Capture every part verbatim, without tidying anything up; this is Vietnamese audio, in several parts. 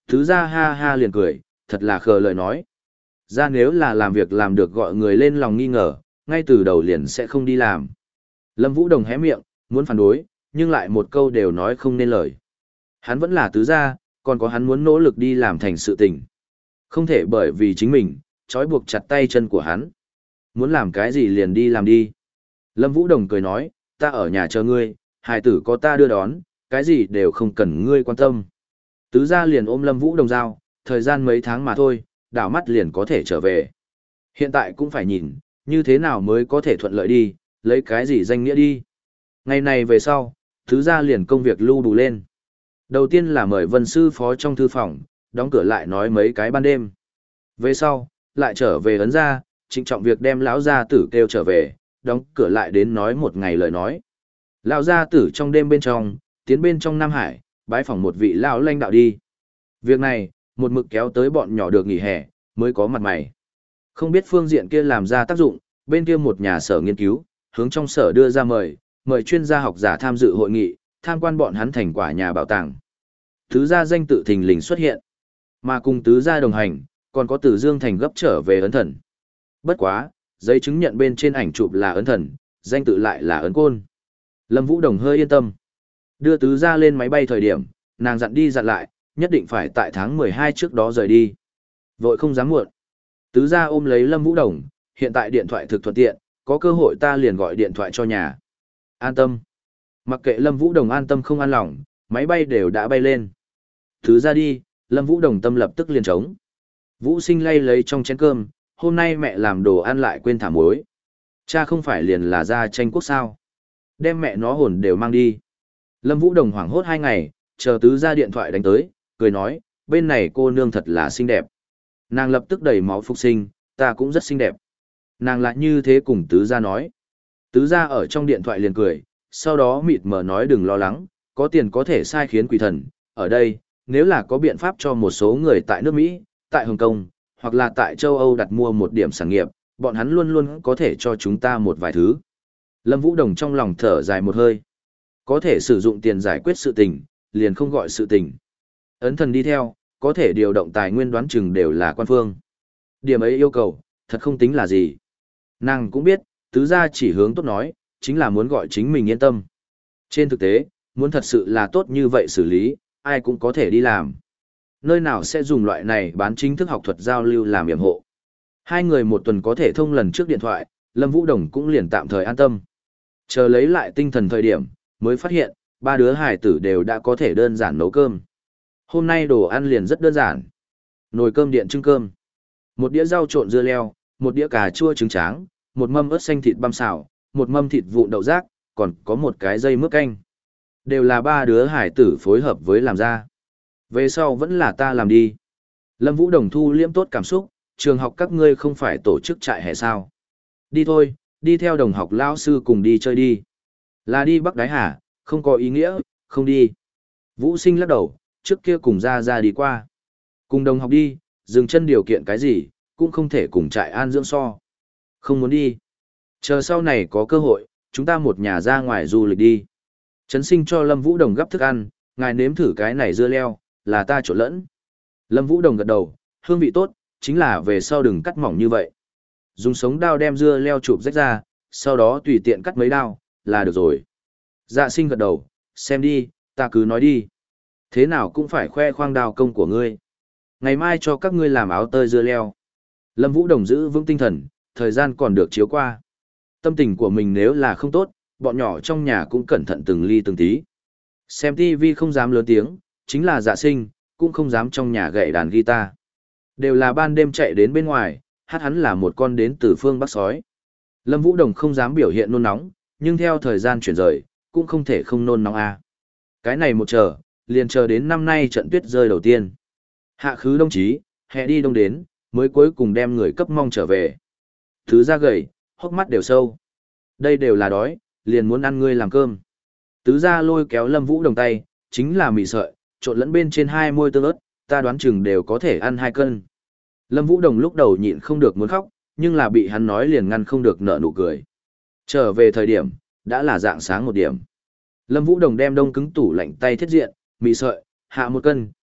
Tứ gia ha ha liền cười, thật là khờ lời nói. Ra nếu là làm việc làm được gọi người lên lòng nghi ngờ, ngay từ đầu liền sẽ không đi làm. Lâm Vũ Đồng hé miệng, muốn phản đối, nhưng lại một câu đều nói không nên lời. Hắn vẫn là tứ gia, còn có hắn muốn nỗ lực đi làm thành sự tình. Không thể bởi vì chính mình, trói buộc chặt tay chân của hắn. Muốn làm cái gì liền đi làm đi. Lâm Vũ Đồng cười nói, ta ở nhà chờ ngươi, hài tử có ta đưa đón, cái gì đều không cần ngươi quan tâm. Tứ gia liền ôm Lâm Vũ Đồng giao, thời gian mấy tháng mà thôi, đảo mắt liền có thể trở về. Hiện tại cũng phải nhìn, như thế nào mới có thể thuận lợi đi, lấy cái gì danh nghĩa đi. Ngày này về sau, tứ gia liền công việc lưu đủ lên. Đầu tiên là mời Vân sư phó trong thư phòng, đóng cửa lại nói mấy cái ban đêm. Về sau, lại trở về ấn ra, trịnh trọng việc đem lão gia tử kêu trở về, đóng cửa lại đến nói một ngày lời nói. Lão gia tử trong đêm bên trong, tiến bên trong Nam Hải, bái phỏng một vị lão lãnh đạo đi. Việc này, một mực kéo tới bọn nhỏ được nghỉ hè, mới có mặt mày. Không biết phương diện kia làm ra tác dụng, bên kia một nhà sở nghiên cứu, hướng trong sở đưa ra mời, mời chuyên gia học giả tham dự hội nghị, tham quan bọn hắn thành quả nhà bảo tàng. Tứ gia danh tự thình lình xuất hiện, mà cùng tứ gia đồng hành, còn có Từ Dương Thành gấp trở về ấn thần. Bất quá, giấy chứng nhận bên trên ảnh chụp là ấn thần, danh tự lại là ấn côn. Lâm Vũ Đồng hơi yên tâm. Đưa tứ gia lên máy bay thời điểm, nàng dặn đi dặn lại, nhất định phải tại tháng mười hai trước đó rời đi. Vội không dám muộn. Tứ gia ôm lấy Lâm Vũ Đồng, hiện tại điện thoại thực thuận tiện, có cơ hội ta liền gọi điện thoại cho nhà. An tâm. Mặc kệ Lâm Vũ Đồng an tâm không an lòng, máy bay đều đã bay lên. Tứ gia đi, Lâm Vũ Đồng tâm lập tức liền trống. Vũ Sinh lay lấy trong chén cơm, hôm nay mẹ làm đồ ăn lại quên thả muối. Cha không phải liền là gia tranh quốc sao. Đem mẹ nó hồn đều mang đi. Lâm Vũ Đồng hoảng hốt hai ngày, chờ tứ gia điện thoại đánh tới, cười nói, bên này cô nương thật là xinh đẹp. Nàng lập tức đẩy máu phục sinh, ta cũng rất xinh đẹp. Nàng lại như thế cùng tứ gia nói. Tứ gia ở trong điện thoại liền cười, sau đó mịt mờ nói đừng lo lắng, có tiền có thể sai khiến quỷ thần. Ở đây, nếu là có biện pháp cho một số người tại nước Mỹ, tại Hồng Kông, hoặc là tại châu Âu đặt mua một điểm sản nghiệp, bọn hắn luôn luôn có thể cho chúng ta một vài thứ. Lâm Vũ Đồng trong lòng thở dài một hơi. Có thể sử dụng tiền giải quyết sự tình, liền không gọi sự tình. Ấn thần đi theo, có thể điều động tài nguyên đoán chừng đều là quan phương. Điểm ấy yêu cầu, thật không tính là gì. Nàng cũng biết, tứ gia chỉ hướng tốt nói, chính là muốn gọi chính mình yên tâm. Trên thực tế, muốn thật sự là tốt như vậy xử lý, ai cũng có thể đi làm. Nơi nào sẽ dùng loại này bán chính thức học thuật giao lưu làm yểm hộ. Hai người một tuần có thể thông lần trước điện thoại, Lâm Vũ Đồng cũng liền tạm thời an tâm. Chờ lấy lại tinh thần thời điểm, mới phát hiện, ba đứa hải tử đều đã có thể đơn giản nấu cơm. Hôm nay đồ ăn liền rất đơn giản. Nồi cơm điện trưng cơm. Một đĩa rau trộn dưa leo, một đĩa cà chua trứng tráng, một mâm ớt xanh thịt băm xào, một mâm thịt vụn đậu rác, còn có một cái dây mướp canh. Đều là ba đứa hải tử phối hợp với làm ra. Về sau vẫn là ta làm đi. Lâm Vũ Đồng thu liêm tốt cảm xúc, trường học các ngươi không phải tổ chức trại hè sao. Đi thôi, đi theo đồng học lao sư cùng đi chơi đi. Là đi Bắc Đái hả, không có ý nghĩa, không đi. Vũ Sinh lắc đầu, trước kia cùng ra ra đi qua. Cùng đồng học đi, dừng chân điều kiện cái gì, cũng không thể cùng trại an dưỡng so. Không muốn đi. Chờ sau này có cơ hội, chúng ta một nhà ra ngoài du lịch đi. Trấn Sinh cho Lâm Vũ Đồng gấp thức ăn, ngài nếm thử cái này dưa leo, là ta trộn lẫn. Lâm Vũ Đồng gật đầu, hương vị tốt, chính là về sau đừng cắt mỏng như vậy. Dùng sống đao đem dưa leo chụp rách ra, sau đó tùy tiện cắt mấy đao, là được rồi. Dạ Sinh gật đầu, xem đi, ta cứ nói đi. Thế nào cũng phải khoe khoang đao công của ngươi. Ngày mai cho các ngươi làm áo tơi dưa leo. Lâm Vũ Đồng giữ vững tinh thần, thời gian còn được chiếu qua. Tâm tình của mình nếu là không tốt, bọn nhỏ trong nhà cũng cẩn thận từng ly từng tí. Xem ti vi không dám lớn tiếng, chính là Dạ Sinh, cũng không dám trong nhà gậy đàn guitar. Đều là ban đêm chạy đến bên ngoài, hát hắn là một con đến từ phương Bắc sói. Lâm Vũ Đồng không dám biểu hiện nôn nóng, nhưng theo thời gian chuyển rời, cũng không thể không nôn nóng a. Cái này một chờ, liền chờ đến năm nay trận tuyết rơi đầu tiên. Hạ khứ đông chí, hè đi đông đến, mới cuối cùng đem người cấp mong trở về. Thứ ra gầy, hốc mắt đều sâu. Đây đều là đói, liền muốn ăn ngươi làm cơm. Tứ gia lôi kéo Lâm Vũ Đồng tay, chính là mì sợi, trộn lẫn bên trên hai muôi tương ớt, ta đoán chừng đều có thể ăn hai cân. Lâm Vũ Đồng lúc đầu nhịn không được muốn khóc, nhưng là bị hắn nói liền ngăn không được nở nụ cười. Trở về thời điểm, đã là dạng sáng một điểm. Lâm Vũ Đồng đem đông cứng tủ lạnh tay thiết diện, mì sợi, hạ một cân,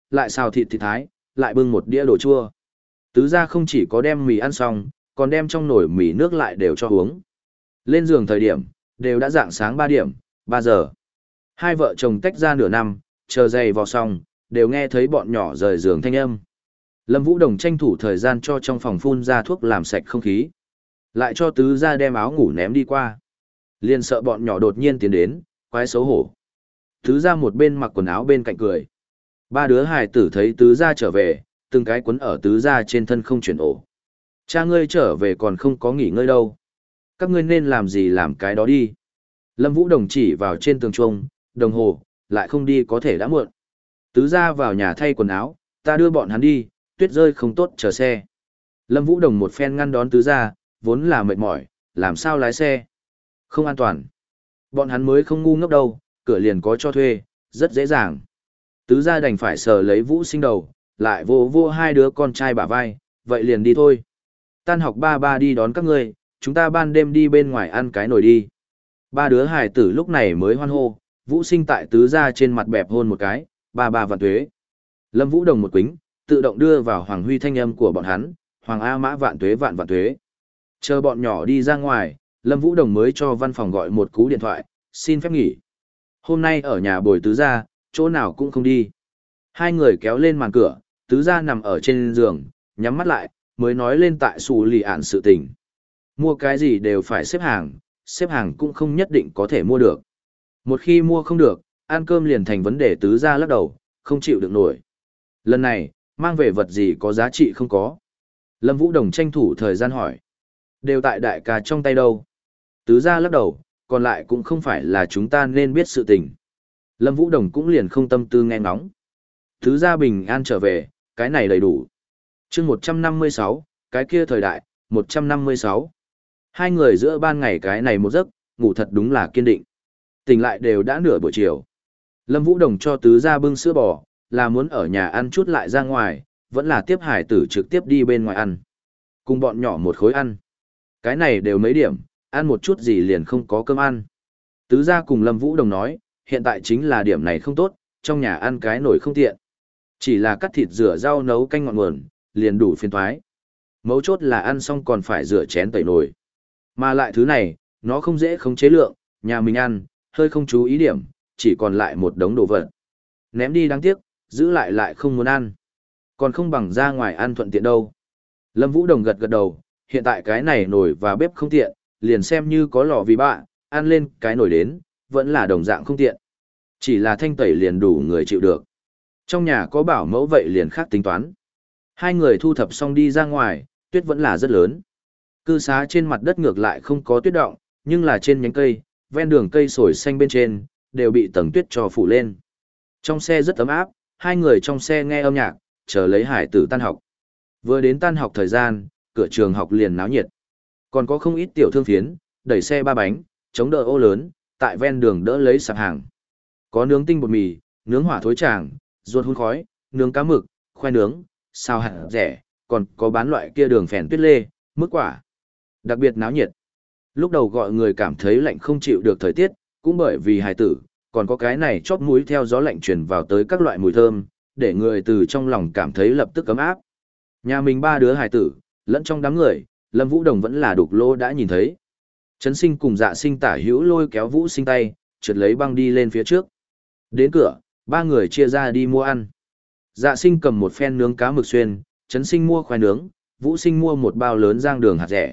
lại xào thịt thịt thái, lại bưng một đĩa đồ chua. Tứ gia không chỉ có đem mì ăn xong, còn đem trong nồi mì nước lại đều cho uống. Lên giường thời điểm, đều đã dạng sáng ba điểm, ba giờ. Hai vợ chồng tách ra nửa năm, chờ giày vào xong, đều nghe thấy bọn nhỏ rời giường thanh âm. Lâm Vũ Đồng tranh thủ thời gian cho trong phòng phun ra thuốc làm sạch không khí. Lại cho tứ gia đem áo ngủ ném đi qua. Liền sợ bọn nhỏ đột nhiên tiến đến, quái xấu hổ. Tứ gia một bên mặc quần áo bên cạnh cười. Ba đứa hài tử thấy tứ gia trở về, từng cái quấn ở tứ gia trên thân không chuyển ổ. Cha ngươi trở về còn không có nghỉ ngơi đâu. Các ngươi nên làm gì làm cái đó đi. Lâm Vũ Đồng chỉ vào trên tường chuông, đồng hồ, lại không đi có thể đã muộn. Tứ gia vào nhà thay quần áo, ta đưa bọn hắn đi, tuyết rơi không tốt chờ xe. Lâm Vũ Đồng một phen ngăn đón tứ gia, vốn là mệt mỏi, làm sao lái xe. Không an toàn. Bọn hắn mới không ngu ngốc đâu, cửa liền có cho thuê, rất dễ dàng. Tứ gia đành phải sờ lấy Vũ Sinh đầu, lại vô vô hai đứa con trai bả vai, vậy liền đi thôi. Tan học ba ba đi đón các ngươi, chúng ta ban đêm đi bên ngoài ăn cái nồi đi. Ba đứa hài tử lúc này mới hoan hô, Vũ Sinh tại tứ gia trên mặt bẹp hôn một cái, ba ba vạn tuế. Lâm Vũ Đồng một quính, tự động đưa vào Hoàng Huy thanh âm của bọn hắn, Hoàng A Mã vạn tuế vạn vạn tuế. Chờ bọn nhỏ đi ra ngoài, Lâm Vũ Đồng mới cho văn phòng gọi một cú điện thoại, xin phép nghỉ. Hôm nay ở nhà bồi tứ gia, chỗ nào cũng không đi. Hai người kéo lên màn cửa, tứ gia nằm ở trên giường, nhắm mắt lại, mới nói lên tại xù lì ản sự tình. Mua cái gì đều phải xếp hàng, xếp hàng cũng không nhất định có thể mua được. Một khi mua không được, ăn cơm liền thành vấn đề. Tứ gia lắc đầu, không chịu được nổi. Lần này, mang về vật gì có giá trị không có. Lâm Vũ Đồng tranh thủ thời gian hỏi. Đều tại đại ca trong tay đâu. Tứ gia lắc đầu, còn lại cũng không phải là chúng ta nên biết sự tình. Lâm Vũ Đồng cũng liền không tâm tư nghe ngóng. Tứ gia bình an trở về, cái này đầy đủ. chương một trăm năm mươi sáu, cái kia thời đại, một trăm năm mươi sáu. Hai người giữa ban ngày cái này một giấc, ngủ thật đúng là kiên định. Tỉnh lại đều đã nửa buổi chiều. Lâm Vũ Đồng cho tứ gia bưng sữa bò, là muốn ở nhà ăn chút lại ra ngoài, vẫn là tiếp hải tử trực tiếp đi bên ngoài ăn. Cùng bọn nhỏ một khối ăn. Cái này đều mấy điểm, ăn một chút gì liền không có cơm ăn. Tứ gia cùng Lâm Vũ Đồng nói, hiện tại chính là điểm này không tốt, trong nhà ăn cái nồi không tiện. Chỉ là cắt thịt rửa rau nấu canh ngọn nguồn, liền đủ phiền toái. Mấu chốt là ăn xong còn phải rửa chén tẩy nồi. Mà lại thứ này, nó không dễ khống chế lượng, nhà mình ăn, hơi không chú ý điểm, chỉ còn lại một đống đồ vật. Ném đi đáng tiếc, giữ lại lại không muốn ăn. Còn không bằng ra ngoài ăn thuận tiện đâu. Lâm Vũ Đồng gật gật đầu, hiện tại cái này nồi và bếp không tiện, liền xem như có lò vi bạ, ăn lên cái nồi đến, vẫn là đồng dạng không tiện. Chỉ là thanh tẩy liền đủ người chịu được. Trong nhà có bảo mẫu vậy liền khác tính toán. Hai người thu thập xong đi ra ngoài, tuyết vẫn là rất lớn. Cư xá trên mặt đất ngược lại không có tuyết động, nhưng là trên nhánh cây, ven đường cây sồi xanh bên trên, đều bị tầng tuyết cho phủ lên. Trong xe rất ấm áp, hai người trong xe nghe âm nhạc, chờ lấy hải tử tan học. Vừa đến tan học thời gian, cửa trường học liền náo nhiệt. Còn có không ít tiểu thương phiến, đẩy xe ba bánh, chống đỡ ô lớn, tại ven đường đỡ lấy sạp hàng. Có nướng tinh bột mì, nướng hỏa thối tràng, ruột hun khói, nướng cá mực, khoai nướng, xào hạt rẻ, còn có bán loại kia đường phèn tuyết lê, mức quả. Đặc biệt náo nhiệt. Lúc đầu gọi người cảm thấy lạnh không chịu được thời tiết, cũng bởi vì hài tử, còn có cái này chóp mũi theo gió lạnh truyền vào tới các loại mùi thơm, để người từ trong lòng cảm thấy lập tức ấm áp. Nhà mình ba đứa hài tử, lẫn trong đám người, Lâm Vũ Đồng vẫn là đục lô đã nhìn thấy. Trấn Sinh cùng Dạ Sinh tả hữu lôi kéo Vũ Sinh tay, trượt lấy băng đi lên phía trước. Đến cửa, ba người chia ra đi mua ăn. Dạ Sinh cầm một phen nướng cá mực xuyên, Trấn Sinh mua khoai nướng, Vũ Sinh mua một bao lớn rang đường hạt rẻ.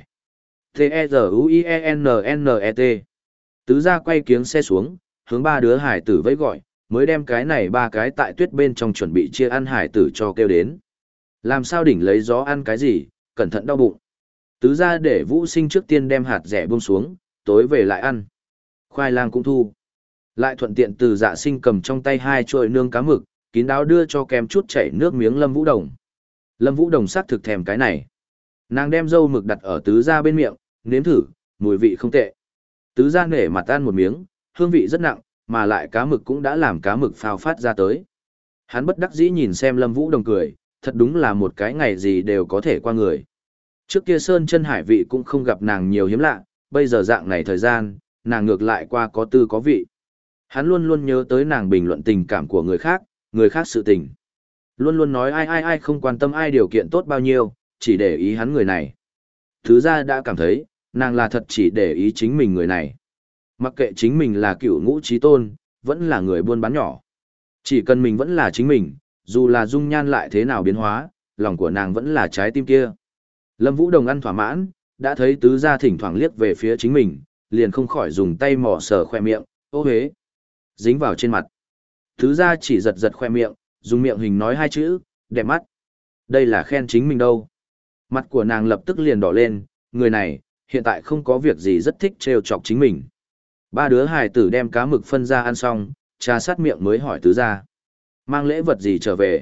T-E-Z-U-I-E-N-N-E-T. Tứ gia quay kiếng xe xuống, hướng ba đứa hải tử vẫy gọi, mới đem cái này ba cái tại tuyết bên trong chuẩn bị chia ăn hải tử cho kêu đến. Làm sao đỉnh lấy gió ăn cái gì, cẩn thận đau bụng. Tứ gia để Vũ Sinh trước tiên đem hạt rẻ buông xuống, tối về lại ăn. Khoai lang cũng thu. Lại thuận tiện từ Dạ Sinh cầm trong tay hai trội nương cá mực, kín đáo đưa cho kèm chút chảy nước miếng Lâm Vũ Đồng. Lâm Vũ Đồng xác thực thèm cái này. Nàng đem dâu mực đặt ở tứ gia bên miệng, nếm thử, mùi vị không tệ. Tứ gia nể mặt ăn một miếng, hương vị rất nặng, mà lại cá mực cũng đã làm cá mực phao phát ra tới. Hắn bất đắc dĩ nhìn xem Lâm Vũ Đồng cười, thật đúng là một cái ngày gì đều có thể qua người. Trước kia sơn chân hải vị cũng không gặp nàng nhiều hiếm lạ, bây giờ dạng này thời gian, nàng ngược lại qua có tư có vị. Hắn luôn luôn nhớ tới nàng bình luận tình cảm của người khác, người khác sự tình. Luôn luôn nói ai ai ai không quan tâm ai điều kiện tốt bao nhiêu, chỉ để ý hắn người này. Thứ ra đã cảm thấy, nàng là thật chỉ để ý chính mình người này. Mặc kệ chính mình là cựu ngũ trí tôn, vẫn là người buôn bán nhỏ. Chỉ cần mình vẫn là chính mình, dù là dung nhan lại thế nào biến hóa, lòng của nàng vẫn là trái tim kia. Lâm Vũ Đồng ăn thỏa mãn, đã thấy tứ gia thỉnh thoảng liếc về phía chính mình, liền không khỏi dùng tay mò sờ khoe miệng, ô hế, dính vào trên mặt. Tứ gia chỉ giật giật khoe miệng, dùng miệng hình nói hai chữ, đẹp mắt. Đây là khen chính mình đâu. Mặt của nàng lập tức liền đỏ lên, người này, hiện tại không có việc gì rất thích trêu chọc chính mình. Ba đứa hài tử đem cá mực phân ra ăn xong, trà sát miệng mới hỏi tứ gia. Mang lễ vật gì trở về?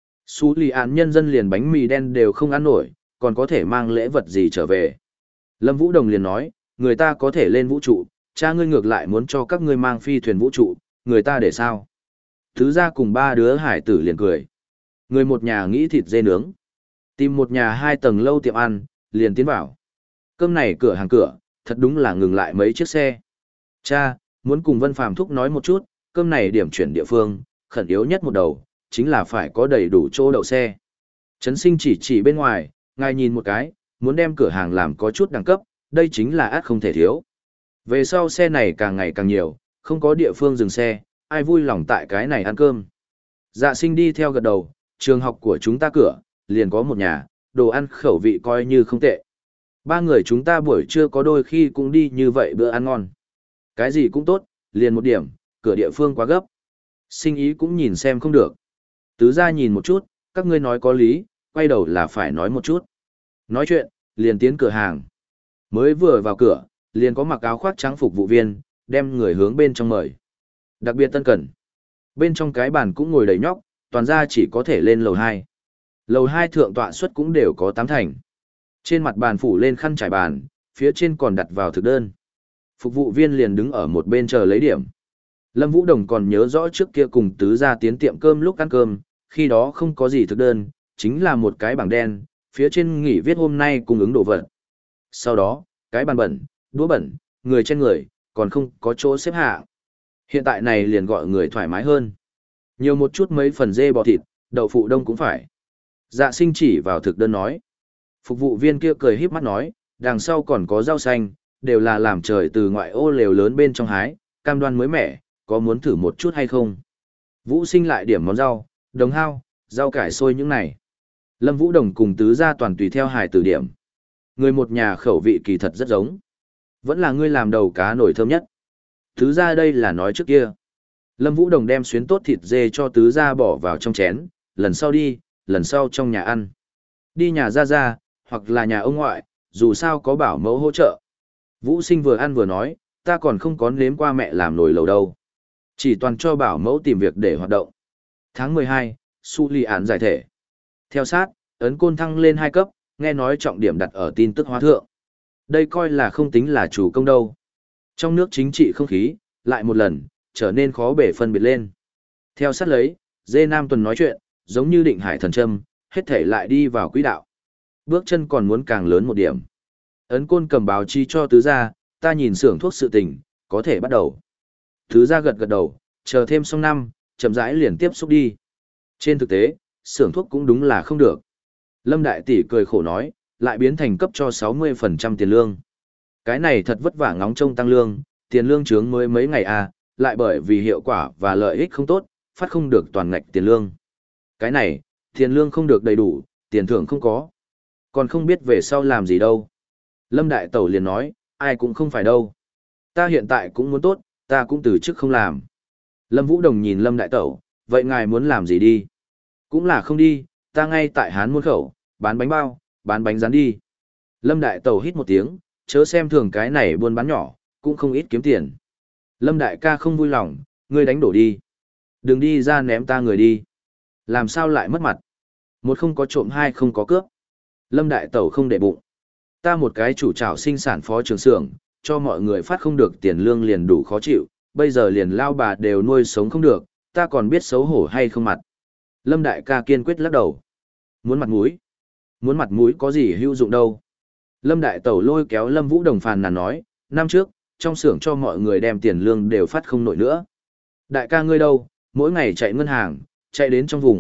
Sú lì án nhân dân liền bánh mì đen đều không ăn nổi, còn có thể mang lễ vật gì trở về? Lâm Vũ Đồng liền nói, người ta có thể lên vũ trụ, cha ngươi ngược lại muốn cho các ngươi mang phi thuyền vũ trụ, người ta để sao? Tứ gia cùng ba đứa hải tử liền cười. Người một nhà nghĩ thịt dê nướng. Tìm một nhà hai tầng lâu tiệm ăn, liền tiến vào. Cơm này cửa hàng cửa, thật đúng là ngừng lại mấy chiếc xe. Cha, muốn cùng Vân Phàm thúc nói một chút, cơm này điểm chuyển địa phương, khẩn yếu nhất một đầu, chính là phải có đầy đủ chỗ đậu xe. Trấn Sinh chỉ chỉ bên ngoài, ngài nhìn một cái, muốn đem cửa hàng làm có chút đẳng cấp, đây chính là át không thể thiếu. Về sau xe này càng ngày càng nhiều, không có địa phương dừng xe, ai vui lòng tại cái này ăn cơm. Dạ Sinh đi theo gật đầu, trường học của chúng ta cửa, liền có một nhà, đồ ăn khẩu vị coi như không tệ. Ba người chúng ta buổi trưa có đôi khi cũng đi như vậy bữa ăn ngon. Cái gì cũng tốt, liền một điểm, cửa địa phương quá gấp. Sinh ý cũng nhìn xem không được. Tứ gia nhìn một chút, các ngươi nói có lý, quay đầu là phải nói một chút. Nói chuyện, liền tiến cửa hàng. Mới vừa vào cửa, liền có mặc áo khoác trắng phục vụ viên, đem người hướng bên trong mời. Đặc biệt tân cẩn. Bên trong cái bàn cũng ngồi đầy nhóc, toàn ra chỉ có thể lên lầu hai. Lầu hai thượng tọa suất cũng đều có tám thành. Trên mặt bàn phủ lên khăn trải bàn, phía trên còn đặt vào thực đơn. Phục vụ viên liền đứng ở một bên chờ lấy điểm. Lâm Vũ Đồng còn nhớ rõ trước kia cùng tứ gia tiến tiệm cơm lúc ăn cơm, khi đó không có gì thực đơn, chính là một cái bảng đen, phía trên nghỉ viết hôm nay cung ứng đồ vật. Sau đó, cái bàn bẩn, đũa bẩn, người trên người, còn không có chỗ xếp hạng. Hiện tại này liền gọi người thoải mái hơn. Nhiều một chút mấy phần dê bò thịt, đậu phụ đông cũng phải. Dạ Sinh chỉ vào thực đơn nói. Phục vụ viên kia cười híp mắt nói, đằng sau còn có rau xanh, đều là làm trời từ ngoại ô lều lớn bên trong hái, cam đoan mới mẻ, có muốn thử một chút hay không? Vũ Sinh lại điểm món rau, đồng hao, rau cải xôi những này. Lâm Vũ Đồng cùng tứ gia toàn tùy theo hài tử điểm. Người một nhà khẩu vị kỳ thật rất giống. Vẫn là ngươi làm đầu cá nổi thơm nhất. Tứ gia đây là nói trước kia. Lâm Vũ Đồng đem xuyến tốt thịt dê cho tứ gia bỏ vào trong chén, lần sau đi, lần sau trong nhà ăn. Đi nhà gia gia, hoặc là nhà ông ngoại, dù sao có bảo mẫu hỗ trợ. Vũ Sinh vừa ăn vừa nói, ta còn không có nếm qua mẹ làm nồi lầu đâu. Chỉ toàn cho bảo mẫu tìm việc để hoạt động. Tháng mười hai, Su Li án giải thể. Theo sát, ấn côn thăng lên hai cấp, nghe nói trọng điểm đặt ở tin tức hóa thượng. Đây coi là không tính là chủ công đâu. Trong nước chính trị không khí, lại một lần, trở nên khó bể phân biệt lên. Theo sát lấy, Dê Nam Tuần nói chuyện, giống như định hải thần châm, hết thể lại đi vào quỹ đạo. Bước chân còn muốn càng lớn một điểm. Ấn côn cầm báo chi cho tứ gia, ta nhìn xưởng thuốc sự tình, có thể bắt đầu. Tứ gia gật gật đầu, chờ thêm xong năm, chậm rãi liền tiếp xúc đi. Trên thực tế, xưởng thuốc cũng đúng là không được. Lâm Đại Tỷ cười khổ nói, lại biến thành cấp cho sáu mươi phần trăm tiền lương. Cái này thật vất vả ngóng trông tăng lương, tiền lương trướng mới mấy ngày à, lại bởi vì hiệu quả và lợi ích không tốt, phát không được toàn ngạch tiền lương. Cái này, tiền lương không được đầy đủ, tiền thưởng không có. Còn không biết về sau làm gì đâu. Lâm Đại Tẩu liền nói, ai cũng không phải đâu. Ta hiện tại cũng muốn tốt, ta cũng từ chức không làm. Lâm Vũ Đồng nhìn Lâm Đại Tẩu, vậy ngài muốn làm gì đi? Cũng là không đi, ta ngay tại Hán Muôn Khẩu, bán bánh bao, bán bánh rán đi. Lâm Đại Tẩu hít một tiếng, chớ xem thường cái này buôn bán nhỏ, cũng không ít kiếm tiền. Lâm Đại ca không vui lòng, ngươi đánh đổ đi. Đừng đi ra ném ta người đi. Làm sao lại mất mặt? Một không có trộm, hai không có cướp. Lâm Đại Tẩu không để bụng. Ta một cái chủ trảo sinh sản phó trưởng xưởng, cho mọi người phát không được tiền lương liền đủ khó chịu, bây giờ liền lao bà đều nuôi sống không được, ta còn biết xấu hổ hay không mặt. Lâm Đại ca kiên quyết lắc đầu. Muốn mặt mũi? Muốn mặt mũi có gì hữu dụng đâu. Lâm Đại Tẩu lôi kéo Lâm Vũ Đồng phàn nàn nói, năm trước, trong xưởng cho mọi người đem tiền lương đều phát không nổi nữa. Đại ca ngươi đâu, mỗi ngày chạy ngân hàng, chạy đến trong vùng,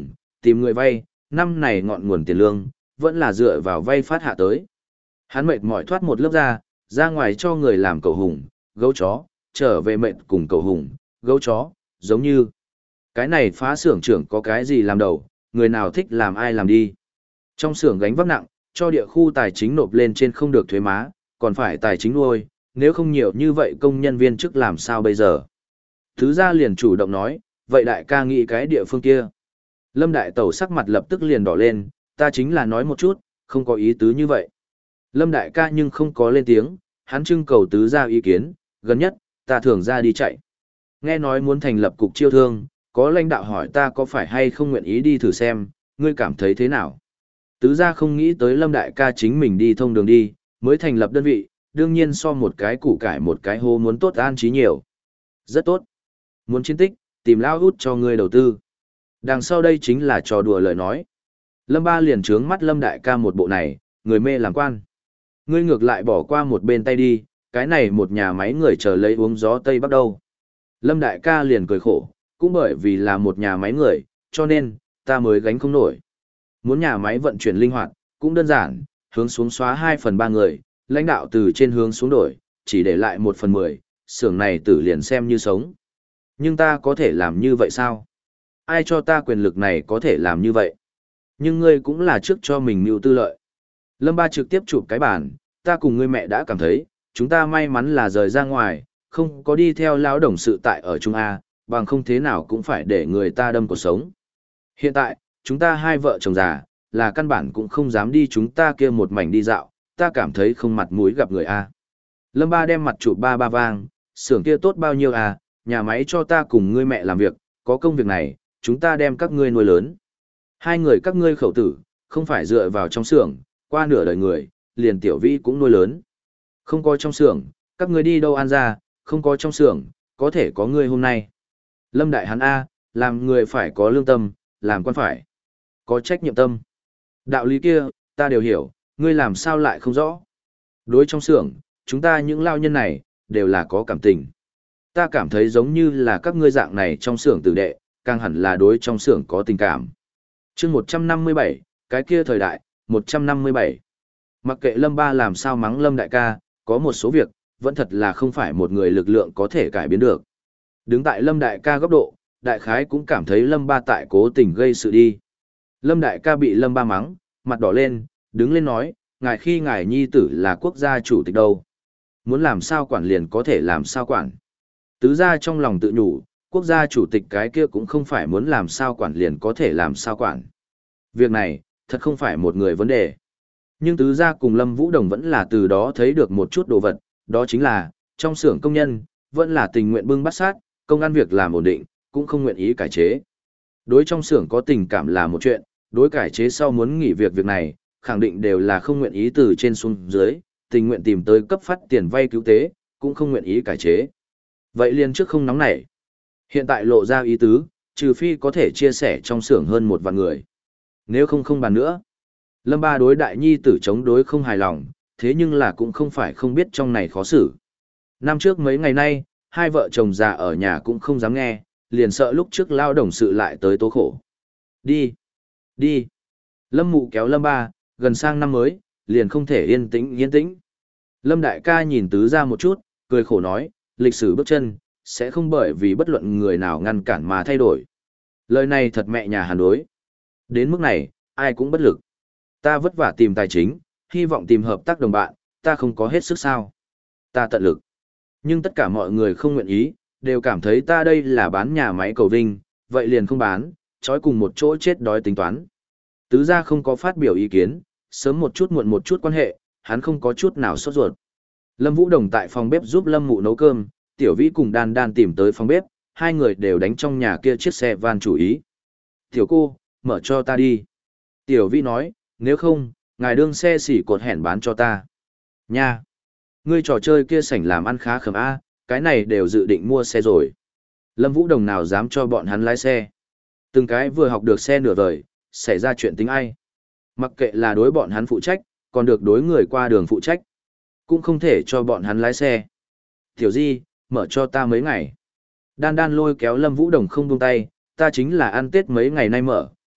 tìm người vay, năm này ngọn nguồn tiền lương, vẫn là dựa vào vay phát hạ tới. Hắn mệt mỏi thoát một lớp ra, ra ngoài cho người làm cầu hùng, gấu chó, trở về mệt cùng cầu hùng, gấu chó, giống như. Cái này phá xưởng trưởng có cái gì làm đầu, người nào thích làm ai làm đi. Trong xưởng gánh vác nặng, cho địa khu tài chính nộp lên trên không được thuế má, còn phải tài chính nuôi, nếu không nhiều như vậy công nhân viên chức làm sao bây giờ. Thứ gia liền chủ động nói, vậy đại ca nghĩ cái địa phương kia. Lâm Đại Tẩu sắc mặt lập tức liền đỏ lên, ta chính là nói một chút, không có ý tứ như vậy. Lâm Đại ca nhưng không có lên tiếng, hắn trưng cầu tứ gia ý kiến, gần nhất, ta thường ra đi chạy. Nghe nói muốn thành lập cục chiêu thương, có lãnh đạo hỏi ta có phải hay không nguyện ý đi thử xem, ngươi cảm thấy thế nào? Tứ gia không nghĩ tới Lâm Đại ca chính mình đi thông đường đi, mới thành lập đơn vị, đương nhiên so một cái củ cải một cái hô muốn tốt an trí nhiều. Rất tốt. Muốn chiến tích, tìm lao hút cho ngươi đầu tư. Đằng sau đây chính là trò đùa lời nói. Lâm Ba liền trướng mắt Lâm Đại ca một bộ này, người mê làm quan. Ngươi ngược lại bỏ qua một bên tay đi, cái này một nhà máy người chờ lấy uống gió Tây Bắc đâu. Lâm Đại ca liền cười khổ, cũng bởi vì là một nhà máy người, cho nên, ta mới gánh không nổi. Muốn nhà máy vận chuyển linh hoạt, cũng đơn giản, hướng xuống xóa hai phần ba người, lãnh đạo từ trên hướng xuống đổi, chỉ để lại một phần mười, xưởng này tử liền xem như sống. Nhưng ta có thể làm như vậy sao? Ai cho ta quyền lực này có thể làm như vậy? Nhưng ngươi cũng là trước cho mình mưu tư lợi. Lâm Ba trực tiếp chụp cái bàn, ta cùng ngươi mẹ đã cảm thấy, chúng ta may mắn là rời ra ngoài, không có đi theo lão đồng sự tại ở Trung A, bằng không thế nào cũng phải để người ta đâm cuộc sống. Hiện tại, chúng ta hai vợ chồng già, là căn bản cũng không dám đi chúng ta kia một mảnh đi dạo, ta cảm thấy không mặt mũi gặp người A. Lâm Ba đem mặt chụp ba ba vang, xưởng kia tốt bao nhiêu à, nhà máy cho ta cùng ngươi mẹ làm việc, có công việc này, chúng ta đem các ngươi nuôi lớn. Hai người các ngươi khẩu tử, không phải dựa vào trong xưởng, qua nửa đời người, liền tiểu vĩ cũng nuôi lớn. Không có trong xưởng, các ngươi đi đâu ăn ra, không có trong xưởng, có thể có ngươi hôm nay. Lâm Đại hắn A, làm người phải có lương tâm, làm quan phải có trách nhiệm tâm. Đạo lý kia, ta đều hiểu, ngươi làm sao lại không rõ. Đối trong xưởng, chúng ta những lao nhân này, đều là có cảm tình. Ta cảm thấy giống như là các ngươi dạng này trong xưởng tử đệ, càng hẳn là đối trong xưởng có tình cảm. chương một trăm năm mươi bảy, cái kia thời đại, một trăm năm mươi bảy. Mặc kệ Lâm Ba làm sao mắng Lâm Đại ca, có một số việc, vẫn thật là không phải một người lực lượng có thể cải biến được. Đứng tại Lâm Đại ca góc độ, Đại Khái cũng cảm thấy Lâm Ba tại cố tình gây sự đi. Lâm Đại ca bị Lâm Ba mắng, mặt đỏ lên, đứng lên nói, ngài khi ngài nhi tử là quốc gia chủ tịch đâu. Muốn làm sao quản liền có thể làm sao quản. Tứ gia trong lòng tự nhủ, quốc gia chủ tịch cái kia cũng không phải muốn làm sao quản liền có thể làm sao quản. Việc này, thật không phải một người vấn đề. Nhưng tứ gia cùng Lâm Vũ Đồng vẫn là từ đó thấy được một chút đồ vật, đó chính là, trong xưởng công nhân, vẫn là tình nguyện bưng bắt sát, công ăn việc làm ổn định, cũng không nguyện ý cải chế. Đối trong xưởng có tình cảm là một chuyện, đối cải chế sau muốn nghỉ việc việc này, khẳng định đều là không nguyện ý từ trên xuống dưới, tình nguyện tìm tới cấp phát tiền vay cứu tế, cũng không nguyện ý cải chế. Vậy liền trước không nóng nảy. Hiện tại lộ ra ý tứ, trừ phi có thể chia sẻ trong xưởng hơn một vạn người. Nếu không không bàn nữa. Lâm Ba đối đại nhi tử chống đối không hài lòng, thế nhưng là cũng không phải không biết trong này khó xử. Năm trước mấy ngày nay, hai vợ chồng già ở nhà cũng không dám nghe, liền sợ lúc trước lao đồng sự lại tới tố khổ. Đi, đi. Lâm Mụ kéo Lâm Ba, gần sang năm mới, liền không thể yên tĩnh yên tĩnh. Lâm Đại ca nhìn tứ ra một chút, cười khổ nói, lịch sử bước chân, sẽ không bởi vì bất luận người nào ngăn cản mà thay đổi. Lời này thật mẹ nhà hàn đối. Đến mức này, ai cũng bất lực. Ta vất vả tìm tài chính, hy vọng tìm hợp tác đồng bạn, ta không có hết sức sao. Ta tận lực. Nhưng tất cả mọi người không nguyện ý, đều cảm thấy ta đây là bán nhà máy cầu vinh, vậy liền không bán, trói cùng một chỗ chết đói tính toán. Tứ gia không có phát biểu ý kiến, sớm một chút muộn một chút quan hệ, hắn không có chút nào sốt ruột. Lâm Vũ Đồng tại phòng bếp giúp Lâm Mụ nấu cơm, Tiểu Vĩ cùng Đan Đan tìm tới phòng bếp, hai người đều đánh trong nhà kia chiếc xe van chủ ý. Tiểu cô, mở cho ta đi. Tiểu Vĩ nói, nếu không, ngài đương xe xỉ cột hẹn bán cho ta. Nha! Ngươi trò chơi kia sảnh làm ăn khá khẩm A, cái này đều dự định mua xe rồi. Lâm Vũ Đồng nào dám cho bọn hắn lái xe. Từng cái vừa học được xe nửa vời, xảy ra chuyện tính ai. Mặc kệ là đối bọn hắn phụ trách, còn được đối người qua đường phụ trách. Cũng không thể cho bọn hắn lái xe. Tiểu Di, mở cho ta mấy ngày. Đan Đan lôi kéo Lâm Vũ Đồng không buông tay, ta chính là ăn Tết mấy ngày nay mở,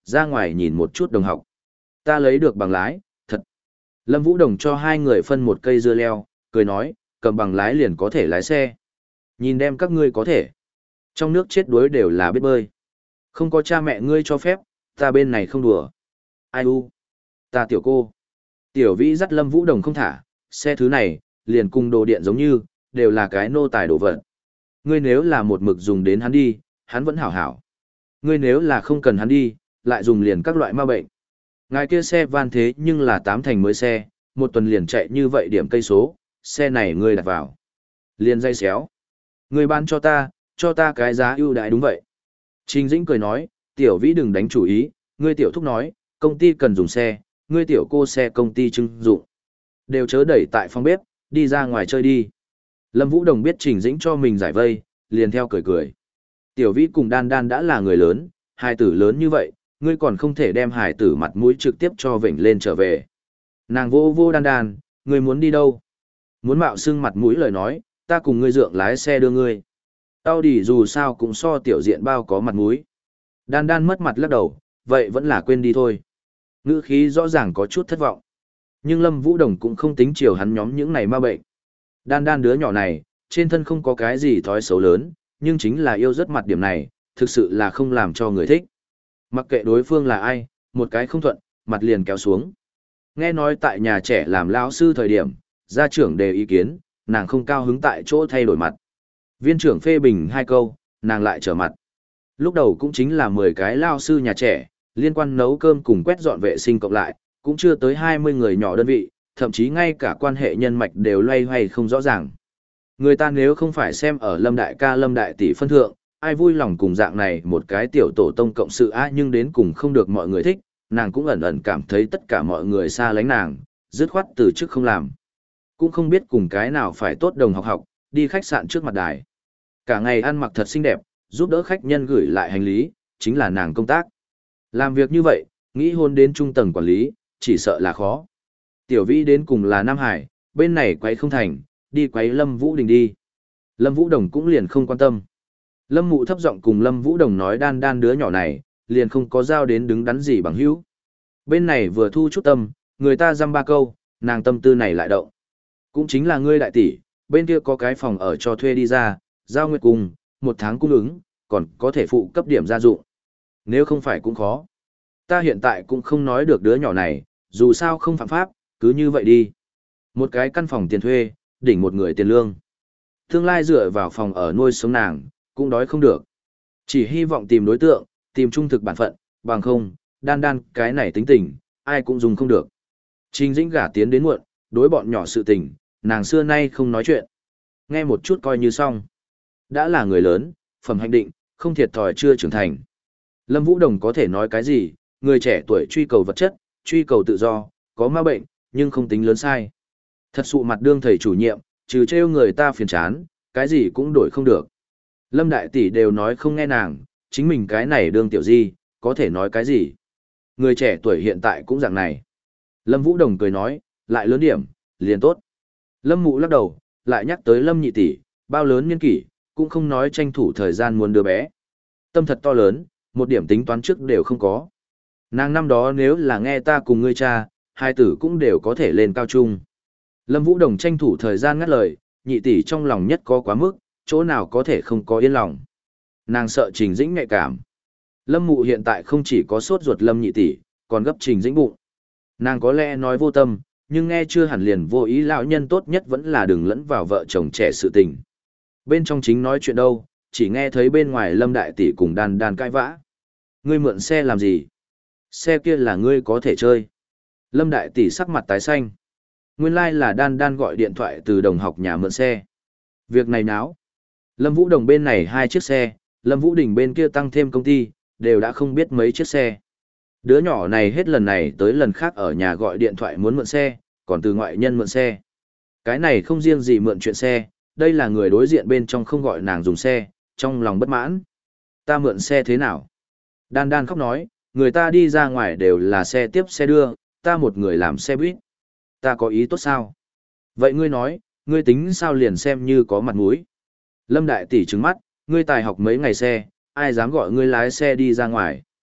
ra ngoài nhìn một chút đồng học. Ta lấy được bằng lái, thật. Lâm Vũ Đồng cho hai người phân một cây dưa leo, cười nói, cầm bằng lái liền có thể lái xe. Nhìn đem các ngươi có thể. Trong nước chết đuối đều là biết bơi. Không có cha mẹ ngươi cho phép, ta bên này không đùa. Ai u? Ta tiểu cô. Tiểu Vĩ dắt Lâm Vũ Đồng không thả, xe thứ này, liền cùng đồ điện giống như, đều là cái nô tài đồ vật. Ngươi nếu là một mực dùng đến hắn đi, hắn vẫn hảo hảo. Ngươi nếu là không cần hắn đi, lại dùng liền các loại ma bệnh. Ngài kia xe van thế nhưng là tám thành mới xe, một tuần liền chạy như vậy điểm cây số, xe này ngươi đặt vào. Liền dây xéo. Ngươi bán cho ta, cho ta cái giá ưu đãi đúng vậy. Trình Dĩnh cười nói, tiểu Vĩ đừng đánh chủ ý, ngươi tiểu thúc nói, công ty cần dùng xe, ngươi tiểu cô xe công ty trưng dụng. Đều chớ đẩy tại phòng bếp, đi ra ngoài chơi đi. Lâm Vũ Đồng biết Trình Dĩnh cho mình giải vây, liền theo cười cười. Tiểu Vĩ cùng Đan Đan đã là người lớn, hài tử lớn như vậy, ngươi còn không thể đem hài tử mặt mũi trực tiếp cho vểnh lên trở về. Nàng vô vô Đan Đan, ngươi muốn đi đâu? Muốn mạo xưng mặt mũi lời nói, ta cùng ngươi dượng lái xe đưa ngươi. Tao đi dù sao cũng so tiểu diện bao có mặt mũi. Đan Đan mất mặt lắc đầu, vậy vẫn là quên đi thôi. Ngữ khí rõ ràng có chút thất vọng. Nhưng Lâm Vũ Đồng cũng không tính chiều hắn nhóm những này ma bệnh. Đan Đan đứa nhỏ này, trên thân không có cái gì thói xấu lớn, nhưng chính là yêu rất mặt điểm này, thực sự là không làm cho người thích. Mặc kệ đối phương là ai, một cái không thuận, mặt liền kéo xuống. Nghe nói tại nhà trẻ làm lão sư thời điểm, gia trưởng đề ý kiến, nàng không cao hứng tại chỗ thay đổi mặt. Viên trưởng phê bình hai câu, nàng lại trở mặt. Lúc đầu cũng chính là mười cái lao sư nhà trẻ, liên quan nấu cơm cùng quét dọn vệ sinh cộng lại, cũng chưa tới hai mươi người nhỏ đơn vị, thậm chí ngay cả quan hệ nhân mạch đều loay hoay không rõ ràng. Người ta nếu không phải xem ở Lâm Đại ca Lâm Đại tỷ phân thượng, ai vui lòng cùng dạng này một cái tiểu tổ tông cộng sự á nhưng đến cùng không được mọi người thích, nàng cũng ẩn ẩn cảm thấy tất cả mọi người xa lánh nàng, dứt khoát từ chức không làm. Cũng không biết cùng cái nào phải tốt đồng học học, đi khách sạn trước mặt đài. Cả ngày ăn mặc thật xinh đẹp, giúp đỡ khách nhân gửi lại hành lý, chính là nàng công tác. Làm việc như vậy, nghĩ hôn đến trung tầng quản lý, chỉ sợ là khó. Tiểu Vĩ đến cùng là Nam Hải, bên này quấy không thành, đi quấy Lâm Vũ Đình đi. Lâm Vũ Đồng cũng liền không quan tâm. Lâm Mụ thấp giọng cùng Lâm Vũ Đồng nói Đan Đan đứa nhỏ này, liền không có giao đến đứng đắn gì bằng hữu. Bên này vừa thu chút tâm, người ta dăm ba câu, nàng tâm tư này lại động. Cũng chính là ngươi đại tỷ, bên kia có cái phòng ở cho thuê đi ra, giao nguyệt cùng, một tháng cung ứng, còn có thể phụ cấp điểm gia dụng. Nếu không phải cũng khó. Ta hiện tại cũng không nói được đứa nhỏ này, dù sao không phạm pháp, cứ như vậy đi. Một cái căn phòng tiền thuê, đỉnh một người tiền lương. Tương lai dựa vào phòng ở nuôi sống nàng, cũng đói không được. Chỉ hy vọng tìm đối tượng, tìm trung thực bản phận, bằng không, Đan Đan cái này tính tình, ai cũng dùng không được. Trình Dĩnh gả tiến đến muộn, đối bọn nhỏ sự tình, nàng xưa nay không nói chuyện. Nghe một chút coi như xong. Đã là người lớn, phẩm hạnh định, không thiệt thòi chưa trưởng thành. Lâm Vũ Đồng có thể nói cái gì, người trẻ tuổi truy cầu vật chất, truy cầu tự do, có ma bệnh, nhưng không tính lớn sai. Thật sự mặt đương thầy chủ nhiệm, trừ trêu người ta phiền chán, cái gì cũng đổi không được. Lâm Đại Tỷ đều nói không nghe nàng, chính mình cái này đương tiểu di, có thể nói cái gì. Người trẻ tuổi hiện tại cũng dạng này. Lâm Vũ Đồng cười nói, lại lớn điểm, liền tốt. Lâm Mụ lắc đầu, lại nhắc tới Lâm Nhị Tỷ, bao lớn niên kỷ, cũng không nói tranh thủ thời gian muốn đứa bé. Tâm thật to lớn, một điểm tính toán trước đều không có. Nàng năm đó nếu là nghe ta cùng ngươi cha, hai tử cũng đều có thể lên cao trung. Lâm Vũ Đồng tranh thủ thời gian ngắt lời, Nhị Tỷ trong lòng nhất có quá mức, chỗ nào có thể không có yên lòng. Nàng sợ Trình Dĩnh nhạy cảm. Lâm Mụ hiện tại không chỉ có sốt ruột Lâm Nhị Tỷ, còn gấp Trình Dĩnh bụng. Nàng có lẽ nói vô tâm, nhưng nghe chưa hẳn liền vô ý, lão nhân tốt nhất vẫn là đừng lẫn vào vợ chồng trẻ sự tình. Bên trong chính nói chuyện đâu, chỉ nghe thấy bên ngoài Lâm Đại Tỷ cùng Đan Đan cãi vã. Ngươi mượn xe làm gì? Xe kia là ngươi có thể chơi. Lâm Đại Tỷ sắc mặt tái xanh. Nguyên lai like là Đan Đan gọi điện thoại từ đồng học nhà mượn xe. Việc này náo. Lâm Vũ Đồng bên này hai chiếc xe, Lâm Vũ Đình bên kia tăng thêm công ty, đều đã không biết mấy chiếc xe. Đứa nhỏ này hết lần này tới lần khác ở nhà gọi điện thoại muốn mượn xe, còn từ ngoại nhân mượn xe. Cái này không riêng gì mượn chuyện xe, đây là người đối diện bên trong không gọi nàng dùng xe, trong lòng bất mãn. Ta mượn xe thế nào? Đan Đan khóc nói, người ta đi ra ngoài đều là xe tiếp xe đưa, ta một người làm xe buýt. Ta có ý tốt sao? Vậy ngươi nói, ngươi tính sao liền xem như có mặt mũi? Lâm Đại Tỷ trừng mắt, ngươi tài học mấy ngày xe, ai dám gọi ngươi lái xe đi ra ngoài?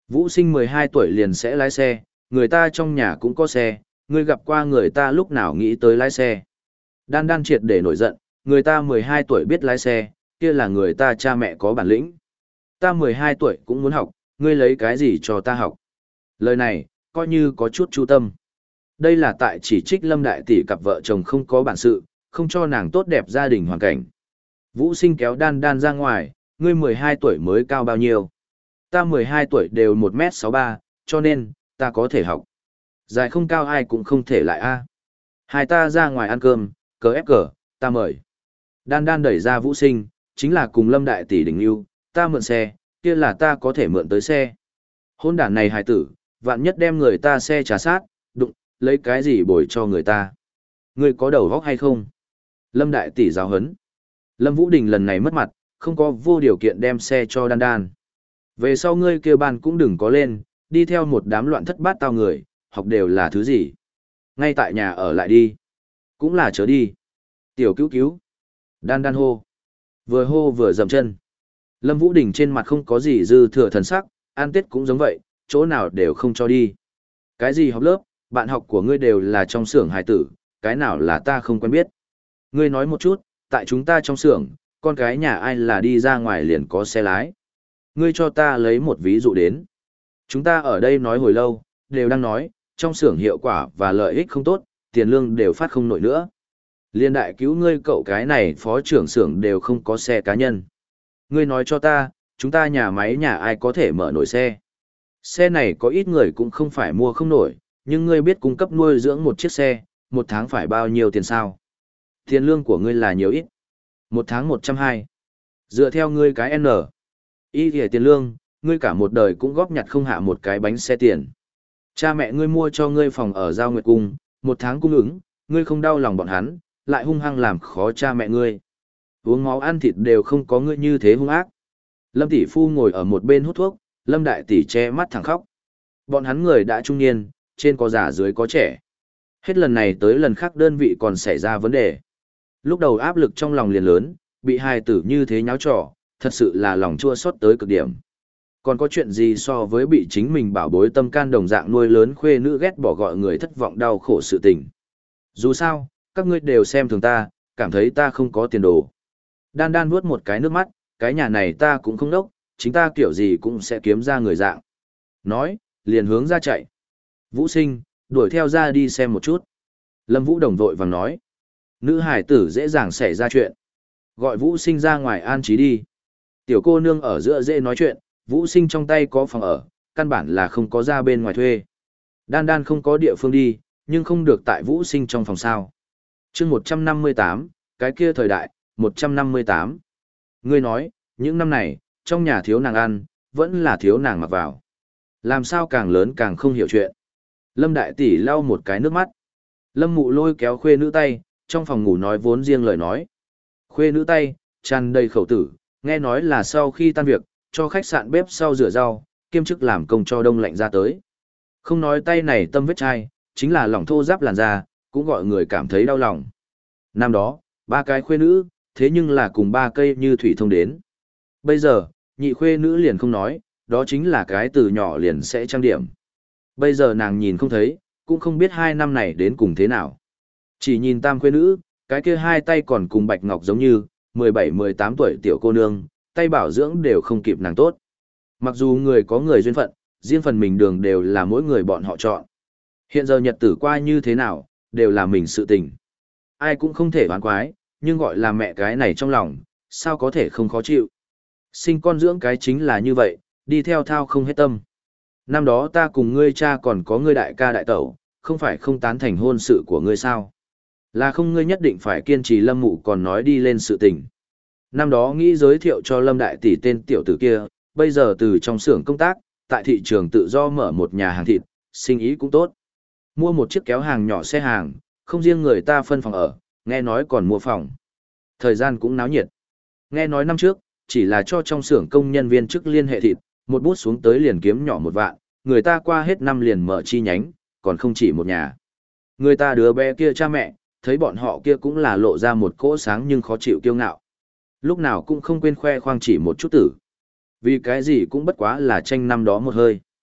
Vũ Sinh mười hai tuổi liền sẽ lái xe, người ta trong nhà cũng có xe, ngươi gặp qua người ta lúc nào nghĩ tới lái xe. Đan Đan triệt để nổi giận, người ta mười hai tuổi biết lái xe, kia là người ta cha mẹ có bản lĩnh. Ta mười hai tuổi cũng muốn học, ngươi lấy cái gì cho ta học. Lời này, coi như có chút chu tâm. Đây là tại chỉ trích Lâm Đại Tỷ cặp vợ chồng không có bản sự, không cho nàng tốt đẹp gia đình hoàn cảnh. Vũ Sinh kéo Đan Đan ra ngoài, ngươi mười hai tuổi mới cao bao nhiêu. Ta mười hai tuổi đều một mét sáu ba, cho nên, ta có thể học. Dài không cao ai cũng không thể lại a. Hai ta ra ngoài ăn cơm, cờ ép cờ, ta mời. Đan Đan đẩy ra Vũ Sinh, chính là cùng Lâm Đại Tỷ đỉnh yêu, ta mượn xe, kia là ta có thể mượn tới xe. Hôn đản này hài tử, vạn nhất đem người ta xe trả sát, đụng, lấy cái gì bồi cho người ta. Ngươi có đầu óc hay không? Lâm Đại Tỷ giáo hấn. Lâm Vũ Đình lần này mất mặt, không có vô điều kiện đem xe cho Đan Đan. Về sau ngươi kêu bàn cũng đừng có lên, đi theo một đám loạn thất bát tao người, học đều là thứ gì. Ngay tại nhà ở lại đi. Cũng là chớ đi. Tiểu cứu cứu. Đan Đan hô. Vừa hô vừa dầm chân. Lâm Vũ Đình trên mặt không có gì dư thừa thần sắc, ăn tết cũng giống vậy, chỗ nào đều không cho đi. Cái gì học lớp, bạn học của ngươi đều là trong xưởng hài tử, cái nào là ta không quen biết. Ngươi nói một chút, tại chúng ta trong xưởng, con cái nhà ai là đi ra ngoài liền có xe lái. Ngươi cho ta lấy một ví dụ đến. Chúng ta ở đây nói hồi lâu, đều đang nói, trong xưởng hiệu quả và lợi ích không tốt, tiền lương đều phát không nổi nữa. Liên đại cứu ngươi cậu cái này phó trưởng xưởng đều không có xe cá nhân. Ngươi nói cho ta, chúng ta nhà máy nhà ai có thể mở nổi xe. Xe này có ít người cũng không phải mua không nổi, nhưng ngươi biết cung cấp nuôi dưỡng một chiếc xe, một tháng phải bao nhiêu tiền sao? Tiền lương của ngươi là nhiều ít. Một tháng một trăm hai. Dựa theo ngươi cái N. Y thì tiền lương, ngươi cả một đời cũng góp nhặt không hạ một cái bánh xe tiền. Cha mẹ ngươi mua cho ngươi phòng ở Giao Nguyệt Cung, một tháng cung ứng, ngươi không đau lòng bọn hắn, lại hung hăng làm khó cha mẹ ngươi. Uống máu ăn thịt đều không có ngươi như thế hung ác. Lâm tỷ phu ngồi ở một bên hút thuốc, Lâm đại tỷ che mắt thẳng khóc. Bọn hắn người đã trung niên, trên có già dưới có trẻ. Hết lần này tới lần khác đơn vị còn xảy ra vấn đề. Lúc đầu áp lực trong lòng liền lớn, bị hài tử như thế nháo trò, thật sự là lòng chua xót tới cực điểm. Còn có chuyện gì so với bị chính mình bảo bối tâm can đồng dạng nuôi lớn khuê nữ ghét bỏ gọi người thất vọng đau khổ sự tình. Dù sao, các ngươi đều xem thường ta, cảm thấy ta không có tiền đồ. Đan Đan vuốt một cái nước mắt, cái nhà này ta cũng không đốc, chính ta kiểu gì cũng sẽ kiếm ra người dạng. Nói, liền hướng ra chạy. Vũ Sinh, đuổi theo ra đi xem một chút. Lâm Vũ Đồng vội vàng nói. Nữ hải tử dễ dàng xảy ra chuyện. Gọi Vũ Sinh ra ngoài an trí đi. Tiểu cô nương ở giữa dễ nói chuyện, Vũ Sinh trong tay có phòng ở, căn bản là không có ra bên ngoài thuê. Đan Đan không có địa phương đi, nhưng không được tại Vũ Sinh trong phòng sao. chương một trăm năm mươi tám, cái kia thời đại, một trăm năm mươi tám. Ngươi nói, những năm này, trong nhà thiếu nàng ăn, vẫn là thiếu nàng mặc vào. Làm sao càng lớn càng không hiểu chuyện. Lâm đại tỷ lau một cái nước mắt. Lâm mụ lôi kéo khuê nữ tay, trong phòng ngủ nói vốn riêng lời nói. Khuê nữ tay, tràn đầy khẩu tử, nghe nói là sau khi tan việc, cho khách sạn bếp sau rửa rau, kiêm chức làm công cho đông lạnh ra tới. Không nói tay này tâm vết chai, chính là lòng thô giáp làn da, cũng gọi người cảm thấy đau lòng. Năm đó, ba cái khuê nữ, thế nhưng là cùng ba cây như thủy thông đến. Bây giờ, nhị khuê nữ liền không nói, đó chính là cái từ nhỏ liền sẽ trang điểm. Bây giờ nàng nhìn không thấy, cũng không biết hai năm này đến cùng thế nào. Chỉ nhìn tam khuê nữ, cái kia hai tay còn cùng Bạch Ngọc giống như, mười bảy mười tám tuổi tiểu cô nương, tay bảo dưỡng đều không kịp nàng tốt. Mặc dù người có người duyên phận, riêng phần mình đường đều là mỗi người bọn họ chọn. Hiện giờ nhật tử qua như thế nào, đều là mình sự tình. Ai cũng không thể oán quái, nhưng gọi là mẹ cái này trong lòng, sao có thể không khó chịu. Sinh con dưỡng cái chính là như vậy, đi theo thao không hết tâm. Năm đó ta cùng ngươi cha còn có ngươi đại ca đại tẩu, không phải không tán thành hôn sự của ngươi sao. Là không ngươi nhất định phải kiên trì Lâm mụ còn nói đi lên sự tình. Năm đó nghĩ giới thiệu cho Lâm đại tỷ tên tiểu tử kia, bây giờ từ trong xưởng công tác, tại thị trường tự do mở một nhà hàng thịt, sinh ý cũng tốt. Mua một chiếc kéo hàng nhỏ xe hàng, không riêng người ta phân phòng ở, nghe nói còn mua phòng. Thời gian cũng náo nhiệt. Nghe nói năm trước, chỉ là cho trong xưởng công nhân viên chức liên hệ thịt, một bút xuống tới liền kiếm nhỏ một vạn, người ta qua hết năm liền mở chi nhánh, còn không chỉ một nhà. Người ta đứa bé kia cha mẹ, thấy bọn họ kia cũng là lộ ra một cỗ sáng nhưng khó chịu kiêu ngạo. Lúc nào cũng không quên khoe khoang chỉ một chút tử. Vì cái gì cũng bất quá là tranh năm đó một hơi.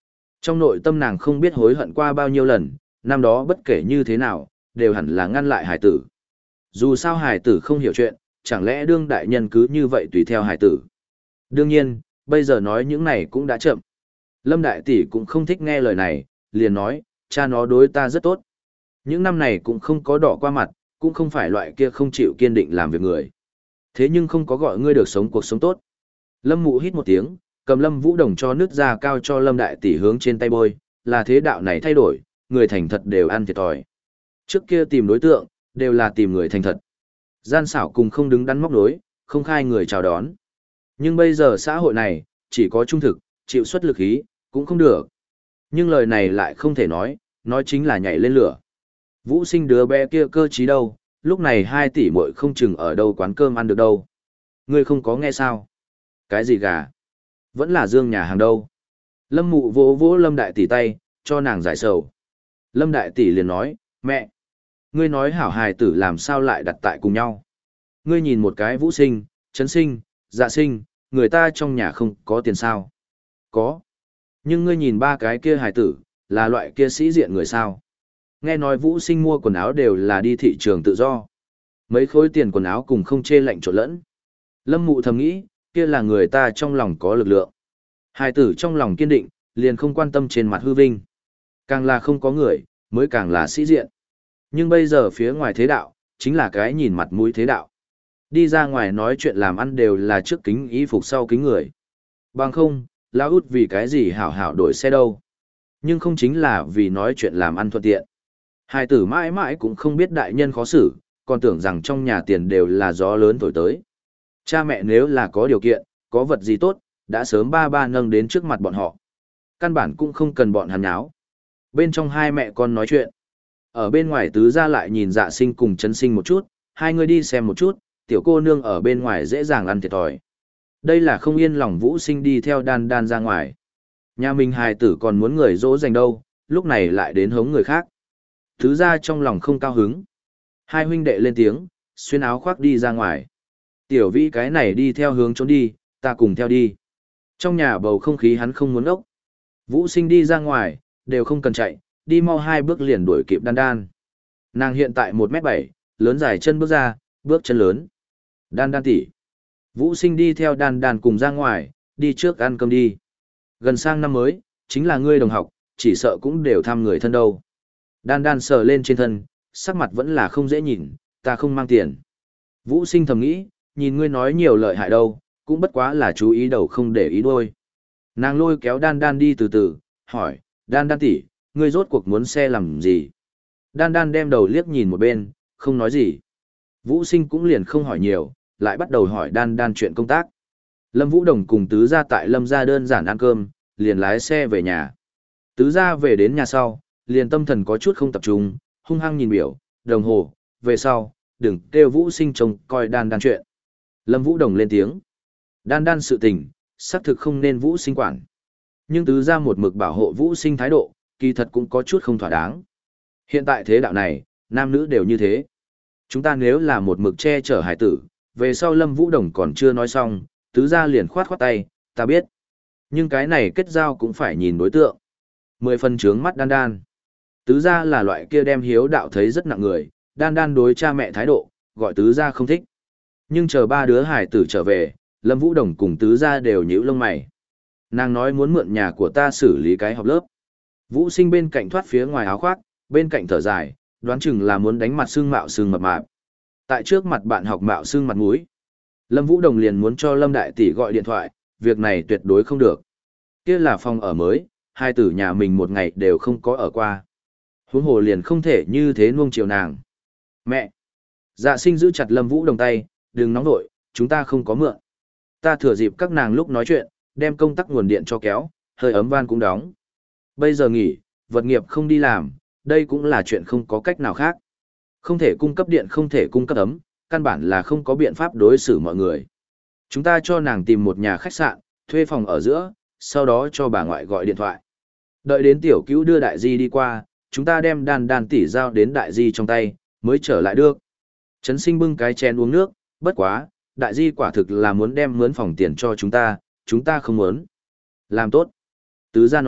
Trong nội tâm nàng không biết hối hận qua bao nhiêu lần, năm đó bất kể như thế nào, đều hẳn là ngăn lại hải tử. Dù sao hải tử không hiểu chuyện, chẳng lẽ đương đại nhân cứ như vậy tùy theo hải tử. Đương nhiên, bây giờ nói những này cũng đã chậm. Lâm đại tỷ cũng không thích nghe lời này, liền nói, cha nó đối ta rất tốt. Những năm này cũng không có đỏ qua mặt, cũng không phải loại kia không chịu kiên định làm việc người. Thế nhưng không có gọi ngươi được sống cuộc sống tốt. Lâm mụ hít một tiếng, cầm Lâm Vũ Đồng cho nước ra cao cho Lâm đại tỷ hướng trên tay bôi, là thế đạo này thay đổi, người thành thật đều ăn thiệt thòi. Trước kia tìm đối tượng, đều là tìm người thành thật. Gian xảo cùng không đứng đắn móc đối, không khai người chào đón. Nhưng bây giờ xã hội này, chỉ có trung thực, chịu xuất lực ý, cũng không được. Nhưng lời này lại không thể nói, nói chính là nhảy lên lửa. Vũ Sinh đứa bé kia cơ trí đâu, lúc này hai tỷ muội không chừng ở đâu quán cơm ăn được đâu. Ngươi không có nghe sao? Cái gì gà? Vẫn là Dương nhà hàng đâu. Lâm mụ vỗ vỗ Lâm đại tỷ tay, cho nàng giải sầu. Lâm đại tỷ liền nói, mẹ, ngươi nói hảo hài tử làm sao lại đặt tại cùng nhau. Ngươi nhìn một cái Vũ Sinh, Trấn Sinh, Dạ Sinh, người ta trong nhà không có tiền sao? Có. Nhưng ngươi nhìn ba cái kia hài tử, là loại kia sĩ diện người sao? Nghe nói Vũ Sinh mua quần áo đều là đi thị trường tự do. Mấy khối tiền quần áo cùng không chê lạnh trộn lẫn. Lâm mụ thầm nghĩ, kia là người ta trong lòng có lực lượng. Hài tử trong lòng kiên định, liền không quan tâm trên mặt hư vinh. Càng là không có người, mới càng là sĩ diện. Nhưng bây giờ phía ngoài thế đạo, chính là cái nhìn mặt mũi thế đạo. Đi ra ngoài nói chuyện làm ăn đều là trước kính y phục sau kính người. Bằng không, lão út vì cái gì hảo hảo đổi xe đâu. Nhưng không chính là vì nói chuyện làm ăn thuận tiện. Hai tử mãi mãi cũng không biết đại nhân khó xử, còn tưởng rằng trong nhà tiền đều là gió lớn thổi tới. Cha mẹ nếu là có điều kiện, có vật gì tốt, đã sớm ba ba nâng đến trước mặt bọn họ. Căn bản cũng không cần bọn hắn nháo. Bên trong hai mẹ con nói chuyện. Ở bên ngoài tứ ra lại nhìn Dạ Sinh cùng Trấn Sinh một chút, hai người đi xem một chút, tiểu cô nương ở bên ngoài dễ dàng ăn thiệt thòi. Đây là không yên lòng Vũ Sinh đi theo đan đan ra ngoài. Nhà mình hài tử còn muốn người dỗ dành đâu, lúc này lại đến hống người khác. Tứ ra trong lòng không cao hứng. Hai huynh đệ lên tiếng, xuyên áo khoác đi ra ngoài. Tiểu vĩ cái này đi theo hướng trốn đi, ta cùng theo đi. Trong nhà bầu không khí hắn không muốn ốc. Vũ Sinh đi ra ngoài, đều không cần chạy, đi mau hai bước liền đuổi kịp đan đan. Nàng hiện tại một mét bảy, lớn dài chân bước ra, bước chân lớn. Đan đan tỉ. Vũ Sinh đi theo đan đan cùng ra ngoài, đi trước ăn cơm đi. Gần sang năm mới, chính là ngươi đồng học, chỉ sợ cũng đều thăm người thân đâu. Đan đan sờ lên trên thân, sắc mặt vẫn là không dễ nhìn, ta không mang tiền. Vũ Sinh thầm nghĩ, nhìn ngươi nói nhiều lợi hại đâu, cũng bất quá là chú ý đầu không để ý đuôi. Nàng lôi kéo đan đan đi từ từ, hỏi, đan đan tỉ, ngươi rốt cuộc muốn xe làm gì? Đan đan đem đầu liếc nhìn một bên, không nói gì. Vũ Sinh cũng liền không hỏi nhiều, lại bắt đầu hỏi đan đan chuyện công tác. Lâm Vũ Đồng cùng tứ gia tại Lâm gia đơn giản ăn cơm, liền lái xe về nhà. Tứ gia về đến nhà sau, liền tâm thần có chút không tập trung, hung hăng nhìn biểu, đồng hồ, về sau, đừng kêu Vũ Sinh trông coi đan đan chuyện. Lâm Vũ Đồng lên tiếng. Đan đan sự tình, xác thực không nên Vũ Sinh quản. Nhưng tứ gia một mực bảo hộ Vũ Sinh thái độ, kỳ thật cũng có chút không thỏa đáng. Hiện tại thế đạo này, nam nữ đều như thế. Chúng ta nếu là một mực che chở hải tử, về sau Lâm Vũ Đồng còn chưa nói xong, tứ gia liền khoát khoát tay, ta biết. Nhưng cái này kết giao cũng phải nhìn đối tượng. Mười phần trướng mắt đan đan. Tứ gia là loại kia đem hiếu đạo thấy rất nặng người, đan đan đối cha mẹ thái độ, gọi tứ gia không thích. Nhưng chờ ba đứa hải tử trở về, Lâm Vũ Đồng cùng tứ gia đều nhíu lông mày. Nàng nói muốn mượn nhà của ta xử lý cái học lớp. Vũ Sinh bên cạnh thoát phía ngoài áo khoác, bên cạnh thở dài, đoán chừng là muốn đánh mặt xương mạo xương mập mạp. Tại trước mặt bạn học mạo xương mặt mũi. Lâm Vũ Đồng liền muốn cho Lâm Đại Tỷ gọi điện thoại, việc này tuyệt đối không được. Kia là phòng ở mới, hai tử nhà mình một ngày đều không có ở qua. Huống hồ liền không thể như thế nuông chiều nàng. Mẹ! Dạ Sinh giữ chặt Lâm Vũ Đồng tay, đừng nóng nội, chúng ta không có mượn. Ta thừa dịp các nàng lúc nói chuyện, đem công tắc nguồn điện cho kéo, hơi ấm van cũng đóng. Bây giờ nghỉ, vật nghiệp không đi làm, đây cũng là chuyện không có cách nào khác. Không thể cung cấp điện, không thể cung cấp ấm, căn bản là không có biện pháp đối xử mọi người. Chúng ta cho nàng tìm một nhà khách sạn, thuê phòng ở giữa, sau đó cho bà ngoại gọi điện thoại. Đợi đến tiểu cứu đưa đại di đi qua, chúng ta đem đàn đàn tỷ giao đến đại di trong tay, mới trở lại được. Trấn Sinh bưng cái chén uống nước, bất quá, đại di quả thực là muốn đem mướn phòng tiền cho chúng ta, chúng ta không muốn. Làm tốt. Tứ gia nói,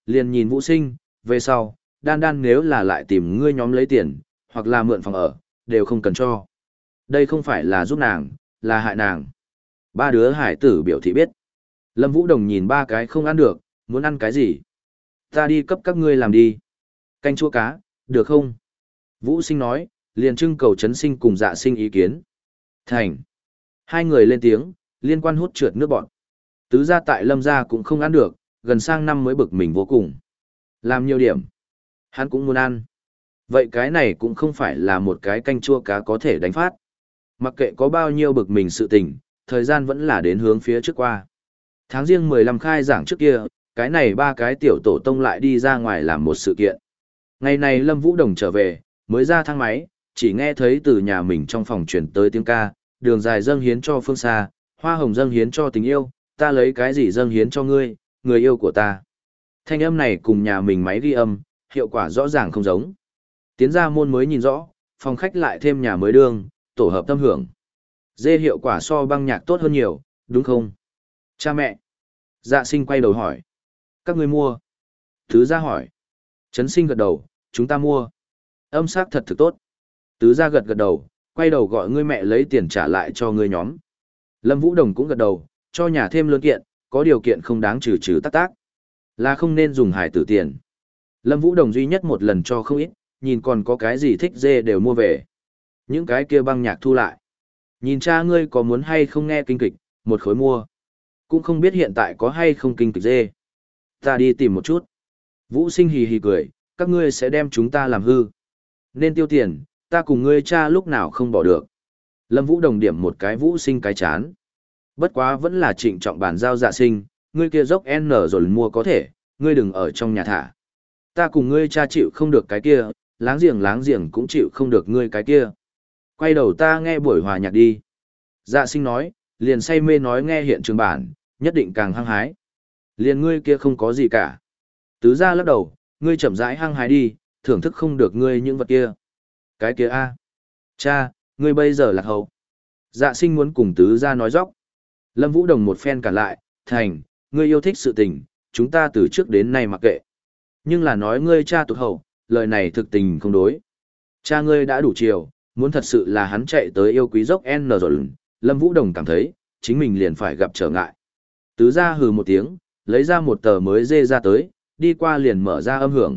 liền nhìn Vũ Sinh, về sau, đan đan nếu là lại tìm ngươi nhóm lấy tiền, hoặc là mượn phòng ở, đều không cần cho. Đây không phải là giúp nàng, là hại nàng. Ba đứa hải tử biểu thị biết. Lâm Vũ Đồng nhìn ba cái không ăn được, muốn ăn cái gì? Ta đi cấp các ngươi làm đi. Canh chua cá, được không? Vũ Sinh nói, liền trưng cầu Trấn Sinh cùng Dạ Sinh ý kiến. Thành. Hai người lên tiếng, liên quan hút trượt nước bọn. Tứ gia tại Lâm gia cũng không ăn được, gần sang năm mới bực mình vô cùng. Làm nhiều điểm. Hắn cũng muốn ăn. Vậy cái này cũng không phải là một cái canh chua cá có thể đánh phát. Mặc kệ có bao nhiêu bực mình sự tình, thời gian vẫn là đến hướng phía trước qua. Tháng riêng mười lăm khai giảng trước kia, cái này ba cái tiểu tổ tông lại đi ra ngoài làm một sự kiện. Ngày này Lâm Vũ Đồng trở về, mới ra thang máy, chỉ nghe thấy từ nhà mình trong phòng truyền tới tiếng ca, đường dài dâng hiến cho phương xa, hoa hồng dâng hiến cho tình yêu, ta lấy cái gì dâng hiến cho ngươi, người yêu của ta. Thanh âm này cùng nhà mình máy ghi âm, hiệu quả rõ ràng không giống. Tiến ra môn mới nhìn rõ, phòng khách lại thêm nhà mới đương, tổ hợp tâm hưởng. Dê hiệu quả so băng nhạc tốt hơn nhiều, đúng không? Cha mẹ. Dạ Sinh quay đầu hỏi. Các ngươi mua. Tứ gia hỏi. Trấn Sinh gật đầu, chúng ta mua. Âm sắc thật thực tốt. Tứ gia gật gật đầu, quay đầu gọi ngươi mẹ lấy tiền trả lại cho ngươi nhóm. Lâm Vũ Đồng cũng gật đầu, cho nhà thêm lớn kiện, có điều kiện không đáng trừ trừ tác tác. Là không nên dùng hải tử tiền. Lâm Vũ Đồng duy nhất một lần cho không ít, nhìn còn có cái gì thích dê đều mua về. Những cái kia băng nhạc thu lại. Nhìn cha ngươi có muốn hay không nghe kinh kịch, một khối mua. Cũng không biết hiện tại có hay không kinh kịch dê. Ta đi tìm một chút. Vũ Sinh hì hì cười, các ngươi sẽ đem chúng ta làm hư. Nên tiêu tiền, ta cùng ngươi cha lúc nào không bỏ được. Lâm Vũ Đồng điểm một cái Vũ Sinh cái chán. Bất quá vẫn là trịnh trọng bàn giao Dạ Sinh, ngươi kia dốc N rồi mua có thể, ngươi đừng ở trong nhà thả. Ta cùng ngươi cha chịu không được cái kia, láng giềng láng giềng cũng chịu không được ngươi cái kia. Quay đầu ta nghe buổi hòa nhạc đi. Dạ Sinh nói, liền say mê nói nghe hiện trường bản, nhất định càng hăng hái. Liền ngươi kia không có gì cả. Tứ gia lắc đầu, ngươi chậm rãi hăng hái đi, thưởng thức không được ngươi những vật kia. Cái kia a, cha, ngươi bây giờ lạc hậu. Dạ Sinh muốn cùng tứ gia nói dóc. Lâm Vũ Đồng một phen cản lại, thành, ngươi yêu thích sự tình, chúng ta từ trước đến nay mặc kệ. Nhưng là nói ngươi cha tụt hậu, lời này thực tình không đối. Cha ngươi đã đủ chiều, muốn thật sự là hắn chạy tới yêu quý dốc N rồi, Lâm Vũ Đồng cảm thấy, chính mình liền phải gặp trở ngại. Tứ gia hừ một tiếng, lấy ra một tờ mới dê ra tới, đi qua liền mở ra âm hưởng.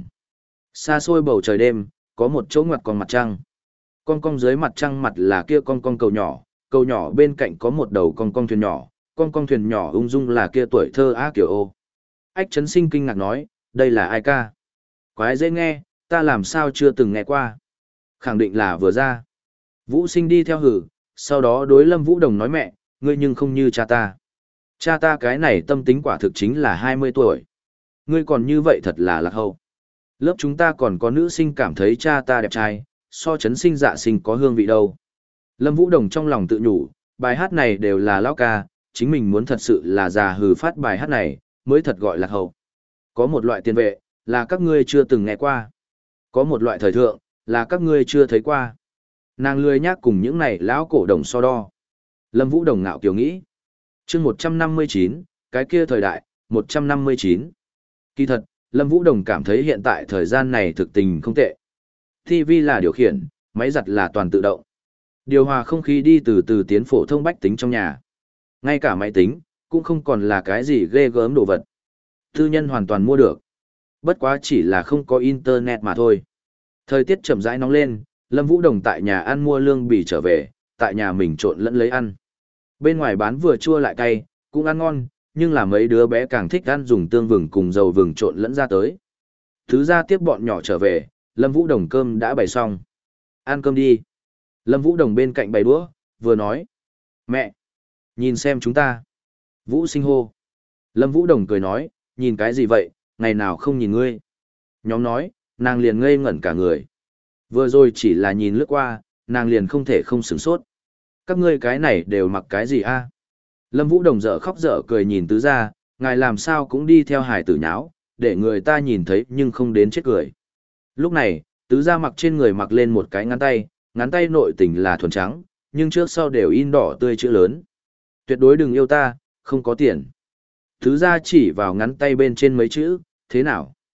Xa xôi bầu trời đêm, có một chỗ ngoặt con mặt trăng. Con cong dưới mặt trăng mặt là kia con cong cầu nhỏ, cầu nhỏ bên cạnh có một đầu con cong thuyền nhỏ, con cong thuyền nhỏ ung dung là kia tuổi thơ á kiểu ô. Ách Trấn Sinh kinh ngạc nói, đây là ai ca? Quái dễ nghe, ta làm sao chưa từng nghe qua. Khẳng định là vừa ra. Vũ Sinh đi theo hử, sau đó đối Lâm Vũ Đồng nói mẹ, ngươi nhưng không như cha ta. Cha ta cái này tâm tính quả thực chính là hai mươi tuổi. Ngươi còn như vậy thật là lạc hậu. Lớp chúng ta còn có nữ sinh cảm thấy cha ta đẹp trai, so Trấn Sinh Dạ Sinh có hương vị đâu. Lâm Vũ Đồng trong lòng tự nhủ, bài hát này đều là lão ca, chính mình muốn thật sự là già hừ phát bài hát này, mới thật gọi lạc hậu. Có một loại tiền vệ, là các ngươi chưa từng nghe qua. Có một loại thời thượng, là các ngươi chưa thấy qua. Nàng lười nhác cùng những này lão cổ đồng so đo. Lâm Vũ Đồng ngạo kiều nghĩ. chương một trăm năm mươi chín, cái kia thời đại, một trăm năm mươi chín. Kỳ thật, Lâm Vũ Đồng cảm thấy hiện tại thời gian này thực tình không tệ. ti vi là điều khiển, máy giặt là toàn tự động. Điều hòa không khí đi từ từ tiến phổ thông bách tính trong nhà. Ngay cả máy tính, cũng không còn là cái gì ghê gớm đồ vật. Tư nhân hoàn toàn mua được. Bất quá chỉ là không có internet mà thôi. Thời tiết chậm rãi nóng lên, Lâm Vũ Đồng tại nhà ăn mua lương bì trở về, tại nhà mình trộn lẫn lấy ăn. Bên ngoài bán vừa chua lại cay, cũng ăn ngon, nhưng là mấy đứa bé càng thích ăn dùng tương vừng cùng dầu vừng trộn lẫn ra tới. Thứ ra tiếp bọn nhỏ trở về, Lâm Vũ Đồng cơm đã bày xong. Ăn cơm đi. Lâm Vũ Đồng bên cạnh bày đũa, vừa nói. Mẹ! Nhìn xem chúng ta. Vũ Sinh hô. Lâm Vũ Đồng cười nói, nhìn cái gì vậy, ngày nào không nhìn ngươi. Nhóm nói, nàng liền ngây ngẩn cả người. Vừa rồi chỉ là nhìn lướt qua, nàng liền không thể không sửng sốt. Các ngươi cái này đều mặc cái gì a? Lâm Vũ Đồng dở khóc dở cười nhìn tứ gia, ngài làm sao cũng đi theo hải tử nháo, để người ta nhìn thấy nhưng không đến chết cười. Lúc này, tứ gia mặc trên người mặc lên một cái ngắn tay, ngắn tay nội tình là thuần trắng, nhưng trước sau đều in đỏ tươi chữ lớn. Tuyệt đối đừng yêu ta, không có tiền. Tứ gia chỉ vào ngắn tay bên trên mấy chữ, thế nào?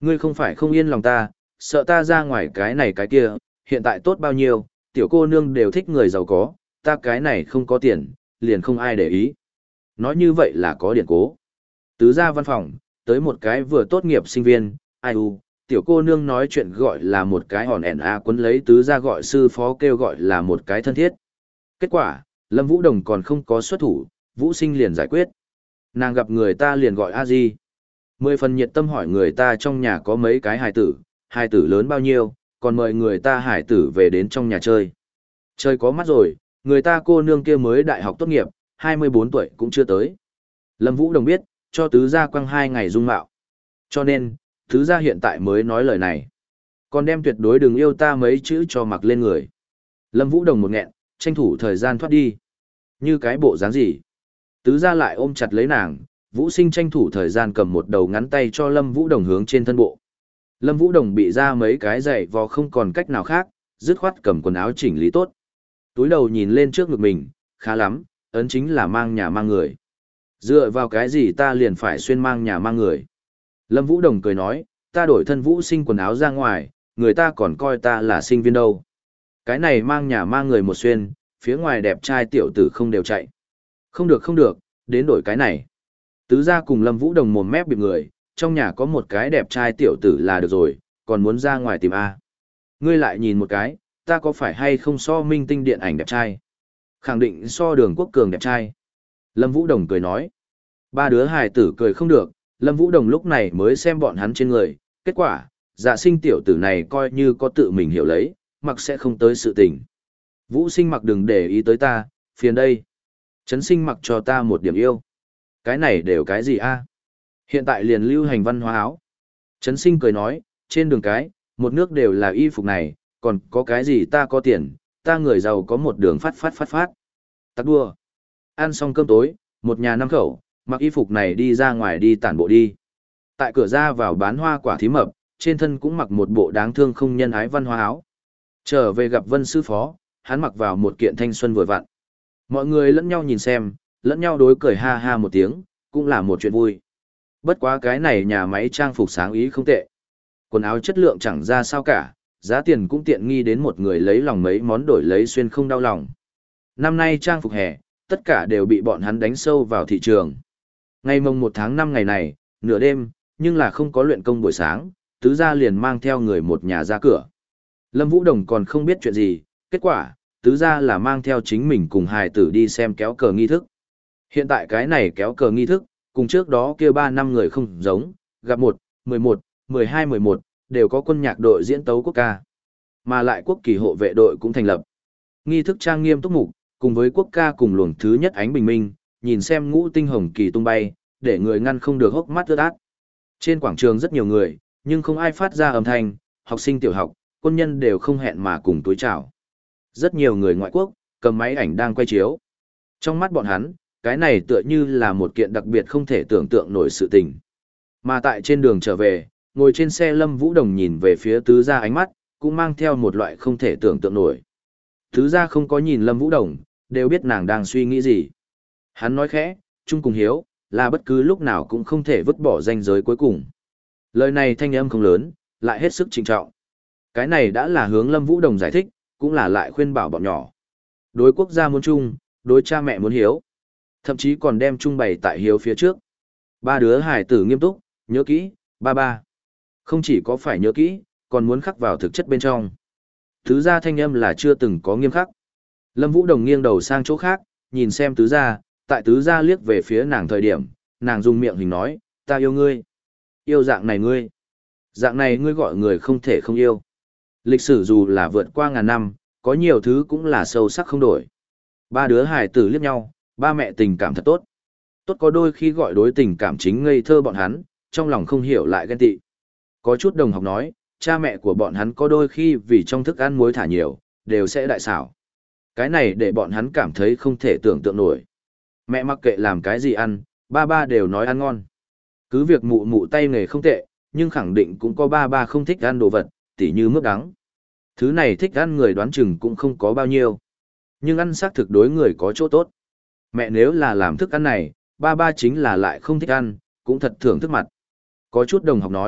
Ngươi không phải không yên lòng ta, sợ ta ra ngoài cái này cái kia, hiện tại tốt bao nhiêu, tiểu cô nương đều thích người giàu có, ta cái này không có tiền, liền không ai để ý. Nói như vậy là có điển cố. Tứ gia văn phòng, tới một cái vừa tốt nghiệp sinh viên, ai u, tiểu cô nương nói chuyện gọi là một cái hòn ẻn a quấn lấy tứ gia gọi sư phó kêu gọi là một cái thân thiết. Kết quả, Lâm Vũ Đồng còn không có xuất thủ, Vũ Sinh liền giải quyết. Nàng gặp người ta liền gọi a di. Mười phần nhiệt tâm hỏi người ta trong nhà có mấy cái hài tử, hài tử lớn bao nhiêu, còn mời người ta hài tử về đến trong nhà chơi. Chơi có mắt rồi, người ta cô nương kia mới đại học tốt nghiệp, hai mươi bốn tuổi cũng chưa tới. Lâm Vũ Đồng biết, cho tứ gia quăng hai ngày dung mạo. Cho nên, tứ gia hiện tại mới nói lời này. Còn đem tuyệt đối đừng yêu ta mấy chữ cho mặc lên người. Lâm Vũ Đồng một nghẹn, tranh thủ thời gian thoát đi. Như cái bộ dáng gì? Tứ gia lại ôm chặt lấy nàng, Vũ Sinh tranh thủ thời gian cầm một đầu ngắn tay cho Lâm Vũ Đồng hướng trên thân bộ. Lâm Vũ Đồng bị ra mấy cái giày vò không còn cách nào khác, dứt khoát cầm quần áo chỉnh lý tốt. Túi đầu nhìn lên trước ngực mình, khá lắm, ấn chính là mang nhà mang người. Dựa vào cái gì ta liền phải xuyên mang nhà mang người. Lâm Vũ Đồng cười nói, ta đổi thân Vũ Sinh quần áo ra ngoài, người ta còn coi ta là sinh viên đâu. Cái này mang nhà mang người một xuyên, phía ngoài đẹp trai tiểu tử không đều chạy. Không được không được, đến đổi cái này. Tứ gia cùng Lâm Vũ Đồng mồm mép bịp người, trong nhà có một cái đẹp trai tiểu tử là được rồi, còn muốn ra ngoài tìm A. Ngươi lại nhìn một cái, ta có phải hay không so minh tinh điện ảnh đẹp trai? Khẳng định so Đường Quốc Cường đẹp trai. Lâm Vũ Đồng cười nói. Ba đứa hài tử cười không được, Lâm Vũ Đồng lúc này mới xem bọn hắn trên người, kết quả, dạ sinh tiểu tử này coi như có tự mình hiểu lấy, mặc sẽ không tới sự tình. Vũ Sinh mặc đừng để ý tới ta, phiền đây. Trấn Sinh mặc cho ta một điểm yêu. Cái này đều cái gì a? Hiện tại liền lưu hành văn hóa áo. Trấn Sinh cười nói, trên đường cái, một nước đều là y phục này, còn có cái gì ta có tiền, ta người giàu có một đường phát phát phát phát. Tắc đua. Ăn xong cơm tối, một nhà năm khẩu, mặc y phục này đi ra ngoài đi tản bộ đi. Tại cửa ra vào bán hoa quả thí mập, trên thân cũng mặc một bộ đáng thương không nhân ái văn hóa áo. Trở về gặp Vân sư phó, hắn mặc vào một kiện thanh xuân vừa vặn. Mọi người lẫn nhau nhìn xem, lẫn nhau đối cười ha ha một tiếng, cũng là một chuyện vui. Bất quá cái này nhà máy trang phục sáng ý không tệ. Quần áo chất lượng chẳng ra sao cả, giá tiền cũng tiện nghi đến một người lấy lòng mấy món đổi lấy xuyên không đau lòng. Năm nay trang phục hè, tất cả đều bị bọn hắn đánh sâu vào thị trường. Ngày mồng một tháng năm ngày này, nửa đêm, nhưng là không có luyện công buổi sáng, tứ gia liền mang theo người một nhà ra cửa. Lâm Vũ Đồng còn không biết chuyện gì, kết quả, tứ gia là mang theo chính mình cùng hài tử đi xem kéo cờ nghi thức. Hiện tại cái này kéo cờ nghi thức, cùng trước đó kia ba năm người không giống, gặp một, mười một, mười hai, mười một, đều có quân nhạc đội diễn tấu quốc ca. Mà lại quốc kỳ hộ vệ đội cũng thành lập. Nghi thức trang nghiêm túc mục, cùng với quốc ca cùng luồng thứ nhất ánh bình minh, nhìn xem ngũ tinh hồng kỳ tung bay, để người ngăn không được hốc mắt ướt át. Trên quảng trường rất nhiều người, nhưng không ai phát ra âm thanh, học sinh tiểu học, quân nhân đều không hẹn mà cùng túi chào. Rất nhiều người ngoại quốc, cầm máy ảnh đang quay chiếu. Trong mắt bọn hắn, cái này tựa như là một kiện đặc biệt không thể tưởng tượng nổi sự tình. Mà tại trên đường trở về, ngồi trên xe Lâm Vũ Đồng nhìn về phía tứ gia ánh mắt, cũng mang theo một loại không thể tưởng tượng nổi. Tứ gia không có nhìn Lâm Vũ Đồng, đều biết nàng đang suy nghĩ gì. Hắn nói khẽ, chung cùng hiếu, là bất cứ lúc nào cũng không thể vứt bỏ ranh giới cuối cùng. Lời này thanh âm không lớn, lại hết sức trịnh trọng. Cái này đã là hướng Lâm Vũ Đồng giải thích, cũng là lại khuyên bảo bọn nhỏ. Đối quốc gia muốn chung, đối cha mẹ muốn hiếu. Thậm chí còn đem trung bày tại hiếu phía trước. Ba đứa hài tử nghiêm túc, nhớ kỹ, ba ba. Không chỉ có phải nhớ kỹ, còn muốn khắc vào thực chất bên trong. Tứ gia thanh âm là chưa từng có nghiêm khắc. Lâm Vũ Đồng nghiêng đầu sang chỗ khác, nhìn xem tứ gia, tại tứ gia liếc về phía nàng thời điểm, nàng dùng miệng hình nói, ta yêu ngươi. Yêu dạng này ngươi. Dạng này ngươi gọi người không thể không yêu. Lịch sử dù là vượt qua ngàn năm, có nhiều thứ cũng là sâu sắc không đổi. Ba đứa hài tử liếc nhau, ba mẹ tình cảm thật tốt. Tốt có đôi khi gọi đối tình cảm chính ngây thơ bọn hắn, trong lòng không hiểu lại ghen tị. Có chút đồng học nói, cha mẹ của bọn hắn có đôi khi vì trong thức ăn muối thả nhiều, đều sẽ đại xảo. Cái này để bọn hắn cảm thấy không thể tưởng tượng nổi. Mẹ mặc kệ làm cái gì ăn, ba ba đều nói ăn ngon. Cứ việc mụ mụ tay nghề không tệ, nhưng khẳng định cũng có ba ba không thích ăn đồ vật, tỉ như mướp đắng. Thứ này thích ăn người đoán chừng cũng không có bao nhiêu. Nhưng ăn xác thực đối người có chỗ tốt. Mẹ nếu là làm thức ăn này, ba ba chính là lại không thích ăn, cũng thật thưởng thức mặt. Có chút đồng học nói,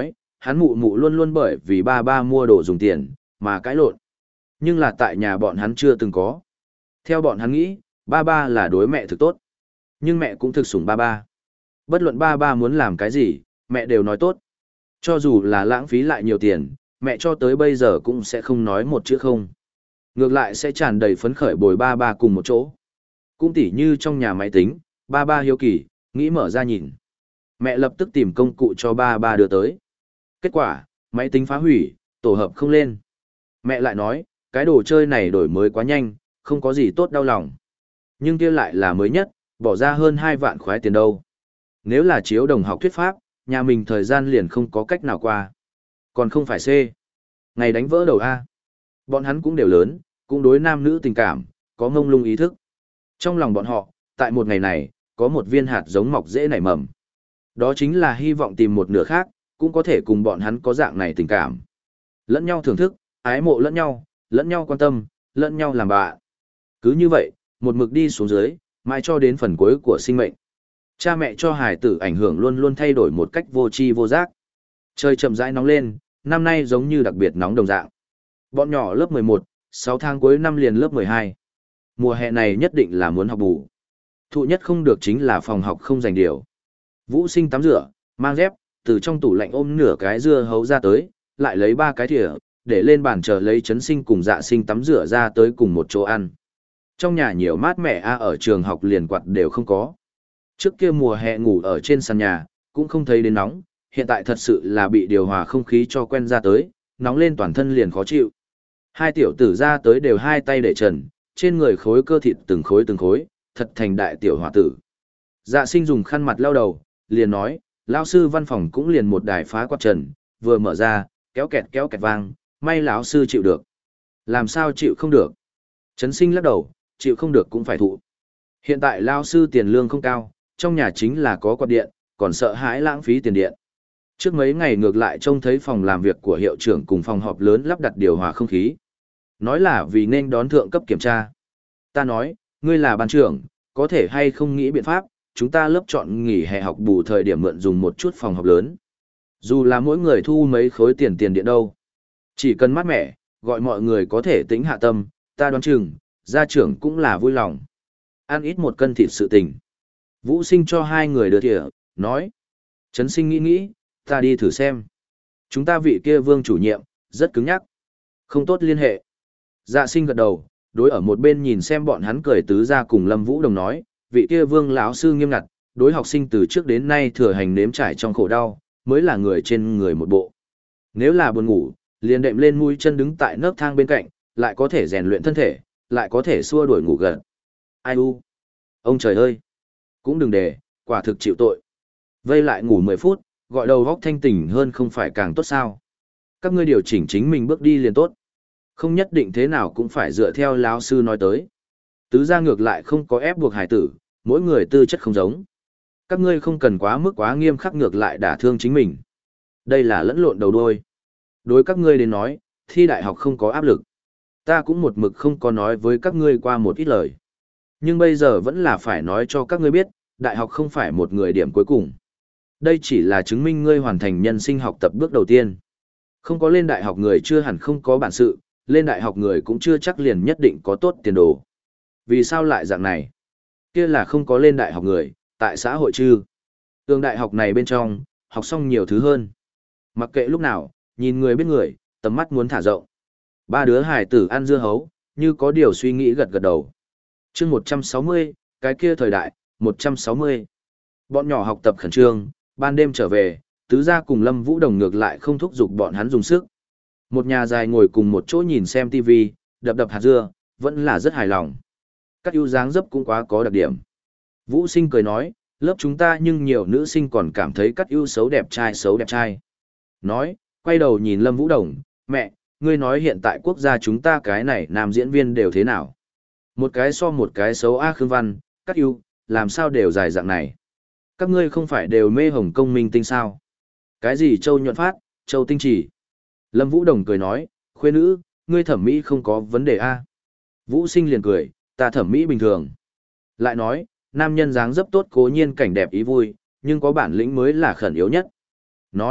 Hắn mụ mụ luôn luôn bởi vì ba ba mua đồ dùng tiền, mà cãi lộn. Nhưng là tại nhà bọn hắn chưa từng có. Theo bọn hắn nghĩ, ba ba là đối mẹ thực tốt. Nhưng mẹ cũng thực sủng ba ba. Bất luận ba ba muốn làm cái gì, mẹ đều nói tốt. Cho dù là lãng phí lại nhiều tiền, mẹ cho tới bây giờ cũng sẽ không nói một chữ không. Ngược lại sẽ tràn đầy phấn khởi bồi ba ba cùng một chỗ. Cũng tỉ như trong nhà máy tính, ba ba hiếu kỳ, nghĩ mở ra nhìn. Mẹ lập tức tìm công cụ cho ba ba đưa tới. Kết quả, máy tính phá hủy, tổ hợp không lên. Mẹ lại nói, cái đồ chơi này đổi mới quá nhanh, không có gì tốt đau lòng. Nhưng kia lại là mới nhất, bỏ ra hơn hai vạn khoái tiền đâu. Nếu là chiếu đồng học thuyết pháp, nhà mình thời gian liền không có cách nào qua. Còn không phải C. Ngày đánh vỡ đầu A. Bọn hắn cũng đều lớn, cũng đối nam nữ tình cảm, có ngông lung ý thức. Trong lòng bọn họ, tại một ngày này, có một viên hạt giống mọc dễ nảy mầm. Đó chính là hy vọng tìm một nửa khác, cũng có thể cùng bọn hắn có dạng này tình cảm. Lẫn nhau thưởng thức, ái mộ lẫn nhau, lẫn nhau quan tâm, lẫn nhau làm bạn. Cứ như vậy, một mực đi xuống dưới, mãi cho đến phần cuối của sinh mệnh. Cha mẹ cho hài tử ảnh hưởng luôn luôn thay đổi một cách vô tri vô giác. Trời chậm rãi nóng lên, năm nay giống như đặc biệt nóng đồng dạng. Bọn nhỏ lớp mười một, sáu tháng cuối năm liền lớp mười hai. Mùa hè này nhất định là muốn học bù. Thụ nhất không được chính là phòng học không dành điều. Vũ Sinh tắm rửa, mang dép, từ trong tủ lạnh ôm nửa cái dưa hấu ra tới, lại lấy ba cái thìa, để lên bàn chờ lấy Trấn Sinh cùng Dạ Sinh tắm rửa ra tới cùng một chỗ ăn. Trong nhà nhiều mát mẻ a, ở trường học liền quạt đều không có. Trước kia mùa hè ngủ ở trên sàn nhà, cũng không thấy đến nóng, hiện tại thật sự là bị điều hòa không khí cho quen ra tới, nóng lên toàn thân liền khó chịu. Hai tiểu tử ra tới đều hai tay để trần, trên người khối cơ thịt từng khối từng khối, thật thành đại tiểu hòa tử. Dạ Sinh dùng khăn mặt lau đầu, liền nói, lão sư văn phòng cũng liền một đài phá quạt trần, vừa mở ra, kéo kẹt kéo kẹt vang, may lão sư chịu được. Làm sao chịu không được? Trấn Sinh lắc đầu, chịu không được cũng phải thụ. Hiện tại lão sư tiền lương không cao, trong nhà chính là có quạt điện, còn sợ hãi lãng phí tiền điện. Trước mấy ngày ngược lại trông thấy phòng làm việc của hiệu trưởng cùng phòng họp lớn lắp đặt điều hòa không khí. Nói là vì nên đón thượng cấp kiểm tra. Ta nói, ngươi là ban trưởng, có thể hay không nghĩ biện pháp, chúng ta lớp chọn nghỉ hè học bù thời điểm mượn dùng một chút phòng họp lớn. Dù là mỗi người thu mấy khối tiền tiền điện đâu. Chỉ cần mát mẻ, gọi mọi người có thể tính hạ tâm, ta đoán chừng, gia trưởng cũng là vui lòng. Ăn ít một cân thịt sự tình. Vũ Sinh cho hai người đưa thìa, nói. Trấn Sinh nghĩ nghĩ, ta đi thử xem. Chúng ta vị kia Vương chủ nhiệm, rất cứng nhắc. Không tốt liên hệ. Dạ Sinh gật đầu, đối ở một bên nhìn xem bọn hắn cười tứ ra cùng Lâm Vũ Đồng nói, vị kia Vương lão sư nghiêm ngặt, đối học sinh từ trước đến nay thừa hành nếm trải trong khổ đau, mới là người trên người một bộ. Nếu là buồn ngủ, liền đệm lên mũi chân đứng tại nấc thang bên cạnh, lại có thể rèn luyện thân thể, lại có thể xua đuổi ngủ gần. Ai u? Ông trời ơi! Cũng đừng để, quả thực chịu tội. Vây lại ngủ mười phút, gọi đầu góc thanh tỉnh hơn không phải càng tốt sao? Các ngươi điều chỉnh chính mình bước đi liền tốt. Không nhất định thế nào cũng phải dựa theo lão sư nói tới. Tứ gia ngược lại không có ép buộc hải tử, mỗi người tư chất không giống. Các ngươi không cần quá mức quá nghiêm khắc ngược lại đả thương chính mình. Đây là lẫn lộn đầu đuôi. Đối các ngươi đến nói, thi đại học không có áp lực. Ta cũng một mực không có nói với các ngươi qua một ít lời. Nhưng bây giờ vẫn là phải nói cho các ngươi biết, đại học không phải một người điểm cuối cùng. Đây chỉ là chứng minh ngươi hoàn thành nhân sinh học tập bước đầu tiên. Không có lên đại học người chưa hẳn không có bản sự, lên đại học người cũng chưa chắc liền nhất định có tốt tiền đồ. Vì sao lại dạng này? Kia là không có lên đại học người, tại xã hội chư. Tương đại học này bên trong, học xong nhiều thứ hơn. Mặc kệ lúc nào, nhìn người biết người, tầm mắt muốn thả rộng. Ba đứa hải tử ăn dưa hấu, như có điều suy nghĩ gật gật đầu. chương một trăm sáu mươi, cái kia thời đại, một trăm sáu mươi. Bọn nhỏ học tập khẩn trương, ban đêm trở về, tứ gia cùng Lâm Vũ Đồng ngược lại không thúc giục bọn hắn dùng sức. Một nhà dài ngồi cùng một chỗ nhìn xem ti vi, đập đập hạt dưa, vẫn là rất hài lòng. Các ưu dáng dấp cũng quá có đặc điểm. Vũ Sinh cười nói, lớp chúng ta nhưng nhiều nữ sinh còn cảm thấy Cát ưu xấu đẹp trai xấu đẹp trai. Nói, quay đầu nhìn Lâm Vũ Đồng, mẹ, ngươi nói hiện tại quốc gia chúng ta cái này nam diễn viên đều thế nào? Một cái so một cái xấu A Khương Văn, Cát ưu, làm sao đều dài dạng này? Các ngươi không phải đều mê Hồng Công minh tinh sao? Cái gì Châu Nhuận Phát, Châu Tinh Chỉ? Lâm Vũ Đồng cười nói, khuê nữ, ngươi thẩm mỹ không có vấn đề A. Vũ Sinh liền cười, ta thẩm mỹ bình thường. Lại nói, nam nhân dáng dấp tốt cố nhiên cảnh đẹp ý vui, nhưng có bản lĩnh mới là khẩn yếu nhất. Nói,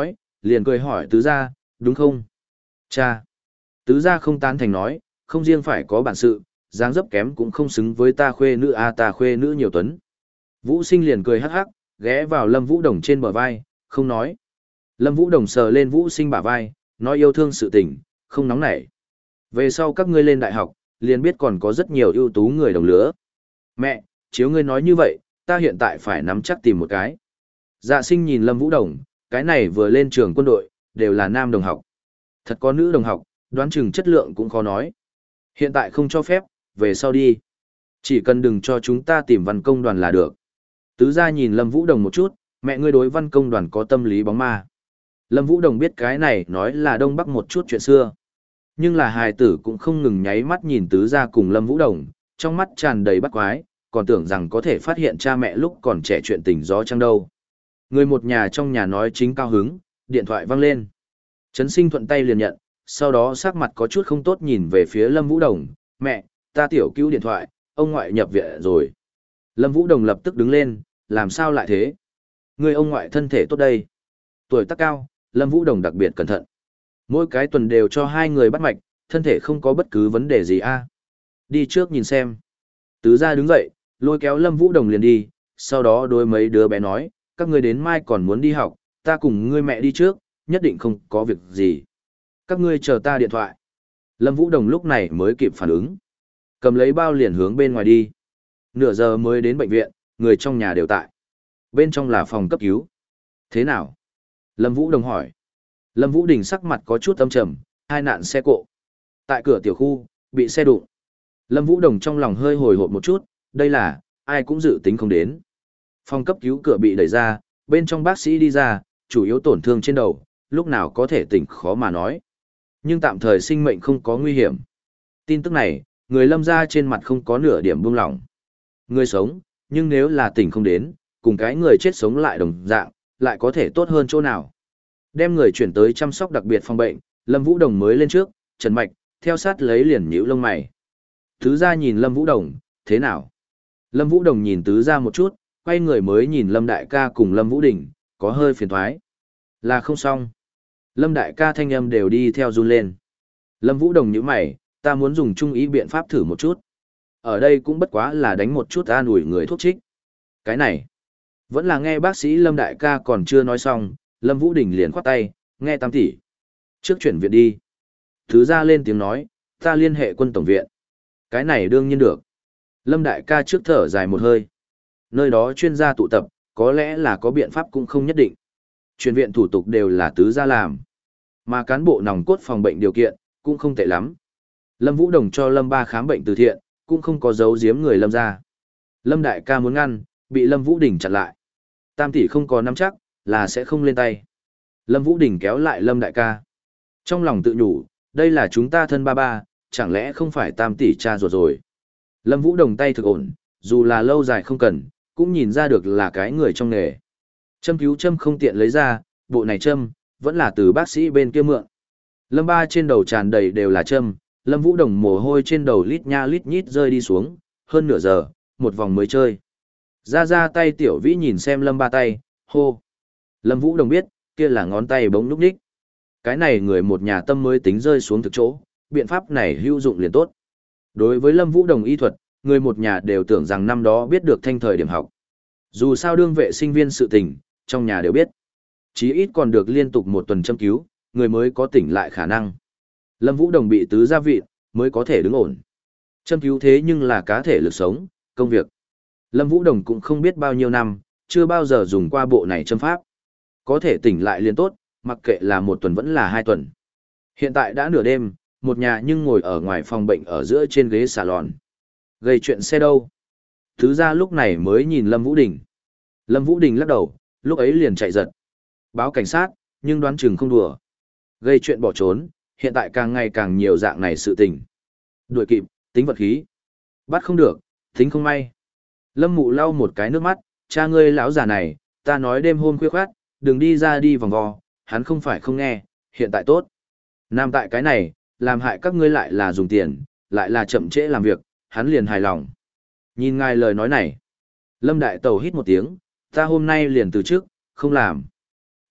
liền cười hỏi tứ gia, đúng không? Cha. Tứ gia không tán thành nói, không riêng phải có bản sự, dáng dấp kém cũng không xứng với ta khuê nữ a ta khuê nữ nhiều tuấn. Vũ Sinh liền cười hắc hắc, ghé vào Lâm Vũ Đồng trên bờ vai, không nói. Lâm Vũ Đồng sờ lên Vũ Sinh bả vai, nói yêu thương sự tình, không nóng nảy. Về sau các ngươi lên đại học, liền biết còn có rất nhiều ưu tú người đồng lứa. Mẹ, chiếu ngươi nói như vậy, ta hiện tại phải nắm chắc tìm một cái. Dạ Sinh nhìn Lâm Vũ Đồng, cái này vừa lên trường quân đội, đều là nam đồng học. Thật có nữ đồng học, đoán chừng chất lượng cũng khó nói. Hiện tại không cho phép, về sau đi. Chỉ cần đừng cho chúng ta tìm văn công đoàn là được. Tứ gia nhìn Lâm Vũ Đồng một chút, mẹ ngươi đối văn công đoàn có tâm lý bóng ma. Lâm Vũ Đồng biết cái này nói là đông bắc một chút chuyện xưa. Nhưng là hài tử cũng không ngừng nháy mắt nhìn tứ gia cùng Lâm Vũ Đồng, trong mắt tràn đầy bắt quái, còn tưởng rằng có thể phát hiện cha mẹ lúc còn trẻ chuyện tình gió chăng đâu. Người một nhà trong nhà nói chính cao hứng, điện thoại vang lên. Trấn Sinh thuận tay liền nhận, sau đó sắc mặt có chút không tốt nhìn về phía Lâm Vũ Đồng, mẹ, ta tiểu cứu điện thoại, ông ngoại nhập viện rồi. Lâm Vũ Đồng lập tức đứng lên, làm sao lại thế? Người ông ngoại thân thể tốt đây. Tuổi tác cao, Lâm Vũ Đồng đặc biệt cẩn thận. Mỗi cái tuần đều cho hai người bắt mạch, thân thể không có bất cứ vấn đề gì a. Đi trước nhìn xem. Tứ gia đứng dậy, lôi kéo Lâm Vũ Đồng liền đi, sau đó đối mấy đứa bé nói, các ngươi đến mai còn muốn đi học, ta cùng ngươi mẹ đi trước, nhất định không có việc gì. Các ngươi chờ ta điện thoại. Lâm Vũ Đồng lúc này mới kịp phản ứng. Cầm lấy bao liền hướng bên ngoài đi. Nửa giờ mới đến bệnh viện, người trong nhà đều tại. Bên trong là phòng cấp cứu. Thế nào? Lâm Vũ Đồng hỏi. Lâm Vũ Đình sắc mặt có chút âm trầm, hai nạn xe cộ. Tại cửa tiểu khu, bị xe đụng. Lâm Vũ Đồng trong lòng hơi hồi hộp một chút, đây là, ai cũng dự tính không đến. Phòng cấp cứu cửa bị đẩy ra, bên trong bác sĩ đi ra, chủ yếu tổn thương trên đầu, lúc nào có thể tỉnh khó mà nói. Nhưng tạm thời sinh mệnh không có nguy hiểm. Tin tức này, người Lâm gia trên mặt không có nửa điểm buông lỏng. Người sống, nhưng nếu là tỉnh không đến, cùng cái người chết sống lại đồng dạng, lại có thể tốt hơn chỗ nào. Đem người chuyển tới chăm sóc đặc biệt phòng bệnh, Lâm Vũ Đồng mới lên trước, Trần Mạch, theo sát lấy liền nhíu lông mày. Tứ gia nhìn Lâm Vũ Đồng, thế nào? Lâm Vũ Đồng nhìn tứ gia một chút, quay người mới nhìn Lâm Đại ca cùng Lâm Vũ Đình, có hơi phiền thoái. Là không xong. Lâm Đại ca thanh âm đều đi theo run lên. Lâm Vũ Đồng nhíu mày, ta muốn dùng trung ý biện pháp thử một chút. Ở đây cũng bất quá là đánh một chút an ủi người thuốc trích. Cái này, vẫn là nghe bác sĩ Lâm Đại ca còn chưa nói xong, Lâm Vũ Đình liền khoát tay, nghe tam tỷ. Trước chuyển viện đi. Thứ ra lên tiếng nói, ta liên hệ quân tổng viện. Cái này đương nhiên được. Lâm Đại ca trước thở dài một hơi. Nơi đó chuyên gia tụ tập, có lẽ là có biện pháp cũng không nhất định. Chuyển viện thủ tục đều là tứ gia làm. Mà cán bộ nòng cốt phòng bệnh điều kiện, cũng không tệ lắm. Lâm Vũ Đồng cho Lâm Ba khám bệnh từ thiện, cũng không có giấu giếm người Lâm ra. Lâm Đại ca muốn ngăn, bị Lâm Vũ Đình chặn lại. Tam tỷ không có nắm chắc, là sẽ không lên tay. Lâm Vũ Đình kéo lại Lâm Đại ca. Trong lòng tự nhủ, đây là chúng ta thân ba ba, chẳng lẽ không phải tam tỷ cha ruột rồi. Lâm Vũ Đồng tay thực ổn, dù là lâu dài không cần, cũng nhìn ra được là cái người trong nghề. Châm cứu châm không tiện lấy ra, bộ này châm, vẫn là từ bác sĩ bên kia mượn. Lâm Ba trên đầu tràn đầy đều là châm, Lâm Vũ Đồng mồ hôi trên đầu lít nha lít nhít rơi đi xuống, hơn nửa giờ, một vòng mới chơi. Ra ra tay Tiểu Vĩ nhìn xem Lâm Ba tay, hô. Lâm Vũ Đồng biết, kia là ngón tay bỗng núp đích. Cái này người một nhà tâm mới tính rơi xuống thực chỗ, biện pháp này hữu dụng liền tốt. Đối với Lâm Vũ Đồng y thuật, người một nhà đều tưởng rằng năm đó biết được thanh thời điểm học. Dù sao đương vệ sinh viên sự tình, trong nhà đều biết. Chí ít còn được liên tục một tuần châm cứu, người mới có tỉnh lại khả năng. Lâm Vũ Đồng bị tứ gia vị, mới có thể đứng ổn. Châm cứu thế nhưng là cá thể lực sống, công việc. Lâm Vũ Đồng cũng không biết bao nhiêu năm, chưa bao giờ dùng qua bộ này châm pháp. Có thể tỉnh lại liền tốt, mặc kệ là một tuần vẫn là hai tuần. Hiện tại đã nửa đêm, một nhà nhưng ngồi ở ngoài phòng bệnh ở giữa trên ghế salon. Gây chuyện xe đâu? Tứ gia lúc này mới nhìn Lâm Vũ Đình. Lâm Vũ Đình lắc đầu, lúc ấy liền chạy giật. Báo cảnh sát, nhưng đoán chừng không đùa. Gây chuyện bỏ trốn, hiện tại càng ngày càng nhiều dạng này sự tình. Đuổi kịp, tính vật khí. Bắt không được, tính không may. Lâm Mụ lau một cái nước mắt, cha ngươi lão già này, ta nói đêm hôm khuya khoát, đừng đi ra đi vòng vo, hắn không phải không nghe, hiện tại tốt. Nam tại cái này, làm hại các ngươi lại là dùng tiền, lại là chậm trễ làm việc, hắn liền hài lòng. Nhìn ngài lời nói này. Lâm Đại Tẩu hít một tiếng, ta hôm nay liền từ trước, không làm.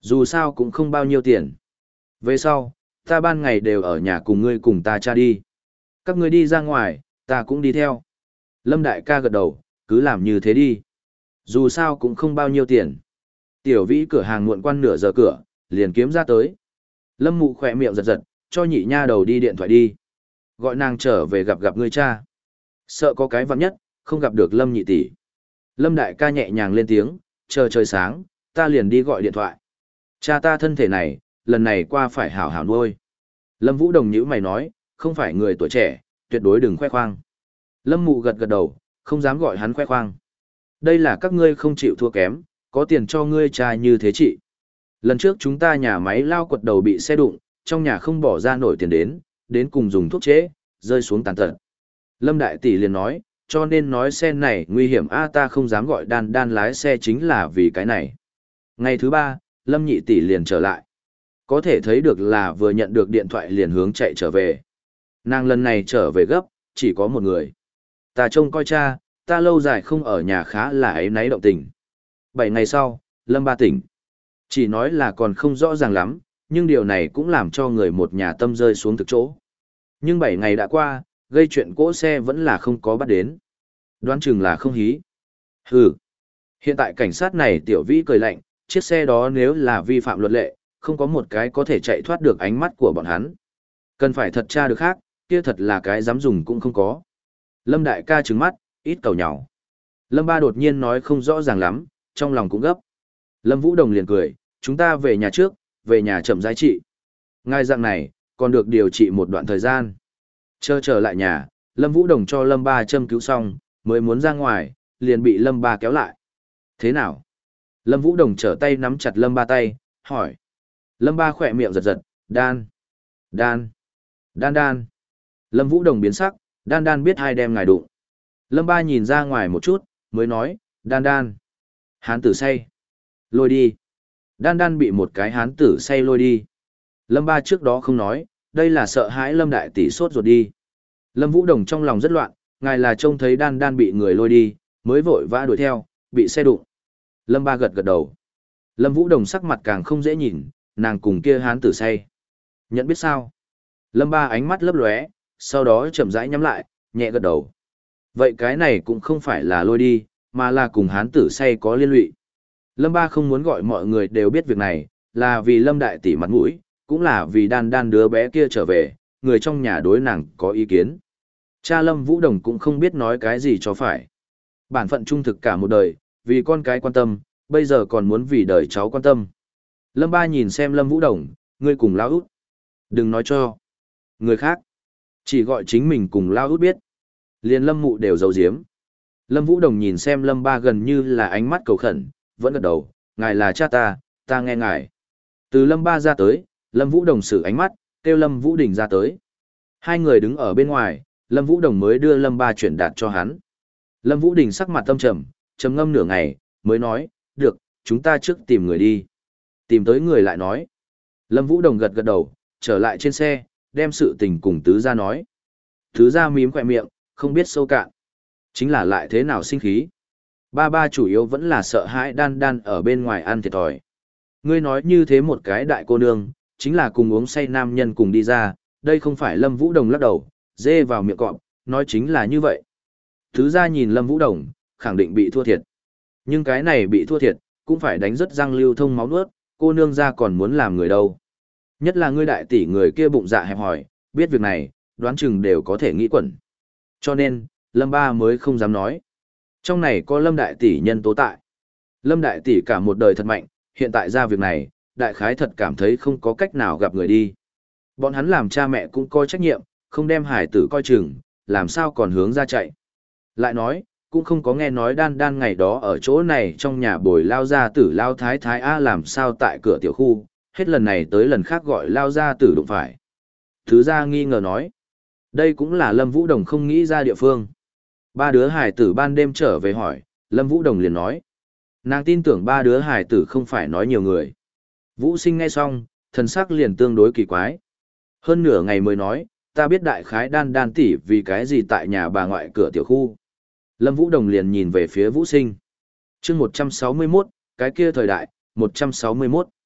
Dù sao cũng không bao nhiêu tiền. Về sau, ta ban ngày đều ở nhà cùng ngươi cùng ta cha đi. Các ngươi đi ra ngoài, ta cũng đi theo. Lâm đại ca gật đầu, cứ làm như thế đi. Dù sao cũng không bao nhiêu tiền. Tiểu vĩ cửa hàng muộn quan nửa giờ cửa, liền kiếm ra tới. Lâm mụ khỏe miệng giật giật, cho nhị nha đầu đi điện thoại đi. Gọi nàng trở về gặp gặp ngươi cha. Sợ có cái vặn nhất, không gặp được Lâm nhị tỷ. Lâm đại ca nhẹ nhàng lên tiếng, chờ trời sáng, ta liền đi gọi điện thoại. Cha ta thân thể này, lần này qua phải hảo hảo nuôi. Lâm Vũ Đồng nhữ mày nói, không phải người tuổi trẻ, tuyệt đối đừng khoe khoang. Lâm mụ gật gật đầu, không dám gọi hắn khoe khoang. Đây là các ngươi không chịu thua kém, có tiền cho ngươi cha như thế chị. Lần trước chúng ta nhà máy lao quật đầu bị xe đụng, trong nhà không bỏ ra nổi tiền đến, đến cùng dùng thuốc chế, rơi xuống tàn tật. Lâm Đại Tỷ liền nói, cho nên nói xe này nguy hiểm a ta không dám gọi đan đan lái xe chính là vì cái này. Ngày thứ ba, Lâm Nhị Tỷ liền trở lại. Có thể thấy được là vừa nhận được điện thoại liền hướng chạy trở về. Nàng lần này trở về gấp, chỉ có một người. Ta trông coi cha, ta lâu dài không ở nhà khá là ấy náy động tình. Bảy ngày sau, Lâm Ba tỉnh. Chỉ nói là còn không rõ ràng lắm, nhưng điều này cũng làm cho người một nhà tâm rơi xuống thực chỗ. Nhưng bảy ngày đã qua, gây chuyện cỗ xe vẫn là không có bắt đến. Đoán chừng là không hí. Hừ. Hiện tại cảnh sát này tiểu vĩ cười lạnh, chiếc xe đó nếu là vi phạm luật lệ, không có một cái có thể chạy thoát được ánh mắt của bọn hắn. Cần phải thật tra được khác, kia thật là cái dám dùng cũng không có. Lâm đại ca trừng mắt, ít cầu nhào. Lâm ba đột nhiên nói không rõ ràng lắm, trong lòng cũng gấp. Lâm Vũ Đồng liền cười, chúng ta về nhà trước, về nhà chậm rãi trị. Ngay dạng này, còn được điều trị một đoạn thời gian. Chờ trở lại nhà, Lâm Vũ Đồng cho Lâm ba châm cứu xong, mới muốn ra ngoài, liền bị Lâm ba kéo lại. Thế nào? Lâm Vũ Đồng trở tay nắm chặt Lâm ba tay, hỏi. Lâm ba khỏe miệng giật giật, đan, đan, đan đan. Lâm Vũ Đồng biến sắc, đan đan biết hai đem ngài đụng. Lâm ba nhìn ra ngoài một chút, mới nói, đan đan. Hán tử say. Lôi đi. Đan đan bị một cái hán tử say lôi đi. Lâm ba trước đó không nói, đây là sợ hãi Lâm đại tỷ sốt ruột đi. Lâm Vũ Đồng trong lòng rất loạn, ngài là trông thấy đan đan bị người lôi đi, mới vội vã đuổi theo, bị xe đụng. Lâm ba gật gật đầu. Lâm Vũ Đồng sắc mặt càng không dễ nhìn, nàng cùng kia hán tử say. Nhận biết sao? Lâm ba ánh mắt lấp lóe, sau đó chậm rãi nhắm lại, nhẹ gật đầu. Vậy cái này cũng không phải là lôi đi, mà là cùng hán tử say có liên lụy. Lâm ba không muốn gọi mọi người đều biết việc này, là vì Lâm đại tỷ mặt mũi, cũng là vì đan đan đứa bé kia trở về, người trong nhà đối nàng có ý kiến. Cha Lâm Vũ Đồng cũng không biết nói cái gì cho phải. Bản phận trung thực cả một đời, vì con cái quan tâm, bây giờ còn muốn vì đời cháu quan tâm. Lâm ba nhìn xem Lâm Vũ Đồng, ngươi cùng Lão Út. Đừng nói cho người khác. Chỉ gọi chính mình cùng Lão Út biết. Liền Lâm mụ đều giấu giếm. Lâm Vũ Đồng nhìn xem Lâm ba gần như là ánh mắt cầu khẩn, vẫn gật đầu, ngài là cha ta, ta nghe ngài. Từ Lâm ba ra tới, Lâm Vũ Đồng sử ánh mắt, kêu Lâm Vũ Đình ra tới. Hai người đứng ở bên ngoài, Lâm Vũ Đồng mới đưa Lâm ba chuyển đạt cho hắn. Lâm Vũ Đình sắc mặt tâm trầm, trầm ngâm nửa ngày, mới nói, được, chúng ta trước tìm người đi. Tìm tới người lại nói. Lâm Vũ Đồng gật gật đầu, trở lại trên xe, đem sự tình cùng tứ gia nói. Tứ gia mím khỏe miệng, không biết sâu cạn. Chính là lại thế nào sinh khí. Ba ba chủ yếu vẫn là sợ hãi đan đan ở bên ngoài ăn thiệt thòi. Ngươi nói như thế một cái đại cô nương, chính là cùng uống say nam nhân cùng đi ra, đây không phải Lâm Vũ Đồng lắc đầu, dê vào miệng cọp, nói chính là như vậy. Thứ ra nhìn Lâm Vũ Đồng, khẳng định bị thua thiệt. Nhưng cái này bị thua thiệt, cũng phải đánh rất răng lưu thông máu nuốt, cô nương ra còn muốn làm người đâu. Nhất là ngươi đại tỷ người kia bụng dạ hẹp hòi, biết việc này, đoán chừng đều có thể nghĩ quẩn. Cho nên, Lâm ba mới không dám nói. Trong này có Lâm đại tỷ nhân tố tại. Lâm đại tỷ cả một đời thật mạnh, hiện tại ra việc này, đại khái thật cảm thấy không có cách nào gặp người đi. Bọn hắn làm cha mẹ cũng coi trách nhiệm, không đem hải tử coi chừng, làm sao còn hướng ra chạy. Lại nói, cũng không có nghe nói đan đan ngày đó ở chỗ này trong nhà bồi lao gia tử lao thái thái A làm sao tại cửa tiểu khu, hết lần này tới lần khác gọi lao gia tử đụng phải. Thứ gia nghi ngờ nói, đây cũng là Lâm Vũ Đồng không nghĩ ra địa phương. Ba đứa hải tử ban đêm trở về hỏi, Lâm Vũ Đồng liền nói. Nàng tin tưởng ba đứa hải tử không phải nói nhiều người. Vũ Sinh nghe xong, thần sắc liền tương đối kỳ quái. Hơn nửa ngày mới nói, ta biết đại khái đan đan tỷ vì cái gì tại nhà bà ngoại cửa tiểu khu. Lâm Vũ Đồng liền nhìn về phía Vũ Sinh. chương một trăm sáu mươi mốt, cái kia thời đại, một trăm sáu mươi mốt.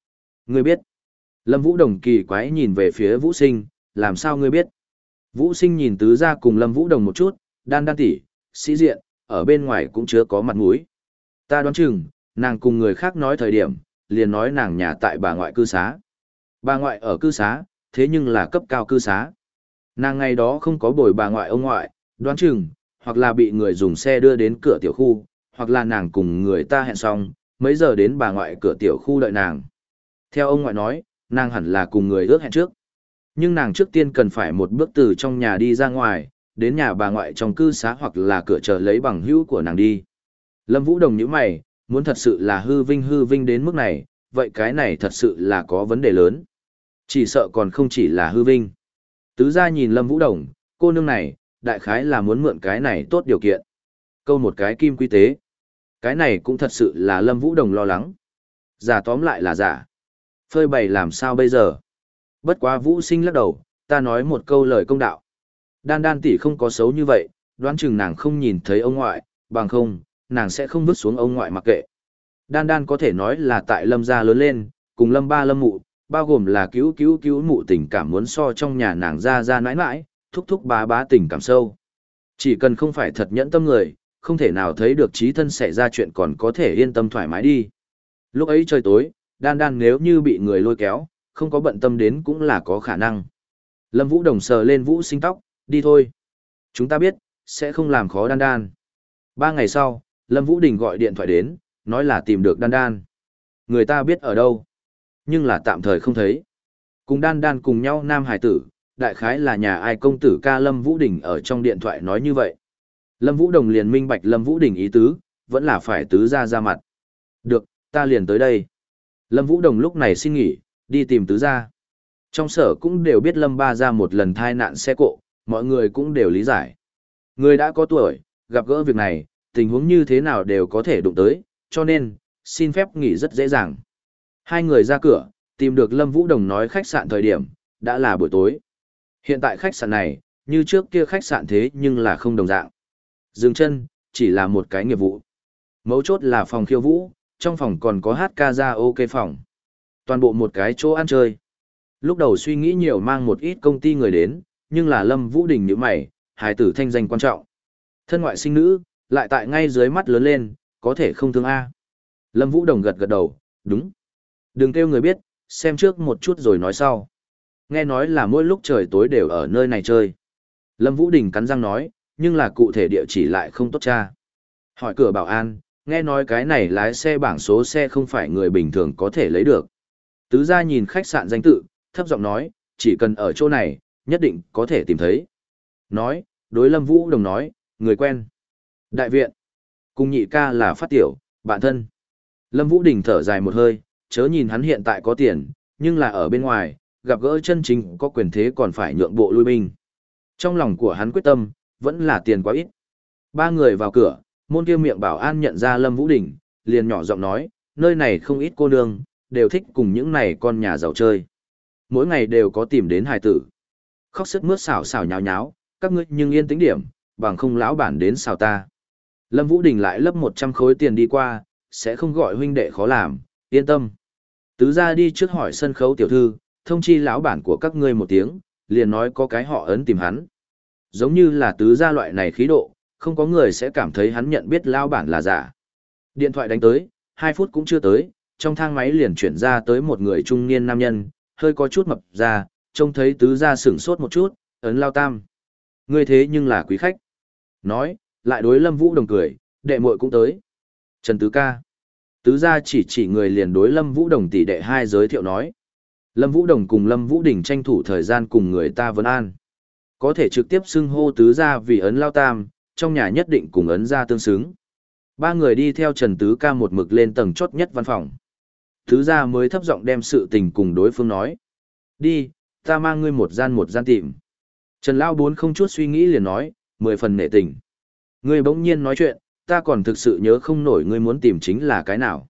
Ngươi biết. Lâm Vũ Đồng kỳ quái nhìn về phía Vũ Sinh, làm sao ngươi biết? Vũ Sinh nhìn tứ gia cùng Lâm Vũ Đồng một chút, đan đan tỷ, sĩ diện, ở bên ngoài cũng chứa có mặt mũi. Ta đoán chừng, nàng cùng người khác nói thời điểm, liền nói nàng nhà tại bà ngoại cư xá. Bà ngoại ở cư xá, thế nhưng là cấp cao cư xá. Nàng ngày đó không có bồi bà ngoại ông ngoại, đoán chừng, hoặc là bị người dùng xe đưa đến cửa tiểu khu, hoặc là nàng cùng người ta hẹn xong, mấy giờ đến bà ngoại cửa tiểu khu đợi nàng. Theo ông ngoại nói, nàng hẳn là cùng người ước hẹn trước. Nhưng nàng trước tiên cần phải một bước từ trong nhà đi ra ngoài, đến nhà bà ngoại trong cư xá hoặc là cửa chờ lấy bằng hữu của nàng đi. Lâm Vũ Đồng nhíu mày, muốn thật sự là hư vinh hư vinh đến mức này, vậy cái này thật sự là có vấn đề lớn. Chỉ sợ còn không chỉ là hư vinh. Tứ gia nhìn Lâm Vũ Đồng, cô nương này, đại khái là muốn mượn cái này tốt điều kiện. Câu một cái kim quy tế. Cái này cũng thật sự là Lâm Vũ Đồng lo lắng. Giả tóm lại là giả. Phơi bày làm sao bây giờ? Bất quá Vũ Sinh lắc đầu, ta nói một câu lời công đạo. Đan đan tỷ không có xấu như vậy, đoán chừng nàng không nhìn thấy ông ngoại, bằng không, nàng sẽ không vứt xuống ông ngoại mặc kệ. Đan đan có thể nói là tại Lâm gia lớn lên, cùng Lâm ba Lâm mụ, bao gồm là cứu cứu cứu mụ tình cảm muốn so trong nhà nàng ra ra nãi nãi, thúc thúc bá bá tình cảm sâu. Chỉ cần không phải thật nhẫn tâm người, không thể nào thấy được chí thân xảy ra chuyện còn có thể yên tâm thoải mái đi. Lúc ấy trời tối, đan đan nếu như bị người lôi kéo, không có bận tâm đến cũng là có khả năng. Lâm Vũ Đồng sờ lên Vũ Sinh tóc, đi thôi. Chúng ta biết, sẽ không làm khó đan đan. Ba ngày sau, Lâm Vũ Đình gọi điện thoại đến, nói là tìm được đan đan. Người ta biết ở đâu, nhưng là tạm thời không thấy. Cùng đan đan cùng nhau nam hải tử, đại khái là nhà ai công tử ca Lâm Vũ Đình ở trong điện thoại nói như vậy. Lâm Vũ Đồng liền minh bạch Lâm Vũ Đình ý tứ, vẫn là phải tứ ra ra mặt. Được, ta liền tới đây. Lâm Vũ Đồng lúc này xin nghỉ, đi tìm tứ gia. Trong sở cũng đều biết Lâm ba ra một lần thai nạn xe cộ, mọi người cũng đều lý giải. Người đã có tuổi, gặp gỡ việc này, tình huống như thế nào đều có thể đụng tới, cho nên, xin phép nghỉ rất dễ dàng. Hai người ra cửa, tìm được Lâm Vũ Đồng nói khách sạn thời điểm, đã là buổi tối. Hiện tại khách sạn này, như trước kia khách sạn thế nhưng là không đồng dạng. Dừng chân, chỉ là một cái nghiệp vụ. Mấu chốt là phòng khiêu vũ, trong phòng còn có hát karaoke phòng. Toàn bộ một cái chỗ ăn chơi. Lúc đầu suy nghĩ nhiều mang một ít công ty người đến, nhưng là Lâm Vũ Đình nhíu mày, hài tử thanh danh quan trọng. Thân ngoại sinh nữ, lại tại ngay dưới mắt lớn lên, có thể không thương A. Lâm Vũ Đồng gật gật đầu, đúng. Đừng kêu người biết, xem trước một chút rồi nói sau. Nghe nói là mỗi lúc trời tối đều ở nơi này chơi. Lâm Vũ Đình cắn răng nói, nhưng là cụ thể địa chỉ lại không tốt cha. Hỏi cửa bảo an, nghe nói cái này lái xe bảng số xe không phải người bình thường có thể lấy được. Tứ gia nhìn khách sạn danh tự, thấp giọng nói, chỉ cần ở chỗ này, nhất định có thể tìm thấy. Nói, đối Lâm Vũ Đồng nói, người quen. Đại viện. Cùng nhị ca là Phát Tiểu, bạn thân. Lâm Vũ Đình thở dài một hơi, chớ nhìn hắn hiện tại có tiền, nhưng là ở bên ngoài, gặp gỡ chân chính có quyền thế còn phải nhượng bộ lui binh. Trong lòng của hắn quyết tâm, vẫn là tiền quá ít. Ba người vào cửa, môn kia miệng bảo an nhận ra Lâm Vũ Đình, liền nhỏ giọng nói, nơi này không ít cô nương, đều thích cùng những này con nhà giàu chơi. Mỗi ngày đều có tìm đến hài tử. Khóc sức mướt xảo xảo nháo nháo, các ngươi nhưng yên tĩnh điểm, bằng không lão bản đến xào ta. Lâm Vũ Đình lại lấp một trăm khối tiền đi qua, sẽ không gọi huynh đệ khó làm, yên tâm. Tứ gia đi trước hỏi sân khấu tiểu thư, thông chi lão bản của các ngươi một tiếng, liền nói có cái họ ấn tìm hắn. Giống như là tứ gia loại này khí độ, không có người sẽ cảm thấy hắn nhận biết lão bản là giả. Điện thoại đánh tới, hai phút cũng chưa tới, trong thang máy liền chuyển ra tới một người trung niên nam nhân, hơi có chút mập ra, trông thấy tứ gia sửng sốt một chút, ấn lao tam. Ngươi thế nhưng là quý khách. Nói, lại đối Lâm Vũ Đồng cười, đệ muội cũng tới. Trần Tứ ca. Tứ gia chỉ chỉ người liền đối Lâm Vũ Đồng tỷ đệ hai giới thiệu nói. Lâm Vũ Đồng cùng Lâm Vũ Đình tranh thủ thời gian cùng người ta vấn an. Có thể trực tiếp xưng hô tứ gia vì ấn lao tam, trong nhà nhất định cùng ấn gia tương xứng. Ba người đi theo Trần Tứ ca một mực lên tầng chót nhất văn phòng. Tứ gia mới thấp giọng đem sự tình cùng đối phương nói. Đi, ta mang ngươi một gian một gian tìm. Trần Lao Bốn không chút suy nghĩ liền nói, mười phần nể tình. Ngươi bỗng nhiên nói chuyện, ta còn thực sự nhớ không nổi ngươi muốn tìm chính là cái nào.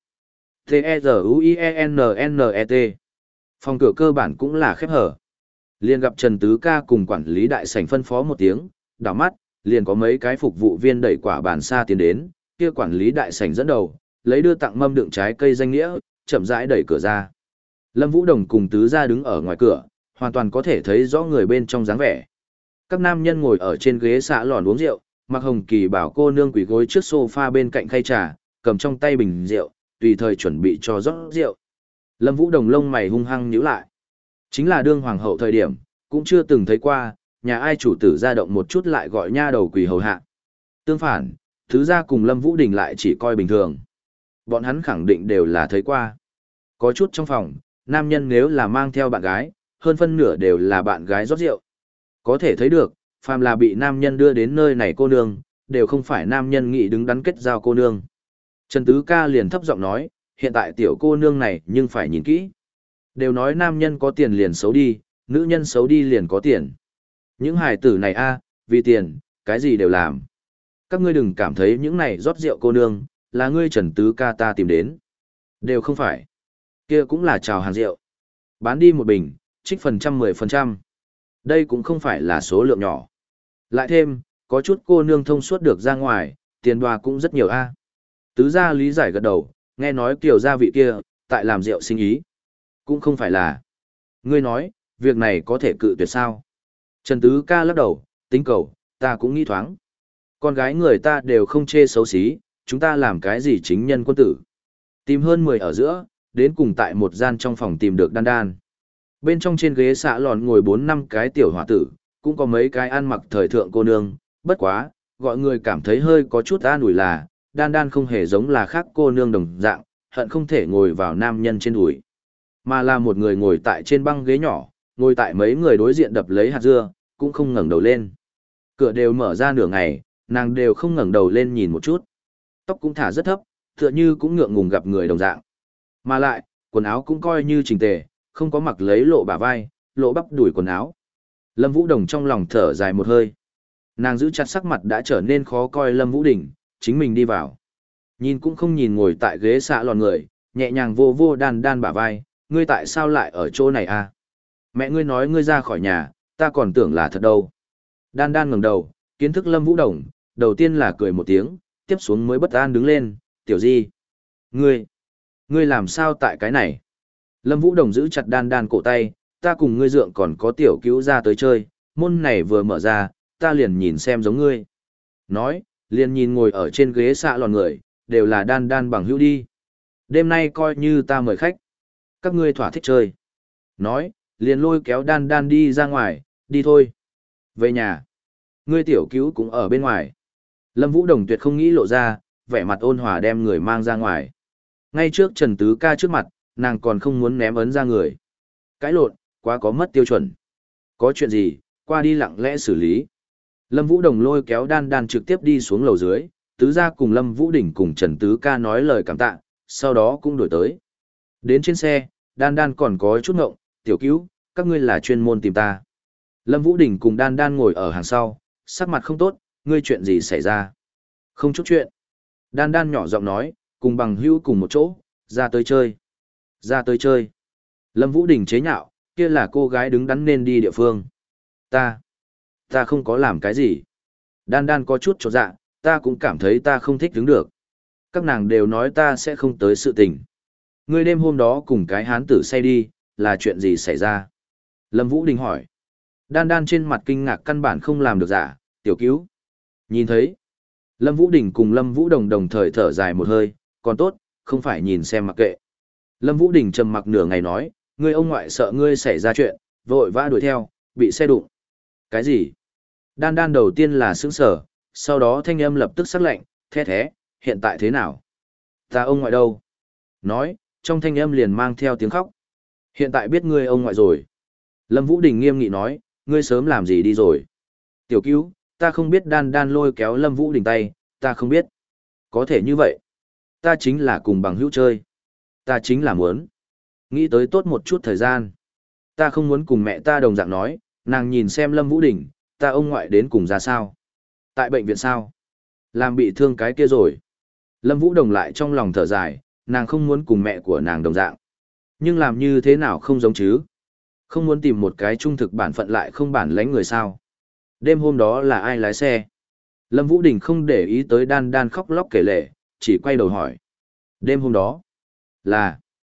T-E-Z-U-I-E-N-N-E-T. Phòng cửa cơ bản cũng là khép hở. Liền gặp Trần Tứ ca cùng quản lý đại sảnh phân phó một tiếng, đảo mắt, liền có mấy cái phục vụ viên đẩy quả bàn xa tiến đến, kia quản lý đại sảnh dẫn đầu, lấy đưa tặng mâm đựng trái cây danh nghĩa, chậm rãi đẩy cửa ra. Lâm Vũ Đồng cùng tứ gia đứng ở ngoài cửa, hoàn toàn có thể thấy rõ người bên trong dáng vẻ. Các nam nhân ngồi ở trên ghế xạ lòn uống rượu, Mạc Hồng Kỳ bảo cô nương quỳ gối trước sofa bên cạnh khay trà, cầm trong tay bình rượu, tùy thời chuẩn bị cho rót rượu. Lâm Vũ Đồng lông mày hung hăng nhíu lại. Chính là đương hoàng hậu thời điểm, cũng chưa từng thấy qua, nhà ai chủ tử ra động một chút lại gọi nha đầu quỳ hầu hạ. Tương phản, thứ gia cùng Lâm Vũ Đình lại chỉ coi bình thường. Bọn hắn khẳng định đều là thấy qua. Có chút trong phòng, nam nhân nếu là mang theo bạn gái, hơn phân nửa đều là bạn gái rót rượu. Có thể thấy được, phàm là bị nam nhân đưa đến nơi này cô nương, đều không phải nam nhân nghĩ đứng đắn kết giao cô nương. Trần Tứ Ca liền thấp giọng nói, hiện tại tiểu cô nương này nhưng phải nhìn kỹ. Đều nói nam nhân có tiền liền xấu đi, nữ nhân xấu đi liền có tiền. Những hài tử này a, vì tiền, cái gì đều làm. Các ngươi đừng cảm thấy những này rót rượu cô nương, là ngươi Trần Tứ Ca ta tìm đến. Đều không phải. Kia cũng là chào hàng rượu. Bán đi một bình, trích phần trăm mười phần trăm. Đây cũng không phải là số lượng nhỏ. Lại thêm, có chút cô nương thông suốt được ra ngoài, tiền đoà cũng rất nhiều a. Tứ gia lý giải gật đầu, nghe nói kiểu gia vị kia, tại làm rượu sinh ý. Cũng không phải là. Ngươi nói, việc này có thể cự tuyệt sao? Trần Tứ Ca lắc đầu, tính cầu, ta cũng nghĩ thoáng. Con gái người ta đều không chê xấu xí, chúng ta làm cái gì chính nhân quân tử. Tìm hơn mười ở giữa, đến cùng tại một gian trong phòng tìm được đan đan. Bên trong trên ghế xạ lòn ngồi bốn năm cái tiểu hỏa tử, cũng có mấy cái ăn mặc thời thượng cô nương, bất quá, gọi người cảm thấy hơi có chút an ủi là, đan đan không hề giống là khác cô nương đồng dạng, hận không thể ngồi vào nam nhân trên đùi, mà là một người ngồi tại trên băng ghế nhỏ, ngồi tại mấy người đối diện đập lấy hạt dưa, cũng không ngẩng đầu lên. Cửa đều mở ra nửa ngày, nàng đều không ngẩng đầu lên nhìn một chút. Tóc cũng thả rất thấp, tựa như cũng ngượng ngùng gặp người đồng dạng. Mà lại, quần áo cũng coi như chỉnh tề, không có mặc lấy lộ bả vai, lộ bắp đùi quần áo. Lâm Vũ Đồng trong lòng thở dài một hơi. Nàng giữ chặt sắc mặt đã trở nên khó coi Lâm Vũ Đình, chính mình đi vào. Nhìn cũng không nhìn ngồi tại ghế xạ lòn người, nhẹ nhàng vô vô đan đan bả vai, ngươi tại sao lại ở chỗ này à? Mẹ ngươi nói ngươi ra khỏi nhà, ta còn tưởng là thật đâu. Đan đan ngẩng đầu, kiến thức Lâm Vũ Đồng, đầu tiên là cười một tiếng, tiếp xuống mới bất an đứng lên, tiểu di. Ngươi, ngươi làm sao tại cái này? Lâm Vũ Đồng giữ chặt đan đan cổ tay, ta cùng ngươi dượng còn có tiểu cứu ra tới chơi, môn này vừa mở ra, ta liền nhìn xem giống ngươi. Nói, liền nhìn ngồi ở trên ghế xạ lòn người, đều là đan đan bằng hữu đi. Đêm nay coi như ta mời khách. Các ngươi thỏa thích chơi. Nói, liền lôi kéo đan đan đi ra ngoài, đi thôi. Về nhà. Ngươi tiểu cứu cũng ở bên ngoài. Lâm Vũ Đồng tuyệt không nghĩ lộ ra, vẻ mặt ôn hòa đem người mang ra ngoài. Ngay trước Trần Tứ Ca trước mặt, nàng còn không muốn ném ấn ra người. Cãi lộn, quá có mất tiêu chuẩn. Có chuyện gì, qua đi lặng lẽ xử lý. Lâm Vũ Đồng lôi kéo đan đan trực tiếp đi xuống lầu dưới, tứ gia cùng Lâm Vũ Đình cùng Trần Tứ Ca nói lời cảm tạ, sau đó cũng đổi tới. Đến trên xe, đan đan còn có chút ngộng, tiểu cứu, các ngươi là chuyên môn tìm ta. Lâm Vũ Đình cùng đan đan ngồi ở hàng sau, sắc mặt không tốt, ngươi chuyện gì xảy ra? Không chút chuyện. Đan đan nhỏ giọng nói, cùng bằng hữu cùng một chỗ, ra tới chơi. Ra tới chơi. Lâm Vũ Đình chế nhạo, kia là cô gái đứng đắn nên đi địa phương. Ta, ta không có làm cái gì. Đan đan có chút chột dạ, ta cũng cảm thấy ta không thích đứng được. Các nàng đều nói ta sẽ không tới sự tình. Ngươi đêm hôm đó cùng cái hán tử say đi, là chuyện gì xảy ra? Lâm Vũ Đình hỏi. Đan đan trên mặt kinh ngạc căn bản không làm được giả, tiểu cứu. Nhìn thấy. Lâm Vũ Đình cùng Lâm Vũ Đồng đồng thời thở dài một hơi, còn tốt, không phải nhìn xem mặc kệ. Lâm Vũ Đình trầm mặc nửa ngày nói, ngươi ông ngoại sợ ngươi xảy ra chuyện, vội vã đuổi theo, bị xe đụng. Cái gì? Đan đan đầu tiên là sững sờ, sau đó thanh âm lập tức sắc lạnh, the thế, hiện tại thế nào? Ta ông ngoại đâu? Nói, trong thanh âm liền mang theo tiếng khóc. Hiện tại biết ngươi ông ngoại rồi. Lâm Vũ Đình nghiêm nghị nói, ngươi sớm làm gì đi rồi? Tiểu cứu, ta không biết. Đan đan lôi kéo Lâm Vũ Đình tay, ta không biết. Có thể như vậy. Ta chính là cùng bằng hữu chơi. Ta chính là muốn. Nghĩ tới tốt một chút thời gian. Ta không muốn cùng mẹ ta đồng dạng nói, nàng nhìn xem Lâm Vũ Đình, ta ông ngoại đến cùng ra sao? Tại bệnh viện sao? Làm bị thương cái kia rồi. Lâm Vũ Đồng lại trong lòng thở dài, nàng không muốn cùng mẹ của nàng đồng dạng. Nhưng làm như thế nào không giống chứ? Không muốn tìm một cái trung thực bản phận lại không bản lãnh người sao? Đêm hôm đó là ai lái xe? Lâm Vũ Đình không để ý tới đan đan khóc lóc kể lể, chỉ quay đầu hỏi. Đêm hôm đó? Là...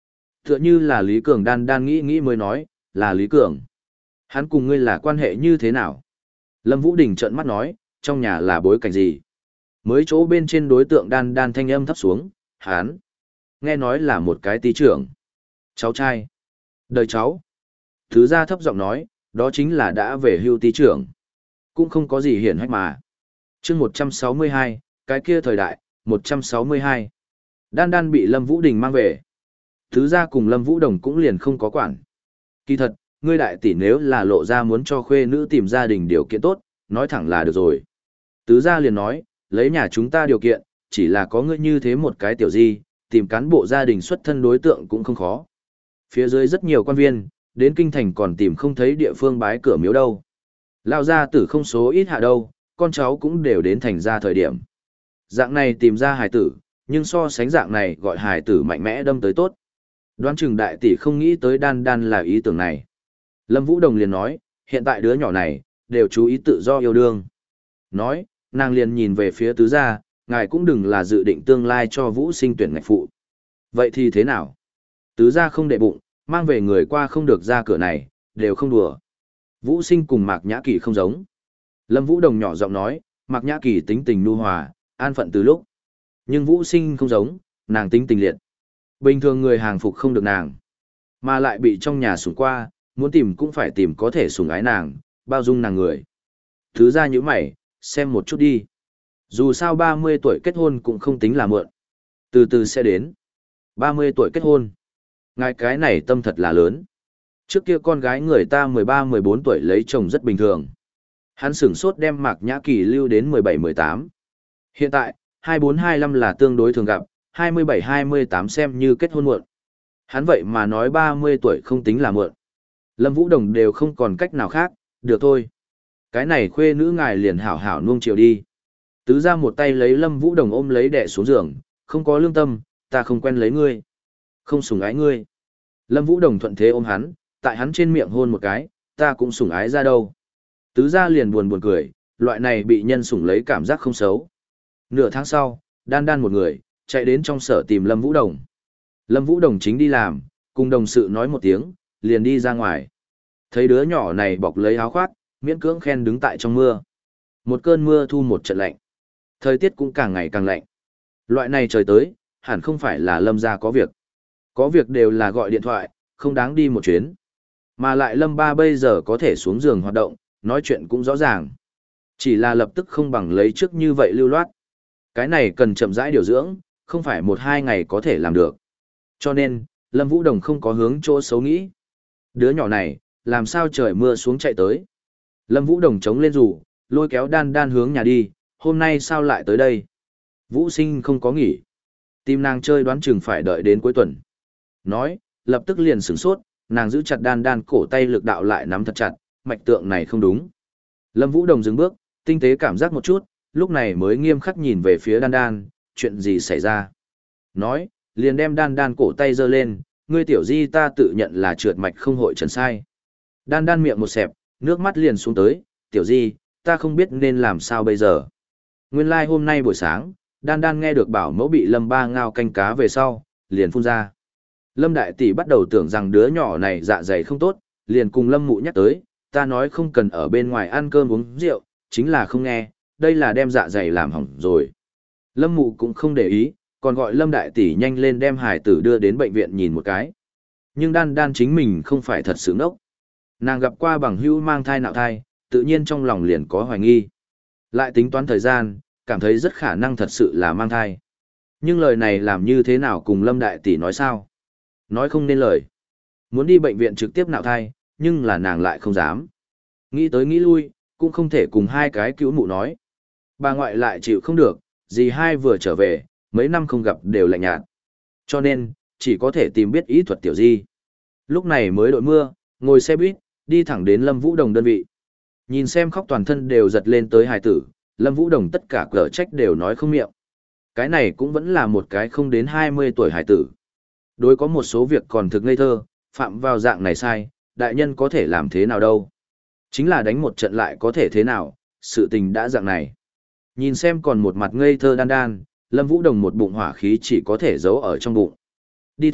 Tựa như là Lý Cường đan đan nghĩ nghĩ mới nói, là Lý Cường. Hắn cùng ngươi là quan hệ như thế nào? Lâm Vũ Đình trợn mắt nói, trong nhà là bối cảnh gì? Mới chỗ bên trên đối tượng đan đan thanh âm thấp xuống, hắn. Nghe nói là một cái tí trưởng. Cháu trai. Đời cháu. Thứ ra thấp giọng nói, đó chính là đã về hưu tí trưởng. Cũng không có gì hiển hách mà. chương một trăm sáu mươi hai, cái kia thời đại, một trăm sáu mươi hai. Đan đan bị Lâm Vũ Đình mang về. Thứ ra cùng Lâm Vũ Đồng cũng liền không có quản. Kỳ thật, ngươi đại tỷ nếu là lộ ra muốn cho khuê nữ tìm gia đình điều kiện tốt, nói thẳng là được rồi. Tứ gia liền nói, lấy nhà chúng ta điều kiện, chỉ là có ngươi như thế một cái tiểu di, tìm cán bộ gia đình xuất thân đối tượng cũng không khó. Phía dưới rất nhiều quan viên, đến kinh thành còn tìm không thấy địa phương bái cửa miếu đâu. Lao gia tử không số ít hạ đâu, con cháu cũng đều đến thành ra thời điểm. Dạng này tìm ra hài tử, nhưng so sánh dạng này gọi hài tử mạnh mẽ đâm tới tốt. Đoán chừng đại tỷ không nghĩ tới đan đan là ý tưởng này. Lâm Vũ Đồng liền nói, hiện tại đứa nhỏ này, đều chú ý tự do yêu đương. Nói, nàng liền nhìn về phía tứ gia, ngài cũng đừng là dự định tương lai cho Vũ Sinh tuyển ngạch phụ. Vậy thì thế nào? Tứ gia không để bụng, mang về người qua không được ra cửa này, đều không đùa. Vũ Sinh cùng Mạc Nhã Kỳ không giống. Lâm Vũ Đồng nhỏ giọng nói, Mạc Nhã Kỳ tính tình nhu hòa, an phận từ lúc. Nhưng Vũ Sinh không giống, nàng tính tình liệt. Bình thường người hàng phục không được nàng, mà lại bị trong nhà sủng qua, muốn tìm cũng phải tìm có thể sủng ái nàng, bao dung nàng người. Thứ ra như mày, xem một chút đi. Dù sao ba mươi tuổi kết hôn cũng không tính là mượn. Từ từ sẽ đến. ba mươi tuổi kết hôn. Ngài cái này tâm thật là lớn. Trước kia con gái người ta mười ba mười bốn tuổi lấy chồng rất bình thường. Hắn sửng sốt đem Mạc Nhã Kỳ lưu đến mười bảy mười tám. Hiện tại, hai mươi bốn hai mươi lăm là tương đối thường gặp, hai mươi bảy hai mươi tám xem như kết hôn muộn. Hắn vậy mà nói ba mươi tuổi không tính là muộn. Lâm Vũ Đồng đều không còn cách nào khác, được thôi. Cái này khuê nữ ngài liền hảo hảo nuông chiều đi. Tứ ra một tay lấy Lâm Vũ Đồng ôm lấy đẻ xuống giường, không có lương tâm, ta không quen lấy ngươi. Không sủng ái ngươi. Lâm Vũ Đồng thuận thế ôm hắn, tại hắn trên miệng hôn một cái, ta cũng sủng ái ra đâu. Tứ ra liền buồn buồn cười, loại này bị nhân sủng lấy cảm giác không xấu. Nửa tháng sau, đan đan một người, chạy đến trong sở tìm Lâm Vũ Đồng. Lâm Vũ Đồng chính đi làm, cùng đồng sự nói một tiếng, liền đi ra ngoài. Thấy đứa nhỏ này bọc lấy áo khoác, miễn cưỡng khen đứng tại trong mưa. Một cơn mưa thu một trận lạnh. Thời tiết cũng càng ngày càng lạnh. Loại này trời tới, hẳn không phải là Lâm gia có việc. Có việc đều là gọi điện thoại, không đáng đi một chuyến. Mà lại Lâm ba bây giờ có thể xuống giường hoạt động, nói chuyện cũng rõ ràng. Chỉ là lập tức không bằng lấy trước như vậy lưu loát. Cái này cần chậm rãi điều dưỡng, không phải một hai ngày có thể làm được. Cho nên, Lâm Vũ Đồng không có hướng chỗ xấu nghĩ. Đứa nhỏ này, làm sao trời mưa xuống chạy tới. Lâm Vũ Đồng chống lên rủ, lôi kéo đan đan hướng nhà đi, hôm nay sao lại tới đây. Vũ Sinh không có nghỉ. Tìm nàng chơi đoán chừng phải đợi đến cuối tuần. Nói, lập tức liền sửng sốt, nàng giữ chặt đan đan cổ tay lực đạo lại nắm thật chặt, mạch tượng này không đúng. Lâm Vũ Đồng dừng bước, tinh tế cảm giác một chút, lúc này mới nghiêm khắc nhìn về phía đan đan, chuyện gì xảy ra. Nói, liền đem đan đan cổ tay giơ lên, ngươi tiểu di ta tự nhận là trượt mạch không hội trần sai. Đan đan miệng một xẹp, nước mắt liền xuống tới, tiểu di, ta không biết nên làm sao bây giờ. Nguyên lai like hôm nay buổi sáng, đan đan nghe được bảo mẫu bị Lâm ba ngao canh cá về sau, liền phun ra. Lâm đại tỷ bắt đầu tưởng rằng đứa nhỏ này dạ dày không tốt, liền cùng Lâm mụ nhắc tới, ta nói không cần ở bên ngoài ăn cơm uống rượu, chính là không nghe, đây là đem dạ dày làm hỏng rồi. Lâm mụ cũng không để ý, còn gọi Lâm đại tỷ nhanh lên đem hải tử đưa đến bệnh viện nhìn một cái. Nhưng đan đan chính mình không phải thật sự ngốc. Nàng gặp qua bằng hữu mang thai nạo thai, tự nhiên trong lòng liền có hoài nghi. Lại tính toán thời gian, cảm thấy rất khả năng thật sự là mang thai. Nhưng lời này làm như thế nào cùng Lâm đại tỷ nói sao? Nói không nên lời. Muốn đi bệnh viện trực tiếp nạo thai, nhưng là nàng lại không dám. Nghĩ tới nghĩ lui, cũng không thể cùng hai cái cứu mụ nói. Bà ngoại lại chịu không được, dì hai vừa trở về, mấy năm không gặp đều lạnh nhạt. Cho nên, chỉ có thể tìm biết ý thuật tiểu di. Lúc này mới đội mưa, ngồi xe buýt, đi thẳng đến Lâm Vũ Đồng đơn vị. Nhìn xem khóc toàn thân đều giật lên tới hài tử, Lâm Vũ Đồng tất cả cỡ trách đều nói không miệng. Cái này cũng vẫn là một cái không đến hai mươi tuổi hài tử. Đối có một số việc còn thực ngây thơ, phạm vào dạng này sai, đại nhân có thể làm thế nào đâu. Chính là đánh một trận lại có thể thế nào, sự tình đã dạng này. Nhìn xem còn một mặt ngây thơ đan đan, Lâm Vũ Đồng một bụng hỏa khí chỉ có thể giấu ở trong bụng. Đi thôi,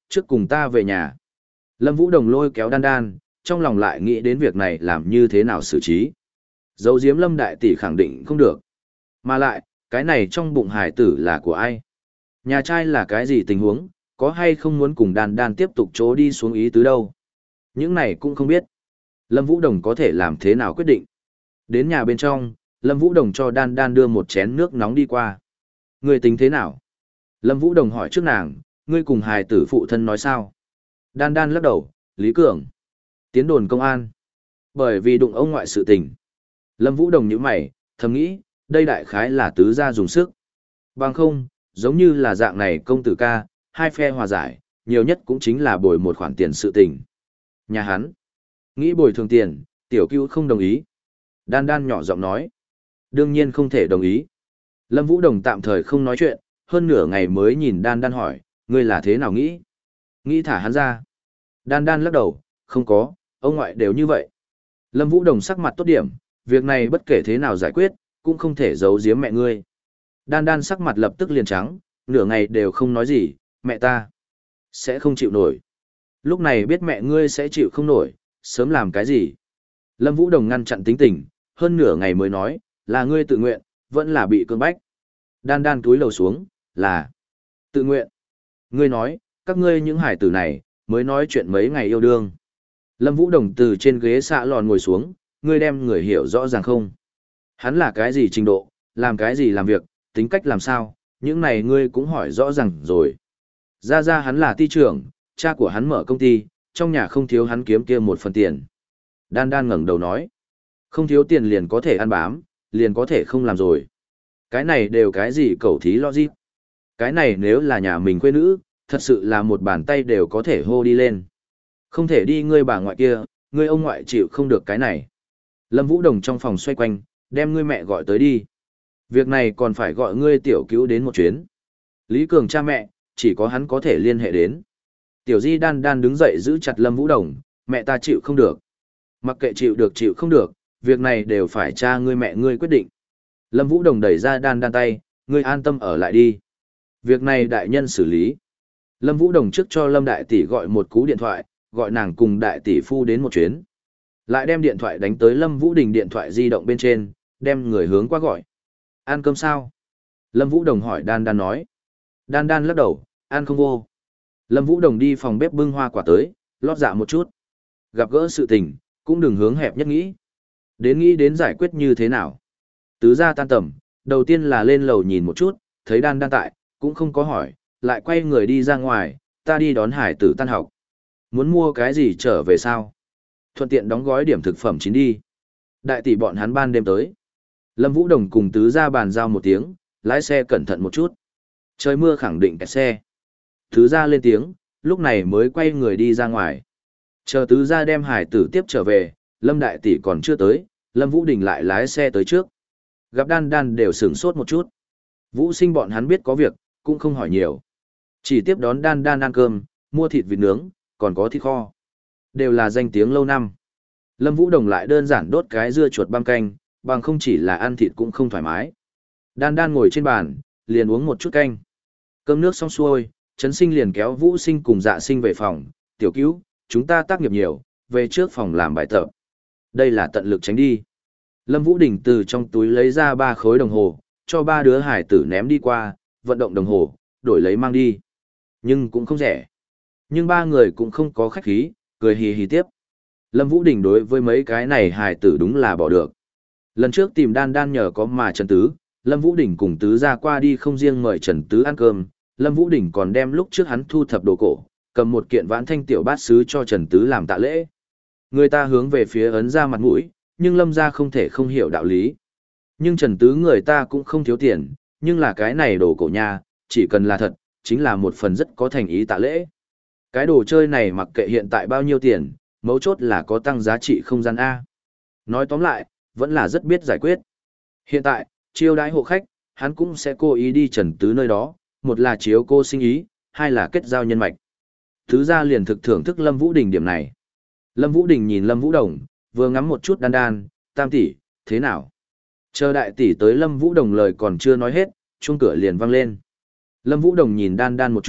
trước cùng ta về nhà. Lâm Vũ Đồng lôi kéo đan đan, trong lòng lại nghĩ đến việc này làm như thế nào xử trí. Giấu giếm Lâm đại tỷ khẳng định không được. Mà lại, cái này trong bụng hải tử là của ai? Nhà trai là cái gì tình huống, có hay không muốn cùng đan đan tiếp tục trố đi xuống ý tứ đâu? Những này cũng không biết. Lâm Vũ Đồng có thể làm thế nào quyết định? Đến nhà bên trong, Lâm Vũ Đồng cho đan đan đưa một chén nước nóng đi qua. Ngươi tính thế nào? Lâm Vũ Đồng hỏi trước nàng, ngươi cùng hài tử phụ thân nói sao? Đan đan lắc đầu, Lý Cường. Tiến đồn công an. Bởi vì đụng ông ngoại sự tình. Lâm Vũ Đồng nhíu mày, thầm nghĩ, đây đại khái là tứ gia dùng sức. Bằng không, giống như là dạng này công tử ca, hai phe hòa giải, nhiều nhất cũng chính là bồi một khoản tiền sự tình. Nhà hắn. Nghĩ bồi thường tiền, tiểu cưu không đồng ý. Đan đan nhỏ giọng nói. Đương nhiên không thể đồng ý. Lâm Vũ Đồng tạm thời không nói chuyện, hơn nửa ngày mới nhìn đan đan hỏi, ngươi là thế nào nghĩ? Nghĩ thả hắn ra. Đan đan lắc đầu, không có, ông ngoại đều như vậy. Lâm Vũ Đồng sắc mặt tốt điểm, việc này bất kể thế nào giải quyết, cũng không thể giấu giếm mẹ ngươi. Đan đan sắc mặt lập tức liền trắng, nửa ngày đều không nói gì, mẹ ta sẽ không chịu nổi. Lúc này biết mẹ ngươi sẽ chịu không nổi, sớm làm cái gì? Lâm Vũ Đồng ngăn chặn tính tình, hơn nửa ngày mới nói, là ngươi tự nguyện, vẫn là bị cưỡng bách. Đan đan túi lầu xuống, là tự nguyện. Ngươi nói, các ngươi những hải tử này, mới nói chuyện mấy ngày yêu đương. Lâm Vũ Đồng từ trên ghế xạ lòn ngồi xuống, ngươi đem người hiểu rõ ràng không? Hắn là cái gì trình độ, làm cái gì làm việc, tính cách làm sao, những này ngươi cũng hỏi rõ ràng rồi. Ra ra hắn là ty trưởng, cha của hắn mở công ty, trong nhà không thiếu hắn kiếm kia một phần tiền. Đan đan ngẩng đầu nói, không thiếu tiền liền có thể ăn bám, liền có thể không làm rồi. Cái này đều cái gì cẩu thí logic. Cái này nếu là nhà mình quê nữ, thật sự là một bàn tay đều có thể hô đi lên. Không thể đi ngươi bà ngoại kia, ngươi ông ngoại chịu không được cái này. Lâm Vũ Đồng trong phòng xoay quanh, đem ngươi mẹ gọi tới đi. Việc này còn phải gọi ngươi tiểu cứu đến một chuyến. Lý Cường cha mẹ, chỉ có hắn có thể liên hệ đến. Tiểu Di đan đan đứng dậy giữ chặt Lâm Vũ Đồng, mẹ ta chịu không được. Mặc kệ chịu được chịu không được, việc này đều phải cha ngươi mẹ ngươi quyết định. Lâm Vũ Đồng đẩy ra đan đan tay, ngươi an tâm ở lại đi. Việc này đại nhân xử lý. Lâm Vũ Đồng trước cho Lâm Đại Tỷ gọi một cú điện thoại, gọi nàng cùng Đại Tỷ phu đến một chuyến. Lại đem điện thoại đánh tới Lâm Vũ Đình điện thoại di động bên trên, đem người hướng qua gọi. Ăn cơm sao? Lâm Vũ Đồng hỏi đan đan nói. Đan đan lắc đầu, ăn không vô. Lâm Vũ Đồng đi phòng bếp bưng hoa quả tới, lót dạ một chút. Gặp gỡ sự tình, cũng đừng hướng hẹp nhất nghĩ. Đến nghĩ đến giải quyết như thế nào. Tứ gia tan tầm, đầu tiên là lên lầu nhìn một chút, thấy đan đan tại, cũng không có hỏi, lại quay người đi ra ngoài, ta đi đón hải tử tan học. Muốn mua cái gì trở về sao? Thuận tiện đóng gói điểm thực phẩm chín đi. Đại tỷ bọn hắn ban đêm tới. Lâm Vũ Đồng cùng tứ gia bàn giao một tiếng, lái xe cẩn thận một chút. Trời mưa khẳng định kẹt xe. Tứ gia lên tiếng, lúc này mới quay người đi ra ngoài. Chờ tứ gia đem hải tử tiếp trở về, Lâm đại tỷ còn chưa tới, Lâm Vũ Đình lại lái xe tới trước. Gặp đan đan đều sửng sốt một chút. Vũ Sinh bọn hắn biết có việc, cũng không hỏi nhiều. Chỉ tiếp đón đan đan ăn cơm, mua thịt vịt nướng, còn có thịt kho. Đều là danh tiếng lâu năm. Lâm Vũ Đồng lại đơn giản đốt cái dưa chuột băm canh, bằng không chỉ là ăn thịt cũng không thoải mái. Đan đan ngồi trên bàn, liền uống một chút canh. Cơm nước xong xuôi, Trấn Sinh liền kéo Vũ Sinh cùng Dạ Sinh về phòng, tiểu cứu, chúng ta tác nghiệp nhiều, về trước phòng làm bài tập. Đây là tận lực tránh đi. Lâm Vũ Đình từ trong túi lấy ra ba khối đồng hồ, cho ba đứa hải tử ném đi qua, vận động đồng hồ, đổi lấy mang đi. Nhưng cũng không rẻ. Nhưng ba người cũng không có khách khí, cười hì hì tiếp. Lâm Vũ Đình đối với mấy cái này hải tử đúng là bỏ được. Lần trước tìm đan đan nhờ có mà Trần Tứ, Lâm Vũ Đình cùng Tứ ra qua đi không riêng mời Trần Tứ ăn cơm, Lâm Vũ Đình còn đem lúc trước hắn thu thập đồ cổ, cầm một kiện vãn thanh tiểu bát sứ cho Trần Tứ làm tạ lễ. Người ta hướng về phía ấn ra mặt mũi, nhưng Lâm gia không thể không hiểu đạo lý. Nhưng Trần Tứ người ta cũng không thiếu tiền, nhưng là cái này đồ cổ nha, chỉ cần là thật, chính là một phần rất có thành ý tạ lễ. Cái đồ chơi này mặc kệ hiện tại bao nhiêu tiền, mấu chốt là có tăng giá trị không gian A. Nói tóm lại, vẫn là rất biết giải quyết. Hiện tại, chiêu đãi hộ khách, hắn cũng sẽ cố ý đi Trần Tứ nơi đó, một là chiếu cô sinh ý, hai là kết giao nhân mạch. Thứ ra liền thực thưởng thức Lâm Vũ Đình điểm này. Lâm Vũ Đình nhìn Lâm Vũ Đồng, vừa ngắm một chút đan đan, tam tỷ, thế nào? Chờ đại tỷ tới Lâm Vũ Đồng lời còn chưa nói hết, chuông cửa liền vang lên. Lâm Vũ Đồng nhìn đan đan một chút,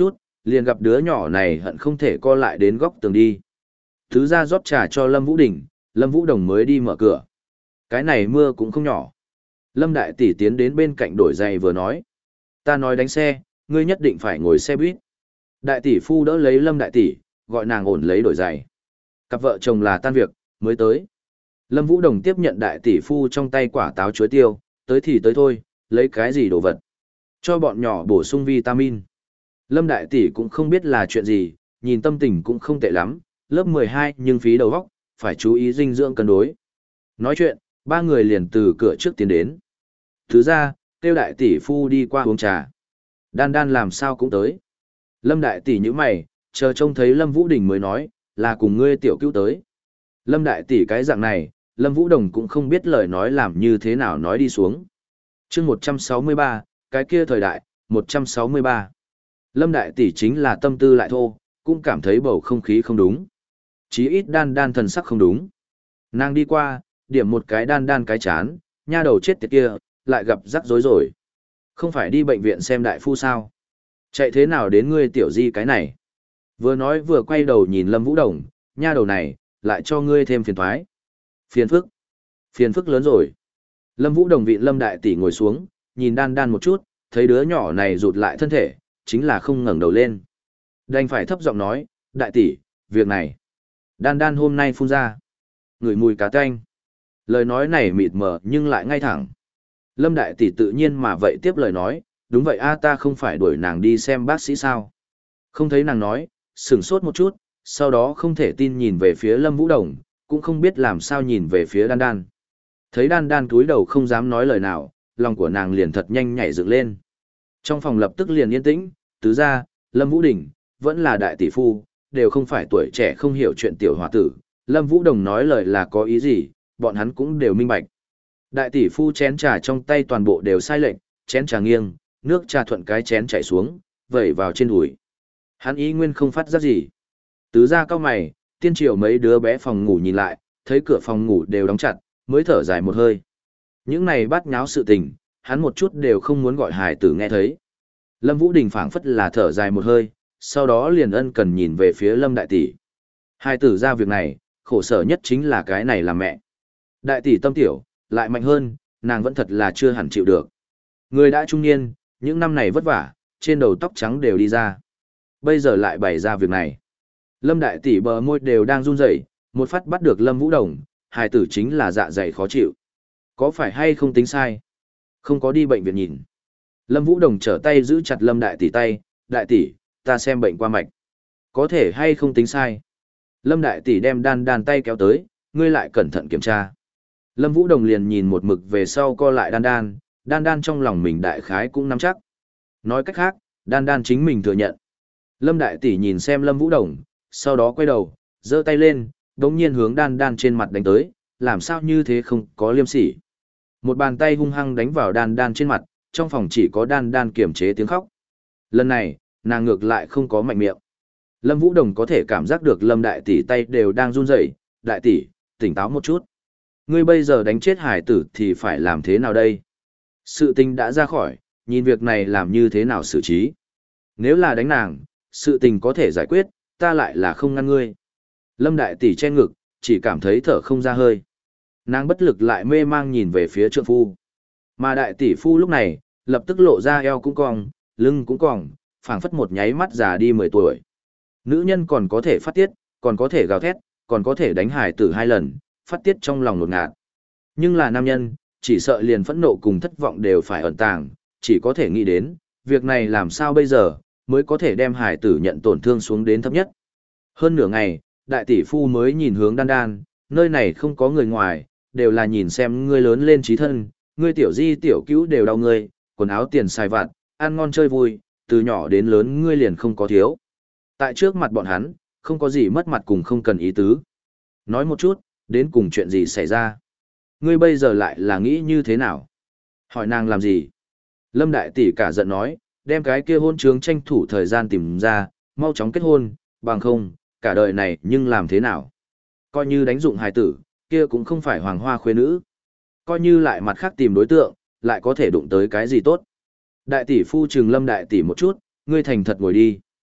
liền gặp đứa nhỏ này hận không thể co lại đến góc tường đi. Thứ ra rót trà cho Lâm Vũ Đình, Lâm Vũ Đồng mới đi mở cửa. Cái này mưa cũng không nhỏ. Lâm Đại Tỷ tiến đến bên cạnh đổi giày vừa nói. Ta nói đánh xe, ngươi nhất định phải ngồi xe buýt. Đại Tỷ phu đỡ lấy Lâm Đại Tỷ, gọi nàng ổn lấy đổi giày. Cặp vợ chồng là tan việc, mới tới. Lâm Vũ Đồng tiếp nhận Đại Tỷ phu trong tay quả táo chuối tiêu, tới thì tới thôi, lấy cái gì đồ vật. Cho bọn nhỏ bổ sung vitamin. Lâm Đại Tỷ cũng không biết là chuyện gì, nhìn tâm tình cũng không tệ lắm, lớp mười hai nhưng phí đầu óc, phải chú ý dinh dưỡng cân đối. Nói chuyện, ba người liền từ cửa trước tiến đến. Thứ ra, kêu Đại Tỷ phu đi qua uống trà. Đan Đan làm sao cũng tới. Lâm Đại Tỷ nhíu mày, chờ trông thấy Lâm Vũ Đình mới nói, là cùng ngươi tiểu cứu tới. Lâm Đại Tỷ cái dạng này, Lâm Vũ Đồng cũng không biết lời nói làm như thế nào nói đi xuống. chương một trăm sáu mươi ba, cái kia thời đại, một trăm sáu mươi ba. Lâm Đại Tỷ chính là tâm tư lại thô, cũng cảm thấy bầu không khí không đúng. Chí ít Đan Đan thần sắc không đúng. Nàng đi qua, điểm một cái Đan Đan cái chán, nha đầu chết tiệt kia, lại gặp rắc rối rồi. Không phải đi bệnh viện xem đại phu sao? Chạy thế nào đến ngươi tiểu di cái này? Vừa nói vừa quay đầu nhìn Lâm Vũ Đồng, nha đầu này, lại cho ngươi thêm phiền thoái. Phiền phức. Phiền phức lớn rồi. Lâm Vũ Đồng vịn Lâm Đại Tỷ ngồi xuống, nhìn Đan Đan một chút, thấy đứa nhỏ này rụt lại thân thể, chính là không ngẩng đầu lên. Đành phải thấp giọng nói, Đại Tỷ, việc này. Đan Đan hôm nay phun ra. Ngửi mùi cá tanh. Lời nói này mịt mờ nhưng lại ngay thẳng. Lâm Đại Tỷ tự nhiên mà vậy tiếp lời nói, đúng vậy a, ta không phải đuổi nàng đi xem bác sĩ sao. Không thấy nàng nói, sửng sốt một chút, sau đó không thể tin nhìn về phía Lâm Vũ Đồng, cũng không biết làm sao nhìn về phía Đan Đan. Thấy Đan Đan cúi đầu không dám nói lời nào, lòng của nàng liền thật nhanh nhảy dựng lên. Trong phòng lập tức liền yên tĩnh, tứ ra, Lâm Vũ Đình, vẫn là đại tỷ phu, đều không phải tuổi trẻ không hiểu chuyện tiểu hòa tử. Lâm Vũ Đồng nói lời là có ý gì, bọn hắn cũng đều minh bạch. Đại tỷ phu chén trà trong tay toàn bộ đều sai lệch, chén trà nghiêng, nước trà thuận cái chén chảy xuống, vẩy vào trên đùi. Hắn ý nguyên không phát giác gì. Tứ ra cao mày, tiên triều mấy đứa bé phòng ngủ nhìn lại, thấy cửa phòng ngủ đều đóng chặt, mới thở dài một hơi. Những này bắt nháo sự tình, hắn một chút đều không muốn gọi hài tử nghe thấy. Lâm Vũ Đình phảng phất là thở dài một hơi, sau đó liền ân cần nhìn về phía Lâm Đại Tỷ. Hài tử ra việc này, khổ sở nhất chính là cái này là mẹ. Đại Tỷ tâm tiểu, lại mạnh hơn, nàng vẫn thật là chưa hẳn chịu được. Người đã trung niên, những năm này vất vả, trên đầu tóc trắng đều đi ra. Bây giờ lại bày ra việc này. Lâm Đại Tỷ bờ môi đều đang run rẩy, một phát bắt được Lâm Vũ Đồng, hài tử chính là dạ dày khó chịu. Có phải hay không tính sai? Không có đi bệnh viện nhìn. Lâm Vũ Đồng trở tay giữ chặt Lâm Đại Tỷ tay, Đại Tỷ, ta xem bệnh qua mạch. Có thể hay không tính sai? Lâm Đại Tỷ đem Đan Đan tay kéo tới, ngươi lại cẩn thận kiểm tra. Lâm Vũ Đồng liền nhìn một mực về sau co lại Đan Đan, Đan Đan trong lòng mình đại khái cũng nắm chắc. Nói cách khác, Đan Đan chính mình thừa nhận. Lâm Đại Tỷ nhìn xem Lâm Vũ Đồng, sau đó quay đầu, giơ tay lên, đống nhiên hướng Đan Đan trên mặt đánh tới, làm sao như thế không có liêm sỉ. Một bàn tay hung hăng đánh vào Đan Đan trên mặt, trong phòng chỉ có Đan Đan kiềm chế tiếng khóc. Lần này, nàng ngược lại không có mạnh miệng. Lâm Vũ Đồng có thể cảm giác được Lâm Đại Tỷ tay đều đang run rẩy, Đại Tỷ, tỉnh táo một chút. Ngươi bây giờ đánh chết hải tử thì phải làm thế nào đây? Sự tình đã ra khỏi, nhìn việc này làm như thế nào xử trí. Nếu là đánh nàng, sự tình có thể giải quyết, ta lại là không ngăn ngươi. Lâm Đại Tỷ che ngực, chỉ cảm thấy thở không ra hơi. Nàng bất lực lại mê mang nhìn về phía trượng phu. Mà Đại Tỷ phu lúc này, lập tức lộ ra eo cũng cong, lưng cũng cong, phảng phất một nháy mắt già đi mười tuổi. Nữ nhân còn có thể phát tiết, còn có thể gào thét, còn có thể đánh hải tử hai lần, phát tiết trong lòng nột ngạt. Nhưng là nam nhân, chỉ sợ liền phẫn nộ cùng thất vọng đều phải ẩn tàng, chỉ có thể nghĩ đến, việc này làm sao bây giờ, mới có thể đem hải tử nhận tổn thương xuống đến thấp nhất. Hơn nửa ngày, đại tỷ phu mới nhìn hướng Đan Đan, nơi này không có người ngoài, đều là nhìn xem ngươi lớn lên trí thân, ngươi tiểu di tiểu cứu đều đau ngươi, quần áo tiền xài vặt, ăn ngon chơi vui, từ nhỏ đến lớn ngươi liền không có thiếu. Tại trước mặt bọn hắn, không có gì mất mặt cùng không cần ý tứ. Nói một chút, đến cùng chuyện gì xảy ra. Ngươi bây giờ lại là nghĩ như thế nào? Hỏi nàng làm gì? Lâm Đại Tỷ cả giận nói, đem cái kia hôn trướng tranh thủ thời gian tìm ra, mau chóng kết hôn, bằng không, cả đời này nhưng làm thế nào? Coi như đánh dụng hài tử, kia cũng không phải hoàng hoa khuê nữ. Coi như lại mặt khác tìm đối tượng, lại có thể đụng tới cái gì tốt. Đại tỷ phu trừng Lâm Đại Tỷ một chút, ngươi thành thật ngồi đi.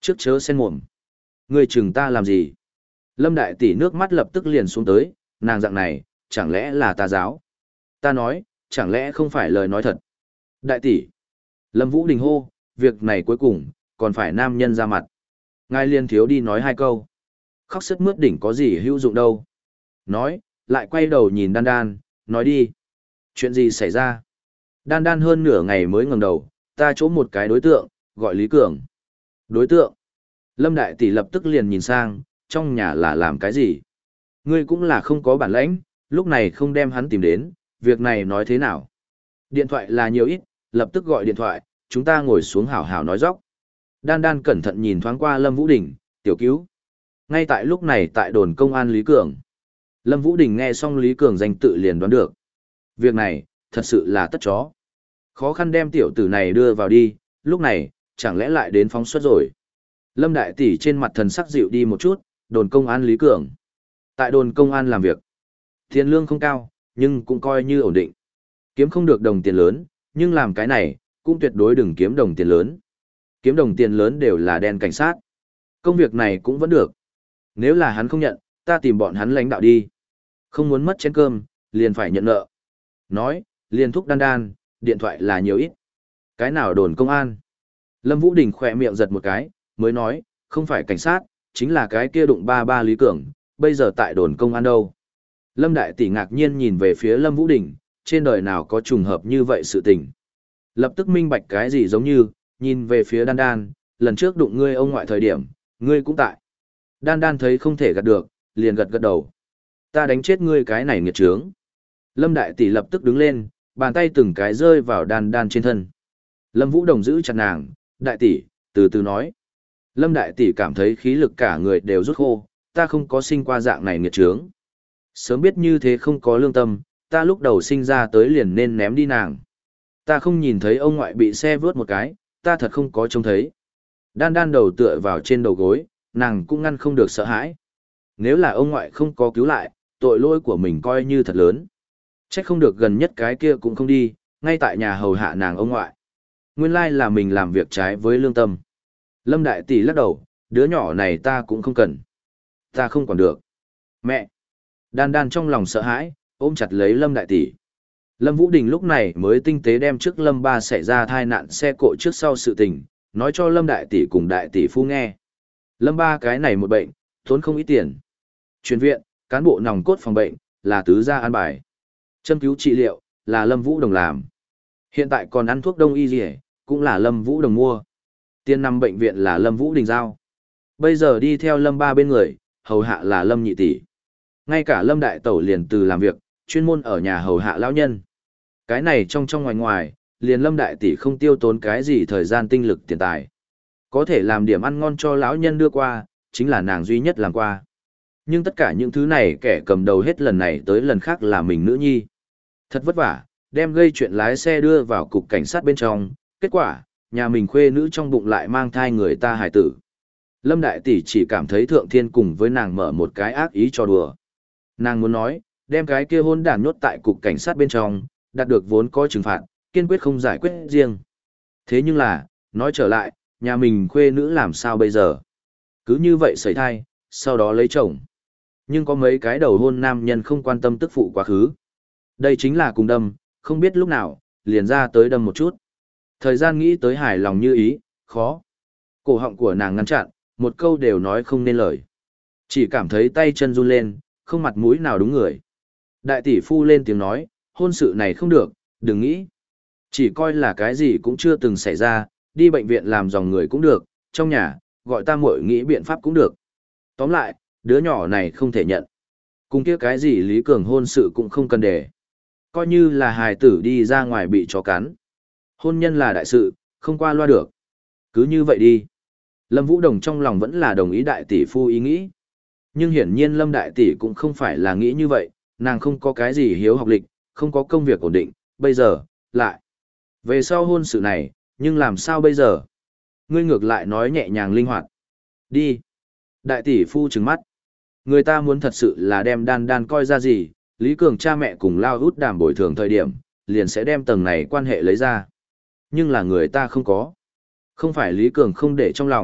Trước chớ xen mồm. Ngươi chừng ta làm gì? Lâm đại tỷ nước mắt lập tức liền xuống tới, nàng dạng này, chẳng lẽ là tà giáo? Ta nói, chẳng lẽ không phải lời nói thật? Đại tỷ. Lâm Vũ Đình hô, việc này cuối cùng, còn phải nam nhân ra mặt. Ngài liên thiếu đi nói hai câu. Khóc sức mướt đỉnh có gì hữu dụng đâu. Nói, lại quay đầu nhìn đan đan, nói đi. Chuyện gì xảy ra? Đan đan hơn nửa ngày mới ngẩng đầu, ta chỗ một cái đối tượng, gọi Lý Cường. Đối tượng? Lâm đại tỷ lập tức liền nhìn sang, trong nhà là làm cái gì? Ngươi cũng là không có bản lãnh, lúc này không đem hắn tìm đến, việc này nói thế nào? Điện thoại là nhiều ít, lập tức gọi điện thoại, chúng ta ngồi xuống hảo hảo nói dóc. Đan đan cẩn thận nhìn thoáng qua Lâm Vũ Đình, tiểu cứu. Ngay tại lúc này tại đồn công an Lý Cường. Lâm Vũ Đình nghe xong Lý Cường danh tự liền đoán được. Việc này, thật sự là tất chó. Khó khăn đem tiểu tử này đưa vào đi, lúc này, chẳng lẽ lại đến phóng xuất rồi. Lâm đại tỷ trên mặt thần sắc dịu đi một chút, đồn công an Lý Cường. Tại đồn công an làm việc. Tiền lương không cao, nhưng cũng coi như ổn định. Kiếm không được đồng tiền lớn, nhưng làm cái này, cũng tuyệt đối đừng kiếm đồng tiền lớn. Kiếm đồng tiền lớn đều là đen cảnh sát. Công việc này cũng vẫn được. Nếu là hắn không nhận, ta tìm bọn hắn lãnh đạo đi. Không muốn mất chén cơm, liền phải nhận nợ. Nói, liền thúc đan đan, điện thoại là nhiều ít. Cái nào đồn công an? Lâm Vũ Đình khỏe miệng giật một cái, mới nói, không phải cảnh sát, chính là cái kia đụng ba ba Lý Cường, bây giờ tại đồn công an đâu. Lâm Đại Tỷ ngạc nhiên nhìn về phía Lâm Vũ Đình, trên đời nào có trùng hợp như vậy sự tình. Lập tức minh bạch cái gì giống như, nhìn về phía đan đan, lần trước đụng ngươi ông ngoại thời điểm, ngươi cũng tại. Đan đan thấy không thể gật được, liền gật gật đầu. Ta đánh chết ngươi cái này nghiệt trướng. Lâm Đại Tỷ lập tức đứng lên, bàn tay từng cái rơi vào đan đan trên thân. Lâm Vũ Đồng giữ chặt nàng, Đại Tỷ, từ từ nói. Lâm Đại Tỷ cảm thấy khí lực cả người đều rút khô, ta không có sinh qua dạng này nghiệt trướng. Sớm biết như thế không có lương tâm, ta lúc đầu sinh ra tới liền nên ném đi nàng. Ta không nhìn thấy ông ngoại bị xe vướt một cái, ta thật không có trông thấy. Đan đan đầu tựa vào trên đầu gối, nàng cũng ngăn không được sợ hãi. Nếu là ông ngoại không có cứu lại, tội lỗi của mình coi như thật lớn. Trách không được gần nhất cái kia cũng không đi, ngay tại nhà hầu hạ nàng ông ngoại. Nguyên lai là mình làm việc trái với lương tâm. Lâm Đại Tỷ lắc đầu, đứa nhỏ này ta cũng không cần. Ta không còn được. Mẹ! Đan đan trong lòng sợ hãi, ôm chặt lấy Lâm Đại Tỷ. Lâm Vũ Đình lúc này mới tinh tế đem trước Lâm Ba xảy ra tai nạn xe cộ trước sau sự tình, nói cho Lâm Đại Tỷ cùng Đại Tỷ phu nghe. Lâm Ba cái này một bệnh, tốn không ít tiền. Chuyển viện, cán bộ nòng cốt phòng bệnh, là tứ gia an bài. Châm cứu trị liệu, là Lâm Vũ Đồng làm. Hiện tại còn ăn thuốc đông y gì cũng là Lâm Vũ Đồng mua. Tiền nằm bệnh viện là Lâm Vũ Đình giao. Bây giờ đi theo Lâm Ba bên người, hầu hạ là Lâm Nhị Tỷ. Ngay cả Lâm Đại Tẩu liền từ làm việc, chuyên môn ở nhà hầu hạ lão nhân. Cái này trong trong ngoài ngoài, liền Lâm Đại Tỷ không tiêu tốn cái gì thời gian tinh lực tiền tài. Có thể làm điểm ăn ngon cho lão nhân đưa qua, chính là nàng duy nhất làm qua. Nhưng tất cả những thứ này kẻ cầm đầu hết lần này tới lần khác là mình nữ nhi. Thật vất vả, đem gây chuyện lái xe đưa vào cục cảnh sát bên trong, kết quả, nhà mình khuê nữ trong bụng lại mang thai người ta hài tử. Lâm Đại Tỷ chỉ cảm thấy thượng thiên cùng với nàng mở một cái ác ý cho đùa. Nàng muốn nói, đem cái kia hôn đản nhốt tại cục cảnh sát bên trong, đạt được vốn có trừng phạt, kiên quyết không giải quyết riêng. Thế nhưng là, nói trở lại, nhà mình khuê nữ làm sao bây giờ? Cứ như vậy sẩy thai, sau đó lấy chồng. Nhưng có mấy cái đầu hôn nam nhân không quan tâm tức phụ quá khứ. Đây chính là cùng đâm, không biết lúc nào, liền ra tới đâm một chút. Thời gian nghĩ tới hài lòng như ý, khó. Cổ họng của nàng ngăn chặn, một câu đều nói không nên lời. Chỉ cảm thấy tay chân run lên, không mặt mũi nào đúng người. Đại tỷ phu lên tiếng nói, hôn sự này không được, đừng nghĩ. Chỉ coi là cái gì cũng chưa từng xảy ra, đi bệnh viện làm dòng người cũng được, trong nhà, gọi ta muội nghĩ biện pháp cũng được. Tóm lại, đứa nhỏ này không thể nhận. Cùng kia cái gì Lý Cường hôn sự cũng không cần để. Coi như là hài tử đi ra ngoài bị chó cắn. Hôn nhân là đại sự, không qua loa được. Cứ như vậy đi. Lâm Vũ Đồng trong lòng vẫn là đồng ý đại tỷ phu ý nghĩ. Nhưng hiển nhiên Lâm đại tỷ cũng không phải là nghĩ như vậy, nàng không có cái gì hiếu học lịch, không có công việc ổn định, bây giờ, lại. Về sau hôn sự này, nhưng làm sao bây giờ? Ngươi ngược lại nói nhẹ nhàng linh hoạt. Đi. Đại tỷ phu trừng mắt. Người ta muốn thật sự là đem đan đan coi ra gì, Lý Cường cha mẹ cùng lao út đàm bồi thường thời điểm, liền sẽ đem tầng này quan hệ lấy ra. Nhưng là người ta không có. Không phải Lý Cường không để trong lòng,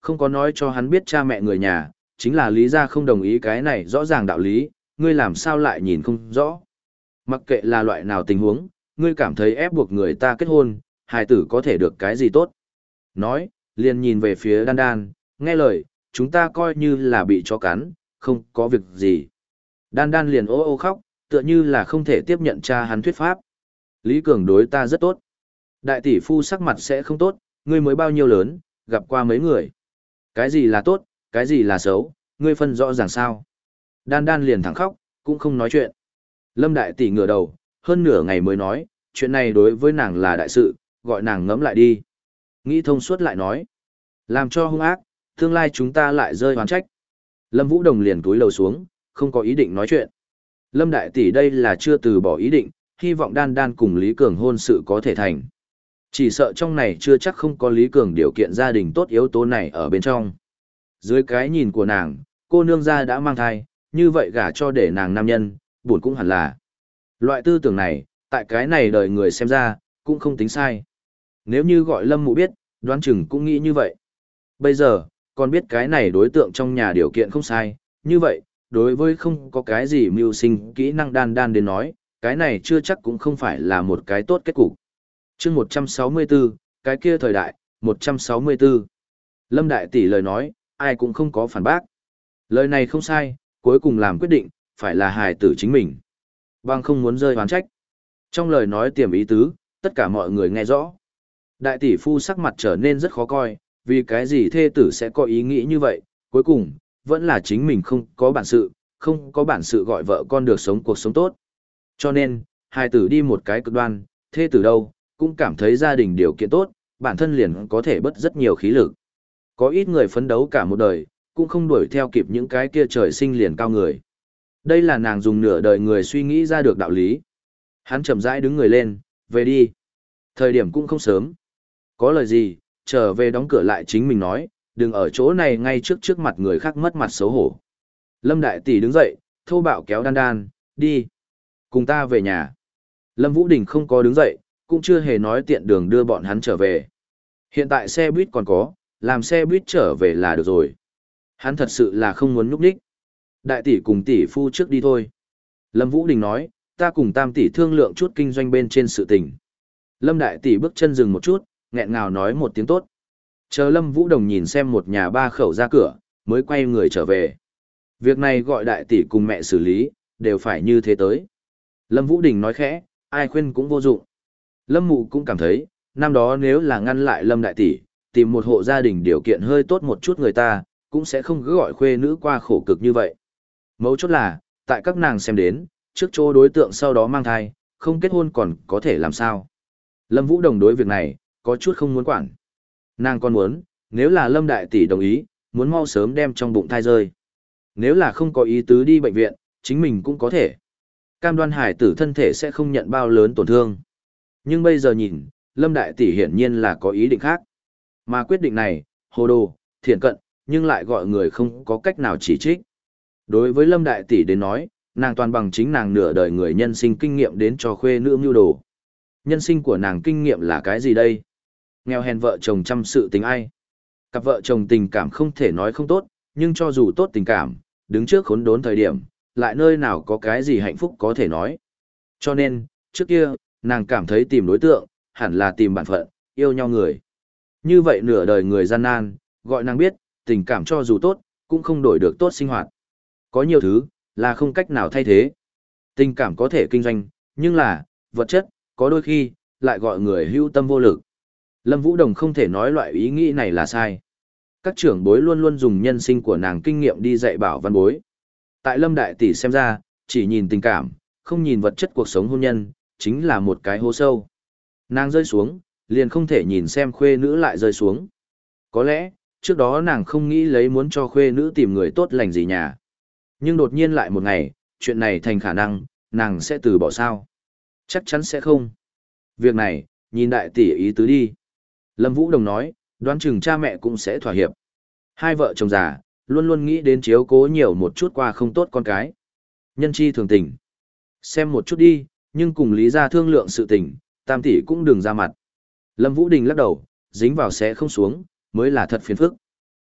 không có nói cho hắn biết cha mẹ người nhà, chính là lý ra không đồng ý cái này rõ ràng đạo lý, ngươi làm sao lại nhìn không rõ. Mặc kệ là loại nào tình huống, ngươi cảm thấy ép buộc người ta kết hôn, hài tử có thể được cái gì tốt. Nói, liền nhìn về phía đan đan, nghe lời, chúng ta coi như là bị chó cắn, không có việc gì. Đan đan liền ô ô khóc, tựa như là không thể tiếp nhận cha hắn thuyết pháp. Lý Cường đối ta rất tốt. Đại tỷ phu sắc mặt sẽ không tốt, ngươi mới bao nhiêu lớn, gặp qua mấy người. Cái gì là tốt, cái gì là xấu, ngươi phân rõ ràng sao. Đan đan liền thẳng khóc, cũng không nói chuyện. Lâm đại tỷ ngửa đầu, hơn nửa ngày mới nói, chuyện này đối với nàng là đại sự, gọi nàng ngẫm lại đi. Nghĩ thông suốt lại nói, làm cho hung ác, tương lai chúng ta lại rơi oán trách. Lâm Vũ Đồng liền túi lầu xuống, không có ý định nói chuyện. Lâm đại tỷ đây là chưa từ bỏ ý định, hy vọng đan đan cùng Lý Cường hôn sự có thể thành. Chỉ sợ trong này chưa chắc không có Lý Cường điều kiện gia đình tốt yếu tố này ở bên trong. Dưới cái nhìn của nàng, cô nương gia đã mang thai, như vậy gả cho để nàng nam nhân, buồn cũng hẳn là. Loại tư tưởng này, tại cái này đời người xem ra, cũng không tính sai. Nếu như gọi Lâm Mụ biết, đoán chừng cũng nghĩ như vậy. Bây giờ, còn biết cái này đối tượng trong nhà điều kiện không sai, như vậy, đối với không có cái gì mưu sinh kỹ năng đan đan đến nói, cái này chưa chắc cũng không phải là một cái tốt kết cục. Chương một trăm sáu mươi tư, cái kia thời đại, một trăm sáu mươi tư. Lâm đại tỷ lời nói, ai cũng không có phản bác. Lời này không sai, cuối cùng làm quyết định, phải là hài tử chính mình. Bằng không muốn rơi oán trách. Trong lời nói tiềm ý tứ, tất cả mọi người nghe rõ. Đại tỷ phu sắc mặt trở nên rất khó coi, vì cái gì thê tử sẽ có ý nghĩ như vậy, cuối cùng, vẫn là chính mình không có bản sự, không có bản sự gọi vợ con được sống cuộc sống tốt. Cho nên, hài tử đi một cái cực đoan, thê tử đâu, cũng cảm thấy gia đình điều kiện tốt, bản thân liền có thể bớt rất nhiều khí lực. Có ít người phấn đấu cả một đời, cũng không đuổi theo kịp những cái kia trời sinh liền cao người. Đây là nàng dùng nửa đời người suy nghĩ ra được đạo lý. Hắn chậm rãi đứng người lên, về đi. Thời điểm cũng không sớm. Có lời gì, trở về đóng cửa lại chính mình nói, đừng ở chỗ này ngay trước trước mặt người khác mất mặt xấu hổ. Lâm đại tỷ đứng dậy, thô bạo kéo đan đan, đi. Cùng ta về nhà. Lâm Vũ Đình không có đứng dậy, cũng chưa hề nói tiện đường đưa bọn hắn trở về. Hiện tại xe buýt còn có, làm xe buýt trở về là được rồi. Hắn thật sự là không muốn núp đích. Đại tỷ cùng tỷ phu trước đi thôi. Lâm Vũ Đình nói, ta cùng tam tỷ thương lượng chút kinh doanh bên trên sự tình. Lâm đại tỷ bước chân dừng một chút, nghẹn ngào nói một tiếng tốt. Chờ Lâm Vũ Đồng nhìn xem một nhà ba khẩu ra cửa, mới quay người trở về. Việc này gọi đại tỷ cùng mẹ xử lý, đều phải như thế tới. Lâm Vũ Đình nói khẽ, ai khuyên cũng vô dụng. Lâm Mụ cũng cảm thấy, năm đó nếu là ngăn lại Lâm đại tỷ, tìm một hộ gia đình điều kiện hơi tốt một chút người ta, cũng sẽ không cứ gọi khuê nữ qua khổ cực như vậy. Mấu chốt là, tại các nàng xem đến, trước chỗ đối tượng sau đó mang thai, không kết hôn còn có thể làm sao. Lâm Vũ Đồng đối việc này, có chút không muốn quản. Nàng còn muốn, nếu là Lâm đại tỷ đồng ý, muốn mau sớm đem trong bụng thai rơi. Nếu là không có ý tứ đi bệnh viện, chính mình cũng có thể. Cam đoan hải tử thân thể sẽ không nhận bao lớn tổn thương. Nhưng bây giờ nhìn, Lâm đại tỷ hiển nhiên là có ý định khác. Mà quyết định này, hồ đồ, thiện cận, nhưng lại gọi người không có cách nào chỉ trích. Đối với Lâm đại tỷ đến nói, nàng toàn bằng chính nàng nửa đời người nhân sinh kinh nghiệm đến cho khuê nữ mưu đồ. Nhân sinh của nàng kinh nghiệm là cái gì đây? Nghèo hèn vợ chồng chăm sự tình ai? Cặp vợ chồng tình cảm không thể nói không tốt, nhưng cho dù tốt tình cảm, đứng trước khốn đốn thời điểm, lại nơi nào có cái gì hạnh phúc có thể nói. Cho nên, trước kia, nàng cảm thấy tìm đối tượng, hẳn là tìm bản phận, yêu nhau người. Như vậy nửa đời người gian nan, gọi nàng biết, tình cảm cho dù tốt, cũng không đổi được tốt sinh hoạt. Có nhiều thứ, là không cách nào thay thế. Tình cảm có thể kinh doanh, nhưng là, vật chất, có đôi khi, lại gọi người hưu tâm vô lực. Lâm Vũ Đồng không thể nói loại ý nghĩ này là sai. Các trưởng bối luôn luôn dùng nhân sinh của nàng kinh nghiệm đi dạy bảo văn bối. Tại Lâm Đại Tỷ xem ra, chỉ nhìn tình cảm, không nhìn vật chất cuộc sống hôn nhân, chính là một cái hố sâu. Nàng rơi xuống, liền không thể nhìn xem khuê nữ lại rơi xuống. Có lẽ, trước đó nàng không nghĩ lấy muốn cho khuê nữ tìm người tốt lành gì nhà. Nhưng đột nhiên lại một ngày, chuyện này thành khả năng, nàng sẽ từ bỏ sao? Chắc chắn sẽ không. Việc này, nhìn đại tỷ ý tứ đi. Lâm Vũ Đồng nói, đoán chừng cha mẹ cũng sẽ thỏa hiệp. Hai vợ chồng già, luôn luôn nghĩ đến chiếu cố nhiều một chút qua không tốt con cái. Nhân chi thường tình. Xem một chút đi, nhưng cùng lý ra thương lượng sự tình, tam tỷ cũng đừng ra mặt. Lâm Vũ Đình lắc đầu, dính vào sẽ không xuống, mới là thật phiền phức.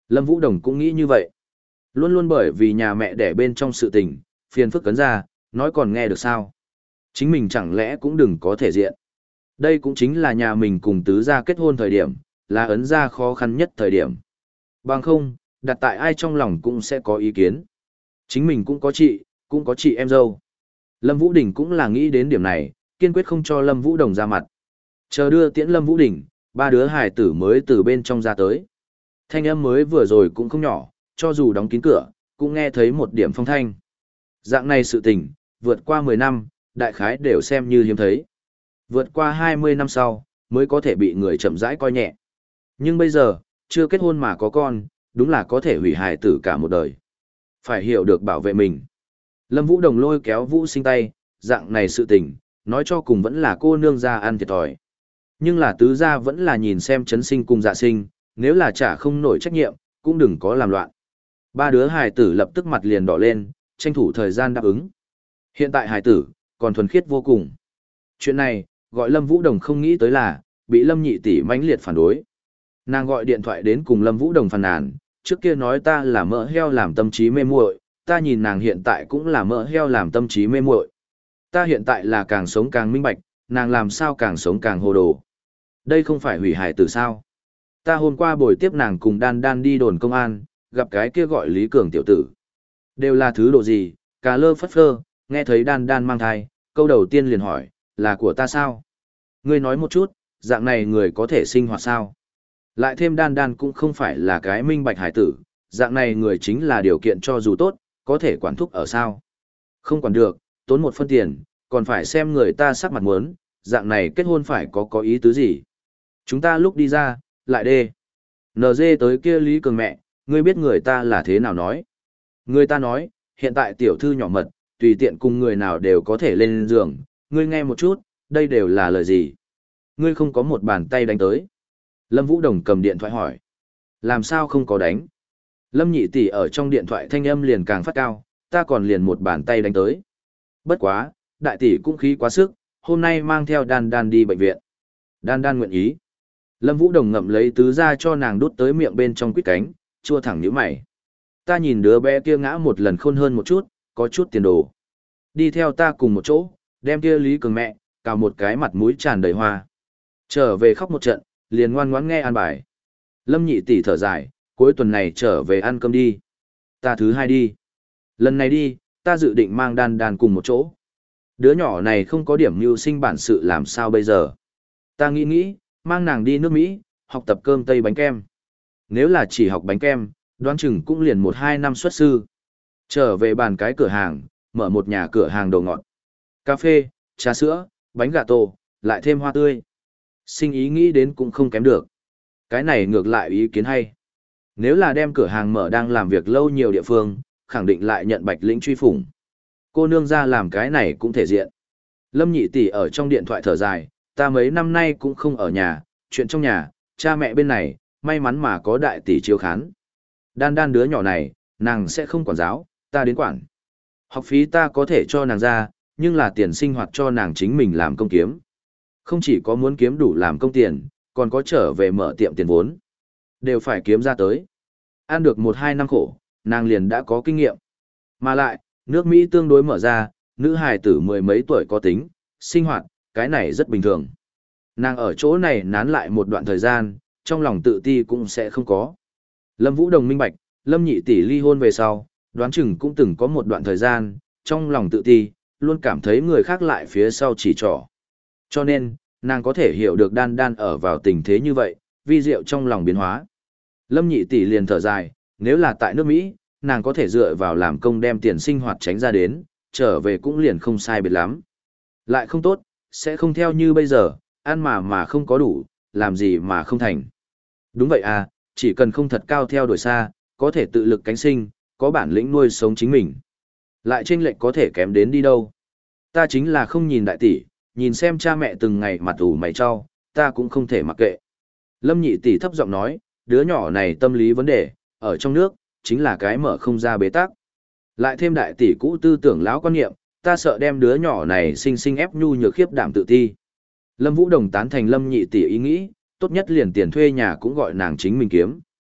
Lâm Vũ Đồng cũng nghĩ như vậy. Luôn luôn bởi vì nhà mẹ đẻ bên trong sự tình, phiền phức cấn ra, nói còn nghe được sao. Chính mình chẳng lẽ cũng đừng có thể diện. Đây cũng chính là nhà mình cùng tứ gia kết hôn thời điểm, là ấn gia khó khăn nhất thời điểm. Bằng không, đặt tại ai trong lòng cũng sẽ có ý kiến. Chính mình cũng có chị, cũng có chị em dâu. Lâm Vũ Đình cũng là nghĩ đến điểm này, kiên quyết không cho Lâm Vũ Đồng ra mặt. Chờ đưa tiễn Lâm Vũ Đình, ba đứa hài tử mới từ bên trong ra tới. Thanh âm mới vừa rồi cũng không nhỏ, cho dù đóng kín cửa, cũng nghe thấy một điểm phong thanh. Dạng này sự tình, vượt qua mười năm, đại khái đều xem như hiếm thấy. Vượt qua hai mươi năm sau, mới có thể bị người chậm rãi coi nhẹ. Nhưng bây giờ, chưa kết hôn mà có con, đúng là có thể hủy hài tử cả một đời. Phải hiểu được bảo vệ mình. Lâm Vũ Đồng lôi kéo Vũ Sinh tay, dạng này sự tình, nói cho cùng vẫn là cô nương ra ăn thiệt thòi. Nhưng là tứ gia vẫn là nhìn xem Trấn Sinh cùng Dạ Sinh, nếu là chả không nổi trách nhiệm, cũng đừng có làm loạn. Ba đứa hài tử lập tức mặt liền đỏ lên, tranh thủ thời gian đáp ứng. Hiện tại hài tử, còn thuần khiết vô cùng. Chuyện này, gọi Lâm Vũ Đồng không nghĩ tới là, bị Lâm nhị tỷ mãnh liệt phản đối. Nàng gọi điện thoại đến cùng Lâm Vũ Đồng phàn nàn, trước kia nói ta là mỡ heo làm tâm trí mê muội, ta nhìn nàng hiện tại cũng là mỡ heo làm tâm trí mê muội. Ta hiện tại là càng sống càng minh bạch, nàng làm sao càng sống càng hồ đồ. Đây không phải hủy hài tử sao? Ta hôm qua buổi tiếp nàng cùng Đan Đan đi đồn công an, gặp cái kia gọi Lý Cường tiểu tử. Đều là thứ độ gì, cà lơ phất phơ, nghe thấy Đan Đan mang thai, câu đầu tiên liền hỏi, là của ta sao? Ngươi nói một chút, dạng này người có thể sinh hoạt sao? Lại thêm Đan Đan cũng không phải là cái minh bạch hải tử, dạng này người chính là điều kiện cho dù tốt, có thể quản thúc ở sao? Không quản được, tốn một phân tiền, còn phải xem người ta sắc mặt muốn, dạng này kết hôn phải có có ý tứ gì? Chúng ta lúc đi ra, lại đê. en giê tới kia Lý Cường mẹ, ngươi biết người ta là thế nào nói? Người ta nói, hiện tại tiểu thư nhỏ mật, tùy tiện cùng người nào đều có thể lên giường, ngươi nghe một chút, đây đều là lời gì? Ngươi không có một bàn tay đánh tới. Lâm Vũ Đồng cầm điện thoại hỏi. Làm sao không có đánh? Lâm nhị tỷ ở trong điện thoại thanh âm liền càng phát cao, ta còn liền một bàn tay đánh tới. Bất quá, đại tỷ cũng khí quá sức, hôm nay mang theo Đan Đan đi bệnh viện. Đan Đan nguyện ý. Lâm Vũ Đồng ngậm lấy tứ ra cho nàng đút tới miệng bên trong quýt cánh, chua thẳng nhíu mày. Ta nhìn đứa bé kia ngã một lần khôn hơn một chút, có chút tiền đồ. Đi theo ta cùng một chỗ, đem kia Lý Cường mẹ, cào một cái mặt mũi tràn đầy hoa. Trở về khóc một trận, liền ngoan ngoãn nghe an bài. Lâm nhị tỷ thở dài, cuối tuần này trở về ăn cơm đi. Ta thứ hai đi. Lần này đi, ta dự định mang Đan Đan cùng một chỗ. Đứa nhỏ này không có điểm mưu sinh bản sự làm sao bây giờ. Ta nghĩ nghĩ, mang nàng đi nước Mỹ, học tập cơm tây bánh kem. Nếu là chỉ học bánh kem, đoán chừng cũng liền một hai năm xuất sư. Trở về bàn cái cửa hàng, mở một nhà cửa hàng đồ ngọt. Cà phê, trà sữa, bánh gà tổ, lại thêm hoa tươi. Sinh ý nghĩ đến cũng không kém được. Cái này ngược lại ý kiến hay. Nếu là đem cửa hàng mở đang làm việc lâu nhiều địa phương, khẳng định lại nhận bạch lĩnh truy phủng. Cô nương ra làm cái này cũng thể diện. Lâm nhị tỷ ở trong điện thoại thở dài, ta mấy năm nay cũng không ở nhà, chuyện trong nhà, cha mẹ bên này, may mắn mà có đại tỷ chiếu khán. Đan Đan đứa nhỏ này, nàng sẽ không quản giáo, ta đến quản. Học phí ta có thể cho nàng ra, nhưng là tiền sinh hoạt cho nàng chính mình làm công kiếm. Không chỉ có muốn kiếm đủ làm công tiền, còn có trở về mở tiệm tiền vốn. Đều phải kiếm ra tới. Ăn được một hai năm khổ, nàng liền đã có kinh nghiệm. Mà lại, nước Mỹ tương đối mở ra, nữ hài tử mười mấy tuổi có tính, sinh hoạt, cái này rất bình thường. Nàng ở chỗ này nán lại một đoạn thời gian, trong lòng tự ti cũng sẽ không có. Lâm Vũ Đồng minh bạch, Lâm nhị tỷ ly hôn về sau, đoán chừng cũng từng có một đoạn thời gian, trong lòng tự ti, luôn cảm thấy người khác lại phía sau chỉ trỏ. Cho nên, nàng có thể hiểu được Đan Đan ở vào tình thế như vậy, vi diệu trong lòng biến hóa. Lâm nhị tỷ liền thở dài, nếu là tại nước Mỹ, nàng có thể dựa vào làm công đem tiền sinh hoạt tránh ra đến, trở về cũng liền không sai biệt lắm. Lại không tốt, sẽ không theo như bây giờ, ăn mà mà không có đủ, làm gì mà không thành. Đúng vậy à, chỉ cần không thật cao theo đuổi xa, có thể tự lực cánh sinh, có bản lĩnh nuôi sống chính mình. Lại chênh lệch có thể kém đến đi đâu. Ta chính là không nhìn đại tỷ, nhìn xem cha mẹ từng ngày mặt ủ mày cho, ta cũng không thể mặc kệ. Lâm nhị tỷ thấp giọng nói, đứa nhỏ này tâm lý vấn đề, ở trong nước, chính là cái mở không ra bế tắc. Lại thêm đại tỷ cũ tư tưởng lão quan niệm, ta sợ đem đứa nhỏ này sinh sinh ép nhu nhược khiếp đảm tự ti. Lâm Vũ Đồng tán thành Lâm nhị tỷ ý nghĩ, tốt nhất liền tiền thuê nhà cũng gọi nàng chính mình kiếm.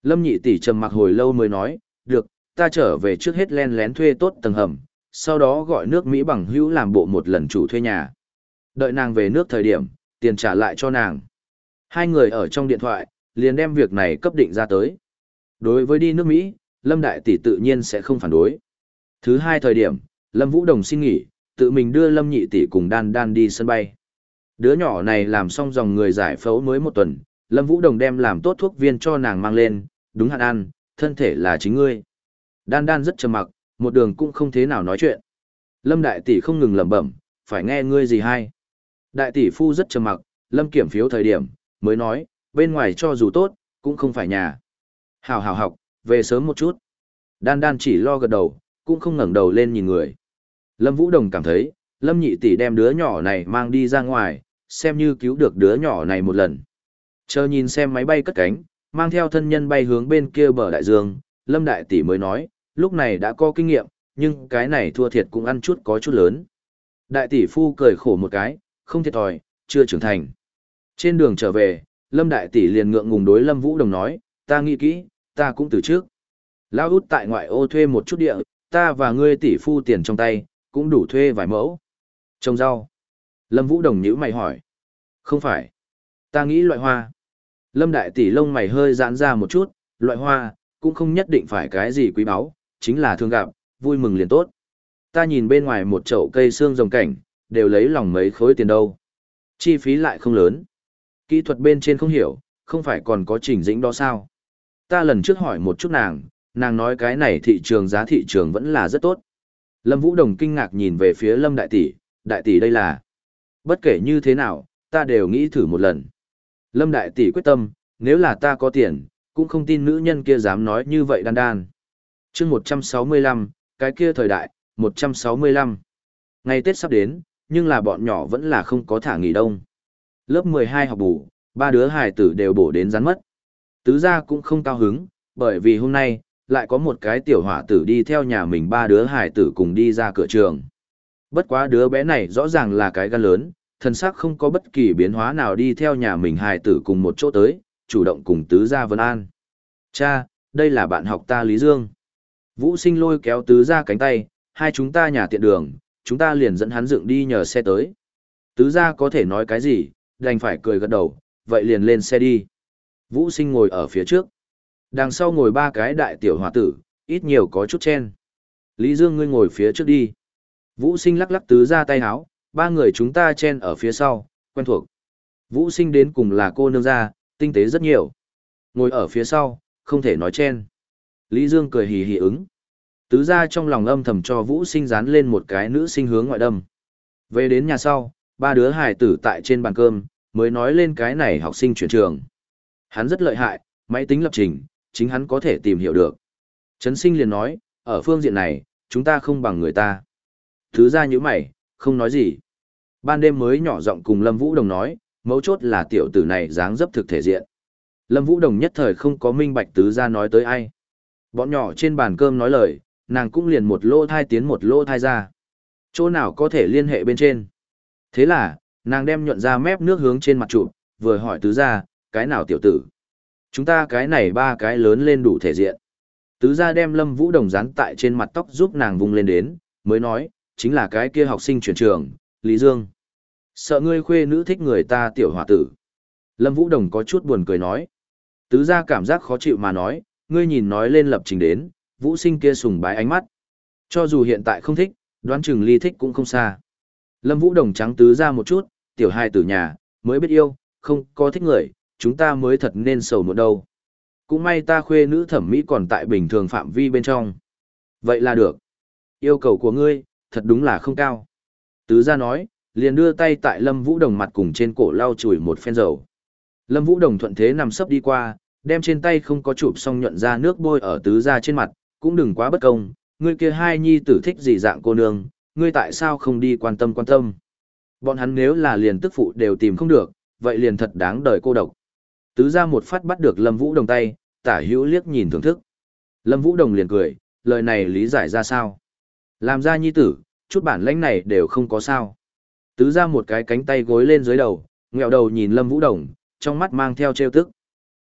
Lâm nhị tỷ trầm mặc hồi lâu mới nói, được, ta trở về trước hết len lén thuê tốt tầng hầm, sau đó gọi nước Mỹ bằng hữu làm bộ một lần chủ thuê nhà. Đợi nàng về nước thời điểm, tiền trả lại cho nàng. Hai người ở trong điện thoại, liền đem việc này cấp định ra tới. Đối với đi nước Mỹ, Lâm đại tỷ tự nhiên sẽ không phản đối. Thứ hai thời điểm, Lâm Vũ Đồng xin nghỉ, tự mình đưa Lâm nhị tỷ cùng Đan Đan đi sân bay. Đứa nhỏ này làm xong dòng người giải phẫu mới một tuần, Lâm Vũ Đồng đem làm tốt thuốc viên cho nàng mang lên, đúng hạn ăn, thân thể là chính ngươi. Đan Đan rất trầm mặc, một đường cũng không thế nào nói chuyện. Lâm đại tỷ không ngừng lẩm bẩm, phải nghe ngươi gì hay. Đại tỷ phu rất trầm mặc, Lâm kiểm phiếu thời điểm, mới nói, bên ngoài cho dù tốt, cũng không phải nhà. Hào hào học, về sớm một chút. Đan Đan chỉ lo gật đầu, cũng không ngẩng đầu lên nhìn người. Lâm Vũ Đồng cảm thấy, Lâm nhị tỷ đem đứa nhỏ này mang đi ra ngoài, xem như cứu được đứa nhỏ này một lần. Chờ nhìn xem máy bay cất cánh, mang theo thân nhân bay hướng bên kia bờ đại dương, Lâm đại tỷ mới nói, lúc này đã có kinh nghiệm, nhưng cái này thua thiệt cũng ăn chút có chút lớn. Đại tỷ phu cười khổ một cái, không thiệt thòi, chưa trưởng thành. Trên đường trở về, Lâm đại tỷ liền ngượng ngùng đối Lâm Vũ Đồng nói, ta nghĩ kỹ, ta cũng từ trước. Lão út tại ngoại ô thuê một chút địa, ta và ngươi tỷ phu tiền trong tay, cũng đủ thuê vài mẫu. Trồng rau. Lâm Vũ Đồng nhíu mày hỏi. Không phải. Ta nghĩ loại hoa. Lâm đại tỷ lông mày hơi giãn ra một chút, loại hoa, cũng không nhất định phải cái gì quý báu, chính là thương gặp, vui mừng liền tốt. Ta nhìn bên ngoài một chậu cây xương rồng cảnh, đều lấy lòng mấy khối tiền đâu. Chi phí lại không lớn. Kỹ thuật bên trên không hiểu, không phải còn có trình dĩnh đó sao? Ta lần trước hỏi một chút nàng, nàng nói cái này thị trường giá thị trường vẫn là rất tốt. Lâm Vũ Đồng kinh ngạc nhìn về phía Lâm đại tỷ, đại tỷ đây là. Bất kể như thế nào, ta đều nghĩ thử một lần. Lâm đại tỷ quyết tâm, nếu là ta có tiền, cũng không tin nữ nhân kia dám nói như vậy Đan Đan. chương một trăm sáu mươi lăm, cái kia thời đại, một trăm sáu mươi lăm. Ngày Tết sắp đến, nhưng là bọn nhỏ vẫn là không có thả nghỉ đông. Lớp mười hai học bù, ba đứa hài tử đều bổ đến rắn mất. Tứ gia cũng không cao hứng, bởi vì hôm nay, lại có một cái tiểu hỏa tử đi theo nhà mình ba đứa hài tử cùng đi ra cửa trường. Bất quá đứa bé này rõ ràng là cái gan lớn, thân xác không có bất kỳ biến hóa nào đi theo nhà mình hài tử cùng một chỗ tới, chủ động cùng tứ gia vân an. Cha, đây là bạn học ta Lý Dương. Vũ Sinh lôi kéo tứ gia cánh tay, hai chúng ta nhà tiện đường, chúng ta liền dẫn hắn dựng đi nhờ xe tới. Tứ gia có thể nói cái gì, đành phải cười gật đầu, vậy liền lên xe đi. Vũ Sinh ngồi ở phía trước. Đằng sau ngồi ba cái đại tiểu hòa tử, ít nhiều có chút chen. Lý Dương ngươi ngồi phía trước đi. Vũ Sinh lắc lắc tứ gia tay háo, ba người chúng ta chen ở phía sau, quen thuộc. Vũ Sinh đến cùng là cô nương gia, tinh tế rất nhiều. Ngồi ở phía sau, không thể nói chen. Lý Dương cười hì hì ứng. Tứ gia trong lòng âm thầm cho Vũ Sinh dán lên một cái nữ sinh hướng ngoại đâm. Về đến nhà sau, ba đứa hài tử tại trên bàn cơm, mới nói lên cái này học sinh chuyển trường. Hắn rất lợi hại, máy tính lập trình, chính hắn có thể tìm hiểu được. Trấn Sinh liền nói, ở phương diện này, chúng ta không bằng người ta. Thứ ra như mày, không nói gì. Ban đêm mới nhỏ giọng cùng Lâm Vũ Đồng nói, mấu chốt là tiểu tử này dáng dấp thực thể diện. Lâm Vũ Đồng nhất thời không có minh bạch tứ ra nói tới ai. Bọn nhỏ trên bàn cơm nói lời, nàng cũng liền một lô thai tiến một lô thai ra. Chỗ nào có thể liên hệ bên trên. Thế là, nàng đem nhuận ra mép nước hướng trên mặt trụ, vừa hỏi tứ ra, cái nào tiểu tử. Chúng ta cái này ba cái lớn lên đủ thể diện. Tứ ra đem Lâm Vũ Đồng dán tại trên mặt tóc giúp nàng vung lên đến, mới nói, chính là cái kia học sinh chuyển trường, Lý Dương. Sợ ngươi khuê nữ thích người ta tiểu hòa tử. Lâm Vũ Đồng có chút buồn cười nói. Tứ ra cảm giác khó chịu mà nói, ngươi nhìn nói lên lập trình đến, Vũ Sinh kia sùng bái ánh mắt. Cho dù hiện tại không thích, đoán chừng ly thích cũng không xa. Lâm Vũ Đồng trắng tứ ra một chút, tiểu hai tử nhà, mới biết yêu, không có thích người, chúng ta mới thật nên sầu một đâu. Cũng may ta khuê nữ thẩm mỹ còn tại bình thường phạm vi bên trong. Vậy là được. Yêu cầu của ngươi, thật đúng là không cao. Tứ ra nói, liền đưa tay tại Lâm Vũ Đồng mặt cùng trên cổ lau chùi một phen dầu. Lâm Vũ Đồng thuận thế nằm sấp đi qua, đem trên tay không có chụp xong nhuận ra nước bôi ở tứ ra trên mặt, cũng đừng quá bất công, ngươi kia hai nhi tử thích gì dạng cô nương, ngươi tại sao không đi quan tâm quan tâm. Bọn hắn nếu là liền tức phụ đều tìm không được, vậy liền thật đáng đời cô độc. Tứ ra một phát bắt được Lâm Vũ Đồng tay, tả hữu liếc nhìn thưởng thức. Lâm Vũ Đồng liền cười, lời này lý giải ra sao? Làm ra nhi tử, chút bản lãnh này đều không có sao. Tứ ra một cái cánh tay gối lên dưới đầu, ngẹo đầu nhìn Lâm Vũ Đồng, trong mắt mang theo trêu tức.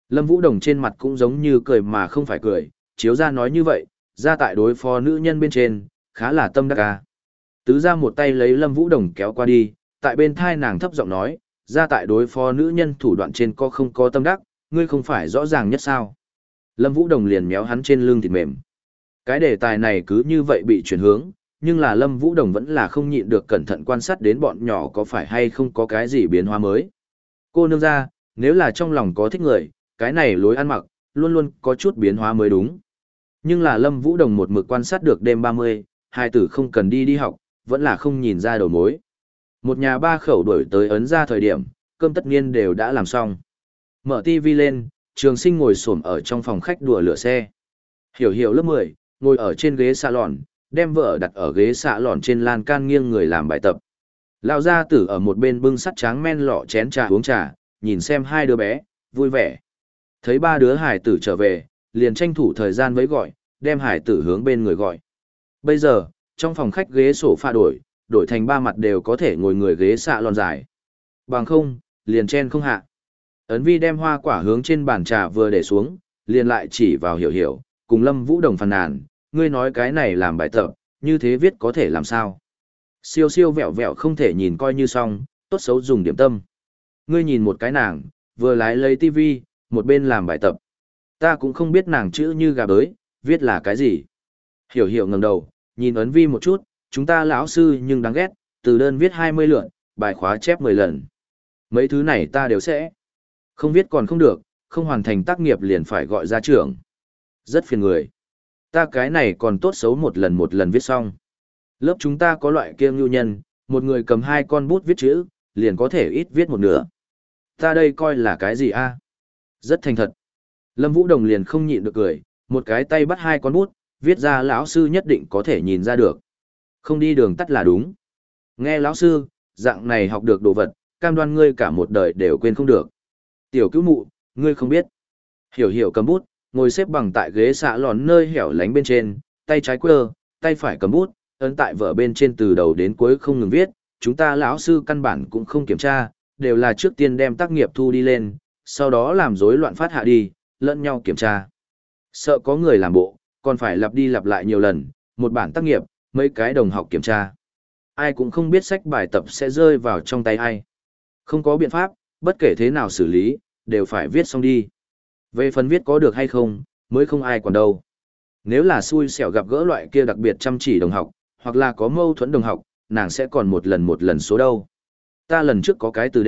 Lâm Vũ Đồng trên mặt cũng giống như cười mà không phải cười, chiếu ra nói như vậy, ra tại đối phó nữ nhân bên trên, khá là tâm đắc ca. Tứ ra một tay lấy Lâm Vũ Đồng kéo qua đi, tại bên thai nàng thấp giọng nói, ra tại đối phó nữ nhân thủ đoạn trên có không có tâm đắc, ngươi không phải rõ ràng nhất sao. Lâm Vũ Đồng liền méo hắn trên lưng thịt mềm. Cái đề tài này cứ như vậy bị chuyển hướng, nhưng là Lâm Vũ Đồng vẫn là không nhịn được cẩn thận quan sát đến bọn nhỏ có phải hay không có cái gì biến hóa mới. Cô nương ra, nếu là trong lòng có thích người, cái này lối ăn mặc, luôn luôn có chút biến hóa mới đúng. Nhưng là Lâm Vũ Đồng một mực quan sát được đêm ba mươi, hai tử không cần đi đi học, vẫn là không nhìn ra đầu mối. Một nhà ba khẩu đuổi tới ấn ra thời điểm, cơm tất nhiên đều đã làm xong. Mở tivi lên, Trường Sinh ngồi xổm ở trong phòng khách đùa lửa xe. Hiểu Hiểu lớp mười, ngồi ở trên ghế salon, đem vợ đặt ở ghế salon trên lan can nghiêng người làm bài tập. Lão gia tử ở một bên bưng sắt tráng men lọ chén trà uống trà, nhìn xem hai đứa bé, vui vẻ. Thấy ba đứa hải tử trở về, liền tranh thủ thời gian với gọi, đem hải tử hướng bên người gọi. Bây giờ, trong phòng khách ghế sổ pha đổi, đổi thành ba mặt đều có thể ngồi người ghế xạ lòn dài. Bằng không, liền chen không hạ. Ấn Vi đem hoa quả hướng trên bàn trà vừa để xuống, liền lại chỉ vào Hiểu Hiểu, cùng Lâm Vũ Đồng phàn nàn, ngươi nói cái này làm bài tập, như thế viết có thể làm sao? Siêu siêu vẹo vẹo không thể nhìn coi như xong, tốt xấu dùng điểm tâm. Ngươi nhìn một cái nàng, vừa lái lấy tivi, một bên làm bài tập. Ta cũng không biết nàng chữ như gà bới, viết là cái gì. Hiểu Hiểu ngẩng đầu, nhìn Ấn Vi một chút, chúng ta lão sư nhưng đáng ghét, từ đơn viết hai mươi lượt, bài khóa chép mười lần. Mấy thứ này ta đều sẽ. Không viết còn không được, không hoàn thành tác nghiệp liền phải gọi ra trưởng. Rất phiền người. Ta cái này còn tốt xấu một lần một lần viết xong. Lớp chúng ta có loại kiêng nhu nhân, một người cầm hai con bút viết chữ, liền có thể ít viết một nửa. Ta đây coi là cái gì a? Rất thành thật. Lâm Vũ Đồng liền không nhịn được cười, một cái tay bắt hai con bút, viết ra lão sư nhất định có thể nhìn ra được. Không đi đường tắt là đúng. Nghe lão sư, dạng này học được đồ vật, cam đoan ngươi cả một đời đều quên không được. Tiểu cứu mụ, ngươi không biết. Hiểu Hiểu cầm bút, ngồi xếp bằng tại ghế xạ lòn nơi hẻo lánh bên trên, tay trái quơ, tay phải cầm bút, ấn tại vở bên trên từ đầu đến cuối không ngừng viết. Chúng ta lão sư căn bản cũng không kiểm tra, đều là trước tiên đem tác nghiệp thu đi lên, sau đó làm rối loạn phát hạ đi, lẫn nhau kiểm tra. Sợ có người làm bộ, còn phải lặp đi lặp lại nhiều lần, một bản tác nghiệp, mấy cái đồng học kiểm tra. Ai cũng không biết sách bài tập sẽ rơi vào trong tay ai. Không có biện pháp, bất kể thế nào xử lý, đều phải viết xong đi. Về phần viết có được hay không, mới không ai còn đâu. Nếu là xui xẻo gặp gỡ loại kia đặc biệt chăm chỉ đồng học, hoặc là có mâu thuẫn đồng học, nàng sẽ còn một lần một lần số đâu. Ta lần trước có cái từ D.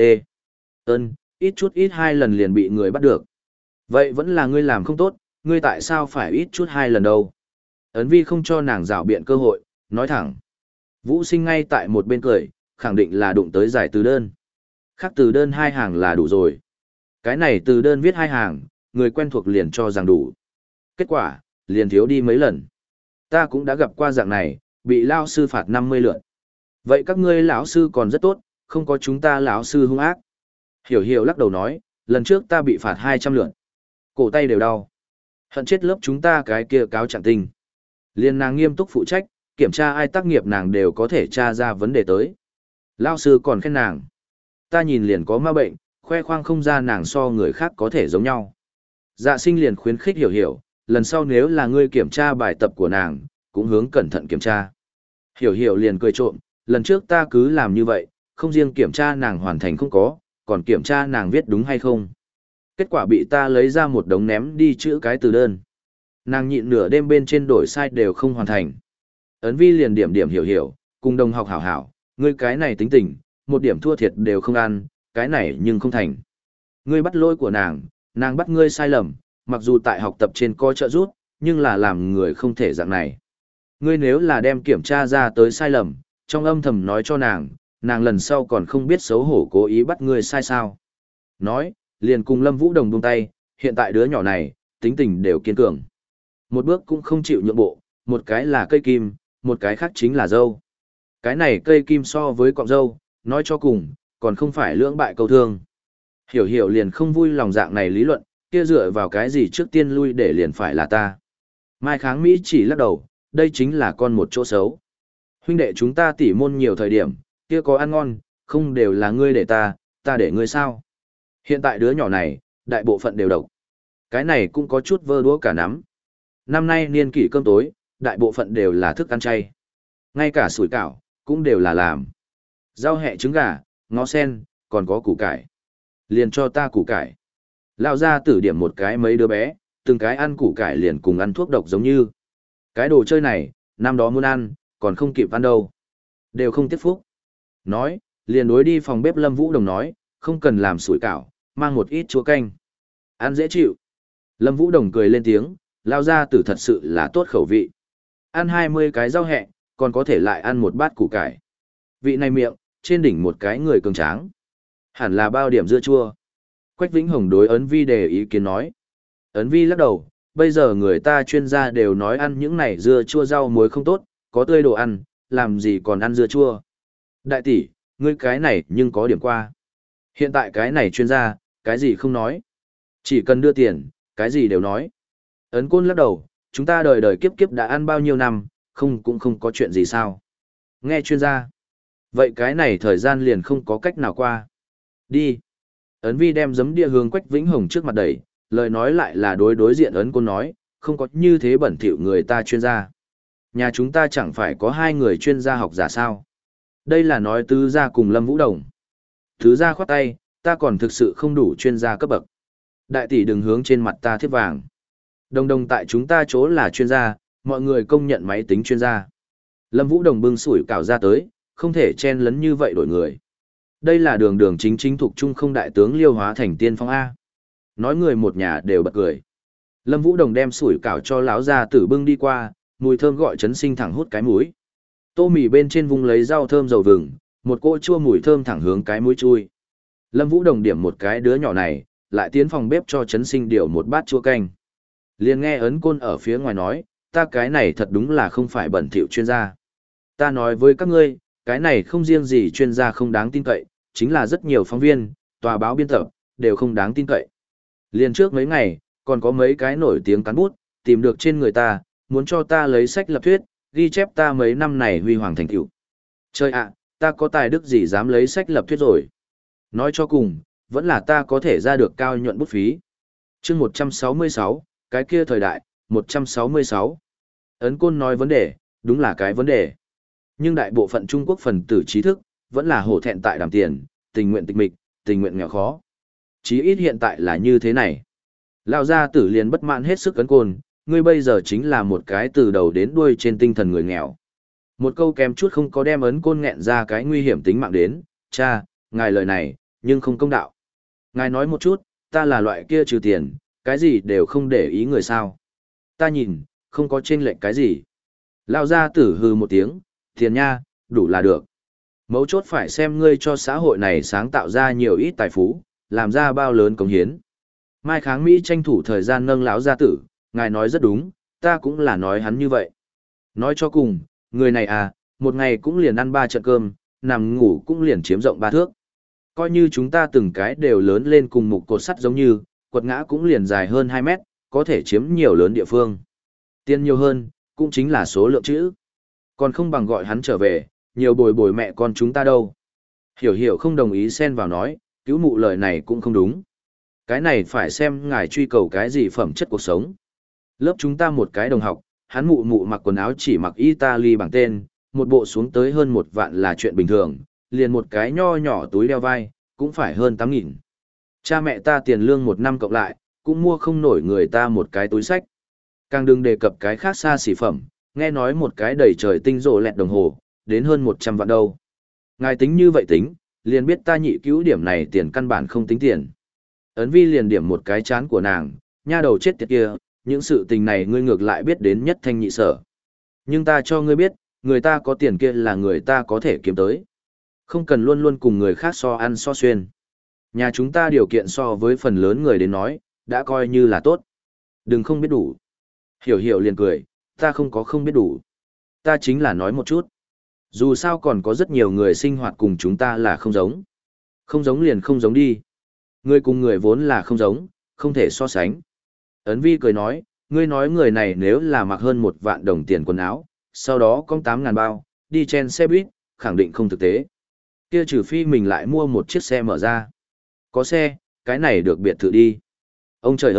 Ơn, ít chút ít hai lần liền bị người bắt được. Vậy vẫn là ngươi làm không tốt, ngươi tại sao phải ít chút hai lần đâu? Ấn Vi không cho nàng rảo biện cơ hội, nói thẳng. Vũ Sinh ngay tại một bên cười, khẳng định là đụng tới giải từ đơn. Khác từ đơn hai hàng là đủ rồi. Cái này từ đơn viết hai hàng, người quen thuộc liền cho rằng đủ. Kết quả, liền thiếu đi mấy lần. Ta cũng đã gặp qua dạng này, bị lao sư phạt năm mươi lượt. Vậy các ngươi lão sư còn rất tốt, không có chúng ta lão sư hung ác. Hiểu Hiểu lắc đầu nói, lần trước ta bị phạt hai trăm lượt. Cổ tay đều đau. Hận chết lớp chúng ta cái kia cáo trạng tinh. Liên nàng nghiêm túc phụ trách, kiểm tra ai tác nghiệp nàng đều có thể tra ra vấn đề tới. Lao sư còn khen nàng. Ta nhìn liền có ma bệnh, khoe khoang không ra nàng so người khác có thể giống nhau. Dạ Sinh liền khuyến khích Hiểu Hiểu, lần sau nếu là ngươi kiểm tra bài tập của nàng, cũng hướng cẩn thận kiểm tra. Hiểu Hiểu liền cười trộm, lần trước ta cứ làm như vậy, không riêng kiểm tra nàng hoàn thành không có, còn kiểm tra nàng viết đúng hay không. Kết quả bị ta lấy ra một đống ném đi chữ cái từ đơn. Nàng nhịn nửa đêm bên trên đổi sai đều không hoàn thành. Ấn Vi liền điểm điểm Hiểu Hiểu, cùng đồng học hảo hảo, ngươi cái này tính tình, một điểm thua thiệt đều không ăn, cái này nhưng không thành. Ngươi bắt lỗi của nàng, nàng bắt ngươi sai lầm, mặc dù tại học tập trên có trợ giúp, nhưng là làm người không thể dạng này. Ngươi nếu là đem kiểm tra ra tới sai lầm, trong âm thầm nói cho nàng, nàng lần sau còn không biết xấu hổ cố ý bắt ngươi sai sao. Nói, liền cùng Lâm Vũ Đồng buông tay, hiện tại đứa nhỏ này, tính tình đều kiên cường. Một bước cũng không chịu nhượng bộ, một cái là cây kim, một cái khác chính là dâu. Cái này cây kim so với cọng dâu, nói cho cùng, còn không phải lưỡng bại câu thương. Hiểu Hiểu liền không vui lòng dạng này lý luận, kia dựa vào cái gì trước tiên lui để liền phải là ta. Mai Kháng Mỹ chỉ lắc đầu, đây chính là con một chỗ xấu. Huynh đệ chúng ta tỉ môn nhiều thời điểm, kia có ăn ngon, không đều là ngươi để ta, ta để ngươi sao. Hiện tại đứa nhỏ này, đại bộ phận đều độc. Cái này cũng có chút vơ đũa cả nắm. Năm nay niên kỷ cơm tối, đại bộ phận đều là thức ăn chay. Ngay cả sủi cảo, cũng đều là làm. Rau hẹ trứng gà, ngó sen, còn có củ cải. Liền cho ta củ cải. Lao ra tử điểm một cái mấy đứa bé, từng cái ăn củ cải liền cùng ăn thuốc độc giống như. Cái đồ chơi này, năm đó muốn ăn, còn không kịp ăn đâu. Đều không tiếp phúc. Nói, liền đối đi phòng bếp Lâm Vũ Đồng nói, không cần làm sủi cảo, mang một ít chua canh. Ăn dễ chịu. Lâm Vũ Đồng cười lên tiếng, lao ra tử thật sự là tốt khẩu vị. Ăn hai mươi cái rau hẹ, còn có thể lại ăn một bát củ cải. Vị này miệng, trên đỉnh một cái người cường tráng. Hẳn là bao điểm dưa chua. Quách Vĩnh Hồng đối Ấn Vi đề ý kiến nói. Ấn Vi lắc đầu, bây giờ người ta chuyên gia đều nói ăn những này dưa chua rau muối không tốt, có tươi đồ ăn, làm gì còn ăn dưa chua. Đại tỷ, ngươi cái này nhưng có điểm qua. Hiện tại cái này chuyên gia, cái gì không nói. Chỉ cần đưa tiền, cái gì đều nói. Ấn Côn lắc đầu, chúng ta đời đời kiếp kiếp đã ăn bao nhiêu năm, không cũng không có chuyện gì sao. Nghe chuyên gia. Vậy cái này thời gian liền không có cách nào qua. Đi. Ấn Vi đem giấm địa hướng Quách Vĩnh Hồng trước mặt đẩy, lời nói lại là đối đối diện Ấn Côn nói, không có như thế bẩn thỉu người ta chuyên gia. Nhà chúng ta chẳng phải có hai người chuyên gia học giả sao. Đây là nói tứ gia cùng Lâm Vũ Đồng. Tứ gia khoát tay, ta còn thực sự không đủ chuyên gia cấp bậc. Đại tỷ đừng hướng trên mặt ta thiết vàng. Đồng đồng tại chúng ta chỗ là chuyên gia, mọi người công nhận máy tính chuyên gia. Lâm Vũ Đồng bưng sủi cảo ra tới, không thể chen lấn như vậy đổi người. Đây là đường đường chính chính thuộc trung không đại tướng Liêu Hóa thành tiên phong A. Nói người một nhà đều bật cười. Lâm Vũ Đồng đem sủi cảo cho lão gia tử bưng đi qua, mùi thơm gọi chấn sinh thẳng hút cái mũi. Tô mì bên trên vung lấy rau thơm dầu vừng, một cỗ chua mùi thơm thẳng hướng cái mũi chui. Lâm Vũ Đồng điểm một cái đứa nhỏ này, lại tiến phòng bếp cho chấn sinh điều một bát chua canh. Liền nghe Ấn Côn ở phía ngoài nói, ta cái này thật đúng là không phải bẩn thỉu chuyên gia. Ta nói với các ngươi, cái này không riêng gì chuyên gia không đáng tin cậy, chính là rất nhiều phóng viên, tòa báo biên tập, đều không đáng tin cậy. Liền trước mấy ngày, còn có mấy cái nổi tiếng cán bút, tìm được trên người ta, muốn cho ta lấy sách lập thuyết, ghi chép ta mấy năm này huy hoàng thành tựu. Trời ạ, ta có tài đức gì dám lấy sách lập thuyết rồi. Nói cho cùng, vẫn là ta có thể ra được cao nhuận bút phí. chương một trăm sáu mươi sáu, cái kia thời đại, một trăm sáu mươi sáu. Ấn Côn nói vấn đề, đúng là cái vấn đề. Nhưng đại bộ phận Trung Quốc phần tử trí thức, vẫn là hổ thẹn tại đàm tiền, tình nguyện tịch mịch, tình nguyện nghèo khó. Chí ít hiện tại là như thế này. Lão gia tử liền bất mãn hết sức Ấn Côn, ngươi bây giờ chính là một cái từ đầu đến đuôi trên tinh thần người nghèo. Một câu kém chút không có đem Ấn Côn nghẹn ra cái nguy hiểm tính mạng đến, cha, ngài lời này, nhưng không công đạo. Ngài nói một chút, ta là loại kia trừ tiền, cái gì đều không để ý người sao. Ta nhìn, không có chênh lệch cái gì. Lão gia tử hừ một tiếng, tiền nha, đủ là được. Mấu chốt phải xem ngươi cho xã hội này sáng tạo ra nhiều ít tài phú, làm ra bao lớn cống hiến. Mai Kháng Mỹ tranh thủ thời gian nâng lão gia tử, ngài nói rất đúng, ta cũng là nói hắn như vậy. Nói cho cùng, người này à, một ngày cũng liền ăn ba trận cơm, nằm ngủ cũng liền chiếm rộng ba thước. Coi như chúng ta từng cái đều lớn lên cùng mục cột sắt giống như, quật ngã cũng liền dài hơn hai mét, có thể chiếm nhiều lớn địa phương. Tiền nhiều hơn, cũng chính là số lượng chữ. Còn không bằng gọi hắn trở về, nhiều bồi bồi mẹ con chúng ta đâu. Hiểu hiểu không đồng ý xen vào nói, cứu mụ lời này cũng không đúng. Cái này phải xem ngài truy cầu cái gì phẩm chất cuộc sống. Lớp chúng ta một cái đồng học, hắn mụ mụ mặc quần áo chỉ mặc Italy bằng tên, một bộ xuống tới hơn một vạn là chuyện bình thường, liền một cái nho nhỏ túi đeo vai, cũng phải hơn tám nghìn. Cha mẹ ta tiền lương một năm cộng lại, cũng mua không nổi người ta một cái túi sách. Càng đừng đề cập cái khác xa xỉ phẩm, nghe nói một cái đầy trời tinh rồ lẹt đồng hồ, đến hơn một trăm vạn đâu. Ngài tính như vậy tính, liền biết ta nhị cứu điểm này tiền căn bản không tính tiền. Ấn Vi liền điểm một cái chán của nàng, nha đầu chết tiệt kia, những sự tình này ngươi ngược lại biết đến nhất thanh nhị sở. Nhưng ta cho ngươi biết, người ta có tiền kia là người ta có thể kiếm tới. Không cần luôn luôn cùng người khác so ăn so xuyên. Nhà chúng ta điều kiện so với phần lớn người đến nói, đã coi như là tốt. Đừng không biết đủ. Hiểu hiểu liền cười, ta không có không biết đủ. Ta chính là nói một chút. Dù sao còn có rất nhiều người sinh hoạt cùng chúng ta là không giống. Không giống liền không giống đi. Người cùng người vốn là không giống, không thể so sánh. Ấn Vi cười nói, ngươi nói người này nếu là mặc hơn một vạn đồng tiền quần áo, sau đó có tám ngàn bao, đi chen xe buýt, khẳng định không thực tế. Kia trừ phi mình lại mua một chiếc xe mở ra. Có xe, cái này được biệt thự đi. Ông trời ơi,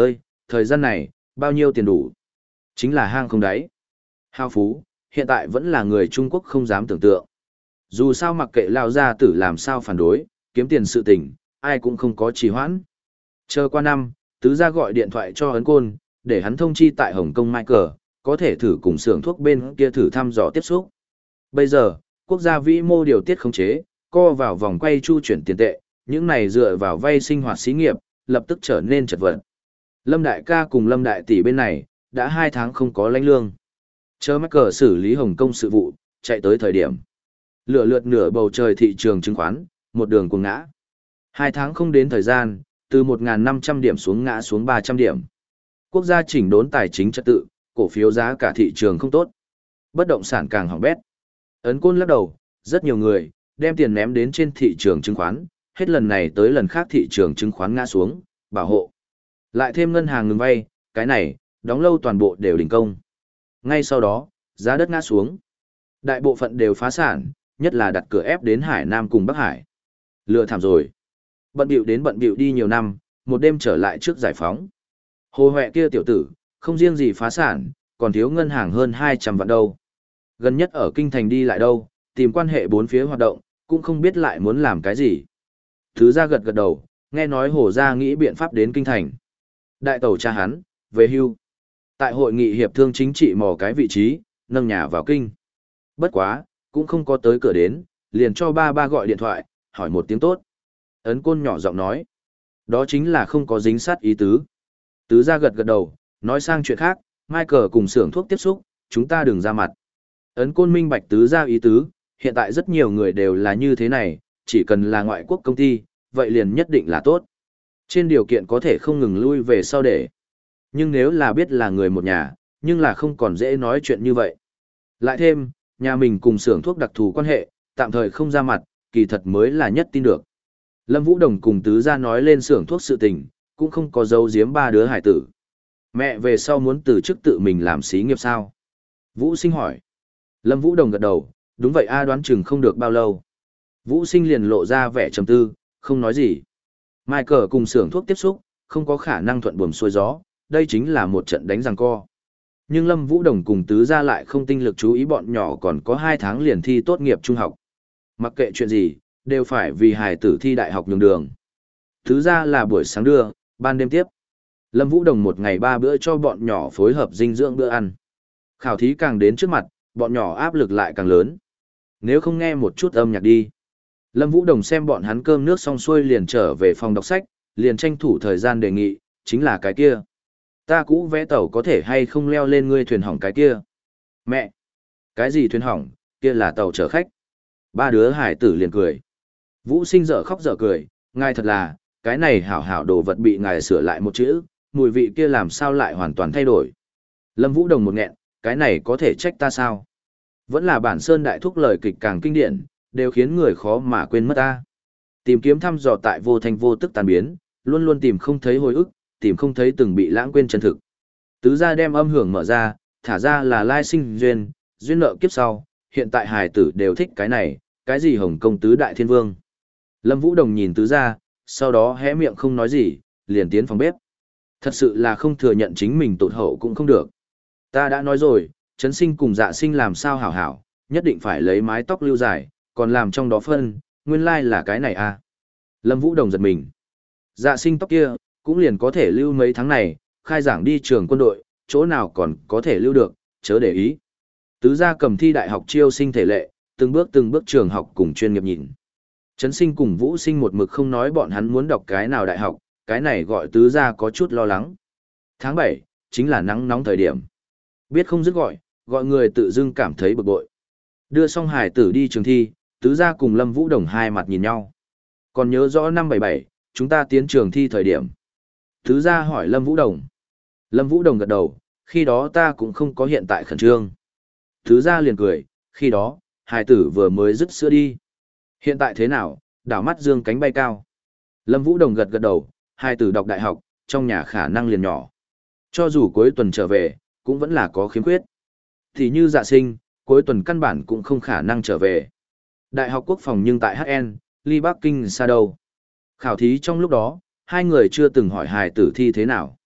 thời gian này, bao nhiêu tiền đủ? Chính là hang không đáy. Hao phú, hiện tại vẫn là người Trung Quốc không dám tưởng tượng. Dù sao mặc kệ lao gia tử làm sao phản đối, kiếm tiền sự tình, ai cũng không có trì hoãn. Chờ qua năm, tứ gia gọi điện thoại cho Ấn Côn, để hắn thông chi tại Hồng Kông Michael, có thể thử cùng xưởng thuốc bên kia thử thăm dò tiếp xúc. Bây giờ, quốc gia vĩ mô điều tiết khống chế, co vào vòng quay chu chuyển tiền tệ, những này dựa vào vay sinh hoạt xí nghiệp, lập tức trở nên chật vật. Lâm Đại ca cùng Lâm Đại tỷ bên này, đã hai tháng không có lãnh lương. Chờ Michael xử lý Hồng Kông sự vụ, chạy tới thời điểm. Lửa lượt nửa bầu trời thị trường chứng khoán, một đường cuồng ngã. Hai tháng không đến thời gian, từ một nghìn năm trăm điểm xuống ngã xuống ba trăm điểm. Quốc gia chỉnh đốn tài chính trật tự, cổ phiếu giá cả thị trường không tốt. Bất động sản càng hỏng bét. Ấn Côn lắc đầu, rất nhiều người, đem tiền ném đến trên thị trường chứng khoán, hết lần này tới lần khác thị trường chứng khoán ngã xuống, bảo hộ. Lại thêm ngân hàng ngừng vay, cái này, đóng lâu toàn bộ đều đình công. Ngay sau đó, giá đất ngã xuống. Đại bộ phận đều phá sản, nhất là đặt cửa ép đến Hải Nam cùng Bắc Hải. Lừa thảm rồi. Bận bịu đến bận bịu đi nhiều năm, một đêm trở lại trước giải phóng. Hồ Huệ kia tiểu tử, không riêng gì phá sản, còn thiếu ngân hàng hơn hai trăm vạn đâu. Gần nhất ở kinh thành đi lại đâu, tìm quan hệ bốn phía hoạt động, cũng không biết lại muốn làm cái gì. Thứ ra gật gật đầu, nghe nói Hồ gia nghĩ biện pháp đến kinh thành. Đại tẩu cha hắn, về hưu. Tại hội nghị hiệp thương chính trị mò cái vị trí, nâng nhà vào kinh. Bất quá, cũng không có tới cửa đến, liền cho ba ba gọi điện thoại, hỏi một tiếng tốt. Ấn Côn nhỏ giọng nói. Đó chính là không có dính sát ý tứ. Tứ ra gật gật đầu, nói sang chuyện khác, Michael cùng xưởng thuốc tiếp xúc, chúng ta đừng ra mặt. Ấn Côn minh bạch tứ ra ý tứ, hiện tại rất nhiều người đều là như thế này, chỉ cần là ngoại quốc công ty, vậy liền nhất định là tốt. Trên điều kiện có thể không ngừng lui về sau để. Nhưng nếu là biết là người một nhà, nhưng là không còn dễ nói chuyện như vậy. Lại thêm, nhà mình cùng xưởng thuốc đặc thù quan hệ, tạm thời không ra mặt, kỳ thật mới là nhất tin được. Lâm Vũ Đồng cùng tứ gia nói lên xưởng thuốc sự tình, cũng không có giấu giếm ba đứa hải tử. Mẹ về sau muốn từ chức tự mình làm xí nghiệp sao? Vũ Sinh hỏi. Lâm Vũ Đồng gật đầu, đúng vậy a, đoán chừng không được bao lâu. Vũ Sinh liền lộ ra vẻ trầm tư, không nói gì. Michael cùng xưởng thuốc tiếp xúc, không có khả năng thuận buồm xuôi gió, đây chính là một trận đánh giằng co. Nhưng Lâm Vũ Đồng cùng tứ gia lại không tinh lực chú ý bọn nhỏ còn có hai tháng liền thi tốt nghiệp trung học. Mặc kệ chuyện gì, đều phải vì hài tử thi đại học nhường đường. Tứ gia là buổi sáng đưa, ban đêm tiếp. Lâm Vũ Đồng một ngày ba bữa cho bọn nhỏ phối hợp dinh dưỡng bữa ăn. Khảo thí càng đến trước mặt, bọn nhỏ áp lực lại càng lớn. Nếu không nghe một chút âm nhạc đi. Lâm Vũ Đồng xem bọn hắn cơm nước xong xuôi liền trở về phòng đọc sách, liền tranh thủ thời gian đề nghị, chính là cái kia. Ta cũ vẽ tàu có thể hay không leo lên ngươi thuyền hỏng cái kia. Mẹ! Cái gì thuyền hỏng, kia là tàu chở khách. Ba đứa hải tử liền cười. Vũ Sinh dở khóc dở cười, ngài thật là, cái này hảo hảo đồ vật bị ngài sửa lại một chữ, mùi vị kia làm sao lại hoàn toàn thay đổi. Lâm Vũ Đồng một nghẹn, cái này có thể trách ta sao? Vẫn là bản sơn đại thúc lời kịch càng kinh điển, đều khiến người khó mà quên mất ta. Tìm kiếm thăm dò tại vô thành vô tức tàn biến, luôn luôn tìm không thấy hồi ức, tìm không thấy từng bị lãng quên chân thực. Tứ gia đem âm hưởng mở ra, thả ra là lai sinh duyên, duyên nợ kiếp sau, hiện tại hài tử đều thích cái này, cái gì Hồng Công tứ đại thiên vương. Lâm Vũ Đồng nhìn tứ gia, sau đó hé miệng không nói gì, liền tiến phòng bếp. Thật sự là không thừa nhận chính mình tụt hậu cũng không được. Ta đã nói rồi, Trấn Sinh cùng Dạ Sinh làm sao hảo hảo, nhất định phải lấy mái tóc lưu dài, còn làm trong đó phân, nguyên lai là cái này à. Lâm Vũ Đồng giật mình. Dạ Sinh tóc kia, cũng liền có thể lưu mấy tháng này, khai giảng đi trường quân đội, chỗ nào còn có thể lưu được, chớ để ý. Tứ gia cầm thi đại học chiêu sinh thể lệ, từng bước từng bước trường học cùng chuyên nghiệp nhìn. Trấn Sinh cùng Vũ Sinh một mực không nói bọn hắn muốn đọc cái nào đại học, cái này gọi tứ gia có chút lo lắng. Tháng bảy, chính là nắng nóng thời điểm. Biết không dứt gọi, gọi người tự dưng cảm thấy bực bội. Đưa xong hải tử đi trường thi, tứ gia cùng Lâm Vũ Đồng hai mặt nhìn nhau. Còn nhớ rõ năm bảy bảy, chúng ta tiến trường thi thời điểm. Tứ gia hỏi Lâm Vũ Đồng. Lâm Vũ Đồng gật đầu, khi đó ta cũng không có hiện tại khẩn trương. Tứ gia liền cười, khi đó, hải tử vừa mới dứt sữa đi. Hiện tại thế nào, đảo mắt dương cánh bay cao. Lâm Vũ Đồng gật gật đầu, hải tử đọc đại học, trong nhà khả năng liền nhỏ. Cho dù cuối tuần trở về, cũng vẫn là có khiếm khuyết. Thì như Dạ Sinh, cuối tuần căn bản cũng không khả năng trở về. Đại học quốc phòng nhưng tại hát en, ly Bắc Kinh xa đâu. Khảo thí trong lúc đó, hai người chưa từng hỏi hài tử thi thế nào.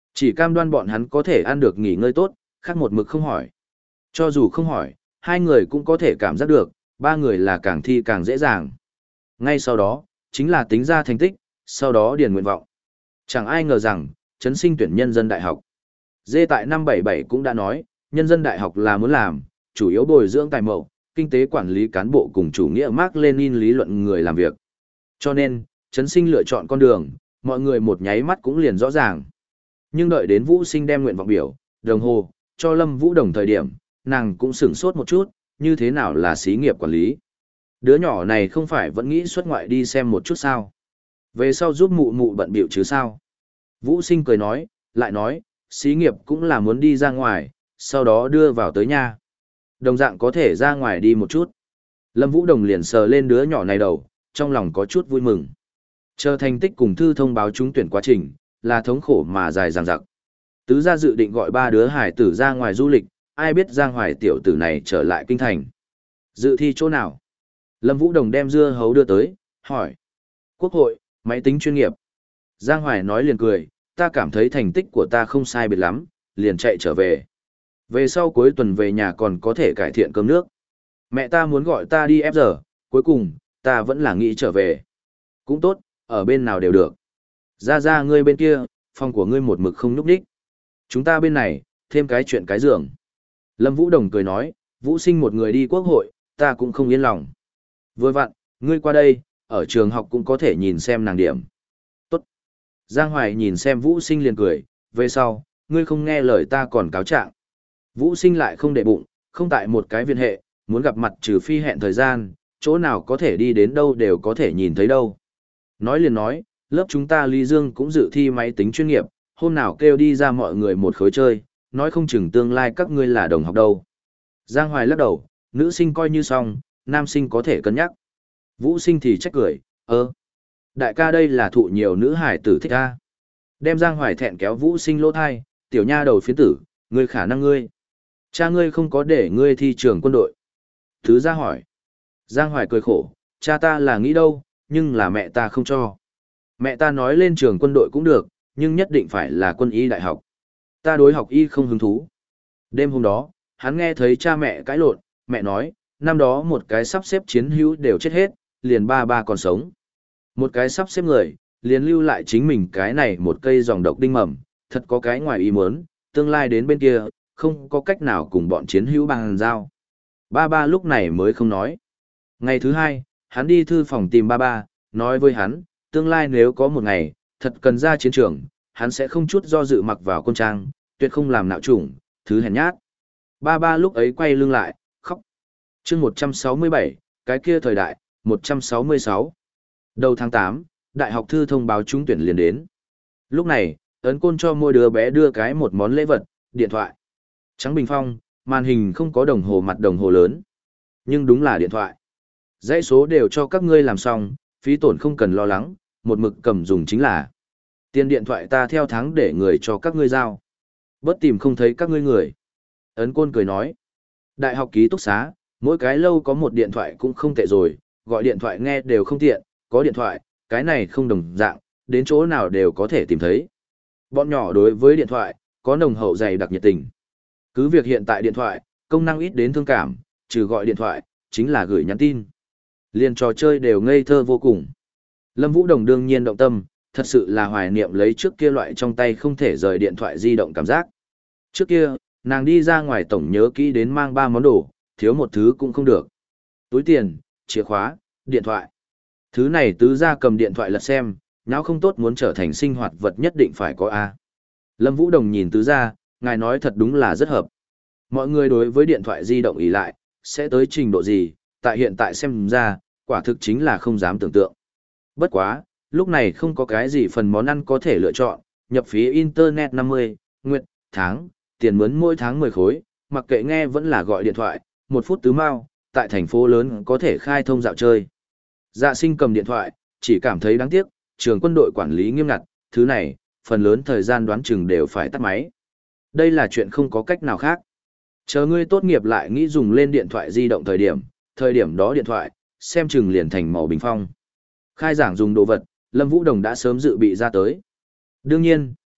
Chỉ cam đoan bọn hắn có thể ăn được nghỉ ngơi tốt, khác một mực không hỏi. Cho dù không hỏi, hai người cũng có thể cảm giác được, ba người là càng thi càng dễ dàng. Ngay sau đó, chính là tính ra thành tích, sau đó điền nguyện vọng. Chẳng ai ngờ rằng, chấn sinh tuyển nhân dân đại học. Dê tại năm bảy bảy cũng đã nói, nhân dân đại học là muốn làm, chủ yếu bồi dưỡng tài mậu, kinh tế quản lý cán bộ cùng chủ nghĩa Mác Lênin lý luận người làm việc. Cho nên, chấn sinh lựa chọn con đường, mọi người một nháy mắt cũng liền rõ ràng. Nhưng đợi đến Vũ Sinh đem nguyện vọng biểu, đồng hồ, cho Lâm Vũ Đồng thời điểm, nàng cũng sửng sốt một chút, như thế nào là xí nghiệp quản lý. Đứa nhỏ này không phải vẫn nghĩ xuất ngoại đi xem một chút sao. Về sau giúp mụ mụ bận biểu chứ sao. Vũ Sinh cười nói, lại nói, xí nghiệp cũng là muốn đi ra ngoài, sau đó đưa vào tới nhà. Đồng dạng có thể ra ngoài đi một chút. Lâm Vũ Đồng liền sờ lên đứa nhỏ này đầu, trong lòng có chút vui mừng. Chờ thành tích cùng thư thông báo trúng tuyển quá trình, là thống khổ mà dài dằng dặc. Tứ gia dự định gọi ba đứa hải tử ra ngoài du lịch, ai biết Giang Hoài tiểu tử này trở lại kinh thành. Dự thi chỗ nào? Lâm Vũ Đồng đem dưa hấu đưa tới, hỏi. Quốc hội, máy tính chuyên nghiệp. Giang Hoài nói liền cười, ta cảm thấy thành tích của ta không sai biệt lắm, liền chạy trở về. Về sau cuối tuần về nhà còn có thể cải thiện cơm nước. Mẹ ta muốn gọi ta đi ép giờ, cuối cùng, ta vẫn là nghĩ trở về. Cũng tốt, ở bên nào đều được. Ra ra ngươi bên kia, phòng của ngươi một mực không nhúc đích. Chúng ta bên này, thêm cái chuyện cái giường. Lâm Vũ Đồng cười nói, Vũ Sinh một người đi quốc hội, ta cũng không yên lòng. Vừa vặn, ngươi qua đây, ở trường học cũng có thể nhìn xem nàng điểm. Tốt. Giang Hoài nhìn xem Vũ Sinh liền cười, về sau, ngươi không nghe lời ta còn cáo trạng. Vũ Sinh lại không để bụng, không tại một cái viên hệ, muốn gặp mặt trừ phi hẹn thời gian, chỗ nào có thể đi đến đâu đều có thể nhìn thấy đâu. Nói liền nói, lớp chúng ta Lý Dương cũng dự thi máy tính chuyên nghiệp, hôm nào kêu đi ra mọi người một khối chơi, nói không chừng tương lai các ngươi là đồng học đâu. Giang Hoài lắc đầu, nữ sinh coi như xong, nam sinh có thể cân nhắc. Vũ Sinh thì trách cười, ơ. Đại ca đây là thụ nhiều nữ hải tử thích a. Đem Giang Hoài thẹn kéo Vũ Sinh lỗ thai, tiểu nha đầu phiến tử, ngươi khả năng ngươi. Cha ngươi không có để ngươi thi trường quân đội. Thứ ra hỏi. Giang Hoài cười khổ, cha ta là nghĩ đâu, nhưng là mẹ ta không cho. Mẹ ta nói lên trường quân đội cũng được, nhưng nhất định phải là quân y đại học. Ta đối học y không hứng thú. Đêm hôm đó, hắn nghe thấy cha mẹ cãi lộn, mẹ nói, năm đó một cái sắp xếp chiến hữu đều chết hết, liền ba ba còn sống. Một cái sắp xếp người, liền lưu lại chính mình cái này một cây dòng độc đinh mầm, thật có cái ngoài ý muốn, tương lai đến bên kia, không có cách nào cùng bọn chiến hữu bằng giao. Ba ba lúc này mới không nói. Ngày thứ hai, hắn đi thư phòng tìm ba ba, nói với hắn, tương lai nếu có một ngày, thật cần ra chiến trường, hắn sẽ không chút do dự mặc vào quân trang, tuyệt không làm nạo chủng, thứ hèn nhát. Ba ba lúc ấy quay lưng lại, khóc. chương một trăm sáu mươi bảy, cái kia thời đại, một trăm sáu mươi sáu. Đầu tháng tám, đại học thư thông báo trúng tuyển liền đến. Lúc này, ấn côn cho mỗi đứa bé đưa cái một món lễ vật, điện thoại. Trắng bình phong, màn hình không có đồng hồ mặt đồng hồ lớn. Nhưng đúng là điện thoại. Dãy số đều cho các ngươi làm xong, phí tổn không cần lo lắng, một mực cầm dùng chính là. Tiền điện thoại ta theo tháng để người cho các ngươi giao. Bớt tìm không thấy các ngươi người. Ấn côn cười nói. Đại học ký túc xá, mỗi cái lâu có một điện thoại cũng không tệ rồi, gọi điện thoại nghe đều không tiện, có điện thoại, cái này không đồng dạng, đến chỗ nào đều có thể tìm thấy. Bọn nhỏ đối với điện thoại, có nồng hậu dày đặc nhiệt tình. Cứ việc hiện tại điện thoại, công năng ít đến thương cảm, trừ gọi điện thoại, chính là gửi nhắn tin. Liên trò chơi đều ngây thơ vô cùng. Lâm Vũ Đồng đương nhiên động tâm, thật sự là hoài niệm lấy trước kia loại trong tay không thể rời điện thoại di động cảm giác. Trước kia, nàng đi ra ngoài tổng nhớ kỹ đến mang ba món đồ, thiếu một thứ cũng không được. Túi tiền, chìa khóa, điện thoại. Thứ này tứ ra cầm điện thoại lật xem, nháo không tốt muốn trở thành sinh hoạt vật nhất định phải có A. Lâm Vũ Đồng nhìn tứ ra, ngài nói thật đúng là rất hợp. Mọi người đối với điện thoại di động ý lại, sẽ tới trình độ gì, tại hiện tại xem ra, quả thực chính là không dám tưởng tượng. Bất quá, lúc này không có cái gì phần món ăn có thể lựa chọn, nhập phí Internet năm mươi, nguyện, tháng, tiền mướn mỗi tháng mười khối, mặc kệ nghe vẫn là gọi điện thoại, một phút tứ mao, tại thành phố lớn có thể khai thông dạo chơi. Dạ sinh cầm điện thoại, chỉ cảm thấy đáng tiếc, trường quân đội quản lý nghiêm ngặt, thứ này, phần lớn thời gian đoán chừng đều phải tắt máy. Đây là chuyện không có cách nào khác. Chờ ngươi tốt nghiệp lại nghĩ dùng lên điện thoại di động thời điểm, thời điểm đó điện thoại, xem chừng liền thành màu bình phong. Khai giảng dùng đồ vật, Lâm Vũ Đồng đã sớm dự bị ra tới. Đương nhiên,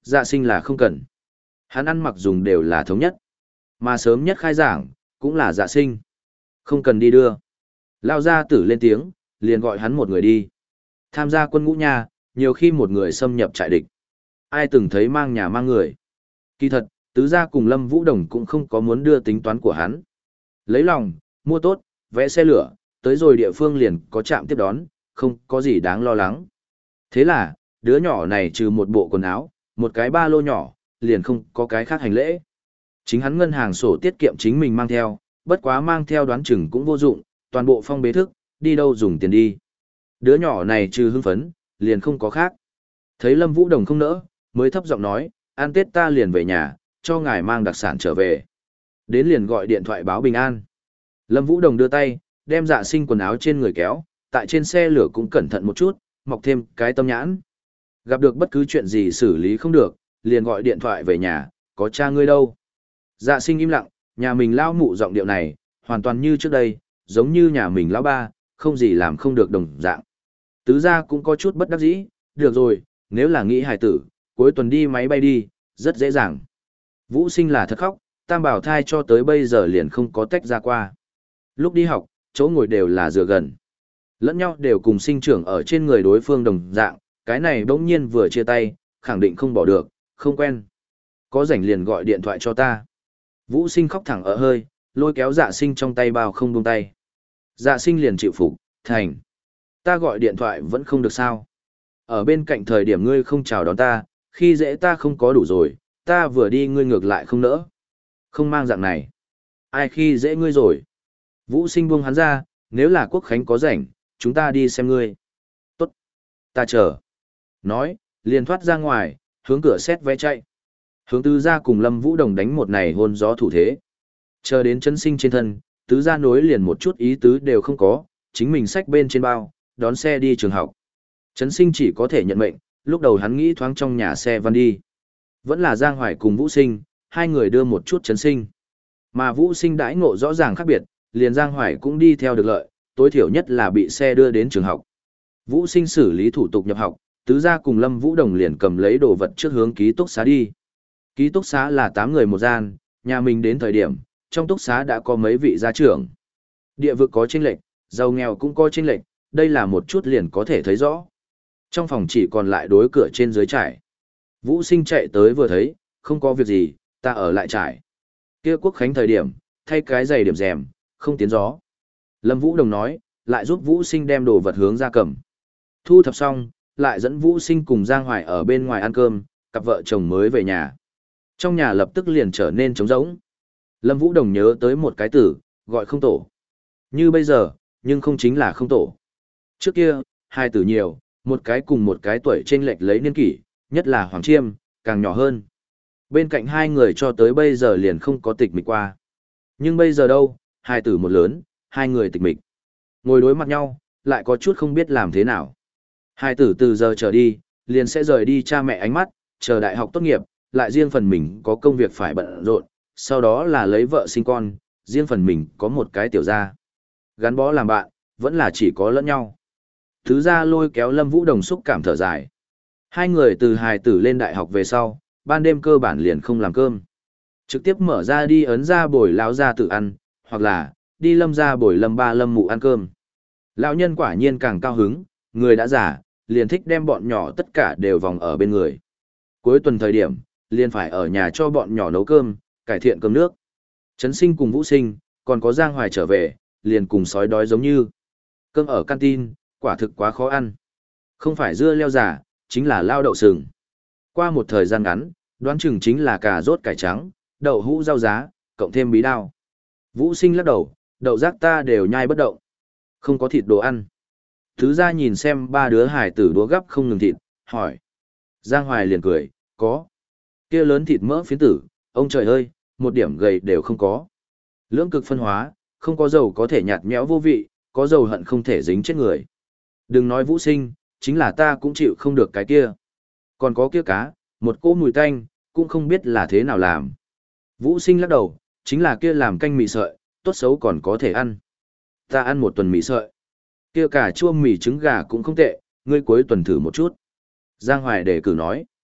Dạ sinh là không cần. Hắn ăn mặc dùng đều là thống nhất. Mà sớm nhất khai giảng, cũng là dạ sinh. Không cần đi đưa. Lao gia tử lên tiếng, liền gọi hắn một người đi. Tham gia quân ngũ nha, nhiều khi một người xâm nhập trại địch. Ai từng thấy mang nhà mang người. Kỳ thật, tứ gia cùng Lâm Vũ Đồng cũng không có muốn đưa tính toán của hắn. Lấy lòng, mua tốt, vẽ xe lửa, tới rồi địa phương liền có trạm tiếp đón, không có gì đáng lo lắng. Thế là, đứa nhỏ này trừ một bộ quần áo, một cái ba lô nhỏ, liền không có cái khác hành lễ. Chính hắn ngân hàng sổ tiết kiệm chính mình mang theo, bất quá mang theo đoán chừng cũng vô dụng, toàn bộ phong bế thức, đi đâu dùng tiền đi. Đứa nhỏ này trừ hưng phấn, liền không có khác. Thấy Lâm Vũ Đồng không nỡ, mới thấp giọng nói, ăn Tết ta liền về nhà, cho ngài mang đặc sản trở về. Đến liền gọi điện thoại báo bình an. Lâm Vũ Đồng đưa tay, đem dạ sinh quần áo trên người kéo, tại trên xe lửa cũng cẩn thận một chút, mọc thêm cái tâm nhãn. Gặp được bất cứ chuyện gì xử lý không được, liền gọi điện thoại về nhà, có cha ngươi đâu. Dạ sinh im lặng, nhà mình lao mụ giọng điệu này, hoàn toàn như trước đây, giống như nhà mình lão ba, không gì làm không được đồng dạng. Tứ gia cũng có chút bất đắc dĩ, được rồi, nếu là nghĩ hài tử, cuối tuần đi máy bay đi, rất dễ dàng. Vũ sinh là thật khóc, tam bảo thai cho tới bây giờ liền không có tách ra qua. Lúc đi học, chỗ ngồi đều là dựa gần. Lẫn nhau đều cùng sinh trưởng ở trên người đối phương đồng dạng, cái này bỗng nhiên vừa chia tay, khẳng định không bỏ được, không quen. Có rảnh liền gọi điện thoại cho ta. Vũ sinh khóc thẳng ở hơi, lôi kéo dạ sinh trong tay bao không buông tay. Dạ sinh liền chịu phục, thành. Ta gọi điện thoại vẫn không được sao. Ở bên cạnh thời điểm ngươi không chào đón ta, khi dễ ta không có đủ rồi, ta vừa đi ngươi ngược lại không nỡ. Không mang dạng này. Ai khi dễ ngươi rồi. Vũ sinh buông hắn ra, nếu là Quốc Khánh có rảnh, chúng ta đi xem ngươi. Tốt. Ta chờ. Nói, liền thoát ra ngoài, hướng cửa xét vé chạy. Hướng tứ gia cùng Lâm Vũ Đồng đánh một này hôn gió thủ thế. Chờ đến chân sinh trên thân, tứ gia nối liền một chút ý tứ đều không có, chính mình xách bên trên bao, đón xe đi trường học. Trấn sinh chỉ có thể nhận mệnh, lúc đầu hắn nghĩ thoáng trong nhà xe văn đi. Vẫn là Giang Hoài cùng Vũ sinh, hai người đưa một chút trấn sinh. Mà Vũ sinh đãi ngộ rõ ràng khác biệt, liền Giang Hoài cũng đi theo được lợi, tối thiểu nhất là bị xe đưa đến trường học. Vũ sinh xử lý thủ tục nhập học, tứ gia cùng Lâm Vũ Đồng liền cầm lấy đồ vật trước hướng ký túc xá đi. Ký túc xá là tám người một gian, nhà mình đến thời điểm, trong túc xá đã có mấy vị gia trưởng. Địa vực có chênh lệch, giàu nghèo cũng có chênh lệch, đây là một chút liền có thể thấy rõ. Trong phòng chỉ còn lại đối cửa trên dưới trải. Vũ sinh chạy tới vừa thấy, không có việc gì, ta ở lại trải. Kia Quốc Khánh thời điểm, thay cái giày điểm rèm, không tiến gió. Lâm Vũ Đồng nói, lại giúp Vũ sinh đem đồ vật hướng ra cầm. Thu thập xong, lại dẫn Vũ sinh cùng Giang Hoài ở bên ngoài ăn cơm, cặp vợ chồng mới về nhà. Trong nhà lập tức liền trở nên trống rỗng. Lâm Vũ Đồng nhớ tới một cái từ, gọi không tổ. Như bây giờ, nhưng không chính là không tổ. Trước kia, hai từ nhiều, một cái cùng một cái tuổi chênh lệch lấy niên kỷ, nhất là Hoàng Chiêm, càng nhỏ hơn. Bên cạnh hai người cho tới bây giờ liền không có tịch mịch qua. Nhưng bây giờ đâu, hai tử một lớn, hai người tịch mịch. Ngồi đối mặt nhau, lại có chút không biết làm thế nào. Hai tử từ giờ trở đi, liền sẽ rời đi cha mẹ ánh mắt, chờ đại học tốt nghiệp, lại riêng phần mình có công việc phải bận rộn, sau đó là lấy vợ sinh con, riêng phần mình có một cái tiểu gia. Gắn bó làm bạn, vẫn là chỉ có lẫn nhau. Thứ gia lôi kéo Lâm Vũ Đồng xúc cảm thở dài. Hai người từ hài tử lên đại học về sau, ban đêm cơ bản liền không làm cơm. Trực tiếp mở ra đi ấn ra bồi lão gia tự ăn, hoặc là đi Lâm ra bồi Lâm ba Lâm mụ ăn cơm. Lão nhân quả nhiên càng cao hứng, người đã già, liền thích đem bọn nhỏ tất cả đều vòng ở bên người. Cuối tuần thời điểm, liền phải ở nhà cho bọn nhỏ nấu cơm, cải thiện cơm nước. Trấn sinh cùng Vũ sinh, còn có Giang Hoài trở về, liền cùng sói đói giống như. Cơm ở canteen, quả thực quá khó ăn. Không phải dưa leo giả, chính là lao đậu sừng. Qua một thời gian ngắn, đoán chừng chính là cà rốt cải trắng, đậu hũ rau giá, cộng thêm bí đao. Vũ sinh lắc đầu, đậu rác ta đều nhai bất động. Không có thịt đồ ăn. Thứ ra nhìn xem ba đứa hải tử đũa gắp không ngừng thịt, hỏi. Giang Hoài liền cười, có. Kia lớn thịt mỡ phiến tử, ông trời ơi, một điểm gầy đều không có. Lưỡng cực phân hóa, không có dầu có thể nhạt nhẽo vô vị, có dầu hận không thể dính chết người. Đừng nói Vũ sinh, chính là ta cũng chịu không được cái kia. Còn có kia cá, một cỗ mùi tanh, cũng không biết là thế nào làm. Vũ sinh lắc đầu, chính là kia làm canh mì sợi, tốt xấu còn có thể ăn. Ta ăn một tuần mì sợi. Kia cả chua mì trứng gà cũng không tệ, ngươi cuối tuần thử một chút. Giang Hoài đề cử nói.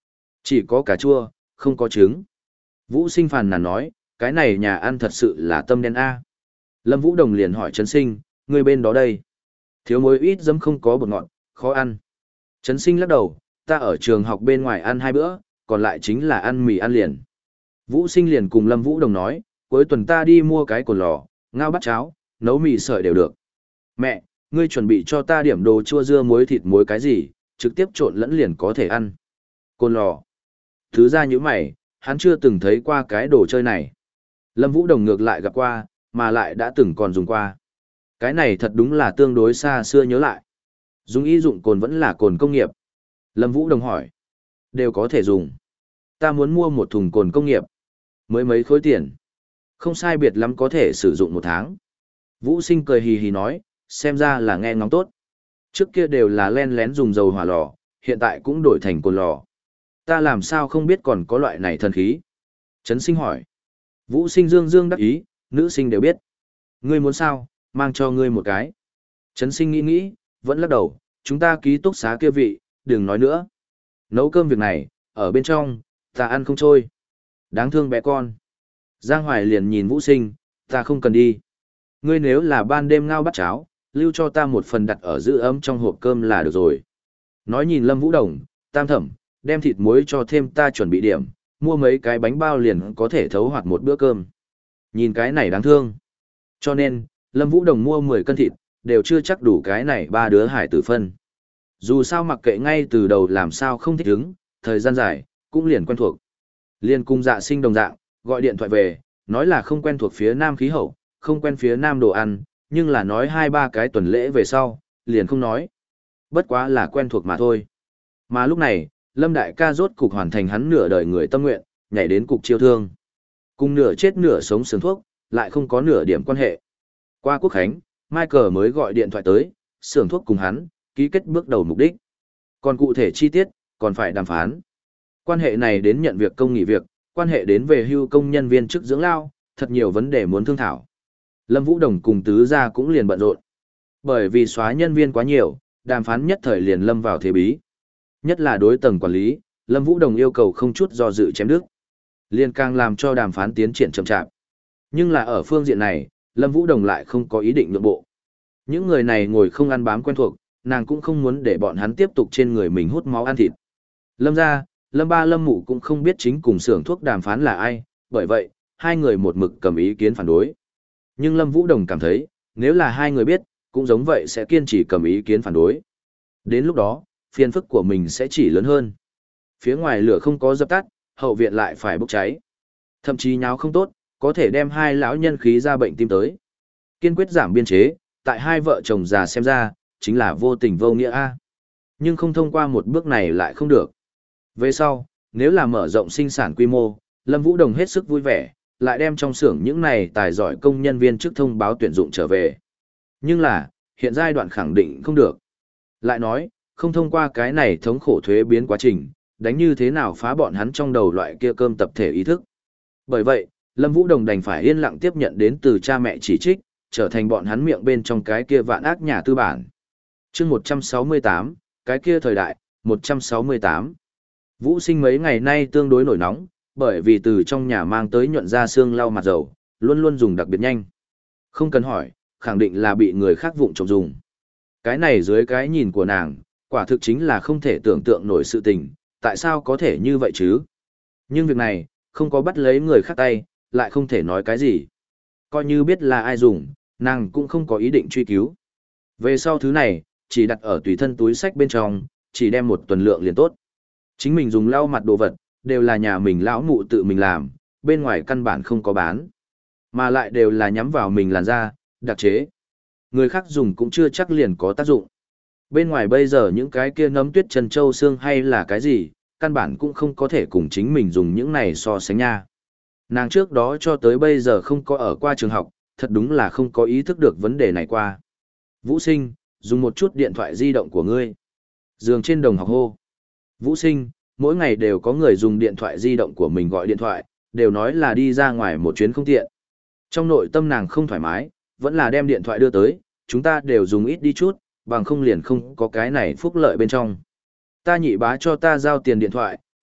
Chỉ có cà chua, không có trứng. Vũ Sinh phàn nàn nói, cái này nhà ăn thật sự là tâm đen A. Lâm Vũ Đồng liền hỏi Trấn Sinh, người bên đó đây. Thiếu muối ít giấm không có bột ngọt, khó ăn. Trấn Sinh lắc đầu, ta ở trường học bên ngoài ăn hai bữa, còn lại chính là ăn mì ăn liền. Vũ Sinh liền cùng Lâm Vũ Đồng nói, cuối tuần ta đi mua cái cồn lò, ngao bát cháo, nấu mì sợi đều được. Mẹ, ngươi chuẩn bị cho ta điểm đồ chua dưa muối thịt muối cái gì, trực tiếp trộn lẫn liền có thể ăn. Cồn lò. Thứ ra như mày, hắn chưa từng thấy qua cái đồ chơi này. Lâm Vũ Đồng ngược lại gặp qua, mà lại đã từng còn dùng qua. Cái này thật đúng là tương đối xa xưa nhớ lại. Dùng y dụng cồn vẫn là cồn công nghiệp. Lâm Vũ Đồng hỏi. Đều có thể dùng. Ta muốn mua một thùng cồn công nghiệp. Mới mấy khối tiền. Không sai biệt lắm có thể sử dụng một tháng. Vũ Sinh cười hì hì nói, xem ra là nghe ngóng tốt. Trước kia đều là len lén dùng dầu hỏa lò, hiện tại cũng đổi thành cồn lò. Ta làm sao không biết còn có loại này thần khí? Trấn Sinh hỏi. Vũ Sinh dương dương đắc ý, nữ sinh đều biết. Ngươi muốn sao, mang cho ngươi một cái. Trấn Sinh nghĩ nghĩ, vẫn lắc đầu, chúng ta ký túc xá kia vị, đừng nói nữa. Nấu cơm việc này, ở bên trong, ta ăn không trôi. Đáng thương bé con. Giang Hoài liền nhìn Vũ Sinh, ta không cần đi. Ngươi nếu là ban đêm ngao bát cháo, lưu cho ta một phần đặt ở giữ ấm trong hộp cơm là được rồi. Nói nhìn Lâm Vũ Đồng, tam thẩm, đem thịt muối cho thêm ta chuẩn bị điểm, mua mấy cái bánh bao liền có thể thấu hoạt một bữa cơm. Nhìn cái này đáng thương. Cho nên, Lâm Vũ Đồng mua mười cân thịt, đều chưa chắc đủ cái này ba đứa hải tử phân. Dù sao mặc kệ ngay từ đầu làm sao không thích ứng, thời gian dài, cũng liền quen thuộc. Liên cung Dạ Sinh đồng dạng, gọi điện thoại về, nói là không quen thuộc phía Nam khí hậu, không quen phía Nam đồ ăn, nhưng là nói hai ba cái tuần lễ về sau, liền không nói. Bất quá là quen thuộc mà thôi. Mà lúc này, Lâm Đại ca rốt cục hoàn thành hắn nửa đời người tâm nguyện, nhảy đến cục chiêu thương. Cùng nửa chết nửa sống sướng thuốc, lại không có nửa điểm quan hệ. Qua Quốc Khánh, Michael mới gọi điện thoại tới, xưởng thuốc cùng hắn, ký kết bước đầu mục đích. Còn cụ thể chi tiết, còn phải đàm phán. Quan hệ này đến nhận việc công nghỉ việc, quan hệ đến về hưu công nhân viên chức dưỡng lao, thật nhiều vấn đề muốn thương thảo. Lâm Vũ Đồng cùng tứ gia cũng liền bận rộn. Bởi vì xóa nhân viên quá nhiều, đàm phán nhất thời liền lâm vào thế bí. Nhất là đối tầng quản lý, Lâm Vũ Đồng yêu cầu không chút do dự chém đứt. Liên càng làm cho đàm phán tiến triển chậm chạp. Nhưng là ở phương diện này, Lâm Vũ Đồng lại không có ý định nhượng bộ. Những người này ngồi không ăn bám quen thuộc, nàng cũng không muốn để bọn hắn tiếp tục trên người mình hút máu ăn thịt. Lâm gia, Lâm ba Lâm mụ cũng không biết chính cùng xưởng thuốc đàm phán là ai, bởi vậy, hai người một mực cầm ý kiến phản đối. Nhưng Lâm Vũ Đồng cảm thấy, nếu là hai người biết, cũng giống vậy sẽ kiên trì cầm ý kiến phản đối. Đến lúc đó, phiền phức của mình sẽ chỉ lớn hơn. Phía ngoài lửa không có dập tắt, hậu viện lại phải bốc cháy. Thậm chí nháo không tốt, có thể đem hai lão nhân khí ra bệnh tim tới. Kiên quyết giảm biên chế, tại hai vợ chồng già xem ra, chính là vô tình vô nghĩa a. Nhưng không thông qua một bước này lại không được. Về sau, nếu là mở rộng sinh sản quy mô, Lâm Vũ Đồng hết sức vui vẻ, lại đem trong xưởng những này tài giỏi công nhân viên chức thông báo tuyển dụng trở về. Nhưng là, hiện giai đoạn khẳng định không được. Lại nói, không thông qua cái này thống khổ thuế biến quá trình, đánh như thế nào phá bọn hắn trong đầu loại kia cơm tập thể ý thức. Bởi vậy, Lâm Vũ Đồng đành phải yên lặng tiếp nhận đến từ cha mẹ chỉ trích, trở thành bọn hắn miệng bên trong cái kia vạn ác nhà tư bản. chương một trăm sáu mươi tám, cái kia thời đại, một trăm sáu mươi tám. Vũ Sinh mấy ngày nay tương đối nổi nóng, bởi vì từ trong nhà mang tới nhuận ra xương lau mặt dầu, luôn luôn dùng đặc biệt nhanh. Không cần hỏi, khẳng định là bị người khác vụng trộm dùng. Cái này dưới cái nhìn của nàng, quả thực chính là không thể tưởng tượng nổi sự tình, tại sao có thể như vậy chứ? Nhưng việc này, không có bắt lấy người khác tay, lại không thể nói cái gì. Coi như biết là ai dùng, nàng cũng không có ý định truy cứu. Về sau thứ này, chỉ đặt ở tùy thân túi sách bên trong, chỉ đem một tuần lượng liền tốt. Chính mình dùng lau mặt đồ vật, đều là nhà mình lão mụ tự mình làm, bên ngoài căn bản không có bán. Mà lại đều là nhắm vào mình làn da, đặc chế. Người khác dùng cũng chưa chắc liền có tác dụng. Bên ngoài bây giờ những cái kia nấm tuyết trần châu xương hay là cái gì, căn bản cũng không có thể cùng chính mình dùng những này so sánh nha. Nàng trước đó cho tới bây giờ không có ở qua trường học, thật đúng là không có ý thức được vấn đề này qua. Vũ Sinh, dùng một chút điện thoại di động của ngươi. Giường trên đồng học hô. Vũ Sinh, mỗi ngày đều có người dùng điện thoại di động của mình gọi điện thoại, đều nói là đi ra ngoài một chuyến không tiện. Trong nội tâm nàng không thoải mái, vẫn là đem điện thoại đưa tới, chúng ta đều dùng ít đi chút, bằng không liền không có cái này phúc lợi bên trong. Ta nhị bá cho ta giao tiền điện thoại,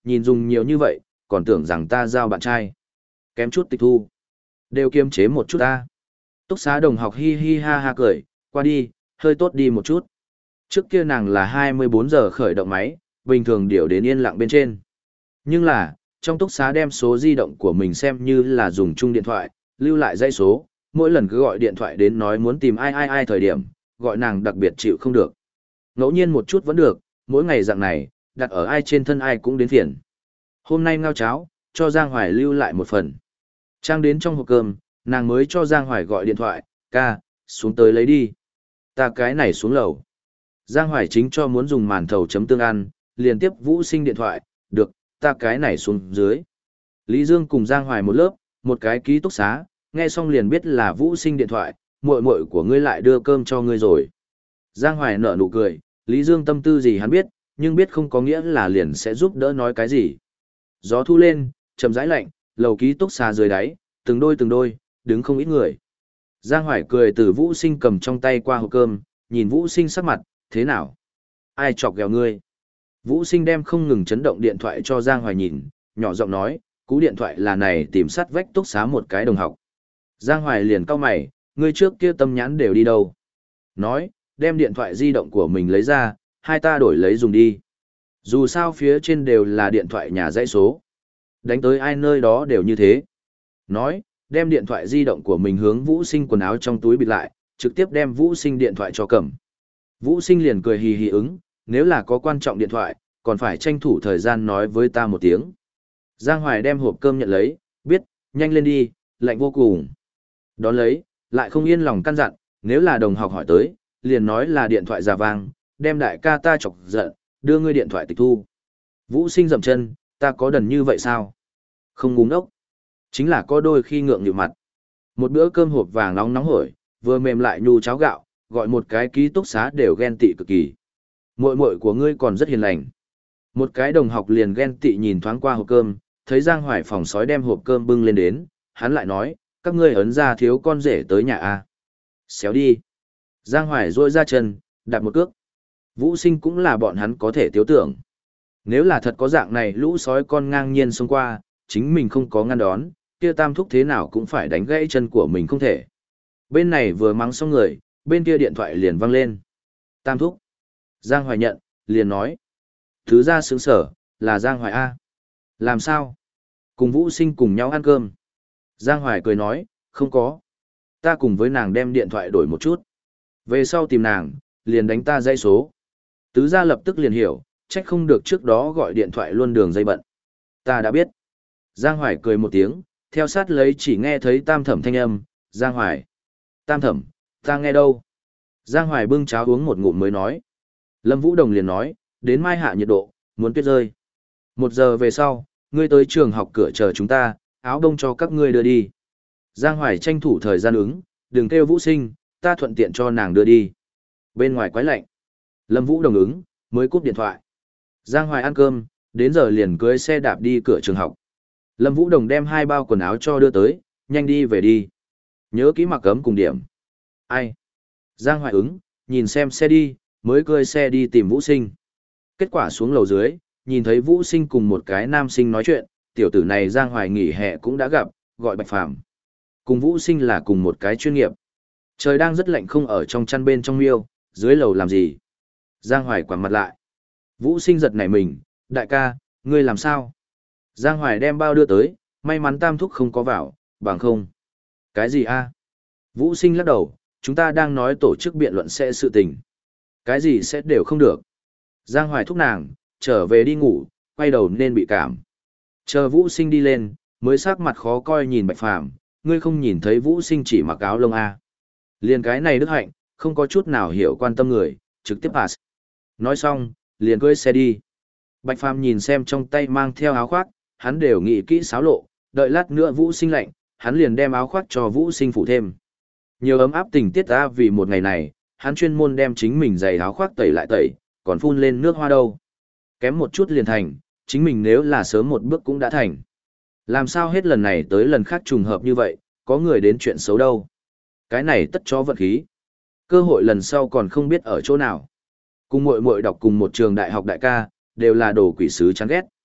nhìn dùng nhiều như vậy, còn tưởng rằng ta giao bạn trai. Kém chút tịch thu. Đều kiềm chế một chút ta. Túc xá đồng học hi hi ha ha cười, qua đi, hơi tốt đi một chút. Trước kia nàng là hai mươi bốn giờ khởi động máy, bình thường điều đến yên lặng bên trên. Nhưng là, trong túc xá đem số di động của mình xem như là dùng chung điện thoại, lưu lại dãy số, mỗi lần cứ gọi điện thoại đến nói muốn tìm ai ai ai thời điểm, gọi nàng đặc biệt chịu không được. Ngẫu nhiên một chút vẫn được, mỗi ngày dạng này, đặt ở ai trên thân ai cũng đến phiền. Hôm nay ngao cháo, cho Giang Hoài lưu lại một phần. Trang đến trong hộp cơm, nàng mới cho Giang Hoài gọi điện thoại, ca, xuống tới lấy đi. Ta cái này xuống lầu. Giang Hoài chính cho muốn dùng màn thầu chấm tương ăn, liền tiếp Vũ Sinh điện thoại, được, ta cái này xuống dưới. Lý Dương cùng Giang Hoài một lớp, một cái ký túc xá, nghe xong liền biết là Vũ Sinh điện thoại, muội muội của ngươi lại đưa cơm cho ngươi rồi. Giang Hoài nở nụ cười, Lý Dương tâm tư gì hắn biết, nhưng biết không có nghĩa là liền sẽ giúp đỡ nói cái gì. Gió thu lên, chậm rãi lạnh, lầu ký túc xá dưới đáy, từng đôi từng đôi, đứng không ít người. Giang Hoài cười từ Vũ Sinh cầm trong tay qua hộp cơm, nhìn Vũ Sinh sắc mặt, thế nào? Ai chọc ghẹo ngươi? Vũ Sinh đem không ngừng chấn động điện thoại cho Giang Hoài nhìn, nhỏ giọng nói, cú điện thoại là này tìm sát vách túc xá một cái đồng học. Giang Hoài liền cau mày, ngươi trước kia tâm nhãn đều đi đâu? Nói, đem điện thoại di động của mình lấy ra, hai ta đổi lấy dùng đi. Dù sao phía trên đều là điện thoại nhà dãy số. Đánh tới ai nơi đó đều như thế. Nói, đem điện thoại di động của mình hướng Vũ Sinh quần áo trong túi bịt lại, trực tiếp đem Vũ Sinh điện thoại cho cầm. Vũ Sinh liền cười hì hì ứng, nếu là có quan trọng điện thoại, còn phải tranh thủ thời gian nói với ta một tiếng. Giang Hoài đem hộp cơm nhận lấy, biết, nhanh lên đi, lạnh vô cùng. Đón lấy, lại không yên lòng căn dặn, nếu là đồng học hỏi tới, liền nói là điện thoại già vang, đem đại ca ta chọc giận, đưa ngươi điện thoại tịch thu. Vũ Sinh dậm chân, ta có đần như vậy sao? Không ngu ngốc. Chính là có đôi khi ngượng nhịu mặt. Một bữa cơm hộp vàng nóng nóng hổi, vừa mềm lại nhu cháo gạo, gọi một cái ký túc xá đều ghen tị cực kỳ. Muội muội của ngươi còn rất hiền lành. Một cái đồng học liền ghen tị nhìn thoáng qua hộp cơm, thấy Giang Hoài phòng sói đem hộp cơm bưng lên đến, hắn lại nói, các ngươi ấn ra thiếu con rể tới nhà a. Xéo đi. Giang Hoài rôi ra chân, đạp một cước. Vũ Sinh cũng là bọn hắn có thể tiếu tưởng. Nếu là thật có dạng này lũ sói con ngang nhiên xông qua, chính mình không có ngăn đón, kia tam thúc thế nào cũng phải đánh gãy chân của mình không thể. Bên này vừa mắng xong người, bên kia điện thoại liền vang lên. Tam thúc. Giang Hoài nhận, liền nói. Thứ ra sướng sở, là Giang Hoài A. Làm sao? Cùng Vũ Sinh cùng nhau ăn cơm. Giang Hoài cười nói, không có. Ta cùng với nàng đem điện thoại đổi một chút. Về sau tìm nàng, liền đánh ta dây số. Tứ gia lập tức liền hiểu, trách không được trước đó gọi điện thoại luôn đường dây bận. Ta đã biết. Giang Hoài cười một tiếng, theo sát lấy chỉ nghe thấy Tam Thẩm thanh âm, Giang Hoài. Tam Thẩm, ta nghe đâu? Giang Hoài bưng cháo uống một ngụm mới nói. Lâm Vũ Đồng liền nói, đến mai hạ nhiệt độ, muốn tuyết rơi. Một giờ về sau, ngươi tới trường học cửa chờ chúng ta, áo đông cho các ngươi đưa đi. Giang Hoài tranh thủ thời gian ứng, đừng kêu Vũ Sinh, ta thuận tiện cho nàng đưa đi. Bên ngoài quái lạnh. Lâm Vũ Đồng ứng, mới cúp điện thoại. Giang Hoài ăn cơm, đến giờ liền cưới xe đạp đi cửa trường học. Lâm Vũ Đồng đem hai bao quần áo cho đưa tới, nhanh đi về đi. Nhớ kỹ mặc ấm cùng điểm. Ai? Giang Hoài ứng, nhìn xem xe đi, mới cưới xe đi tìm Vũ Sinh. Kết quả xuống lầu dưới, nhìn thấy Vũ Sinh cùng một cái nam sinh nói chuyện, tiểu tử này Giang Hoài nghỉ hè cũng đã gặp, gọi Bạch Phàm. Cùng Vũ Sinh là cùng một cái chuyên nghiệp. Trời đang rất lạnh không ở trong chăn bên trong miêu, dưới lầu làm gì? Giang Hoài quẳng mặt lại. Vũ Sinh giật nảy mình, đại ca, ngươi làm sao? Giang Hoài đem bao đưa tới, may mắn Tam thúc không có vào, bằng không. Cái gì a? Vũ Sinh lắc đầu, chúng ta đang nói tổ chức biện luận sẽ sự tình. Cái gì sẽ đều không được. Giang Hoài thúc nàng, trở về đi ngủ, quay đầu nên bị cảm. Chờ Vũ Sinh đi lên, mới sắc mặt khó coi nhìn Bạch Phàm, ngươi không nhìn thấy Vũ Sinh chỉ mặc áo lông a? Liền cái này đức hạnh, không có chút nào hiểu quan tâm người, trực tiếp pass. Nói xong, liền cưỡi xe đi. Bạch Phàm nhìn xem trong tay mang theo áo khoác, hắn đều nghĩ kỹ xáo lộ, đợi lát nữa Vũ Sinh lạnh, hắn liền đem áo khoác cho Vũ Sinh phủ thêm. Nhiều ấm áp tình tiết ta vì một ngày này, hắn chuyên môn đem chính mình giày áo khoác tẩy lại tẩy, còn phun lên nước hoa đâu. Kém một chút liền thành, chính mình nếu là sớm một bước cũng đã thành. Làm sao hết lần này tới lần khác trùng hợp như vậy, có người đến chuyện xấu đâu. Cái này tất cho vận khí. Cơ hội lần sau còn không biết ở chỗ nào. Cùng muội muội đọc cùng một trường đại học đại ca, đều là đồ quỷ sứ chán ghét.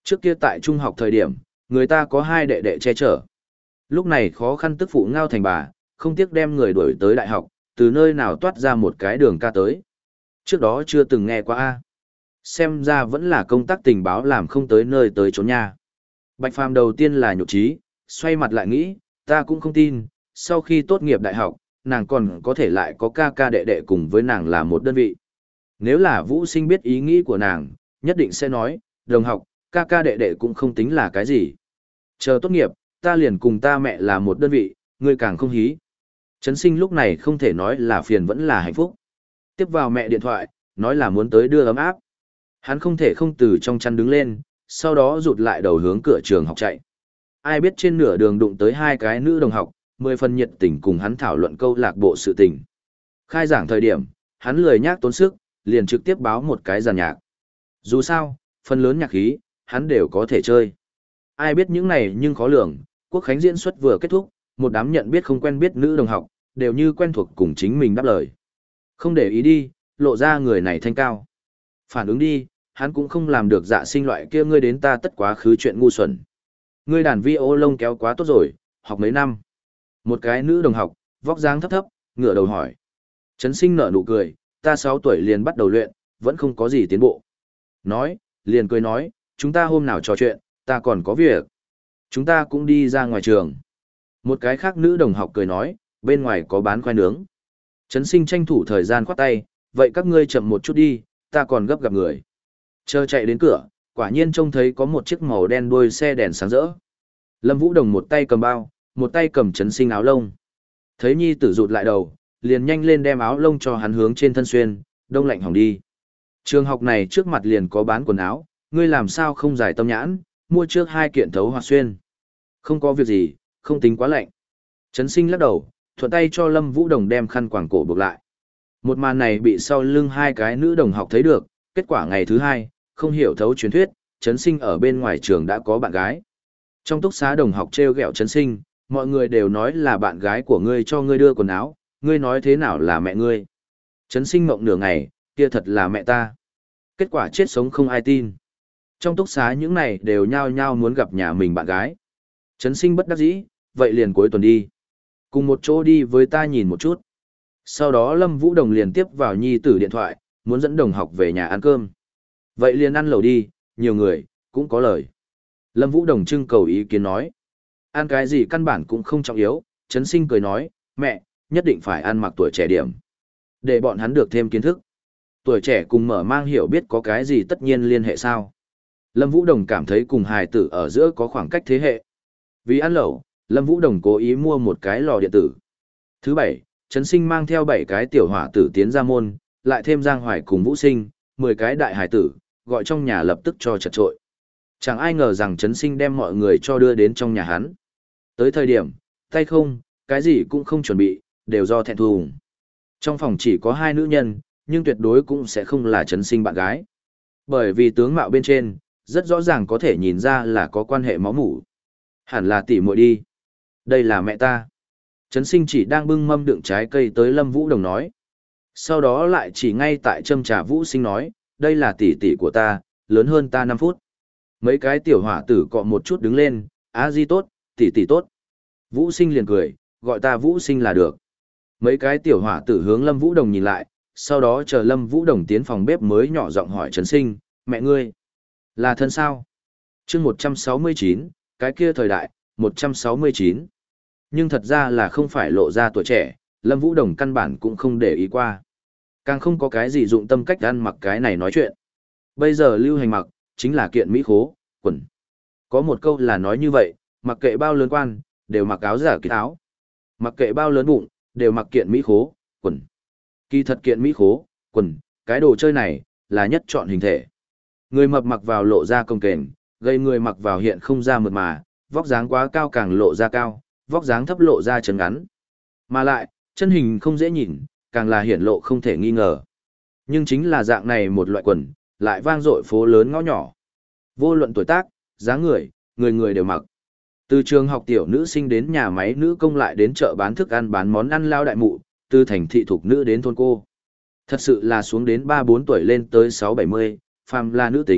Trước kia tại trung học thời điểm, người ta có hai đệ đệ che chở. Lúc này khó khăn tức phụ ngao thành bà, không tiếc đem người đuổi tới đại học, từ nơi nào toát ra một cái đường ca tới. Trước đó chưa từng nghe qua a. Xem ra vẫn là công tác tình báo làm không tới nơi tới chốn nha. Bạch Phàm đầu tiên là nhục trí, xoay mặt lại nghĩ, ta cũng không tin, sau khi tốt nghiệp đại học, nàng còn có thể lại có ca ca đệ đệ cùng với nàng là một đơn vị. Nếu là Vũ Sinh biết ý nghĩ của nàng, nhất định sẽ nói, đồng học, ca ca đệ đệ cũng không tính là cái gì. Chờ tốt nghiệp, ta liền cùng ta mẹ là một đơn vị, ngươi càng không hí. Trấn Sinh lúc này không thể nói là phiền vẫn là hạnh phúc. Tiếp vào mẹ điện thoại, nói là muốn tới đưa ấm áp. Hắn không thể không từ trong chăn đứng lên, sau đó rụt lại đầu hướng cửa trường học chạy. Ai biết trên nửa đường đụng tới hai cái nữ đồng học, mười phần nhiệt tình cùng hắn thảo luận câu lạc bộ sự tình. Khai giảng thời điểm, hắn lười nhác tốn sức, liền trực tiếp báo một cái giàn nhạc. Dù sao, phần lớn nhạc khí, hắn đều có thể chơi. Ai biết những này nhưng khó lường, quốc khánh diễn xuất vừa kết thúc, một đám nhận biết không quen biết nữ đồng học, đều như quen thuộc cùng chính mình đáp lời. Không để ý đi, lộ ra người này thanh cao. Phản ứng đi, hắn cũng không làm được dạ sinh loại kia ngươi đến ta tất quá khứ chuyện ngu xuẩn. Ngươi đàn vi ô lông kéo quá tốt rồi, học mấy năm. Một cái nữ đồng học, vóc dáng thấp thấp, ngửa đầu hỏi. Trấn Sinh nở nụ cười, ta sáu tuổi liền bắt đầu luyện, vẫn không có gì tiến bộ. Nói, liền cười nói, chúng ta hôm nào trò chuyện, ta còn có việc. Chúng ta cũng đi ra ngoài trường. Một cái khác nữ đồng học cười nói, bên ngoài có bán khoai nướng. Trấn Sinh tranh thủ thời gian khoát tay, vậy các ngươi chậm một chút đi, ta còn gấp gặp người. Chờ chạy đến cửa, quả nhiên trông thấy có một chiếc màu đen đuôi xe đèn sáng rỡ. Lâm Vũ Đồng một tay cầm bao, một tay cầm Trấn Sinh áo lông. Thấy nhi tử rụt lại đầu, liền nhanh lên đem áo lông cho hắn hướng trên thân xuyên, đông lạnh hỏng đi. Trường học này trước mặt liền có bán quần áo, ngươi làm sao không giải tâm nhãn, mua trước hai kiện thấu hoặc xuyên. Không có việc gì, không tính quá lạnh. Trấn Sinh lắc đầu, thuận tay cho Lâm Vũ Đồng đem khăn quàng cổ buộc lại. Một màn này bị sau lưng hai cái nữ đồng học thấy được, kết quả ngày thứ hai, không hiểu thấu truyền thuyết, Trấn Sinh ở bên ngoài trường đã có bạn gái. Trong túc xá đồng học trêu ghẹo Trấn Sinh, mọi người đều nói là bạn gái của ngươi cho ngươi đưa quần áo, ngươi nói thế nào là mẹ ngươi. Trấn Sinh mộng nửa ngày, kia thật là mẹ ta. Kết quả chết sống không ai tin. Trong túc xá những này đều nhao nhao muốn gặp nhà mình bạn gái. Trấn Sinh bất đắc dĩ, vậy liền cuối tuần đi. Cùng một chỗ đi với ta nhìn một chút. Sau đó Lâm Vũ Đồng liền tiếp vào nhi tử điện thoại, muốn dẫn đồng học về nhà ăn cơm. Vậy liền ăn lẩu đi, nhiều người, cũng có lời. Lâm Vũ Đồng trưng cầu ý kiến nói. Ăn cái gì căn bản cũng không trọng yếu, Trấn Sinh cười nói, mẹ, nhất định phải ăn mặc tuổi trẻ điểm. Để bọn hắn được thêm kiến thức. Tuổi trẻ cùng mở mang hiểu biết có cái gì tất nhiên liên hệ sao. Lâm Vũ Đồng cảm thấy cùng hài tử ở giữa có khoảng cách thế hệ. Vì ăn lẩu, Lâm Vũ Đồng cố ý mua một cái lò điện tử. Thứ bảy, Trấn Sinh mang theo bảy cái tiểu hỏa tử tiến ra môn, lại thêm Giang Hoài cùng Vũ Sinh, mười cái đại hài tử, gọi trong nhà lập tức cho chật trội. Chẳng ai ngờ rằng Trấn Sinh đem mọi người cho đưa đến trong nhà hắn. Tới thời điểm, tay không, cái gì cũng không chuẩn bị, đều do thẹn thùng. Trong phòng chỉ có hai nữ nhân, nhưng tuyệt đối cũng sẽ không là Trấn Sinh bạn gái. Bởi vì tướng mạo bên trên, rất rõ ràng có thể nhìn ra là có quan hệ máu mủ. Hẳn là tỷ muội đi. Đây là mẹ ta. Trấn Sinh chỉ đang bưng mâm đựng trái cây tới Lâm Vũ Đồng nói. Sau đó lại chỉ ngay tại châm trà Vũ Sinh nói, đây là tỷ tỷ của ta, lớn hơn ta năm phút. Mấy cái tiểu hỏa tử cọ một chút đứng lên, á di tốt, tỷ tỷ tốt. Vũ Sinh liền cười, gọi ta Vũ Sinh là được. Mấy cái tiểu hỏa tử hướng Lâm Vũ Đồng nhìn lại, sau đó chờ Lâm Vũ Đồng tiến phòng bếp mới nhỏ giọng hỏi Trấn Sinh, mẹ ngươi, là thân sao? chương một trăm sáu mươi chín, cái kia thời đại, một trăm sáu mươi chín. Nhưng thật ra là không phải lộ ra tuổi trẻ, Lâm Vũ Đồng căn bản cũng không để ý qua. Càng không có cái gì dụng tâm cách ăn mặc cái này nói chuyện. Bây giờ lưu hành mặc, chính là kiện mỹ khố, quần. Có một câu là nói như vậy, mặc kệ bao lớn quan, đều mặc áo giả kỳ áo. Mặc kệ bao lớn bụng, đều mặc kiện mỹ khố, quần. Kỳ thật kiện mỹ khố, quần, cái đồ chơi này, là nhất chọn hình thể. Người mập mặc vào lộ ra công kềnh, gây người mặc vào hiện không ra mượt mà, vóc dáng quá cao càng lộ ra cao, vóc dáng thấp lộ ra chân ngắn. Mà lại, chân hình không dễ nhìn, càng là hiển lộ không thể nghi ngờ. Nhưng chính là dạng này một loại quần, lại vang dội phố lớn ngõ nhỏ. Vô luận tuổi tác, dáng người, người người đều mặc. Từ trường học tiểu nữ sinh đến nhà máy nữ công lại đến chợ bán thức ăn bán món ăn lao đại mụ, từ thành thị thục nữ đến thôn cô. Thật sự là xuống đến ba bốn tuổi lên tới sáu bảy mươi, phàm là nữ tính,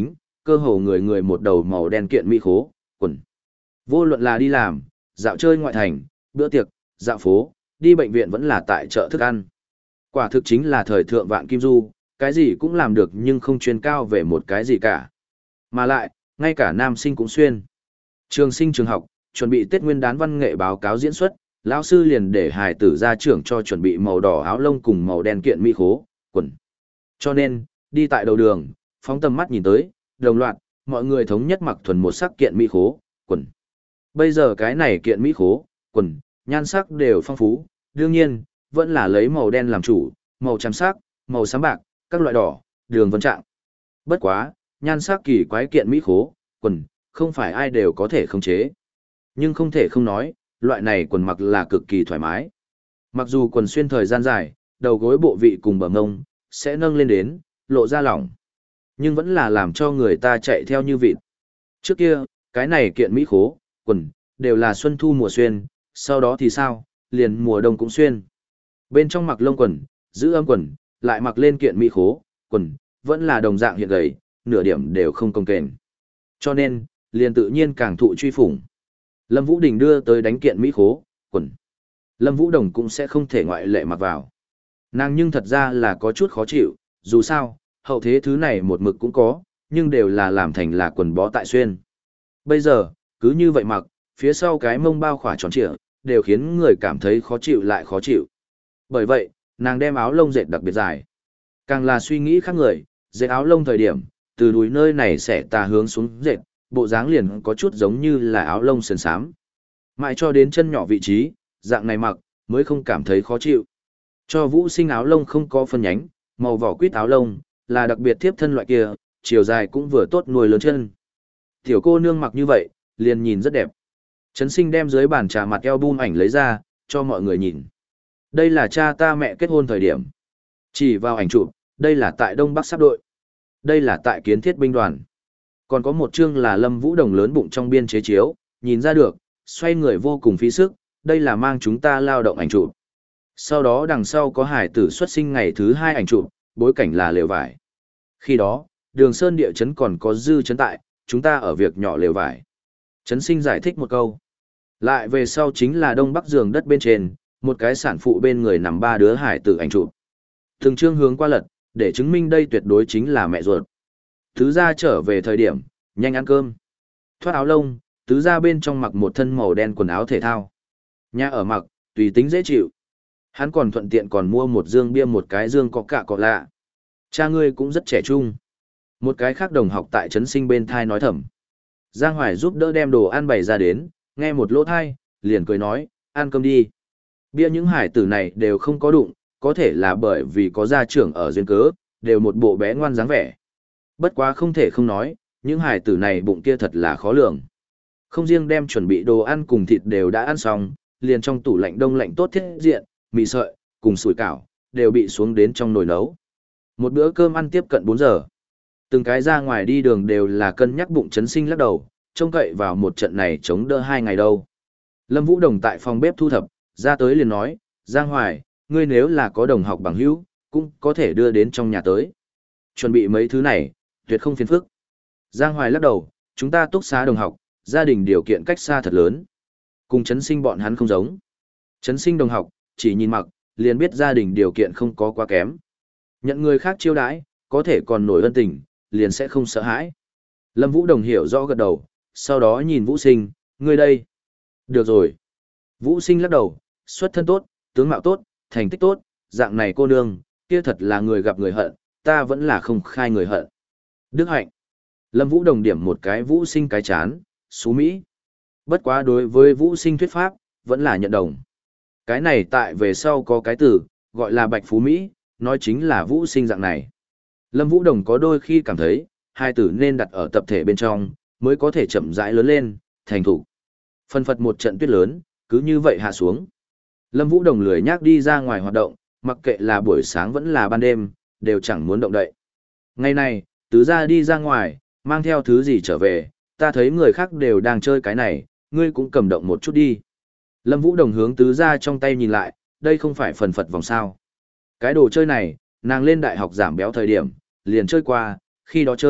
cơ hồ người người một đầu màu đen kiện mỹ khố, quần. Vô luận là đi làm, dạo chơi ngoại thành, bữa tiệc, dạo phố, đi bệnh viện vẫn là tại chợ thức ăn. Quả thực chính là thời thượng vạn kim du, cái gì cũng làm được nhưng không chuyên cao về một cái gì cả. Mà lại, ngay cả nam sinh cũng xuyên. Trường sinh trường học, chuẩn bị Tết Nguyên đán văn nghệ báo cáo diễn xuất, lão sư liền để hài tử ra trưởng cho chuẩn bị màu đỏ áo lông cùng màu đen kiện mỹ khố, quần. Cho nên, đi tại đầu đường, phóng tầm mắt nhìn tới, đồng loạt, mọi người thống nhất mặc thuần một sắc kiện mỹ khố, quần. Bây giờ cái này kiện mỹ khố, quần, nhan sắc đều phong phú, đương nhiên, vẫn là lấy màu đen làm chủ, màu tràm sắc, màu xám bạc, các loại đỏ, đường vân trạng. Bất quá, nhan sắc kỳ quái kiện mỹ khố, quần, không phải ai đều có thể khống chế. Nhưng không thể không nói, loại này quần mặc là cực kỳ thoải mái. Mặc dù quần xuyên thời gian dài, đầu gối bộ vị cùng bờ ngông, sẽ nâng lên đến, lộ ra lỏng. Nhưng vẫn là làm cho người ta chạy theo như vịt. Trước kia, cái này kiện mỹ khố, quần, đều là xuân thu mùa xuyên, sau đó thì sao, liền mùa đông cũng xuyên. Bên trong mặc lông quần, giữ âm quần, lại mặc lên kiện mỹ khố, quần, vẫn là đồng dạng hiện gầy, nửa điểm đều không công kềnh. Cho nên, liền tự nhiên càng thụ truy phủng. Lâm Vũ Đình đưa tới đánh kiện mỹ khố, quần. Lâm Vũ Đồng cũng sẽ không thể ngoại lệ mặc vào. Nàng nhưng thật ra là có chút khó chịu, dù sao, hậu thế thứ này một mực cũng có, nhưng đều là làm thành là quần bó tại xuyên. Bây giờ, cứ như vậy mặc, phía sau cái mông bao khỏa tròn trịa, đều khiến người cảm thấy khó chịu lại khó chịu. Bởi vậy, nàng đem áo lông dệt đặc biệt dài. Càng là suy nghĩ khác người, dệt áo lông thời điểm, từ đùi nơi này sẽ tà hướng xuống dệt, bộ dáng liền có chút giống như là áo lông sườn xám. Mãi cho đến chân nhỏ vị trí, dạng này mặc, mới không cảm thấy khó chịu. Cho Vũ Sinh áo lông không có phân nhánh, màu vỏ quýt áo lông, là đặc biệt tiếp thân loại kia, chiều dài cũng vừa tốt nuôi lớn chân. Tiểu cô nương mặc như vậy, liền nhìn rất đẹp. Trấn Sinh đem dưới bàn trà mặt album ảnh lấy ra, cho mọi người nhìn. Đây là cha ta mẹ kết hôn thời điểm. Chỉ vào ảnh chụp, đây là tại Đông Bắc sắp đội. Đây là tại kiến thiết binh đoàn. Còn có một chương là Lâm Vũ Đồng lớn bụng trong biên chế chiếu, nhìn ra được, xoay người vô cùng phí sức, đây là mang chúng ta lao động ảnh chụp. Sau đó đằng sau có hải tử xuất sinh ngày thứ hai ảnh chụp, bối cảnh là lều vải. Khi đó, Đường Sơn địa chấn còn có dư chấn tại, chúng ta ở việc nhỏ lều vải. Trấn Sinh giải thích một câu. Lại về sau chính là Đông Bắc giường đất bên trên, một cái sản phụ bên người nằm ba đứa hải tử ảnh chụp. Từng chương hướng qua lật, để chứng minh đây tuyệt đối chính là mẹ ruột. Tứ gia trở về thời điểm, nhanh ăn cơm. Thoát áo lông, tứ gia bên trong mặc một thân màu đen quần áo thể thao. Nhà ở mặc, tùy tính dễ chịu. Hắn còn thuận tiện còn mua một dương bia một cái dương có cả cọ lạ. Cha ngươi cũng rất trẻ trung. Một cái khác đồng học tại Trấn Sinh bên thai nói thầm. Giang Hoài giúp đỡ đem đồ ăn bày ra đến, nghe một lỗ thai, liền cười nói, ăn cơm đi. Bia những hải tử này đều không có đụng, có thể là bởi vì có gia trưởng ở duyên cớ, đều một bộ bé ngoan dáng vẻ. Bất quá không thể không nói, những hải tử này bụng kia thật là khó lường. Không riêng đem chuẩn bị đồ ăn cùng thịt đều đã ăn xong, liền trong tủ lạnh đông lạnh tốt thiết diện, mì sợi, cùng sủi cảo, đều bị xuống đến trong nồi nấu. Một bữa cơm ăn tiếp cận bốn giờ. Từng cái ra ngoài đi đường đều là cân nhắc bụng Trấn Sinh lắc đầu, trông cậy vào một trận này chống đỡ hai ngày đâu. Lâm Vũ Đồng tại phòng bếp thu thập, ra tới liền nói, Giang Hoài, ngươi nếu là có đồng học bằng hữu, cũng có thể đưa đến trong nhà tới. Chuẩn bị mấy thứ này, tuyệt không phiền phức. Giang Hoài lắc đầu, chúng ta túc xá đồng học, gia đình điều kiện cách xa thật lớn. Cùng Trấn Sinh bọn hắn không giống. Trấn Sinh đồng học, chỉ nhìn mặc, liền biết gia đình điều kiện không có quá kém. Nhận người khác chiêu đãi, có thể còn nổi ân tình, liền sẽ không sợ hãi. Lâm Vũ Đồng hiểu rõ gật đầu, sau đó nhìn Vũ Sinh, ngươi đây. Được rồi. Vũ Sinh lắc đầu, xuất thân tốt, tướng mạo tốt, thành tích tốt, dạng này cô nương, kia thật là người gặp người hận, ta vẫn là không khai người hận. Đức hạnh. Lâm Vũ Đồng điểm một cái Vũ Sinh cái chán, xú Mỹ. Bất quá đối với Vũ Sinh thuyết pháp, vẫn là nhận đồng. Cái này tại về sau có cái từ, gọi là Bạch Phú Mỹ, nói chính là Vũ Sinh dạng này. Lâm Vũ Đồng có đôi khi cảm thấy, hai từ nên đặt ở tập thể bên trong, mới có thể chậm rãi lớn lên, thành thủ. Phân phật một trận tuyết lớn, cứ như vậy hạ xuống. Lâm Vũ Đồng lười nhác đi ra ngoài hoạt động, mặc kệ là buổi sáng vẫn là ban đêm, đều chẳng muốn động đậy. Ngày này, tứ gia đi ra ngoài, mang theo thứ gì trở về, ta thấy người khác đều đang chơi cái này, ngươi cũng cầm động một chút đi. Lâm Vũ Đồng hướng tứ gia trong tay nhìn lại, đây không phải phần phật vòng sao. Cái đồ chơi này, nàng lên đại học giảm béo thời điểm, liền chơi qua, khi đó chơi,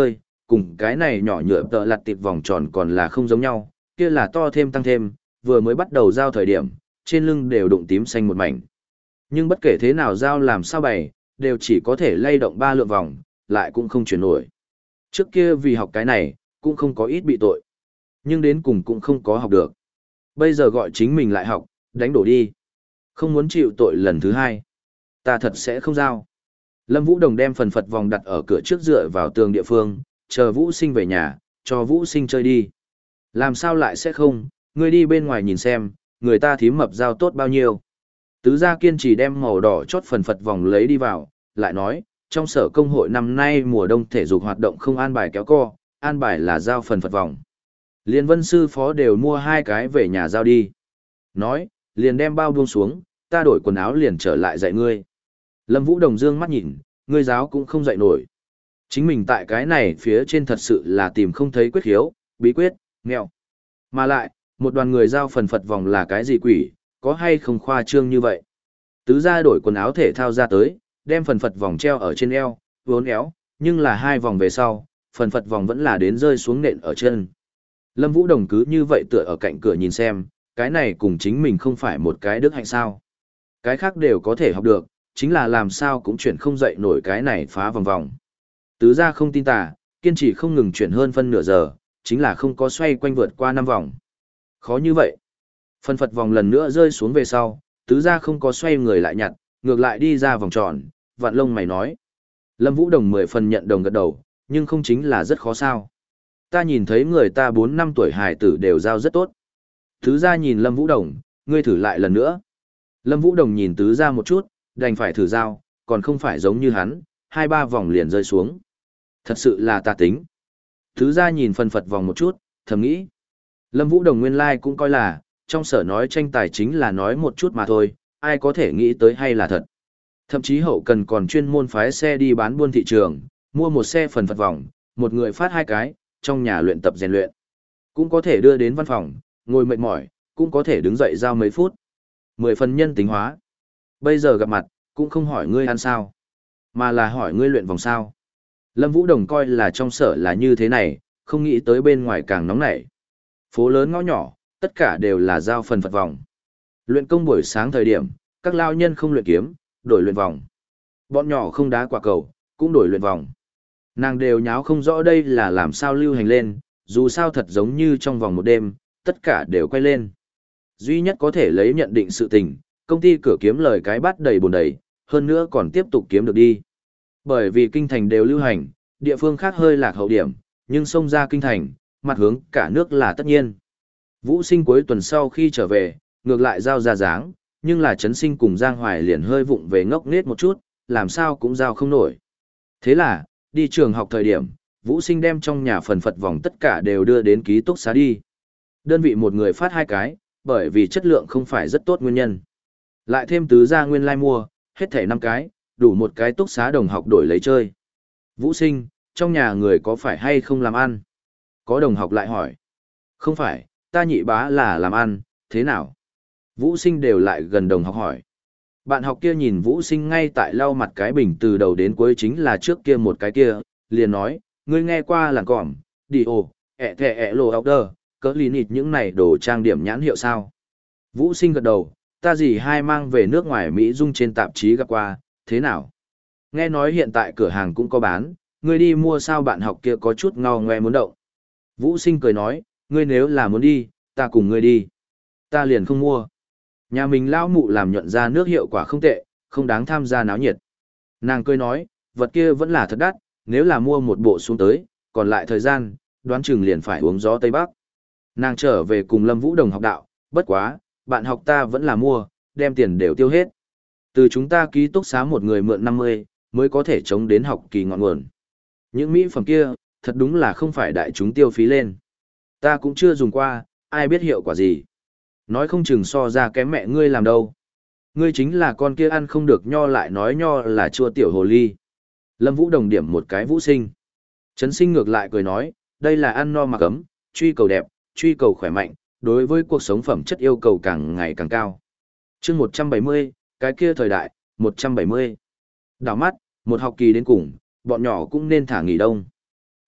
cùng cái này nhỏ nhựa tợ lặt tiệp vòng tròn còn là không giống nhau, kia là to thêm tăng thêm, vừa mới bắt đầu giao thời điểm, trên lưng đều đụng tím xanh một mảnh. Nhưng bất kể thế nào giao làm sao bày, đều chỉ có thể lay động ba lượng vòng, lại cũng không chuyển nổi. Trước kia vì học cái này, cũng không có ít bị tội. Nhưng đến cùng cũng không có học được. Bây giờ gọi chính mình lại học, đánh đổ đi. Không muốn chịu tội lần thứ hai. Ta thật sẽ không giao. Lâm Vũ Đồng đem phần phật vòng đặt ở cửa trước dựa vào tường địa phương, chờ Vũ Sinh về nhà, cho Vũ Sinh chơi đi. Làm sao lại sẽ không, ngươi đi bên ngoài nhìn xem, người ta thím mập giao tốt bao nhiêu. Tứ gia kiên trì đem màu đỏ chốt phần phật vòng lấy đi vào, lại nói, trong sở công hội năm nay mùa đông thể dục hoạt động không an bài kéo co, an bài là giao phần phật vòng. Liên vân sư phó đều mua hai cái về nhà giao đi. Nói, liền đem bao buông xuống, ta đổi quần áo liền trở lại dạy ngươi. Lâm Vũ Đồng dương mắt nhìn, ngươi giáo cũng không dạy nổi. Chính mình tại cái này phía trên thật sự là tìm không thấy quyết khiếu, bí quyết, nghèo. Mà lại, một đoàn người giao phần phật vòng là cái gì quỷ, có hay không khoa trương như vậy. Tứ gia đổi quần áo thể thao ra tới, đem phần phật vòng treo ở trên eo, vốn éo, nhưng là hai vòng về sau, phần phật vòng vẫn là đến rơi xuống nện ở chân. Lâm Vũ Đồng cứ như vậy tựa ở cạnh cửa nhìn xem, cái này cùng chính mình không phải một cái đức hạnh sao. Cái khác đều có thể học được, chính là làm sao cũng chuyển không dậy nổi cái này phá vòng vòng. Tứ gia không tin tà, kiên trì không ngừng chuyển hơn phân nửa giờ, chính là không có xoay quanh vượt qua năm vòng. Khó như vậy. Phần phật vòng lần nữa rơi xuống về sau, tứ gia không có xoay người lại nhặt, ngược lại đi ra vòng tròn, vạn lông mày nói. Lâm Vũ Đồng mười phần nhận đồng gật đầu, nhưng không chính là rất khó sao. Ta nhìn thấy người ta bốn năm tuổi hài tử đều giao rất tốt. Tứ gia nhìn Lâm Vũ Đồng, ngươi thử lại lần nữa. Lâm Vũ Đồng nhìn tứ gia một chút, đành phải thử giao, còn không phải giống như hắn, hai ba vòng liền rơi xuống. Thật sự là tà tính. Tứ gia nhìn phần phật vòng một chút, thầm nghĩ. Lâm Vũ Đồng nguyên lai like cũng coi là, trong sở nói tranh tài chính là nói một chút mà thôi, ai có thể nghĩ tới hay là thật. Thậm chí hậu cần còn chuyên môn phái xe đi bán buôn thị trường, mua một xe phần phật vòng, một người phát hai cái, trong nhà luyện tập rèn luyện. Cũng có thể đưa đến văn phòng, ngồi mệt mỏi, cũng có thể đứng dậy giao mấy phút. Mười phần nhân tính hóa. Bây giờ gặp mặt, cũng không hỏi ngươi ăn sao, mà là hỏi ngươi luyện vòng sao. Lâm Vũ Đồng coi là trong sở là như thế này, không nghĩ tới bên ngoài càng nóng nảy. Phố lớn ngõ nhỏ, tất cả đều là giao phần phật vòng. Luyện công buổi sáng thời điểm, các lao nhân không luyện kiếm, đổi luyện vòng. Bọn nhỏ không đá quả cầu, cũng đổi luyện vòng. Nàng đều nháo không rõ đây là làm sao lưu hành lên, dù sao thật giống như trong vòng một đêm, tất cả đều quay lên. Duy nhất có thể lấy nhận định sự tình, công ty cửa kiếm lời cái bắt đầy bồn đầy, hơn nữa còn tiếp tục kiếm được đi. Bởi vì kinh thành đều lưu hành, địa phương khác hơi lạc hậu điểm, nhưng xông ra kinh thành, mặt hướng cả nước là tất nhiên. Vũ Sinh cuối tuần sau khi trở về, ngược lại giao ra dáng, nhưng là Trấn Sinh cùng Giang Hoài liền hơi vụng về ngốc nghếch một chút, làm sao cũng giao không nổi. Thế là, đi trường học thời điểm, Vũ Sinh đem trong nhà phần phật vòng tất cả đều đưa đến ký túc xá đi. Đơn vị một người phát hai cái, bởi vì chất lượng không phải rất tốt nguyên nhân. Lại thêm tứ gia nguyên lai like mua, hết thảy năm cái, đủ một cái túc xá đồng học đổi lấy chơi. Vũ Sinh, trong nhà người có phải hay không làm ăn? Có đồng học lại hỏi. Không phải, ta nhị bá là làm ăn, thế nào? Vũ Sinh đều lại gần đồng học hỏi. Bạn học kia nhìn Vũ Sinh ngay tại lau mặt cái bình từ đầu đến cuối chính là trước kia một cái kia, liền nói, ngươi nghe qua làng cỏm, đi ồ, ẹ thẹ ẹ lồ ọc đơ, cỡ lý nịt những này đồ trang điểm nhãn hiệu sao? Vũ Sinh gật đầu, ta gì hai mang về nước ngoài Mỹ Dung trên tạp chí gặp qua, thế nào? Nghe nói hiện tại cửa hàng cũng có bán, ngươi đi mua sao bạn học kia có chút ngao ngoe muốn động. Vũ Sinh cười nói, ngươi nếu là muốn đi, ta cùng ngươi đi. Ta liền không mua. Nhà mình lão mụ làm nhuận ra nước hiệu quả không tệ, không đáng tham gia náo nhiệt. Nàng cười nói, vật kia vẫn là thật đắt, nếu là mua một bộ xuống tới, còn lại thời gian, đoán chừng liền phải uống gió Tây Bắc. Nàng trở về cùng Lâm Vũ Đồng học đạo, bất quá, bạn học ta vẫn là mua, đem tiền đều tiêu hết. Từ chúng ta ký túc xá một người mượn năm mươi, mới có thể chống đến học kỳ ngọn nguồn. Những mỹ phẩm kia, thật đúng là không phải đại chúng tiêu phí lên. Ta cũng chưa dùng qua, ai biết hiệu quả gì. Nói không chừng so ra kém mẹ ngươi làm đâu. Ngươi chính là con kia ăn không được nho lại nói nho là chua tiểu hồ ly. Lâm Vũ Đồng điểm một cái Vũ Sinh. Trấn Sinh ngược lại cười nói, đây là ăn no mặc ấm, truy cầu đẹp, truy cầu khỏe mạnh, đối với cuộc sống phẩm chất yêu cầu càng ngày càng cao. chương một trăm bảy mươi, cái kia thời đại, một trăm bảy mươi. Đảo mắt, một học kỳ đến cùng, bọn nhỏ cũng nên thả nghỉ đông.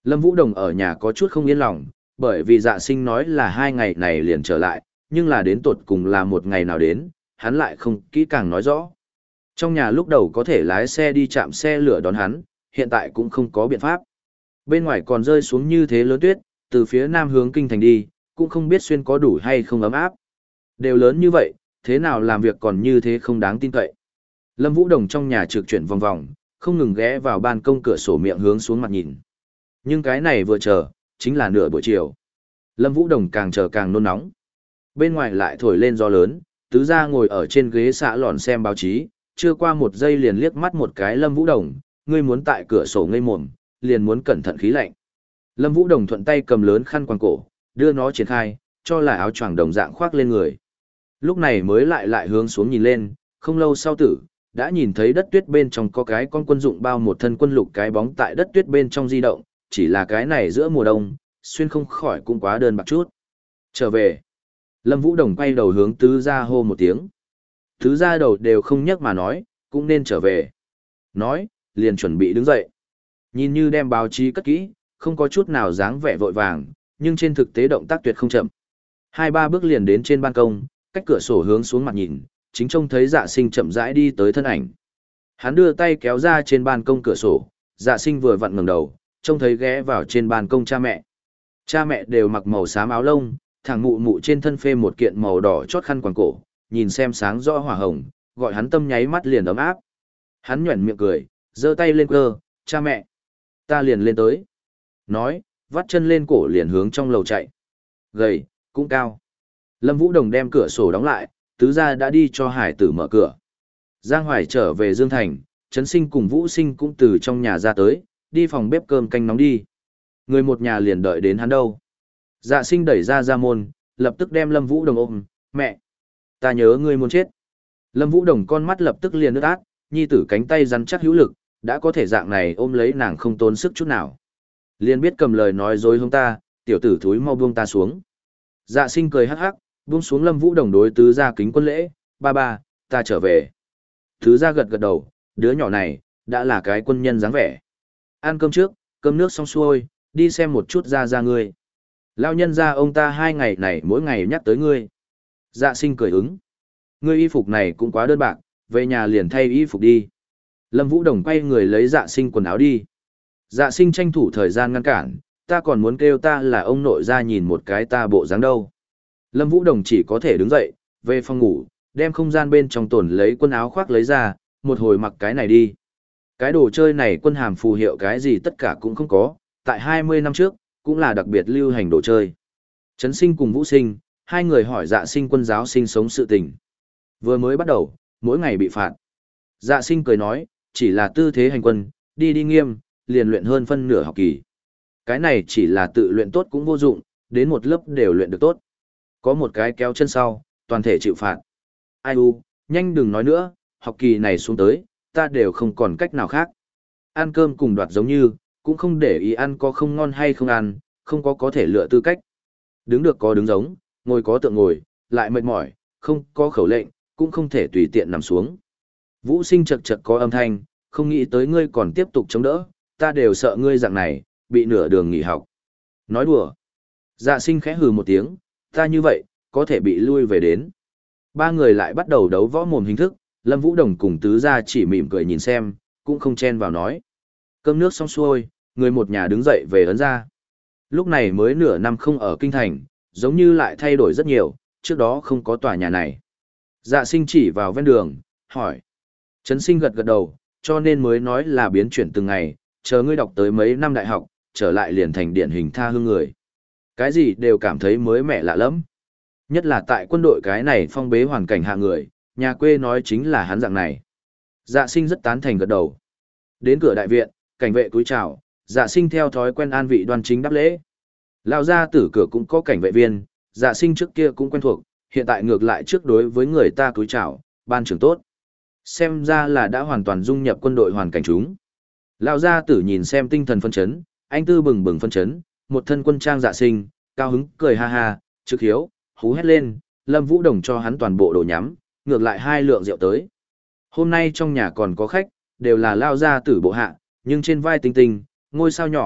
Lâm Vũ Đồng ở nhà có chút không yên lòng, bởi vì Dạ Sinh nói là hai ngày này liền trở lại, nhưng là đến tột cùng là một ngày nào đến, hắn lại không kỹ càng nói rõ. Trong nhà lúc đầu có thể lái xe đi chạm xe lửa đón hắn, hiện tại cũng không có biện pháp. Bên ngoài còn rơi xuống như thế lớn tuyết, từ phía nam hướng kinh thành đi, cũng không biết xuyên có đủ hay không ấm áp. Đều lớn như vậy, thế nào làm việc còn như thế không đáng tin cậy. Lâm Vũ Đồng trong nhà trực chuyển vòng vòng, không ngừng ghé vào ban công cửa sổ miệng hướng xuống mặt nhìn. Nhưng cái này vừa chờ, chính là nửa buổi chiều. Lâm Vũ Đồng càng chờ càng nôn nóng. Bên ngoài lại thổi lên gió lớn, tứ gia ngồi ở trên ghế xạ lòn xem báo chí, chưa qua một giây liền liếc mắt một cái Lâm Vũ Đồng, ngươi muốn tại cửa sổ ngây mồm, liền muốn cẩn thận khí lạnh. Lâm Vũ Đồng thuận tay cầm lớn khăn quàng cổ, đưa nó triển khai, cho là áo choàng đồng dạng khoác lên người. Lúc này mới lại lại hướng xuống nhìn lên, không lâu sau tử, đã nhìn thấy đất tuyết bên trong có cái con quân dụng bao một thân quân lục cái bóng tại đất tuyết bên trong di động, chỉ là cái này giữa mùa đông, xuyên không khỏi cũng quá đơn bạc chút. Trở về. Lâm Vũ Đồng quay đầu hướng tứ gia hô một tiếng. Tứ gia đầu đều không nhắc mà nói, cũng nên trở về. Nói, liền chuẩn bị đứng dậy. Nhìn như đem báo chí cất kỹ, không có chút nào dáng vẻ vội vàng, nhưng trên thực tế động tác tuyệt không chậm. Hai ba bước liền đến trên ban công, cách cửa sổ hướng xuống mặt nhìn, chính trông thấy Dạ Sinh chậm rãi đi tới thân ảnh. Hắn đưa tay kéo ra trên ban công cửa sổ, Dạ Sinh vừa vặn ngẩng đầu, trông thấy ghé vào trên ban công cha mẹ. Cha mẹ đều mặc màu xám áo lông, thằng mụ mụ trên thân phê một kiện màu đỏ chót khăn quàng cổ, nhìn xem sáng rõ hỏa hồng, gọi hắn tâm nháy mắt liền ấm áp. Hắn nhuẩn miệng cười, giơ tay lên cơ, cha mẹ, ta liền lên tới. Nói, vắt chân lên cổ liền hướng trong lầu chạy. Gầy, cũng cao. Lâm Vũ Đồng đem cửa sổ đóng lại, tứ gia đã đi cho hải tử mở cửa. Giang Hoài trở về Dương Thành, Trấn Sinh cùng Vũ Sinh cũng từ trong nhà ra tới, đi phòng bếp cơm canh nóng đi. Người một nhà liền đợi đến hắn đâu. Dạ Sinh đẩy ra ra môn, lập tức đem Lâm Vũ Đồng ôm, mẹ, ta nhớ ngươi muốn chết. Lâm Vũ Đồng con mắt lập tức liền ướt át, nhi tử cánh tay rắn chắc hữu lực, đã có thể dạng này ôm lấy nàng không tốn sức chút nào. Liền biết cầm lời nói dối hông ta, tiểu tử thúi mau buông ta xuống. Dạ Sinh cười hắc hắc, buông xuống Lâm Vũ Đồng đối tứ gia kính quân lễ, ba ba, ta trở về. Tứ gia gật gật đầu, đứa nhỏ này, đã là cái quân nhân dáng vẻ. Ăn cơm trước, cơm nước xong xuôi, đi xem một chút ra ra ngươi. Lao nhân ra ông ta hai ngày này mỗi ngày nhắc tới ngươi. Dạ Sinh cười ứng. Ngươi y phục này cũng quá đơn bạc, về nhà liền thay y phục đi. Lâm Vũ Đồng quay người lấy Dạ Sinh quần áo đi. Dạ Sinh tranh thủ thời gian ngăn cản, ta còn muốn kêu ta là ông nội ra nhìn một cái ta bộ dáng đâu. Lâm Vũ Đồng chỉ có thể đứng dậy, về phòng ngủ, đem không gian bên trong tồn lấy quần áo khoác lấy ra, một hồi mặc cái này đi. Cái đồ chơi này quân hàm phù hiệu cái gì tất cả cũng không có, tại hai mươi năm trước, cũng là đặc biệt lưu hành đồ chơi. Trấn Sinh cùng Vũ Sinh, hai người hỏi Dạ Sinh quân giáo sinh sống sự tình. Vừa mới bắt đầu, mỗi ngày bị phạt. Dạ Sinh cười nói, chỉ là tư thế hành quân, đi đi nghiêm, liền luyện hơn phân nửa học kỳ. Cái này chỉ là tự luyện tốt cũng vô dụng, đến một lớp đều luyện được tốt. Có một cái kéo chân sau, toàn thể chịu phạt. Ai u, nhanh đừng nói nữa, học kỳ này xuống tới, ta đều không còn cách nào khác. Ăn cơm cùng đoạt giống như, cũng không để ý ăn có không ngon hay không ăn, không có có thể lựa tư cách. Đứng được có đứng giống, ngồi có tượng ngồi, lại mệt mỏi, không có khẩu lệnh, cũng không thể tùy tiện nằm xuống. Vũ Sinh chật chật có âm thanh, không nghĩ tới ngươi còn tiếp tục chống đỡ, ta đều sợ ngươi dạng này, bị nửa đường nghỉ học. Nói đùa. Dạ Sinh khẽ hừ một tiếng, ta như vậy, có thể bị lui về đến. Ba người lại bắt đầu đấu võ mồm hình thức, Lâm Vũ Đồng cùng tứ gia chỉ mỉm cười nhìn xem, cũng không chen vào nói. Cơm nước xong xuôi, người một nhà đứng dậy về ấn ra. Lúc này mới nửa năm không ở kinh thành, giống như lại thay đổi rất nhiều, trước đó không có tòa nhà này. Dạ Sinh chỉ vào ven đường, hỏi. Trấn Sinh gật gật đầu, cho nên mới nói là biến chuyển từng ngày, chờ ngươi đọc tới mấy năm đại học, trở lại liền thành điển hình tha hương người. Cái gì đều cảm thấy mới mẻ lạ lắm. Nhất là tại quân đội cái này phong bế hoàn cảnh hạ người, nhà quê nói chính là hắn dạng này. Dạ Sinh rất tán thành gật đầu. Đến cửa đại viện, cảnh vệ cúi chào, Dạ Sinh theo thói quen an vị đoan chính đáp lễ. Lao ra tử cửa cũng có cảnh vệ viên, Dạ Sinh trước kia cũng quen thuộc, hiện tại ngược lại trước đối với người ta cúi chào, ban trưởng tốt. Xem ra là đã hoàn toàn dung nhập quân đội hoàn cảnh chúng. Lao gia tử nhìn xem tinh thần phân chấn, anh tư bừng bừng phân chấn, một thân quân trang Dạ Sinh, cao hứng cười ha ha, trực hiếu, hú hét lên, Lâm Vũ Đồng cho hắn toàn bộ đồ nhắm, ngược lại hai lượng rượu tới. Hôm nay trong nhà còn có khách, đều là Lao gia tử bộ hạ, nhưng trên vai tinh tinh, ngôi sao nhỏ,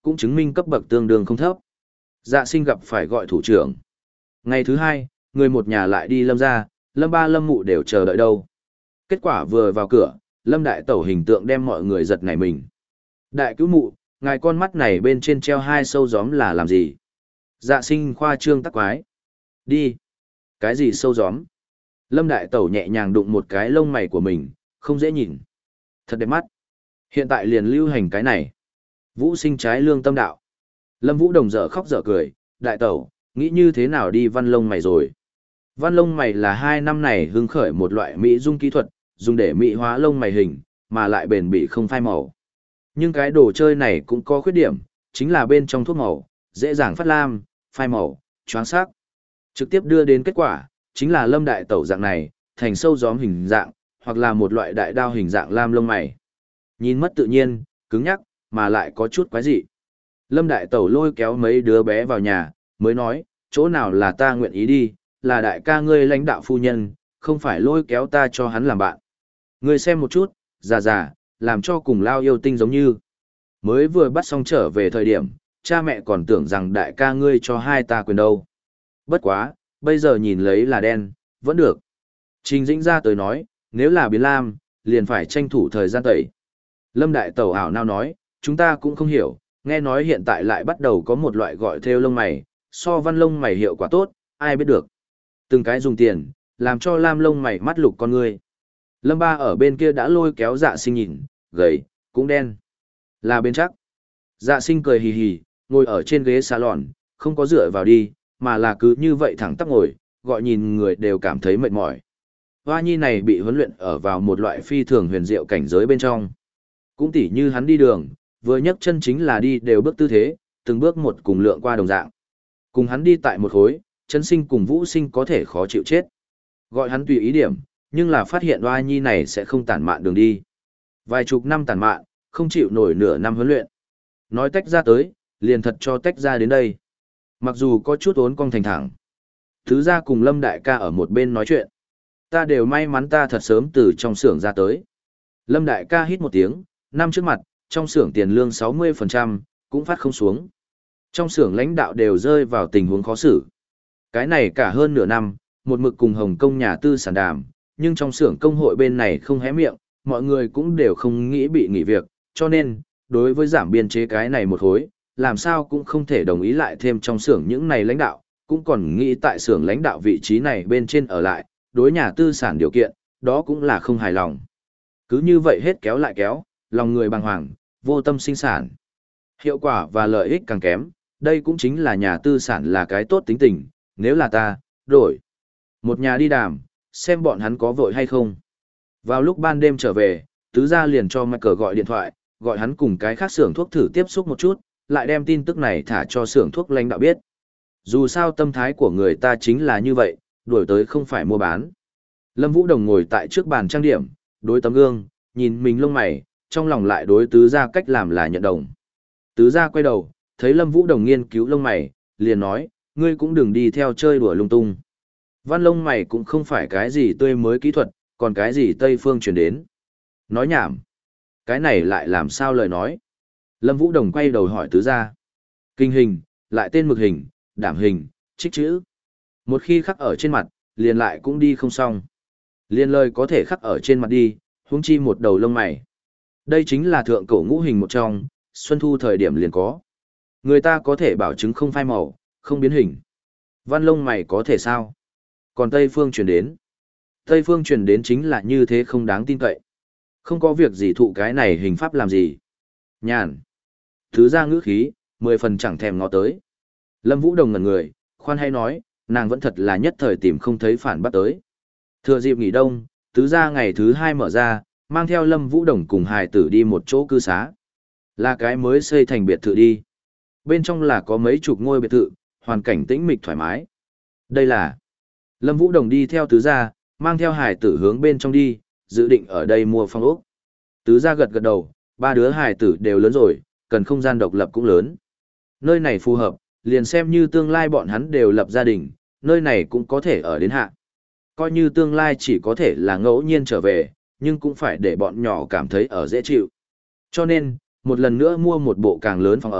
cũng chứng minh cấp bậc tương đương không thấp. Dạ Sinh gặp phải gọi thủ trưởng. Ngày thứ hai, người một nhà lại đi Lâm ra, Lâm ba Lâm mụ đều chờ đợi đâu. Kết quả vừa vào cửa, Lâm đại tẩu hình tượng đem mọi người giật nảy mình. Đại cứu mụ, ngài con mắt này bên trên treo hai sâu gióm là làm gì? Dạ Sinh khoa trương tắc quái. Đi. Cái gì sâu gióm? Lâm đại tẩu nhẹ nhàng đụng một cái lông mày của mình, không dễ nhìn. Thật đẹp mắt. Hiện tại liền lưu hành cái này. Vũ Sinh trái lương tâm đạo. Lâm Vũ Đồng dở khóc dở cười, đại tẩu, nghĩ như thế nào đi văn lông mày rồi? Văn lông mày là hai năm này hưng khởi một loại mỹ dung kỹ thuật, dùng để mỹ hóa lông mày hình, mà lại bền bỉ không phai màu. Nhưng cái đồ chơi này cũng có khuyết điểm, chính là bên trong thuốc màu, dễ dàng phát lam, phai màu, choáng sắc. Trực tiếp đưa đến kết quả, chính là Lâm đại tẩu dạng này, thành sâu gióm hình dạng, hoặc là một loại đại đao hình dạng lam lông mày. Nhìn mất tự nhiên, cứng nhắc, mà lại có chút quái dị. Lâm đại tẩu lôi kéo mấy đứa bé vào nhà, mới nói, chỗ nào là ta nguyện ý đi, là đại ca ngươi lãnh đạo phu nhân, không phải lôi kéo ta cho hắn làm bạn. Ngươi xem một chút, già già, làm cho cùng lao yêu tinh giống như. Mới vừa bắt xong trở về thời điểm, cha mẹ còn tưởng rằng đại ca ngươi cho hai ta quyền đâu. Bất quá, bây giờ nhìn lấy là đen, vẫn được. Trình Dĩnh ra tới nói, nếu là biến lam, liền phải tranh thủ thời gian tẩy. Lâm đại tẩu ảo nào nói, chúng ta cũng không hiểu, nghe nói hiện tại lại bắt đầu có một loại gọi theo lông mày, so văn lông mày hiệu quả tốt, ai biết được. Từng cái dùng tiền, làm cho lam lông mày mắt lục con người. Lâm ba ở bên kia đã lôi kéo Dạ Sinh nhìn, gầy, cũng đen. Là bên chắc. Dạ Sinh cười hì hì, ngồi ở trên ghế salon, không có dựa vào đi, mà là cứ như vậy thẳng tắp ngồi, gọi nhìn người đều cảm thấy mệt mỏi. Hoa nhi này bị huấn luyện ở vào một loại phi thường huyền diệu cảnh giới bên trong. Cũng tỉ như hắn đi đường, vừa nhấc chân chính là đi đều bước tư thế, từng bước một cùng lượng qua đồng dạng. Cùng hắn đi tại một khối, Trấn Sinh cùng Vũ Sinh có thể khó chịu chết. Gọi hắn tùy ý điểm, nhưng là phát hiện Hoa nhi này sẽ không tản mạn đường đi. Vài chục năm tản mạn, không chịu nổi nửa năm huấn luyện. Nói tách ra tới, liền thật cho tách ra đến đây. Mặc dù có chút ốn cong thành thẳng. Thứ ra cùng Lâm đại ca ở một bên nói chuyện. Ta đều may mắn ta thật sớm từ trong xưởng ra tới. Lâm đại ca hít một tiếng, năm trước mặt, trong xưởng tiền lương sáu mươi phần trăm, cũng phát không xuống. Trong xưởng lãnh đạo đều rơi vào tình huống khó xử. Cái này cả hơn nửa năm, một mực cùng Hồng Kông nhà tư sản đàm, nhưng trong xưởng công hội bên này không hé miệng, mọi người cũng đều không nghĩ bị nghỉ việc, cho nên, đối với giảm biên chế cái này một hối, làm sao cũng không thể đồng ý lại thêm trong xưởng những này lãnh đạo, cũng còn nghĩ tại xưởng lãnh đạo vị trí này bên trên ở lại, đối nhà tư sản điều kiện, đó cũng là không hài lòng. Cứ như vậy hết kéo lại kéo, lòng người bàng hoàng, vô tâm sinh sản. Hiệu quả và lợi ích càng kém, đây cũng chính là nhà tư sản là cái tốt tính tình, nếu là ta, đổi. Một nhà đi đàm, xem bọn hắn có vội hay không. Vào lúc ban đêm trở về, tứ gia liền cho Michael gọi điện thoại, gọi hắn cùng cái khác xưởng thuốc thử tiếp xúc một chút, lại đem tin tức này thả cho xưởng thuốc lãnh đạo biết. Dù sao tâm thái của người ta chính là như vậy, đuổi tới không phải mua bán. Lâm Vũ Đồng ngồi tại trước bàn trang điểm, đối tấm gương, nhìn mình lông mày, trong lòng lại đối tứ gia cách làm là nhận đồng. Tứ gia quay đầu, thấy Lâm Vũ Đồng nghiên cứu lông mày, liền nói, ngươi cũng đừng đi theo chơi đùa lung tung. Văn lông mày cũng không phải cái gì tươi mới kỹ thuật, còn cái gì Tây Phương chuyển đến. Nói nhảm. Cái này lại làm sao lời nói. Lâm Vũ Đồng quay đầu hỏi tứ gia. Kinh hình, lại tên mực hình, đảm hình, trích chữ. Một khi khắc ở trên mặt, liền lại cũng đi không xong. Liền lời có thể khắc ở trên mặt đi, huống chi một đầu lông mày. Đây chính là thượng cổ ngũ hình một trong, xuân thu thời điểm liền có. Người ta có thể bảo chứng không phai màu, không biến hình. Văn lông mày có thể sao? Còn Tây Phương truyền đến. Tây Phương truyền đến chính là như thế không đáng tin cậy. Không có việc gì thụ cái này hình pháp làm gì. Nhàn. Thứ ra ngữ khí, mười phần chẳng thèm ngó tới. Lâm Vũ Đồng ngẩn người, khoan hay nói, nàng vẫn thật là nhất thời tìm không thấy phản bắt tới. Thừa dịp nghỉ đông, tứ gia ngày thứ hai mở ra, mang theo Lâm Vũ Đồng cùng hài tử đi một chỗ cư xá. Là cái mới xây thành biệt thự đi. Bên trong là có mấy chục ngôi biệt thự, hoàn cảnh tĩnh mịch thoải mái. Đây là Lâm Vũ Đồng đi theo tứ gia, mang theo hài tử hướng bên trong đi, dự định ở đây mua phòng ốc. Tứ gia gật gật đầu, ba đứa hài tử đều lớn rồi, cần không gian độc lập cũng lớn. Nơi này phù hợp, liền xem như tương lai bọn hắn đều lập gia đình, nơi này cũng có thể ở đến hạ. Coi như tương lai chỉ có thể là ngẫu nhiên trở về, nhưng cũng phải để bọn nhỏ cảm thấy ở dễ chịu. Cho nên, một lần nữa mua một bộ càng lớn phòng ở,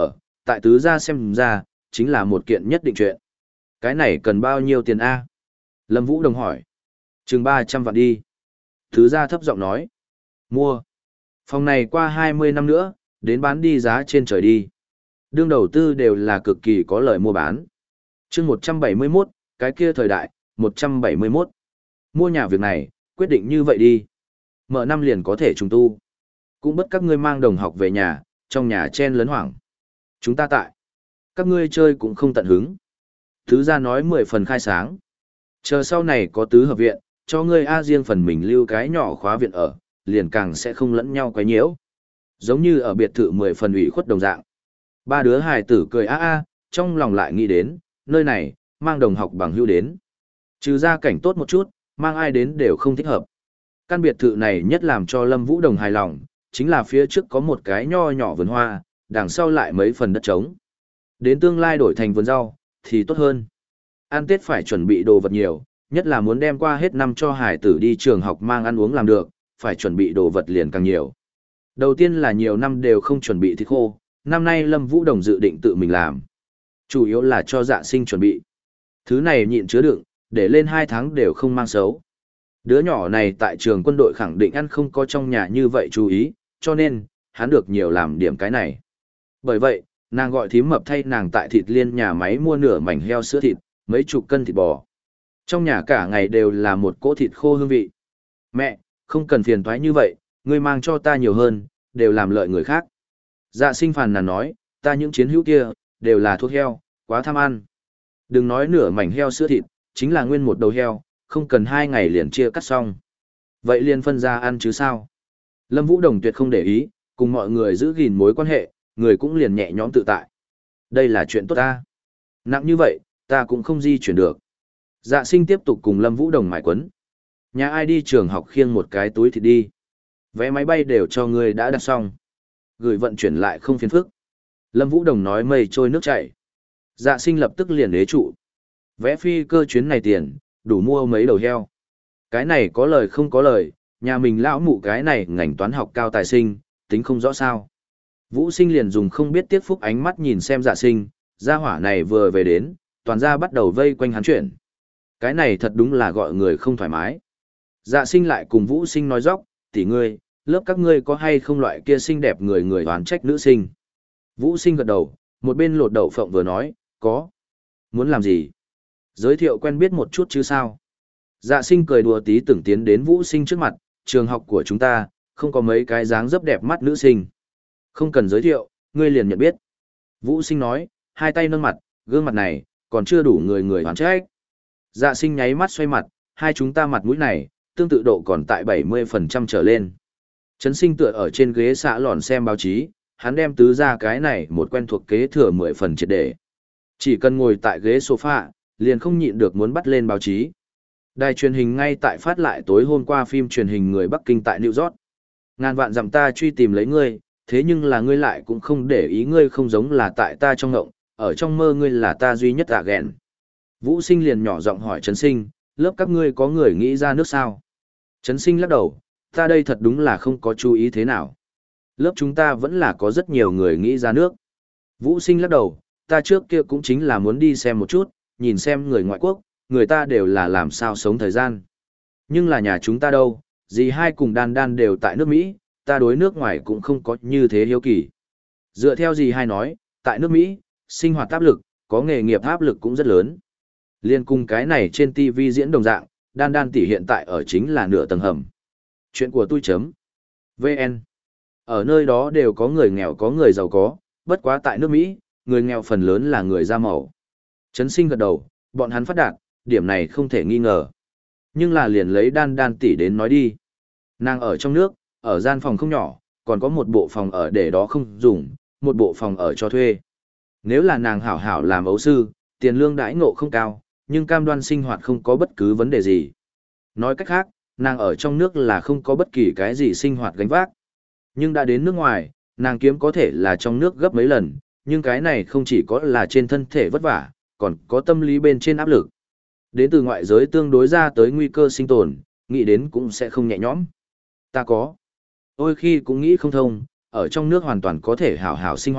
tại tứ gia xem ra, chính là một kiện nhất định chuyện. Cái này cần bao nhiêu tiền A? Lâm Vũ Đồng hỏi. Chừng ba trăm vạn đi. Tứ gia thấp giọng nói. Mua. Phòng này qua hai mươi năm nữa, đến bán đi giá trên trời đi. Đương đầu tư đều là cực kỳ có lợi mua bán. chương một trăm bảy mươi mốt, cái kia thời đại, một trăm bảy mươi mốt. Mua nhà việc này, quyết định như vậy đi. Mở năm liền có thể trùng tu. Cũng bất các ngươi mang đồng học về nhà, trong nhà chen lấn hoảng. Chúng ta tại. Các ngươi chơi cũng không tận hứng. Thứ gia nói mười phần khai sáng. Chờ sau này có tứ hợp viện, cho ngươi A riêng phần mình lưu cái nhỏ khóa viện ở, liền càng sẽ không lẫn nhau quấy nhiễu. Giống như ở biệt thự mười phần ủy khuất đồng dạng. Ba đứa hài tử cười a a, trong lòng lại nghĩ đến, nơi này, mang đồng học bằng hữu đến. Trừ ra cảnh tốt một chút, mang ai đến đều không thích hợp. Căn biệt thự này nhất làm cho Lâm Vũ Đồng hài lòng, chính là phía trước có một cái nho nhỏ vườn hoa, đằng sau lại mấy phần đất trống. Đến tương lai đổi thành vườn rau, thì tốt hơn. Ăn Tết phải chuẩn bị đồ vật nhiều, nhất là muốn đem qua hết năm cho hải tử đi trường học mang ăn uống làm được, phải chuẩn bị đồ vật liền càng nhiều. Đầu tiên là nhiều năm đều không chuẩn bị thịt khô, năm nay Lâm Vũ Đồng dự định tự mình làm. Chủ yếu là cho Dạ Sinh chuẩn bị. Thứ này nhịn chứa đựng, để lên hai tháng đều không mang xấu. Đứa nhỏ này tại trường quân đội khẳng định ăn không có trong nhà như vậy chú ý, cho nên, hắn được nhiều làm điểm cái này. Bởi vậy, nàng gọi thím mập thay nàng tại thịt liên nhà máy mua nửa mảnh heo sữa thịt, mấy chục cân thịt bò. Trong nhà cả ngày đều là một cỗ thịt khô hương vị. Mẹ, không cần phiền toái như vậy, ngươi mang cho ta nhiều hơn, đều làm lợi người khác. Dạ Sinh phàn nàn nói, ta những chiến hữu kia, đều là thuốc heo, quá tham ăn. Đừng nói nửa mảnh heo sữa thịt, chính là nguyên một đầu heo, không cần hai ngày liền chia cắt xong. Vậy liền phân ra ăn chứ sao? Lâm Vũ Đồng tuyệt không để ý, cùng mọi người giữ gìn mối quan hệ, người cũng liền nhẹ nhõm tự tại. Đây là chuyện tốt ta. Nặng như vậy, ta cũng không di chuyển được. Dạ Sinh tiếp tục cùng Lâm Vũ Đồng mải quấn. Nhà ai đi trường học khiêng một cái túi thịt đi. Vé máy bay đều cho ngươi đã đặt xong. Gửi vận chuyển lại không phiền phức. Lâm Vũ Đồng nói mây trôi nước chảy. Dạ Sinh lập tức liền đế trụ. Vé phi cơ chuyến này tiền, đủ mua mấy đầu heo. Cái này có lời không có lời, nhà mình lão mụ cái này ngành toán học cao tài sinh, tính không rõ sao. Vũ Sinh liền dùng không biết tiếc phúc ánh mắt nhìn xem Dạ Sinh, gia hỏa này vừa về đến, toàn gia bắt đầu vây quanh hắn chuyển. Cái này thật đúng là gọi người không thoải mái. Dạ Sinh lại cùng Vũ Sinh nói dóc, tỷ ngươi, lớp các ngươi có hay không loại kia xinh đẹp người người oán trách nữ sinh. Vũ Sinh gật đầu, một bên lột đậu phộng vừa nói, có. Muốn làm gì? Giới thiệu quen biết một chút chứ sao? Dạ Sinh cười đùa tí tưởng tiến đến Vũ Sinh trước mặt, trường học của chúng ta, không có mấy cái dáng dấp đẹp mắt nữ sinh. Không cần giới thiệu, ngươi liền nhận biết. Vũ Sinh nói, hai tay nâng mặt, gương mặt này, còn chưa đủ người người oán trách. Dạ Sinh nháy mắt xoay mặt, hai chúng ta mặt mũi này, tương tự độ còn tại bảy mươi phần trăm trở lên. Trấn Sinh tựa ở trên ghế xạ lòn xem báo chí, hắn đem tứ ra cái này một quen thuộc kế thừa mười phần triệt để. Chỉ cần ngồi tại ghế sofa, liền không nhịn được muốn bắt lên báo chí. Đài truyền hình ngay tại phát lại tối hôm qua phim truyền hình người Bắc Kinh tại New York. Ngàn vạn dặm ta truy tìm lấy ngươi, thế nhưng là ngươi lại cũng không để ý, ngươi không giống là tại ta trong ngộng, ở trong mơ ngươi là ta duy nhất ạ ghẹn. Vũ Sinh liền nhỏ giọng hỏi Trấn Sinh, lớp các ngươi có người nghĩ ra nước sao? Trấn Sinh lắc đầu, ta đây thật đúng là không có chú ý thế nào. Lớp chúng ta vẫn là có rất nhiều người nghĩ ra nước. Vũ Sinh lắc đầu, ta trước kia cũng chính là muốn đi xem một chút, nhìn xem người ngoại quốc, người ta đều là làm sao sống thời gian. Nhưng là nhà chúng ta đâu, dì hai cùng đan đan đều tại nước Mỹ, ta đối nước ngoài cũng không có như thế hiếu kỳ. Dựa theo dì hai nói, tại nước Mỹ, sinh hoạt áp lực, có nghề nghiệp áp lực cũng rất lớn. Liên cùng cái này trên ti vi diễn đồng dạng, đan đan tỷ hiện tại ở chính là nửa tầng hầm. Chuyện của tôi chấm. vê en. Ở nơi đó đều có người nghèo có người giàu có, bất quá tại nước Mỹ, người nghèo phần lớn là người da màu. Trấn Sinh gật đầu, bọn hắn phát đạt, điểm này không thể nghi ngờ. Nhưng là liền lấy đan đan tỷ đến nói đi. Nàng ở trong nước, ở gian phòng không nhỏ, còn có một bộ phòng ở để đó không dùng, một bộ phòng ở cho thuê. Nếu là nàng hảo hảo làm ấu sư, tiền lương đãi ngộ không cao, nhưng cam đoan sinh hoạt không có bất cứ vấn đề gì. Nói cách khác, nàng ở trong nước là không có bất kỳ cái gì sinh hoạt gánh vác. Nhưng đã đến nước ngoài, nàng kiếm có thể là trong nước gấp mấy lần, nhưng cái này không chỉ có là trên thân thể vất vả, còn có tâm lý bên trên áp lực. Đến từ ngoại giới tương đối ra tới nguy cơ sinh tồn, nghĩ đến cũng sẽ không nhẹ nhõm. Ta có. Đôi khi cũng nghĩ không thông, ở trong nước hoàn toàn có thể hảo hảo sinh hoạt,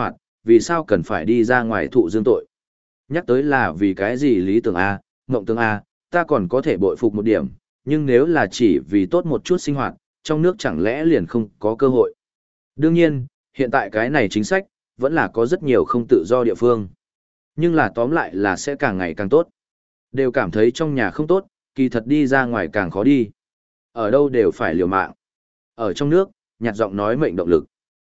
vì sao cần phải đi ra ngoài thụ dương tội. Nhắc tới là vì cái gì lý tưởng A, mộng tưởng A, ta còn có thể bội phục một điểm, nhưng nếu là chỉ vì tốt một chút sinh hoạt, trong nước chẳng lẽ liền không có cơ hội. Đương nhiên, hiện tại cái này chính sách, vẫn là có rất nhiều không tự do địa phương. Nhưng là tóm lại là sẽ càng ngày càng tốt. Đều cảm thấy trong nhà không tốt, kỳ thật đi ra ngoài càng khó đi. Ở đâu đều phải liều mạng. Ở trong nước, nhạt giọng nói mệnh động lực.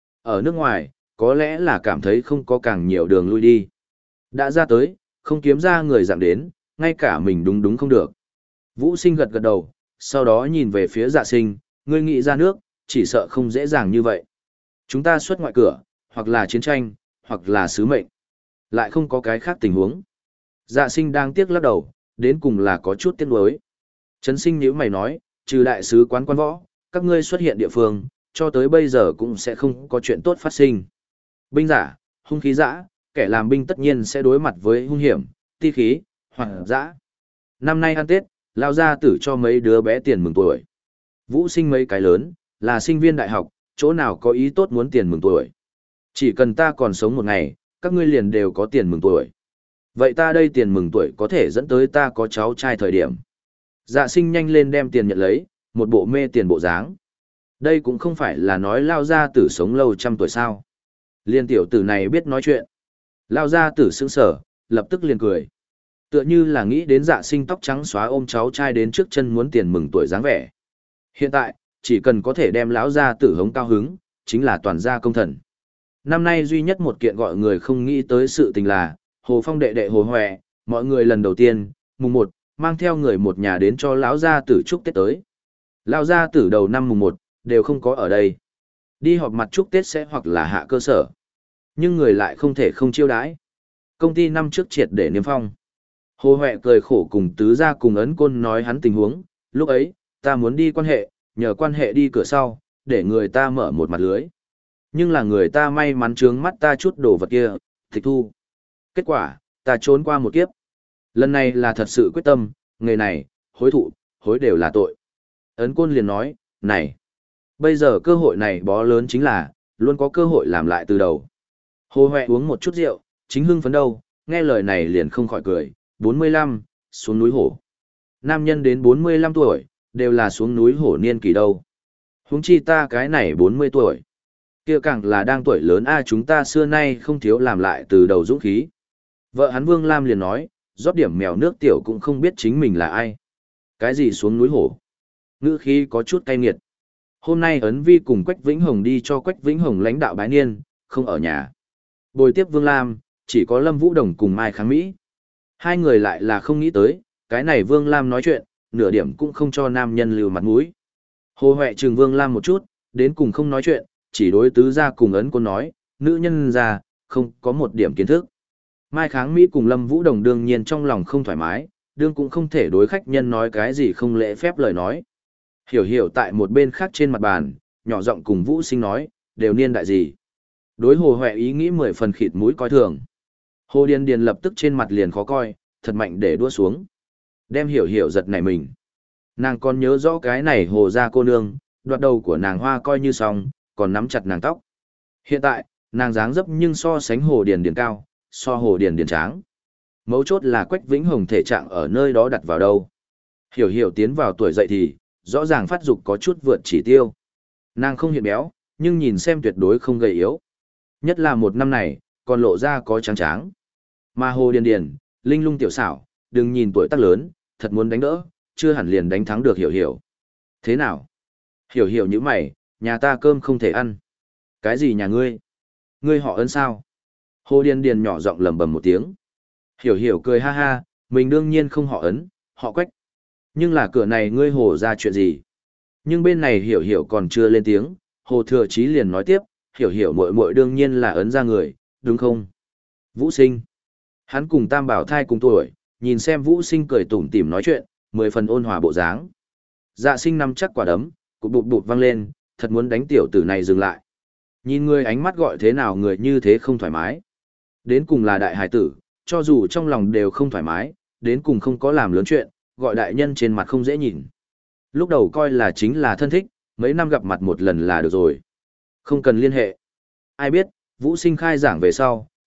Ở nước ngoài, có lẽ là cảm thấy không có càng nhiều đường lui đi. Đã ra tới, không kiếm ra người dạng đến, ngay cả mình đúng đúng không được. Vũ Sinh gật gật đầu, sau đó nhìn về phía Dạ Sinh, ngươi nghĩ ra nước, chỉ sợ không dễ dàng như vậy. Chúng ta xuất ngoại cửa, hoặc là chiến tranh, hoặc là sứ mệnh. Lại không có cái khác tình huống. Dạ Sinh đang tiếc lắc đầu, đến cùng là có chút tiếc nuối. Trấn Sinh nếu mày nói, trừ đại sứ quán quan võ, các ngươi xuất hiện địa phương, cho tới bây giờ cũng sẽ không có chuyện tốt phát sinh. Binh giả, hung khí dã, kẻ làm binh tất nhiên sẽ đối mặt với hung hiểm, ti khí, hoặc dã. Năm nay ăn Tết, lao ra tử cho mấy đứa bé tiền mừng tuổi. Vũ Sinh mấy cái lớn, là sinh viên đại học, chỗ nào có ý tốt muốn tiền mừng tuổi. Chỉ cần ta còn sống một ngày, các ngươi liền đều có tiền mừng tuổi. Vậy ta đây tiền mừng tuổi có thể dẫn tới ta có cháu trai thời điểm. Dạ Sinh nhanh lên đem tiền nhận lấy, một bộ mê tiền bộ dáng. Đây cũng không phải là nói lao gia tử sống lâu trăm tuổi sao. Liên tiểu tử này biết nói chuyện. Lao gia tử sững sở, lập tức liền cười. Tựa như là nghĩ đến Dạ Sinh tóc trắng xóa ôm cháu trai đến trước chân muốn tiền mừng tuổi dáng vẻ. Hiện tại, chỉ cần có thể đem lão gia tử hống cao hứng, chính là toàn gia công thần. Năm nay duy nhất một kiện gọi người không nghĩ tới sự tình là, Hồ Phong đệ đệ Hồ Hoè, mọi người lần đầu tiên, mùng một, mang theo người một nhà đến cho lão gia tử chúc Tết tới. Lão gia tử đầu năm mùng một, đều không có ở đây. Đi họp mặt chúc Tết sẽ hoặc là hạ cơ sở. Nhưng người lại không thể không chiêu đãi. Công ty năm trước triệt để niêm phong. Hồ Huệ cười khổ cùng tứ gia cùng ấn côn nói hắn tình huống, lúc ấy, ta muốn đi quan hệ, nhờ quan hệ đi cửa sau, để người ta mở một mặt lưới. Nhưng là người ta may mắn trướng mắt ta chút đồ vật kia, tịch thu. Kết quả, ta trốn qua một kiếp. Lần này là thật sự quyết tâm, người này, hối thụ, hối đều là tội. Ấn côn liền nói, này, bây giờ cơ hội này bó lớn chính là, luôn có cơ hội làm lại từ đầu. Hồ Huệ uống một chút rượu, chính hưng phấn đâu, nghe lời này liền không khỏi cười, bốn mươi lăm, xuống núi hổ. Nam nhân đến bốn mươi lăm tuổi, đều là xuống núi hổ niên kỳ đâu. Huống chi ta cái này bốn mươi tuổi. Kia càng là đang tuổi lớn a chúng ta xưa nay không thiếu làm lại từ đầu dũng khí. Vợ hắn Vương Lam liền nói, rót điểm mèo nước tiểu cũng không biết chính mình là ai. Cái gì xuống núi hổ? Ngữ khí có chút cay nghiệt. Hôm nay Ấn Vi cùng Quách Vĩnh Hồng đi cho Quách Vĩnh Hồng lãnh đạo bái niên, không ở nhà. Bồi tiếp Vương Lam, chỉ có Lâm Vũ Đồng cùng Mai Kháng Mỹ. Hai người lại là không nghĩ tới, cái này Vương Lam nói chuyện, nửa điểm cũng không cho nam nhân lưu mặt mũi. Hồ Huệ trừng Vương Lam một chút, đến cùng không nói chuyện, chỉ đối tứ ra cùng ấn côn nói, nữ nhân già, không có một điểm kiến thức. Mai Kháng Mỹ cùng Lâm Vũ Đồng đương nhiên trong lòng không thoải mái, đương cũng không thể đối khách nhân nói cái gì không lễ phép lời nói. Hiểu hiểu tại một bên khác trên mặt bàn, nhỏ giọng cùng Vũ Sinh nói, đều niên đại gì. Đối Hồ Huệ ý nghĩ mười phần khịt mũi coi thường. Hồ Điền Điền lập tức trên mặt liền khó coi, thật mạnh để đua xuống. Đem hiểu hiểu giật nảy mình. Nàng còn nhớ rõ cái này Hồ gia cô nương, đoạt đầu của nàng hoa coi như xong, còn nắm chặt nàng tóc. Hiện tại, nàng dáng dấp nhưng so sánh Hồ Điền Điền cao, so Hồ Điền Điền tráng. Mấu chốt là Quách Vĩnh Hồng thể trạng ở nơi đó đặt vào đâu. Hiểu hiểu tiến vào tuổi dậy thì, rõ ràng phát dục có chút vượt chỉ tiêu. Nàng không hiện béo, nhưng nhìn xem tuyệt đối không gầy yếu. Nhất là một năm này, còn lộ ra có trắng tráng. Mà Hồ Điền Điền, linh lung tiểu xảo, đừng nhìn tuổi tác lớn, thật muốn đánh đỡ, chưa hẳn liền đánh thắng được hiểu hiểu. Thế nào? Hiểu hiểu như mày, nhà ta cơm không thể ăn. Cái gì nhà ngươi? Ngươi họ Ấn sao? Hồ Điền Điền nhỏ giọng lẩm bẩm một tiếng. Hiểu hiểu cười ha ha, mình đương nhiên không họ Ấn, họ Quách. Nhưng là cửa này ngươi Hồ ra chuyện gì? Nhưng bên này hiểu hiểu còn chưa lên tiếng, Hồ Thừa Chí liền nói tiếp, hiểu hiểu muội muội đương nhiên là Ấn ra người, đúng không? Vũ Sinh. Hắn cùng Tam Bảo thai cùng tuổi, nhìn xem Vũ Sinh cười tủm tỉm nói chuyện, mười phần ôn hòa bộ dáng. Dạ Sinh nắm chắc quả đấm, cụt bụt bụt vang lên, thật muốn đánh tiểu tử này dừng lại. Nhìn người ánh mắt gọi thế nào người như thế không thoải mái. Đến cùng là đại hải tử, cho dù trong lòng đều không thoải mái, đến cùng không có làm lớn chuyện, gọi đại nhân trên mặt không dễ nhìn. Lúc đầu coi là chính là thân thích, mấy năm gặp mặt một lần là được rồi. Không cần liên hệ. Ai biết, Vũ Sinh khai giảng về sau,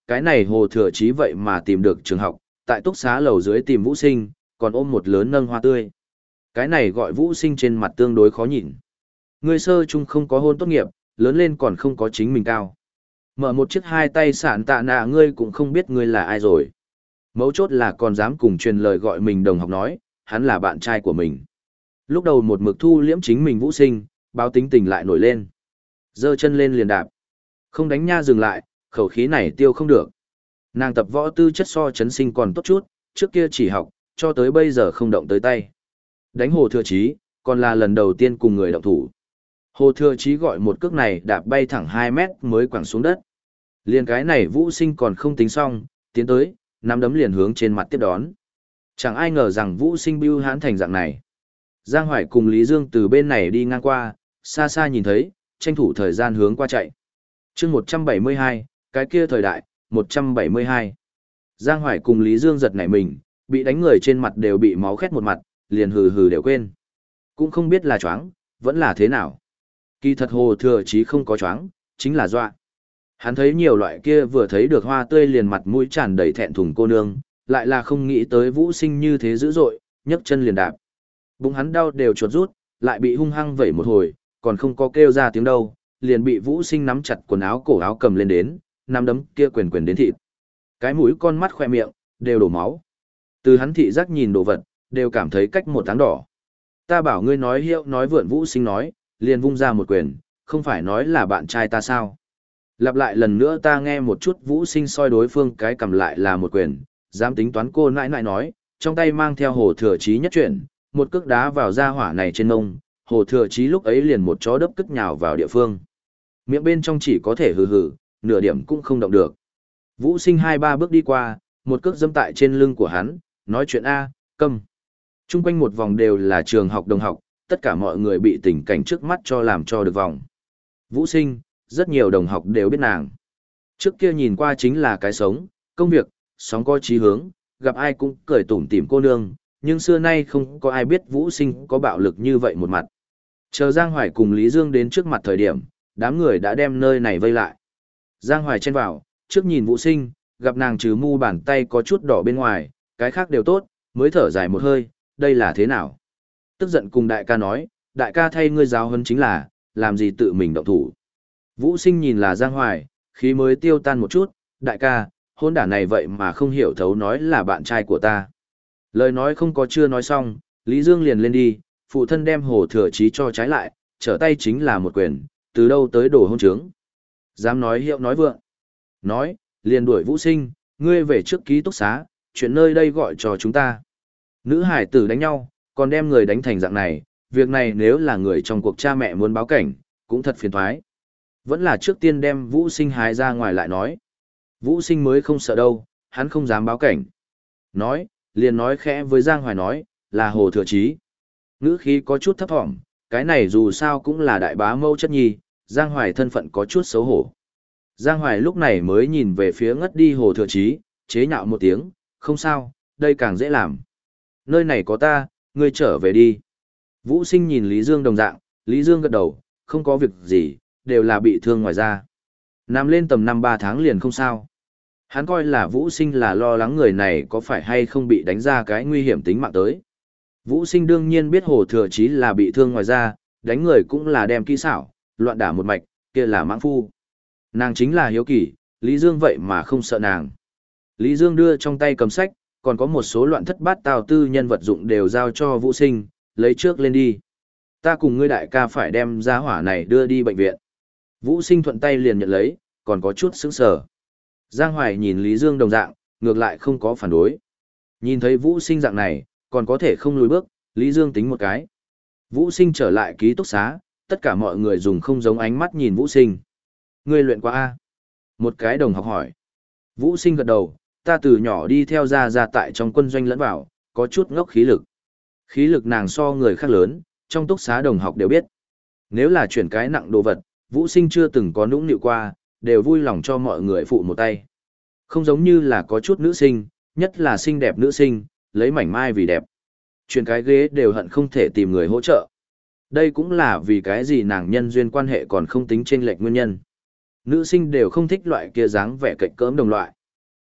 cái này Hồ Thừa Chí vậy mà tìm được trường học, tại túc xá lầu dưới tìm Vũ Sinh, còn ôm một lớn nâng hoa tươi. Cái này gọi Vũ Sinh trên mặt tương đối khó nhìn. Ngươi sơ chung không có hôn tốt nghiệp, lớn lên còn không có chính mình cao. Mở một chiếc hai tay sạn tạ nạ ngươi cũng không biết ngươi là ai rồi. Mấu chốt là còn dám cùng truyền lời gọi mình đồng học nói, hắn là bạn trai của mình. Lúc đầu một mực thu liễm chính mình Vũ Sinh, báo tính tình lại nổi lên. Giơ chân lên liền đạp. Không đánh nha dừng lại, khẩu khí này tiêu không được. Nàng tập võ tư chất so chấn sinh còn tốt chút, trước kia chỉ học, cho tới bây giờ không động tới tay. Đánh Hồ Thừa Chí, còn là lần đầu tiên cùng người động thủ. Hồ Thừa Chí gọi một cước này đạp bay thẳng hai mét mới quẳng xuống đất. Liền cái này Vũ Sinh còn không tính xong, tiến tới, nắm đấm liền hướng trên mặt tiếp đón. Chẳng ai ngờ rằng Vũ Sinh bưu hãn thành dạng này. Giang Hoài cùng Lý Dương từ bên này đi ngang qua, xa xa nhìn thấy, tranh thủ thời gian hướng qua chạy. chương một trăm bảy mươi hai, cái kia thời đại, một trăm bảy mươi hai. Giang Hoài cùng Lý Dương giật nảy mình, bị đánh người trên mặt đều bị máu khét một mặt, liền hừ hừ đều quên. Cũng không biết là choáng, vẫn là thế nào. Kỳ thật Hồ Thừa Chí không có choáng, chính là dọa. Hắn thấy nhiều loại kia vừa thấy được hoa tươi liền mặt mũi tràn đầy thẹn thùng cô nương, lại là không nghĩ tới Vũ Sinh như thế dữ dội, nhấc chân liền đạp. Bụng hắn đau đều chuột rút, lại bị hung hăng vẩy một hồi, còn không có kêu ra tiếng đâu, liền bị Vũ Sinh nắm chặt quần áo cổ áo cầm lên đến, nắm đấm kia quyền quyền đến thịt. Cái mũi con mắt khoe miệng, đều đổ máu. Từ hắn thị giác nhìn đồ vật, đều cảm thấy cách một tháng đỏ. Ta bảo ngươi nói hiệu nói vượn Vũ Sinh nói, liền vung ra một quyền, không phải nói là bạn trai ta sao. Lặp lại lần nữa ta nghe một chút Vũ Sinh soi đối phương cái cầm lại là một quyền, dám tính toán cô nãi nãi nói, trong tay mang theo Hồ Thừa Chí nhất chuyển, một cước đá vào da hỏa này trên mông, Hồ Thừa Chí lúc ấy liền một chó đấp cất nhào vào địa phương. Miệng bên trong chỉ có thể hừ hừ, nửa điểm cũng không động được. Vũ Sinh hai ba bước đi qua, một cước dâm tại trên lưng của hắn, nói chuyện A, câm. Trung quanh một vòng đều là trường học đồng học, tất cả mọi người bị tình cảnh trước mắt cho làm cho được vòng. Vũ Sinh, rất nhiều đồng học đều biết nàng. Trước kia nhìn qua chính là cái sống, công việc, sóng có chí hướng, gặp ai cũng cười tủm tỉm cô nương, nhưng xưa nay không có ai biết Vũ Sinh có bạo lực như vậy một mặt. Chờ Giang Hoài cùng Lý Dương đến trước mặt thời điểm, đám người đã đem nơi này vây lại. Giang Hoài chen vào, trước nhìn Vũ Sinh, gặp nàng trừ mu bàn tay có chút đỏ bên ngoài, cái khác đều tốt, mới thở dài một hơi, đây là thế nào? Tức giận cùng đại ca nói, đại ca thay ngươi giáo huấn chính là, làm gì tự mình động thủ. Vũ Sinh nhìn là Giang Hoài, khí mới tiêu tan một chút, đại ca, hôn đả này vậy mà không hiểu thấu nói là bạn trai của ta. Lời nói không có chưa nói xong, Lý Dương liền lên đi, phụ thân đem Hồ Thừa Chí cho trái lại, trở tay chính là một quyền, từ đâu tới đổ hôn trướng. Dám nói hiệu nói vượng. Nói, liền đuổi Vũ Sinh, ngươi về trước ký túc xá, chuyện nơi đây gọi cho chúng ta. Nữ hải tử đánh nhau, còn đem người đánh thành dạng này, việc này nếu là người trong cuộc cha mẹ muốn báo cảnh, cũng thật phiền thoái. Vẫn là trước tiên đem Vũ Sinh hái ra ngoài lại nói. Vũ Sinh mới không sợ đâu, hắn không dám báo cảnh. Nói, liền nói khẽ với Giang Hoài nói, là Hồ Thừa Chí. Ngữ khí có chút thấp thỏm, cái này dù sao cũng là đại bá mâu chất nhi, Giang Hoài thân phận có chút xấu hổ. Giang Hoài lúc này mới nhìn về phía ngất đi Hồ Thừa Chí, chế nhạo một tiếng, không sao, đây càng dễ làm. Nơi này có ta, ngươi trở về đi. Vũ Sinh nhìn Lý Dương đồng dạng, Lý Dương gật đầu, không có việc gì, đều là bị thương ngoài da. Nằm lên tầm năm ba tháng liền không sao. Hắn coi là Vũ Sinh là lo lắng người này có phải hay không bị đánh ra cái nguy hiểm tính mạng tới. Vũ Sinh đương nhiên biết Hồ Thừa Chí là bị thương ngoài da, đánh người cũng là đem kỹ xảo, loạn đả một mạch, kia là mãng phu. Nàng chính là hiếu kỳ, Lý Dương vậy mà không sợ nàng. Lý Dương đưa trong tay cầm sách, còn có một số loạn thất bát tào tư nhân vật dụng đều giao cho Vũ Sinh, lấy trước lên đi. Ta cùng ngươi đại ca phải đem gia hỏa này đưa đi bệnh viện. Vũ Sinh thuận tay liền nhận lấy, còn có chút sững sờ. Giang Hoài nhìn Lý Dương đồng dạng, ngược lại không có phản đối. Nhìn thấy Vũ Sinh dạng này, còn có thể không lùi bước, Lý Dương tính một cái. Vũ Sinh trở lại ký túc xá, tất cả mọi người dùng không giống ánh mắt nhìn Vũ Sinh. Ngươi luyện qua A? Một cái đồng học hỏi. Vũ Sinh gật đầu, ta từ nhỏ đi theo ra ra tại trong quân doanh lẫn vào, có chút ngốc khí lực. Khí lực nàng so người khác lớn, trong túc xá đồng học đều biết. Nếu là chuyển cái nặng đồ vật, Vũ Sinh chưa từng có nũng nịu qua, đều vui lòng cho mọi người phụ một tay. Không giống như là có chút nữ sinh, nhất là xinh đẹp nữ sinh, lấy mảnh mai vì đẹp. Chuyển cái ghế đều hận không thể tìm người hỗ trợ. Đây cũng là vì cái gì nàng nhân duyên quan hệ còn không tính chênh lệch nguyên nhân. Nữ sinh đều không thích loại kia dáng vẻ cạnh cỡm đồng loại.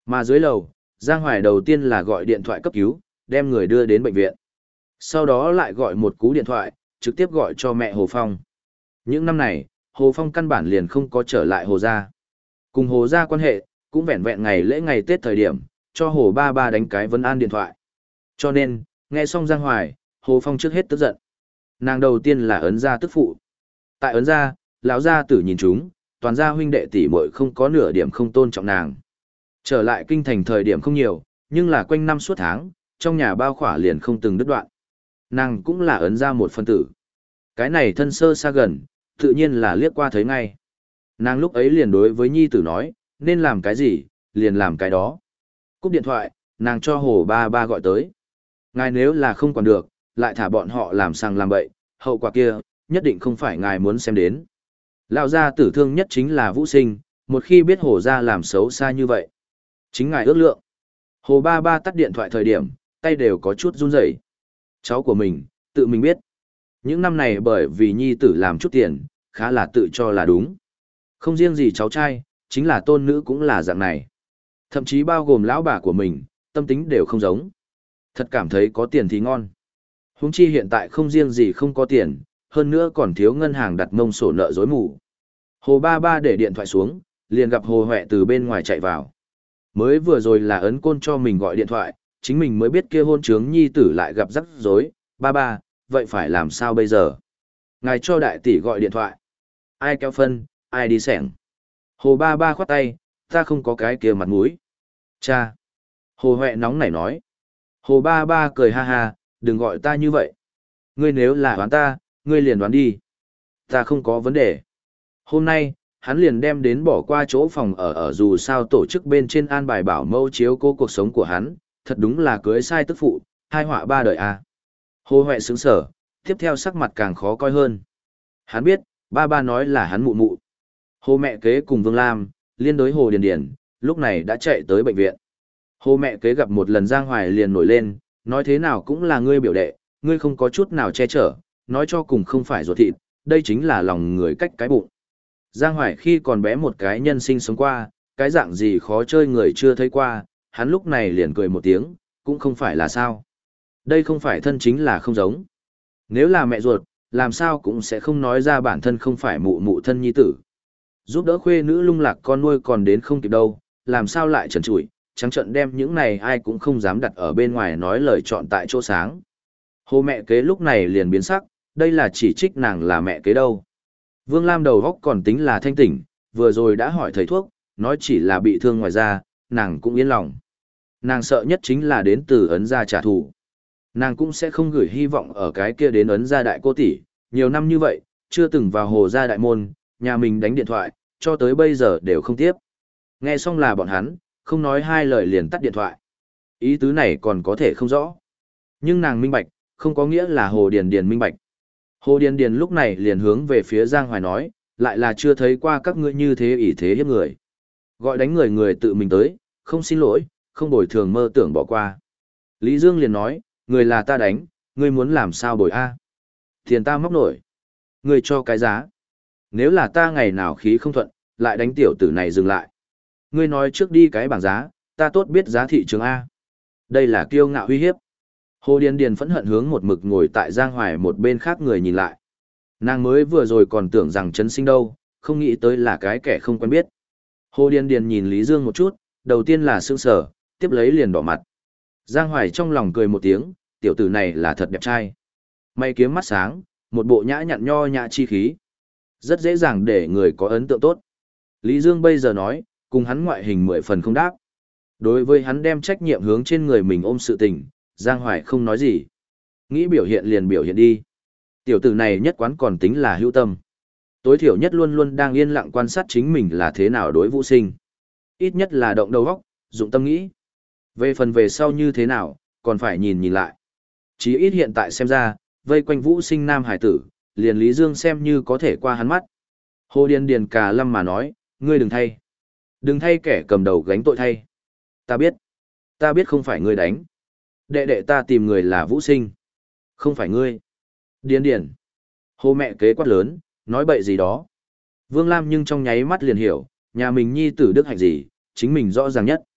Mà dưới lầu, Giang Hoài đầu tiên là gọi điện thoại cấp cứu, đem người đưa đến bệnh viện. Sau đó lại gọi một cú điện thoại, trực tiếp gọi cho mẹ Hồ Phong. Những năm này, Hồ Phong căn bản liền không có trở lại Hồ gia. Cùng Hồ gia quan hệ, cũng vẹn vẹn ngày lễ ngày Tết thời điểm, cho Hồ ba ba đánh cái vấn an điện thoại. Cho nên, nghe xong Giang Hoài, Hồ Phong trước hết tức giận. Nàng đầu tiên là ấn gia tức phụ. Tại ấn gia, lão gia tử nhìn chúng, toàn gia huynh đệ tỷ muội không có nửa điểm không tôn trọng nàng. Trở lại kinh thành thời điểm không nhiều, nhưng là quanh năm suốt tháng, trong nhà bao khỏa liền không từng đứt đoạn. Nàng cũng là ấn gia một phân tử. Cái này thân sơ xa gần, tự nhiên là liếc qua thấy ngay. Nàng lúc ấy liền đối với nhi tử nói, nên làm cái gì, liền làm cái đó. Cúp điện thoại, nàng cho Hồ ba ba gọi tới. Ngài nếu là không còn được, lại thả bọn họ làm sang làm bậy, hậu quả kia, nhất định không phải ngài muốn xem đến. Lão gia tử thương nhất chính là Vũ Sinh, một khi biết Hồ gia làm xấu xa như vậy. Chính ngài ước lượng. Hồ ba ba tắt điện thoại thời điểm, tay đều có chút run rẩy. Cháu của mình, tự mình biết. Những năm này bởi vì nhi tử làm chút tiền, khá là tự cho là đúng. Không riêng gì cháu trai, chính là tôn nữ cũng là dạng này. Thậm chí bao gồm lão bà của mình, tâm tính đều không giống. Thật cảm thấy có tiền thì ngon. Huống chi hiện tại không riêng gì không có tiền, hơn nữa còn thiếu ngân hàng đặt mông sổ nợ dối mù. Hồ ba ba để điện thoại xuống, liền gặp Hồ Huệ từ bên ngoài chạy vào. Mới vừa rồi là ấn côn cho mình gọi điện thoại, chính mình mới biết kia hôn trướng nhi tử lại gặp rắc rối. Ba ba, vậy phải làm sao bây giờ? Ngài cho đại tỷ gọi điện thoại. Ai kéo phân, ai đi sẻng. Hồ ba ba khoát tay, ta không có cái kia mặt mũi. Cha. Hồ Huệ nóng nảy nói. Hồ ba ba cười ha ha, đừng gọi ta như vậy. Ngươi nếu là đoán ta, ngươi liền đoán đi. Ta không có vấn đề. Hôm nay, hắn liền đem đến bỏ qua chỗ phòng ở ở dù sao tổ chức bên trên an bài bảo mẫu chiếu cố cuộc sống của hắn, thật đúng là cưới sai tức phụ, hai họa ba đời à. Hồ Huệ sững sở, tiếp theo sắc mặt càng khó coi hơn. Hắn biết, ba ba nói là hắn mụ mụ. Hồ mẹ kế cùng Vương Lam, liên đối Hồ Điền Điền, lúc này đã chạy tới bệnh viện. Hồ mẹ kế gặp một lần Giang Hoài liền nổi lên, nói thế nào cũng là ngươi biểu đệ, ngươi không có chút nào che chở, nói cho cùng không phải ruột thịt, đây chính là lòng người cách cái bụng. Giang Hoài khi còn bé một cái nhân sinh sống qua, cái dạng gì khó chơi người chưa thấy qua, hắn lúc này liền cười một tiếng, cũng không phải là sao. Đây không phải thân chính là không giống. Nếu là mẹ ruột, làm sao cũng sẽ không nói ra bản thân không phải mụ mụ thân nhi tử. Giúp đỡ khuê nữ lung lạc con nuôi còn đến không kịp đâu, làm sao lại trần trụi, trắng trận đem những này ai cũng không dám đặt ở bên ngoài nói lời chọn tại chỗ sáng. Hồ mẹ kế lúc này liền biến sắc, đây là chỉ trích nàng là mẹ kế đâu. Vương Lam đầu góc còn tính là thanh tỉnh, vừa rồi đã hỏi thầy thuốc, nói chỉ là bị thương ngoài da, nàng cũng yên lòng. Nàng sợ nhất chính là đến từ ấn gia trả thù. Nàng cũng sẽ không gửi hy vọng ở cái kia đến ấn gia đại cô tỷ, nhiều năm như vậy, chưa từng vào Hồ gia đại môn, nhà mình đánh điện thoại, cho tới bây giờ đều không tiếp. Nghe xong là bọn hắn, không nói hai lời liền tắt điện thoại. Ý tứ này còn có thể không rõ. Nhưng nàng minh bạch, không có nghĩa là Hồ Điền Điền minh bạch. Hồ Điền Điền lúc này liền hướng về phía Giang Hoài nói, lại là chưa thấy qua các ngươi như thế ỷ thế hiếp người. Gọi đánh người người tự mình tới, không xin lỗi, không bồi thường mơ tưởng bỏ qua. Lý Dương liền nói, người là ta đánh, ngươi muốn làm sao bồi a? Tiền ta móc nổi. Ngươi cho cái giá. Nếu là ta ngày nào khí không thuận, lại đánh tiểu tử này dừng lại. Ngươi nói trước đi cái bảng giá, ta tốt biết giá thị trường A. Đây là kiêu ngạo uy hiếp. Hồ Điền Điền phẫn hận hướng một mực ngồi tại Giang Hoài một bên khác người nhìn lại. Nàng mới vừa rồi còn tưởng rằng Trấn Sinh đâu, không nghĩ tới là cái kẻ không quen biết. Hồ Điền Điền nhìn Lý Dương một chút, đầu tiên là sững sờ, tiếp lấy liền đỏ mặt. Giang Hoài trong lòng cười một tiếng, tiểu tử này là thật đẹp trai. Mày kiếm mắt sáng, một bộ nhã nhặn nho nhã chi khí. Rất dễ dàng để người có ấn tượng tốt. Lý Dương bây giờ nói, cùng hắn ngoại hình mười phần không đáp. Đối với hắn đem trách nhiệm hướng trên người mình ôm sự tình, Giang Hoài không nói gì. Nghĩ biểu hiện liền biểu hiện đi. Tiểu tử này nhất quán còn tính là hữu tâm. Tối thiểu nhất luôn luôn đang yên lặng quan sát chính mình là thế nào đối Vũ Sinh. Ít nhất là động đầu óc, dụng tâm nghĩ. Về phần về sau như thế nào, còn phải nhìn nhìn lại. Chí ít hiện tại xem ra, vây quanh Vũ Sinh nam hải tử, liền Lý Dương xem như có thể qua hắn mắt. Hồ Điền Điền cà lâm mà nói, ngươi đừng thay. Đừng thay kẻ cầm đầu gánh tội thay. Ta biết. Ta biết không phải ngươi đánh. Đệ đệ ta tìm người là Vũ Sinh. Không phải ngươi. Điền Điền. Hồ mẹ kế quát lớn, nói bậy gì đó. Vương Lam nhưng trong nháy mắt liền hiểu, nhà mình nhi tử đức hạnh gì, chính mình rõ ràng nhất.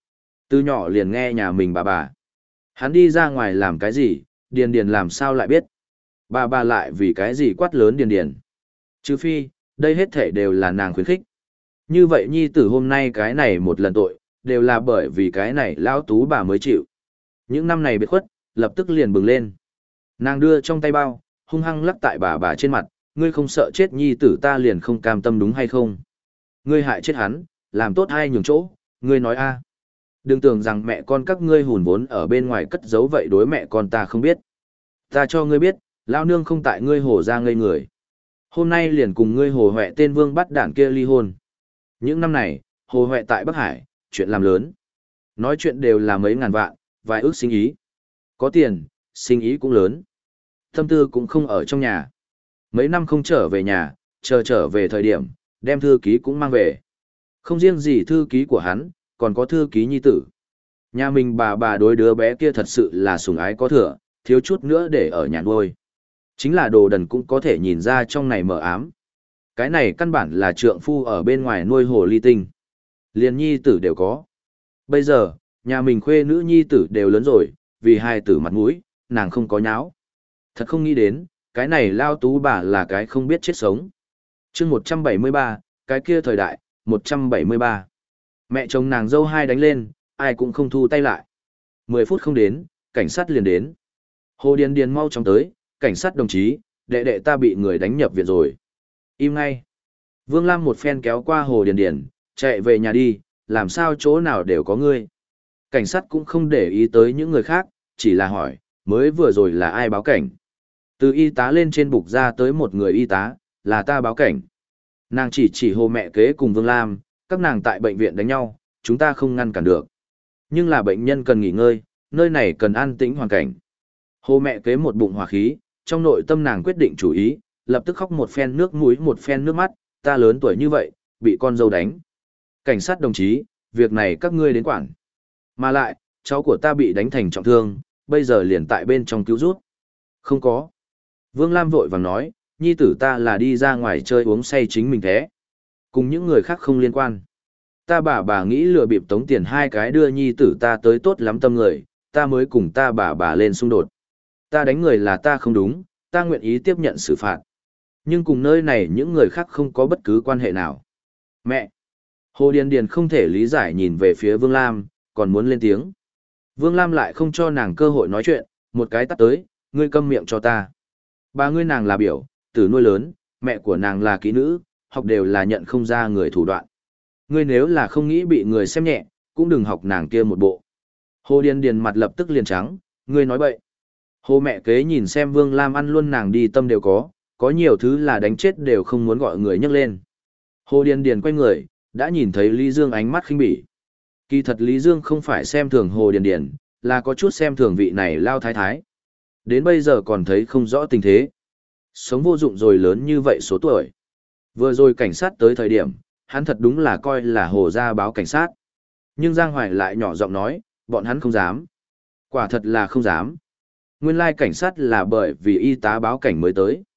Từ nhỏ liền nghe nhà mình bà bà. Hắn đi ra ngoài làm cái gì, Điền Điền làm sao lại biết. Bà bà lại vì cái gì quát lớn Điền Điền. Trừ phi, đây hết thể đều là nàng khuyến khích. Như vậy nhi tử hôm nay cái này một lần tội, đều là bởi vì cái này lão tú bà mới chịu. Những năm này biệt khuất, lập tức liền bừng lên. Nàng đưa trong tay bao, hung hăng lắc tại bà bà trên mặt, ngươi không sợ chết nhi tử ta liền không cam tâm đúng hay không? Ngươi hại chết hắn, làm tốt hai nhường chỗ, ngươi nói a. Đừng tưởng rằng mẹ con các ngươi hùn vốn ở bên ngoài cất giấu vậy đối mẹ con ta không biết. Ta cho ngươi biết, lão nương không tại ngươi hồ ra ngây người. Hôm nay liền cùng ngươi hồ huệ tên vương bắt đảng kia ly hôn. Những năm này, hồ huệ tại Bắc Hải, chuyện làm lớn. Nói chuyện đều là mấy ngàn vạn, vài ước sinh ý. Có tiền, sinh ý cũng lớn. Tâm tư cũng không ở trong nhà. Mấy năm không trở về nhà, chờ trở về thời điểm, đem thư ký cũng mang về. Không riêng gì thư ký của hắn, còn có thư ký nhi tử. Nhà mình bà bà đối đứa bé kia thật sự là sủng ái có thừa, thiếu chút nữa để ở nhà nuôi. Chính là đồ đần cũng có thể nhìn ra trong này mờ ám. Cái này căn bản là trượng phu ở bên ngoài nuôi hồ ly tinh. Liền nhi tử đều có. Bây giờ, nhà mình khuê nữ nhi tử đều lớn rồi, vì hai tử mặt mũi, nàng không có nháo. Thật không nghĩ đến, cái này lao tú bà là cái không biết chết sống. chương một trăm bảy mươi ba, cái kia thời đại, một trăm bảy mươi ba. Mẹ chồng nàng dâu hai đánh lên, ai cũng không thu tay lại. Mười phút không đến, cảnh sát liền đến. Hồ Điền Điền mau chóng tới, cảnh sát đồng chí, đệ đệ ta bị người đánh nhập viện rồi. Im ngay. Vương Lam một phen kéo qua Hồ Điền Điền, chạy về nhà đi, làm sao chỗ nào đều có ngươi. Cảnh sát cũng không để ý tới những người khác, chỉ là hỏi, mới vừa rồi là ai báo cảnh. Từ y tá lên trên bục ra tới một người y tá, là ta báo cảnh. Nàng chỉ chỉ Hồ mẹ kế cùng Vương Lam, các nàng tại bệnh viện đánh nhau, chúng ta không ngăn cản được. Nhưng là bệnh nhân cần nghỉ ngơi, nơi này cần an tĩnh hoàn cảnh. Hồ mẹ kế một bụng hỏa khí, trong nội tâm nàng quyết định chủ ý, lập tức khóc một phen nước mũi một phen nước mắt, ta lớn tuổi như vậy, bị con dâu đánh. Cảnh sát đồng chí, việc này các ngươi đến quản. Mà lại, cháu của ta bị đánh thành trọng thương, bây giờ liền tại bên trong cứu rút. Không có. Vương Lam vội vàng nói, nhi tử ta là đi ra ngoài chơi uống say chính mình thế. Cùng những người khác không liên quan. Ta bà bà nghĩ lừa bịp tống tiền hai cái đưa nhi tử ta tới tốt lắm tâm người, ta mới cùng ta bà bà lên xung đột. Ta đánh người là ta không đúng, ta nguyện ý tiếp nhận xử phạt. Nhưng cùng nơi này những người khác không có bất cứ quan hệ nào. Mẹ! Hồ Điền Điền không thể lý giải nhìn về phía Vương Lam, còn muốn lên tiếng. Vương Lam lại không cho nàng cơ hội nói chuyện, một cái tắt tới, ngươi câm miệng cho ta. Bà ngươi nàng là biểu, tử nuôi lớn, mẹ của nàng là kỹ nữ, học đều là nhận không ra người thủ đoạn. Ngươi nếu là không nghĩ bị người xem nhẹ, cũng đừng học nàng kia một bộ. Hồ Điền Điền mặt lập tức liền trắng, ngươi nói bậy. Hồ mẹ kế nhìn xem Vương Lam ăn luôn nàng đi tâm đều có, có nhiều thứ là đánh chết đều không muốn gọi người nhắc lên. Hồ Điền Điền quay người, đã nhìn thấy Lý Dương ánh mắt khinh bỉ. Kỳ thật Lý Dương không phải xem thường Hồ Điền Điền, là có chút xem thường vị này lao thái thái. Đến bây giờ còn thấy không rõ tình thế. Sống vô dụng rồi lớn như vậy số tuổi. Vừa rồi cảnh sát tới thời điểm, hắn thật đúng là coi là Hồ ra báo cảnh sát. Nhưng Giang Hoài lại nhỏ giọng nói, bọn hắn không dám. Quả thật là không dám. Nguyên lai cảnh sát là bởi vì y tá báo cảnh mới tới.